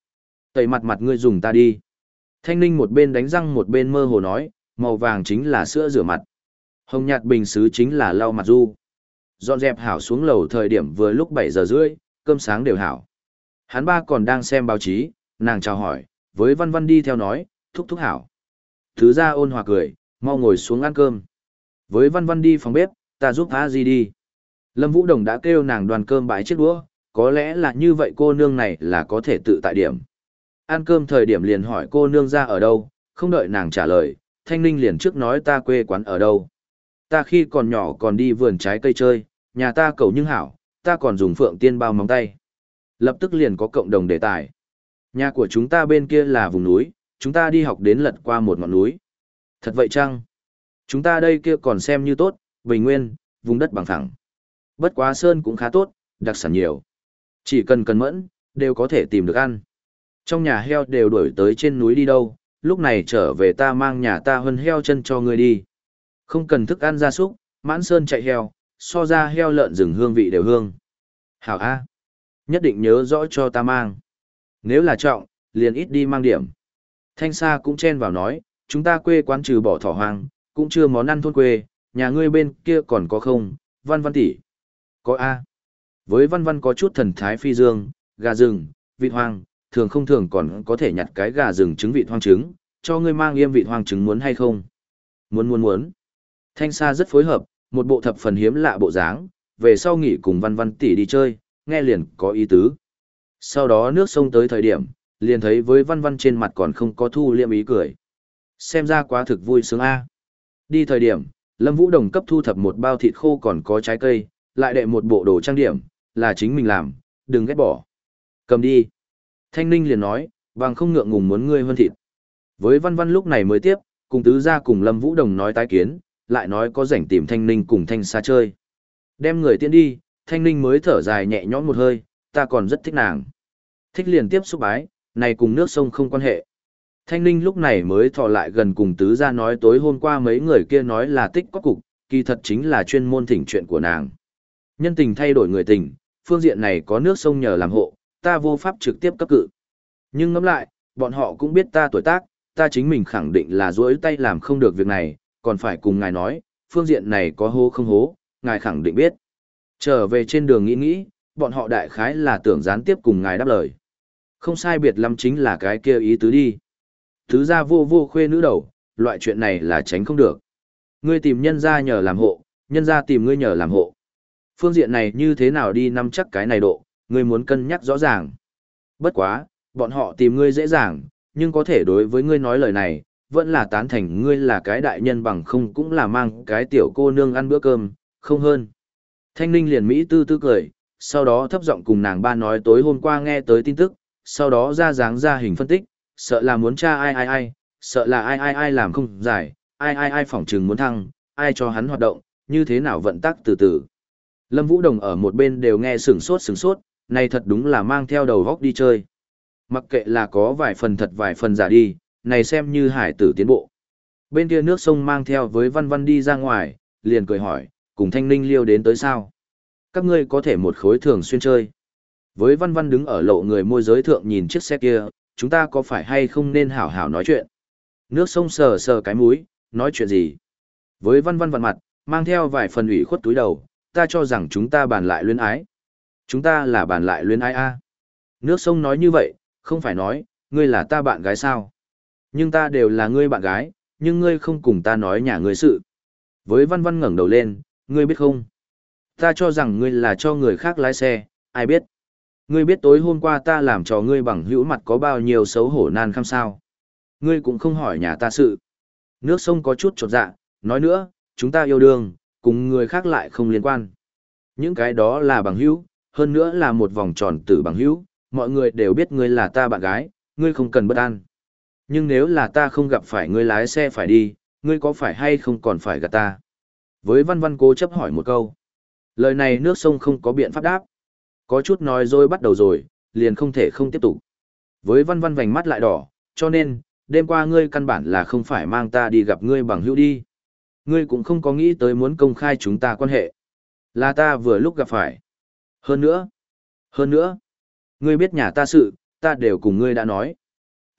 [SPEAKER 1] Tẩy mặt mặt ngươi dùng ta đi. Thanh Ninh một bên đánh răng một bên mơ hồ nói, màu vàng chính là sữa rửa mặt. Hồng nhạt bình sứ chính là lau mặt du. Dọn dẹp hảo xuống lầu thời điểm vừa lúc bảy giờ rưỡi, cơm sáng đều hảo. Hắn ba còn đang xem báo chí, nàng chào hỏi, với Văn Văn đi theo nói, thúc thúc hảo. Thứ ra ôn hòa cười, mau ngồi xuống ăn cơm. Với Văn Văn đi phòng bếp, ta giúp a di đi. Lâm Vũ Đồng đã kêu nàng đoàn cơm bãi chiếc đũa, có lẽ là như vậy cô nương này là có thể tự tại điểm. Ăn cơm thời điểm liền hỏi cô nương ra ở đâu, không đợi nàng trả lời, Thanh Ninh liền trước nói ta quê quán ở đâu. Ta khi còn nhỏ còn đi vườn trái cây chơi, nhà ta cầu nhưng hảo, ta còn dùng phượng tiên bao móng tay. Lập tức liền có cộng đồng đề tài. Nhà của chúng ta bên kia là vùng núi, chúng ta đi học đến lật qua một ngọn núi. Thật vậy chăng? Chúng ta đây kia còn xem như tốt, bình nguyên, vùng đất bằng phẳng. Bất quá sơn cũng khá tốt, đặc sản nhiều. Chỉ cần cần mẫn, đều có thể tìm được ăn. Trong nhà heo đều đuổi tới trên núi đi đâu, lúc này trở về ta mang nhà ta hơn heo chân cho ngươi đi. Không cần thức ăn gia súc, mãn sơn chạy heo, so ra heo lợn rừng hương vị đều hương. Hảo A. Nhất định nhớ rõ cho ta mang. Nếu là trọng, liền ít đi mang điểm. Thanh Sa cũng chen vào nói, chúng ta quê quán trừ bỏ thỏ hoang, cũng chưa món ăn thôn quê, nhà ngươi bên kia còn có không, Văn Văn tỷ. Có A. Với Văn Văn có chút thần thái phi dương, gà rừng, vịt hoang, thường không thường còn có thể nhặt cái gà rừng trứng vịt hoang trứng, cho ngươi mang yêm vịt hoang trứng muốn hay không? Muốn muốn muốn. Thanh Sa rất phối hợp, một bộ thập phần hiếm lạ bộ dáng, về sau nghỉ cùng Văn Văn tỷ đi chơi, nghe liền có ý tứ. Sau đó nước sông tới thời điểm, liền thấy với Văn Văn trên mặt còn không có thu liệm ý cười. Xem ra quá thực vui sướng A. Đi thời điểm, Lâm Vũ Đồng cấp thu thập một bao thịt khô còn có trái cây, lại đệ một bộ đồ trang điểm, là chính mình làm, đừng ghét bỏ. Cầm đi. Thanh Ninh liền nói, bằng không ngượng ngùng muốn ngươi hơn thịt. Với Văn Văn lúc này mới tiếp, cùng tứ gia cùng Lâm Vũ Đồng nói tái kiến, lại nói có rảnh tìm Thanh Ninh cùng Thanh Sa chơi. Đem người tiễn đi, Thanh Ninh mới thở dài nhẹ nhõm một hơi, ta còn rất thích nàng. Thích liền tiếp xúc bái, này cùng nước sông không quan hệ. Thanh Ninh lúc này mới thò lại gần cùng tứ gia nói tối hôm qua mấy người kia nói là tích có cục, kỳ thật chính là chuyên môn thỉnh chuyện của nàng. Nhân tình thay đổi người tình, phương diện này có nước sông nhờ làm hộ, ta vô pháp trực tiếp cấp cự. Nhưng ngẫm lại, bọn họ cũng biết ta tuổi tác, ta chính mình khẳng định là duỗi tay làm không được việc này, còn phải cùng ngài nói, phương diện này có hố không hố, ngài khẳng định biết. Trở về trên đường nghĩ nghĩ, bọn họ đại khái là tưởng gián tiếp cùng ngài đáp lời. Không sai biệt lắm chính là cái kia ý tứ đi. Thứ ra vô vô khuê nữ đầu, loại chuyện này là tránh không được. Ngươi tìm nhân ra nhờ làm hộ, nhân ra tìm ngươi nhờ làm hộ. Phương diện này như thế nào đi nắm chắc cái này độ, ngươi muốn cân nhắc rõ ràng. Bất quá, bọn họ tìm ngươi dễ dàng, nhưng có thể đối với ngươi nói lời này, vẫn là tán thành ngươi là cái đại nhân bằng không cũng là mang cái tiểu cô nương ăn bữa cơm, không hơn. Thanh Ninh liền Mỹ tư tư cười, sau đó thấp giọng cùng nàng ba nói tối hôm qua nghe tới tin tức, sau đó ra dáng ra hình phân tích, sợ là muốn tra ai ai ai, sợ là ai ai ai làm không giải, ai ai ai phỏng trừng muốn thăng, ai cho hắn hoạt động, như thế nào vận tắc từ từ. Lâm Vũ Đồng ở một bên đều nghe sửng sốt sửng sốt, này thật đúng là mang theo đầu góc đi chơi. Mặc kệ là có vài phần thật vài phần giả đi, này xem như hải tử tiến bộ. Bên kia nước sông mang theo với Văn Văn đi ra ngoài, liền cười hỏi, cùng Thanh Ninh liêu đến tới sao? Các ngươi có thể một khối thường xuyên chơi. Với Văn Văn đứng ở lộ người môi giới thượng nhìn chiếc xe kia, chúng ta có phải hay không nên hảo hảo nói chuyện? Nước sông sờ sờ cái mũi, nói chuyện gì? Với Văn Văn vặn mặt, mang theo vài phần ủy khuất túi đầu, ta cho rằng chúng ta bàn lại luyến ái. Chúng ta là bàn lại luyến ái a. Nước sông nói như vậy, không phải nói, ngươi là ta bạn gái sao? Nhưng ta đều là ngươi bạn gái, nhưng ngươi không cùng ta nói nhà ngươi sự. Với Văn Văn ngẩng đầu lên, ngươi biết không? Ta cho rằng ngươi là cho người khác lái xe, ai biết? Ngươi biết tối hôm qua ta làm cho ngươi bằng hữu mặt có bao nhiêu xấu hổ nan khăm sao? Ngươi cũng không hỏi nhà ta sự. Nước sông có chút chột dạ, nói nữa, chúng ta yêu đương, cùng người khác lại không liên quan. Những cái đó là bằng hữu, hơn nữa là một vòng tròn tử bằng hữu, mọi người đều biết ngươi là ta bạn gái, ngươi không cần bất an. Nhưng nếu là ta không gặp phải ngươi lái xe phải đi, ngươi có phải hay không còn phải gạt ta? Với Văn Văn cố chấp hỏi một câu. Lời này nước sông không có biện pháp đáp. Có chút nói dối bắt đầu rồi, liền không thể không tiếp tục. Với Văn Văn vành mắt lại đỏ, cho nên, đêm qua ngươi căn bản là không phải mang ta đi gặp ngươi bằng hữu đi. Ngươi cũng không có nghĩ tới muốn công khai chúng ta quan hệ. Là ta vừa lúc gặp phải. Hơn nữa, hơn nữa, ngươi biết nhà ta sự, ta đều cùng ngươi đã nói.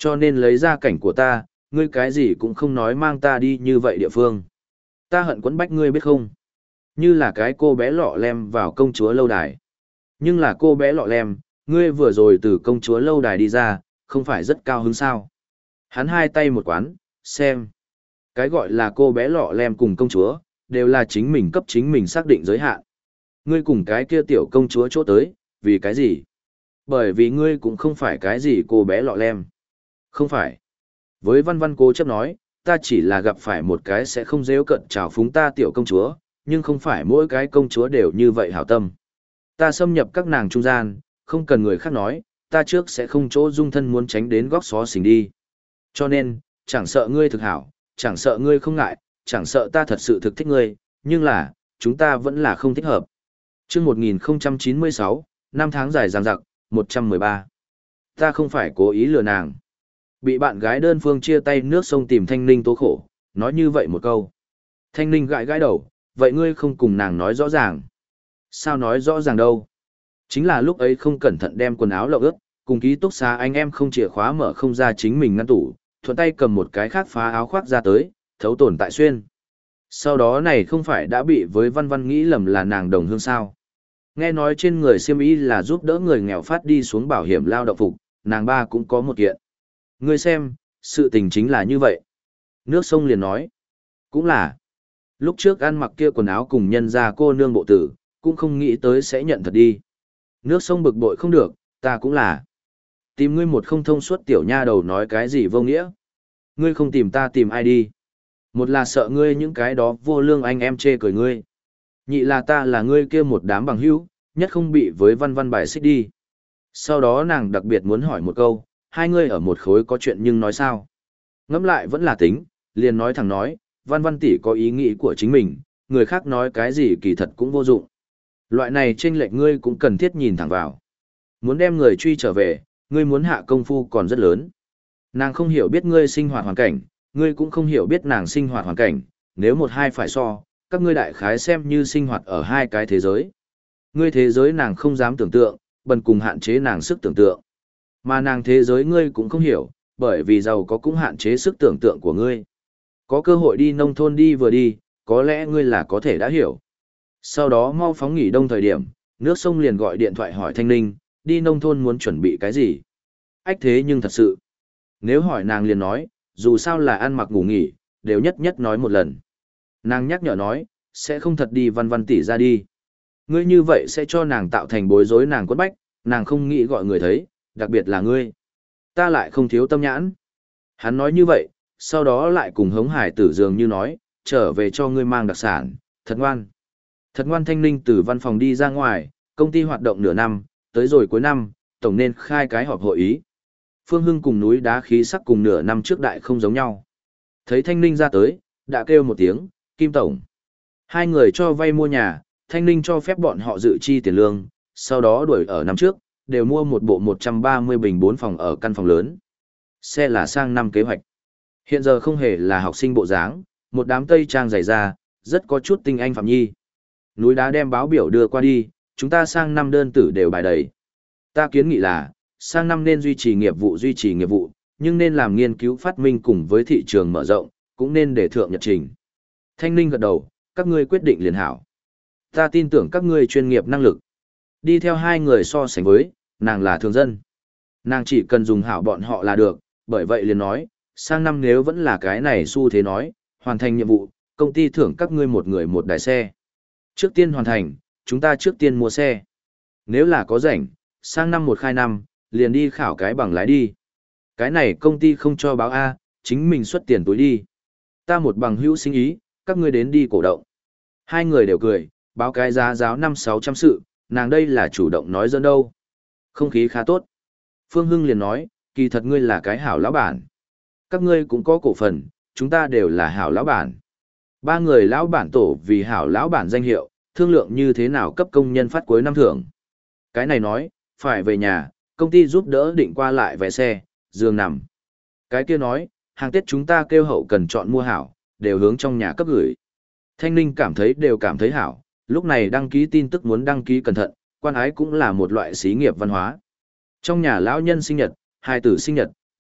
[SPEAKER 1] Cho nên lấy ra cảnh của ta, ngươi cái gì cũng không nói mang ta đi như vậy địa phương. Ta hận quấn bách ngươi biết không? Như là cái cô bé lọ lem vào công chúa lâu đài. Nhưng là cô bé lọ lem, ngươi vừa rồi từ công chúa lâu đài đi ra, không phải rất cao hứng sao? Hắn hai tay một quán, xem. Cái gọi là cô bé lọ lem cùng công chúa, đều là chính mình cấp chính mình xác định giới hạn. Ngươi cùng cái kia tiểu công chúa chỗ tới, vì cái gì? Bởi vì ngươi cũng không phải cái gì cô bé lọ lem. Không phải. Với văn văn cố chấp nói, ta chỉ là gặp phải một cái sẽ không dễ cận trào phúng ta tiểu công chúa, nhưng không phải mỗi cái công chúa đều như vậy hảo tâm. Ta xâm nhập các nàng trung gian, không cần người khác nói, ta trước sẽ không chỗ dung thân muốn tránh đến góc xó xỉnh đi. Cho nên, chẳng sợ ngươi thực hảo, chẳng sợ ngươi không ngại, chẳng sợ ta thật sự thực thích ngươi, nhưng là, chúng ta vẫn là không thích hợp. Chương một nghìn không trăm chín mươi sáu, năm tháng dài dằng dặc, một trăm mười ba. Ta không phải cố ý lừa nàng. Bị bạn gái đơn phương chia tay nước sông tìm Thanh Ninh tố khổ, nói như vậy một câu. Thanh Ninh gãi gãi đầu, vậy ngươi không cùng nàng nói rõ ràng. Sao nói rõ ràng đâu? Chính là lúc ấy không cẩn thận đem quần áo lộng ướt, cùng ký túc xá anh em không chìa khóa mở không ra chính mình ngăn tủ, thuận tay cầm một cái khác phá áo khoác ra tới, thấu tổn tại xuyên. Sau đó này không phải đã bị với văn văn nghĩ lầm là nàng đồng hương sao. Nghe nói trên người xiêm y là giúp đỡ người nghèo phát đi xuống bảo hiểm lao động phục, nàng ba cũng có một kiện. Ngươi xem, sự tình chính là như vậy. Nước sông liền nói. Cũng là. Lúc trước ăn mặc kia quần áo cùng nhân ra cô nương bộ tử, cũng không nghĩ tới sẽ nhận thật đi. Nước sông bực bội không được, ta cũng là. Tìm ngươi một không thông suốt tiểu nha đầu nói cái gì vô nghĩa. Ngươi không tìm ta tìm ai đi. Một là sợ ngươi những cái đó vô lương anh em chê cười ngươi. Nhị là ta là ngươi kia một đám bằng hữu, nhất không bị với văn văn bài xích đi. Sau đó nàng đặc biệt muốn hỏi một câu, hai ngươi ở một khối có chuyện nhưng nói sao? Ngẫm lại vẫn là tính, liền nói thẳng nói, văn văn tỷ có ý nghĩ của chính mình, người khác nói cái gì kỳ thật cũng vô dụng. Loại này chênh lệch ngươi cũng cần thiết nhìn thẳng vào. Muốn đem người truy trở về, ngươi muốn hạ công phu còn rất lớn. Nàng không hiểu biết ngươi sinh hoạt hoàn cảnh, ngươi cũng không hiểu biết nàng sinh hoạt hoàn cảnh, nếu một hai phải so, các ngươi đại khái xem như sinh hoạt ở hai cái thế giới. Ngươi thế giới nàng không dám tưởng tượng, bần cùng hạn chế nàng sức tưởng tượng. Mà nàng thế giới ngươi cũng không hiểu, bởi vì giàu có cũng hạn chế sức tưởng tượng của ngươi. Có cơ hội đi nông thôn đi vừa đi, có lẽ ngươi là có thể đã hiểu. Sau đó mau phóng nghỉ đông thời điểm, nước sông liền gọi điện thoại hỏi Thanh Ninh, đi nông thôn muốn chuẩn bị cái gì? Ách thế nhưng thật sự. Nếu hỏi nàng liền nói, dù sao là ăn mặc ngủ nghỉ, đều nhất nhất nói một lần. Nàng nhắc nhở nói, sẽ không thật đi văn văn tỷ ra đi. Ngươi như vậy sẽ cho nàng tạo thành bối rối nàng quất bách, nàng không nghĩ gọi người thấy, đặc biệt là ngươi. Ta lại không thiếu tâm nhãn. Hắn nói như vậy, sau đó lại cùng hống hải tử dường như nói, trở về cho ngươi mang đặc sản, thật ngoan. Thật ngoan. Thanh Ninh từ văn phòng đi ra ngoài, công ty hoạt động nửa năm, tới rồi cuối năm, tổng nên khai cái họp hội ý. Phương Hưng cùng núi đá khí sắc cùng nửa năm trước đại không giống nhau. Thấy Thanh Ninh ra tới, đã kêu một tiếng, Kim Tổng. Hai người cho vay mua nhà, Thanh Ninh cho phép bọn họ dự chi tiền lương, sau đó đuổi ở năm trước, đều mua một bộ một trăm ba mươi bình bốn phòng ở căn phòng lớn. Xe là sang năm kế hoạch. Hiện giờ không hề là học sinh bộ dáng, một đám tây trang dày da, rất có chút tinh anh Phạm Nhi. Núi đá đem báo biểu đưa qua đi, chúng ta sang năm đơn tử đều bài đầy. Ta kiến nghị là, sang năm nên duy trì nghiệp vụ duy trì nghiệp vụ, nhưng nên làm nghiên cứu phát minh cùng với thị trường mở rộng, cũng nên để thượng nhật trình. Thanh Ninh gật đầu, các ngươi quyết định liền hảo. Ta tin tưởng các ngươi chuyên nghiệp năng lực. Đi theo hai người so sánh với, nàng là thường dân. Nàng chỉ cần dùng hảo bọn họ là được, bởi vậy liền nói, sang năm nếu vẫn là cái này xu thế nói, hoàn thành nhiệm vụ, công ty thưởng các ngươi một người một đài xe. Trước tiên hoàn thành, chúng ta trước tiên mua xe. Nếu là có rảnh, sang năm một khai năm, liền đi khảo cái bằng lái đi. Cái này công ty không cho báo A, chính mình xuất tiền túi đi. Ta một bằng hữu sinh ý, các ngươi đến đi cổ động. Hai người đều cười, báo cái giá giáo năm sáu trăm sự, nàng đây là chủ động nói dân đâu. Không khí khá tốt. Phương Hưng liền nói, kỳ thật ngươi là cái hảo lão bản. Các ngươi cũng có cổ phần, chúng ta đều là hảo lão bản. Ba người lão bản tổ vì hảo lão bản danh hiệu, thương lượng như thế nào cấp công nhân phát cuối năm thưởng. Cái này nói, phải về nhà, công ty giúp đỡ định qua lại vé xe, giường nằm. Cái kia nói, hàng Tết chúng ta kêu hậu cần chọn mua hảo, đều hướng trong nhà cấp gửi. Thanh Ninh cảm thấy đều cảm thấy hảo, lúc này đăng ký tin tức muốn đăng ký cẩn thận, quan ái cũng là một loại xí nghiệp văn hóa. Trong nhà lão nhân sinh nhật, hài tử sinh nhật,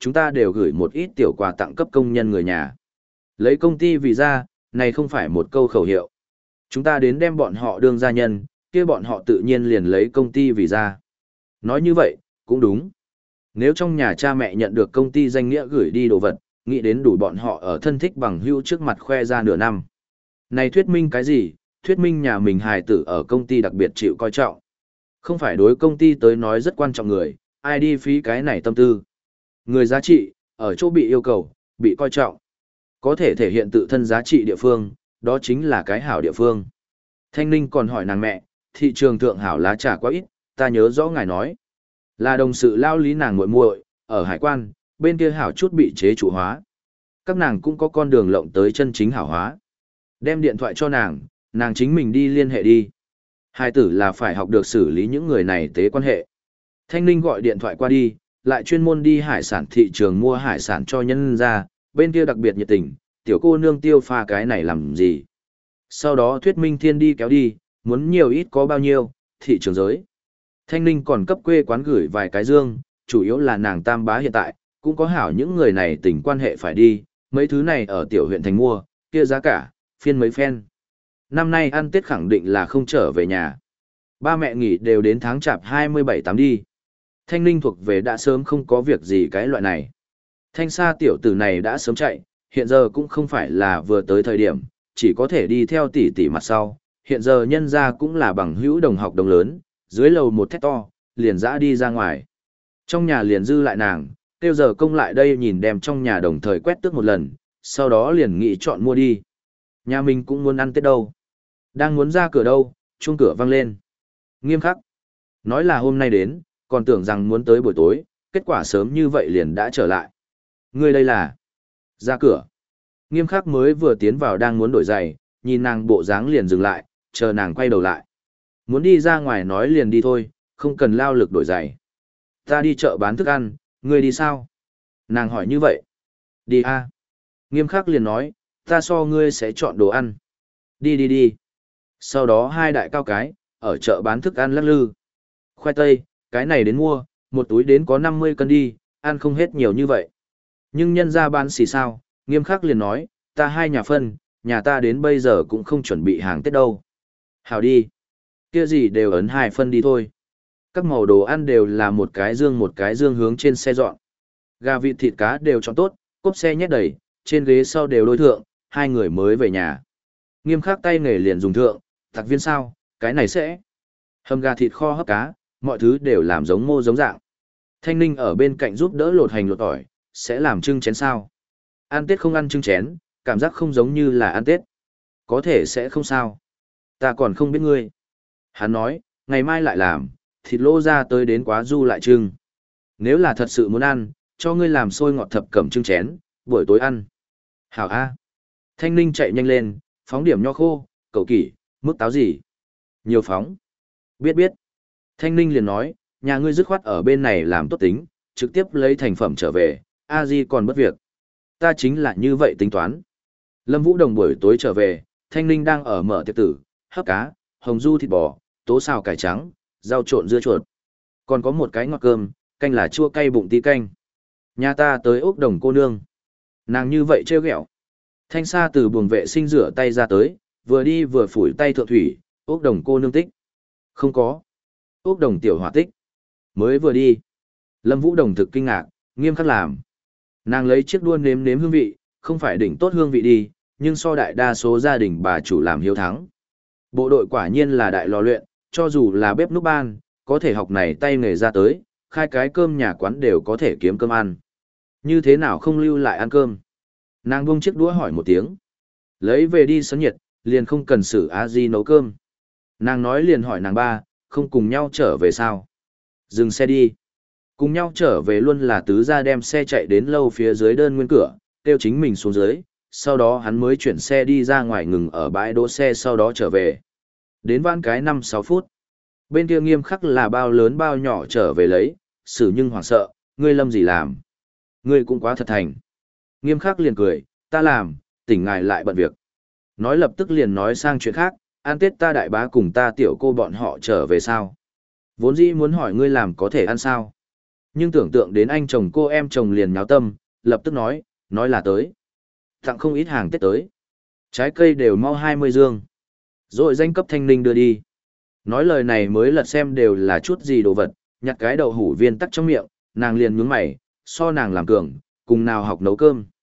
[SPEAKER 1] chúng ta đều gửi một ít tiểu quà tặng cấp công nhân người nhà. Lấy công ty vì ra, này không phải một câu khẩu hiệu. Chúng ta đến đem bọn họ đương gia nhân, kia bọn họ tự nhiên liền lấy công ty vì ra. Nói như vậy, cũng đúng. Nếu trong nhà cha mẹ nhận được công ty danh nghĩa gửi đi đồ vật, nghĩ đến đủ bọn họ ở thân thích bằng hữu trước mặt khoe ra nửa năm. Này thuyết minh cái gì? Thuyết minh nhà mình hài tử ở công ty đặc biệt chịu coi trọng. Không phải đối công ty tới nói rất quan trọng người, ai đi phí cái này tâm tư. Người giá trị, ở chỗ bị yêu cầu, bị coi trọng. Có thể thể hiện tự thân giá trị địa phương, đó chính là cái hảo địa phương. Thanh Ninh còn hỏi nàng mẹ, thị trường thượng hảo lá trà quá ít, ta nhớ rõ ngài nói. Là đồng sự lao lý nàng muội muội ở hải quan, bên kia hảo chút bị chế trụ hóa. Các nàng cũng có con đường lộng tới chân chính hảo hóa. Đem điện thoại cho nàng, nàng chính mình đi liên hệ đi. Hai tử là phải học được xử lý những người này tế quan hệ. Thanh Ninh gọi điện thoại qua đi, lại chuyên môn đi hải sản thị trường mua hải sản cho nhân ra, bên kia đặc biệt nhiệt tình, tiểu cô nương tiêu pha cái này làm gì. Sau đó thuyết minh thiên đi kéo đi, muốn nhiều ít có bao nhiêu, thị trường giới. Thanh Ninh còn cấp quê quán gửi vài cái dương, chủ yếu là nàng tam bá hiện tại, cũng có hảo những người này tình quan hệ phải đi, mấy thứ này ở tiểu huyện thành mua, kia giá cả, phiên mấy phen. Năm nay ăn Tết khẳng định là không trở về nhà. Ba mẹ nghỉ đều đến tháng chạp hai mươi bảy tám đi. Thanh Ninh thuộc về đã sớm không có việc gì cái loại này. Thanh Sa tiểu tử này đã sớm chạy, hiện giờ cũng không phải là vừa tới thời điểm, chỉ có thể đi theo tỷ tỷ mặt sau. Hiện giờ nhân ra cũng là bằng hữu đồng học đồng lớn, dưới lầu một thét to, liền dã đi ra ngoài. Trong nhà liền dư lại nàng, tiêu giờ công lại đây nhìn đem trong nhà đồng thời quét tước một lần, sau đó liền nghĩ chọn mua đi. Nhà mình cũng muốn ăn Tết đâu. Đang muốn ra cửa đâu, chuông cửa vang lên. Nghiêm khắc. Nói là hôm nay đến, còn tưởng rằng muốn tới buổi tối, kết quả sớm như vậy liền đã trở lại. Ngươi đây là... Ra cửa. Nghiêm khắc mới vừa tiến vào đang muốn đổi giày, nhìn nàng bộ dáng liền dừng lại, chờ nàng quay đầu lại. Muốn đi ra ngoài nói liền đi thôi, không cần lao lực đổi giày. Ta đi chợ bán thức ăn, ngươi đi sao? Nàng hỏi như vậy. Đi a. Nghiêm khắc liền nói, ta so ngươi sẽ chọn đồ ăn. Đi đi đi. Sau đó hai đại cao cái, ở chợ bán thức ăn lắc lư. Khoai tây, cái này đến mua, một túi đến có năm mươi cân đi, ăn không hết nhiều như vậy. Nhưng nhân ra bán xì sao, nghiêm khắc liền nói, ta hai nhà phân, nhà ta đến bây giờ cũng không chuẩn bị hàng Tết đâu. Hào đi. Kia gì đều ấn hai phân đi thôi. Các màu đồ ăn đều là một cái dương một cái dương hướng trên xe dọn. Gà vịt thịt cá đều chọn tốt, cốp xe nhét đầy, trên ghế sau đều đối thượng, hai người mới về nhà. Nghiêm khắc tay nghề liền dùng thượng, tạc viên sao, cái này sẽ. Hầm gà thịt kho hấp cá, mọi thứ đều làm giống mô giống dạng. Thanh Ninh ở bên cạnh giúp đỡ lột hành lột tỏi, sẽ làm trưng chén sao. Ăn Tết không ăn trưng chén, cảm giác không giống như là ăn Tết. Có thể sẽ không sao. Ta còn không biết ngươi. Hắn nói, ngày mai lại làm, thịt lô ra tới đến quá du lại trưng. Nếu là thật sự muốn ăn, cho ngươi làm xôi ngọt thập cẩm trưng chén, buổi tối ăn. Hảo A. Thanh Ninh chạy nhanh lên, phóng điểm nho khô, cậu kỷ, mức táo gì. Nhiều phóng. Biết biết. Thanh Ninh liền nói, nhà ngươi dứt khoát ở bên này làm tốt tính, trực tiếp lấy thành phẩm trở về, a di còn bất việc. Ta chính là như vậy tính toán. Lâm Vũ Đồng buổi tối trở về, Thanh Ninh đang ở mở tiệc tử, hấp cá, hồng du thịt bò, tố xào cải trắng, rau trộn dưa chuột. Còn có một cái ngọt cơm, canh là chua cay bụng tí canh. Nhà ta tới Úc Đồng cô nương. Nàng như vậy trêu ghẹo. Thanh Sa từ buồng vệ sinh rửa tay ra tới, vừa đi vừa phủi tay thượng thủy, Úc Đồng cô nương tích. Không có. Úc Đồng tiểu hỏa tích. Mới vừa đi. Lâm Vũ Đồng thực kinh ngạc, nghiêm khắc làm. Nàng lấy chiếc đua nếm nếm hương vị, không phải đỉnh tốt hương vị đi, nhưng so đại đa số gia đình bà chủ làm hiếu thắng. Bộ đội quả nhiên là đại lò luyện, cho dù là bếp núc ban, có thể học này tay nghề ra tới, khai cái cơm nhà quán đều có thể kiếm cơm ăn. Như thế nào không lưu lại ăn cơm? Nàng buông chiếc đũa hỏi một tiếng. Lấy về đi sấn nhiệt, liền không cần xử a di nấu cơm. Nàng nói liền hỏi nàng ba, không cùng nhau trở về sao? Dừng xe đi. Cùng nhau trở về luôn là tứ gia đem xe chạy đến lâu phía dưới đơn nguyên cửa, kêu chính mình xuống dưới, sau đó hắn mới chuyển xe đi ra ngoài ngừng ở bãi đỗ xe sau đó trở về. Đến vãn cái năm sáu phút. Bên kia nghiêm khắc là bao lớn bao nhỏ trở về lấy, xử nhưng hoảng sợ, ngươi Lâm gì làm? Ngươi cũng quá thật thành. Nghiêm khắc liền cười, ta làm, tỉnh ngài lại bận việc. Nói lập tức liền nói sang chuyện khác, ăn Tết ta đại bá cùng ta tiểu cô bọn họ trở về sao? Vốn dĩ muốn hỏi ngươi làm có thể ăn sao? Nhưng tưởng tượng đến anh chồng cô em chồng liền nháo tâm, lập tức nói, nói là tới. Tặng không ít hàng Tết tới. Trái cây đều mau hai mươi dương. Rồi danh cấp Thanh Ninh đưa đi. Nói lời này mới lật xem đều là chút gì đồ vật, nhặt cái đậu hủ viên tắc trong miệng, nàng liền nhướng mày, so nàng làm cường, cùng nào học nấu cơm.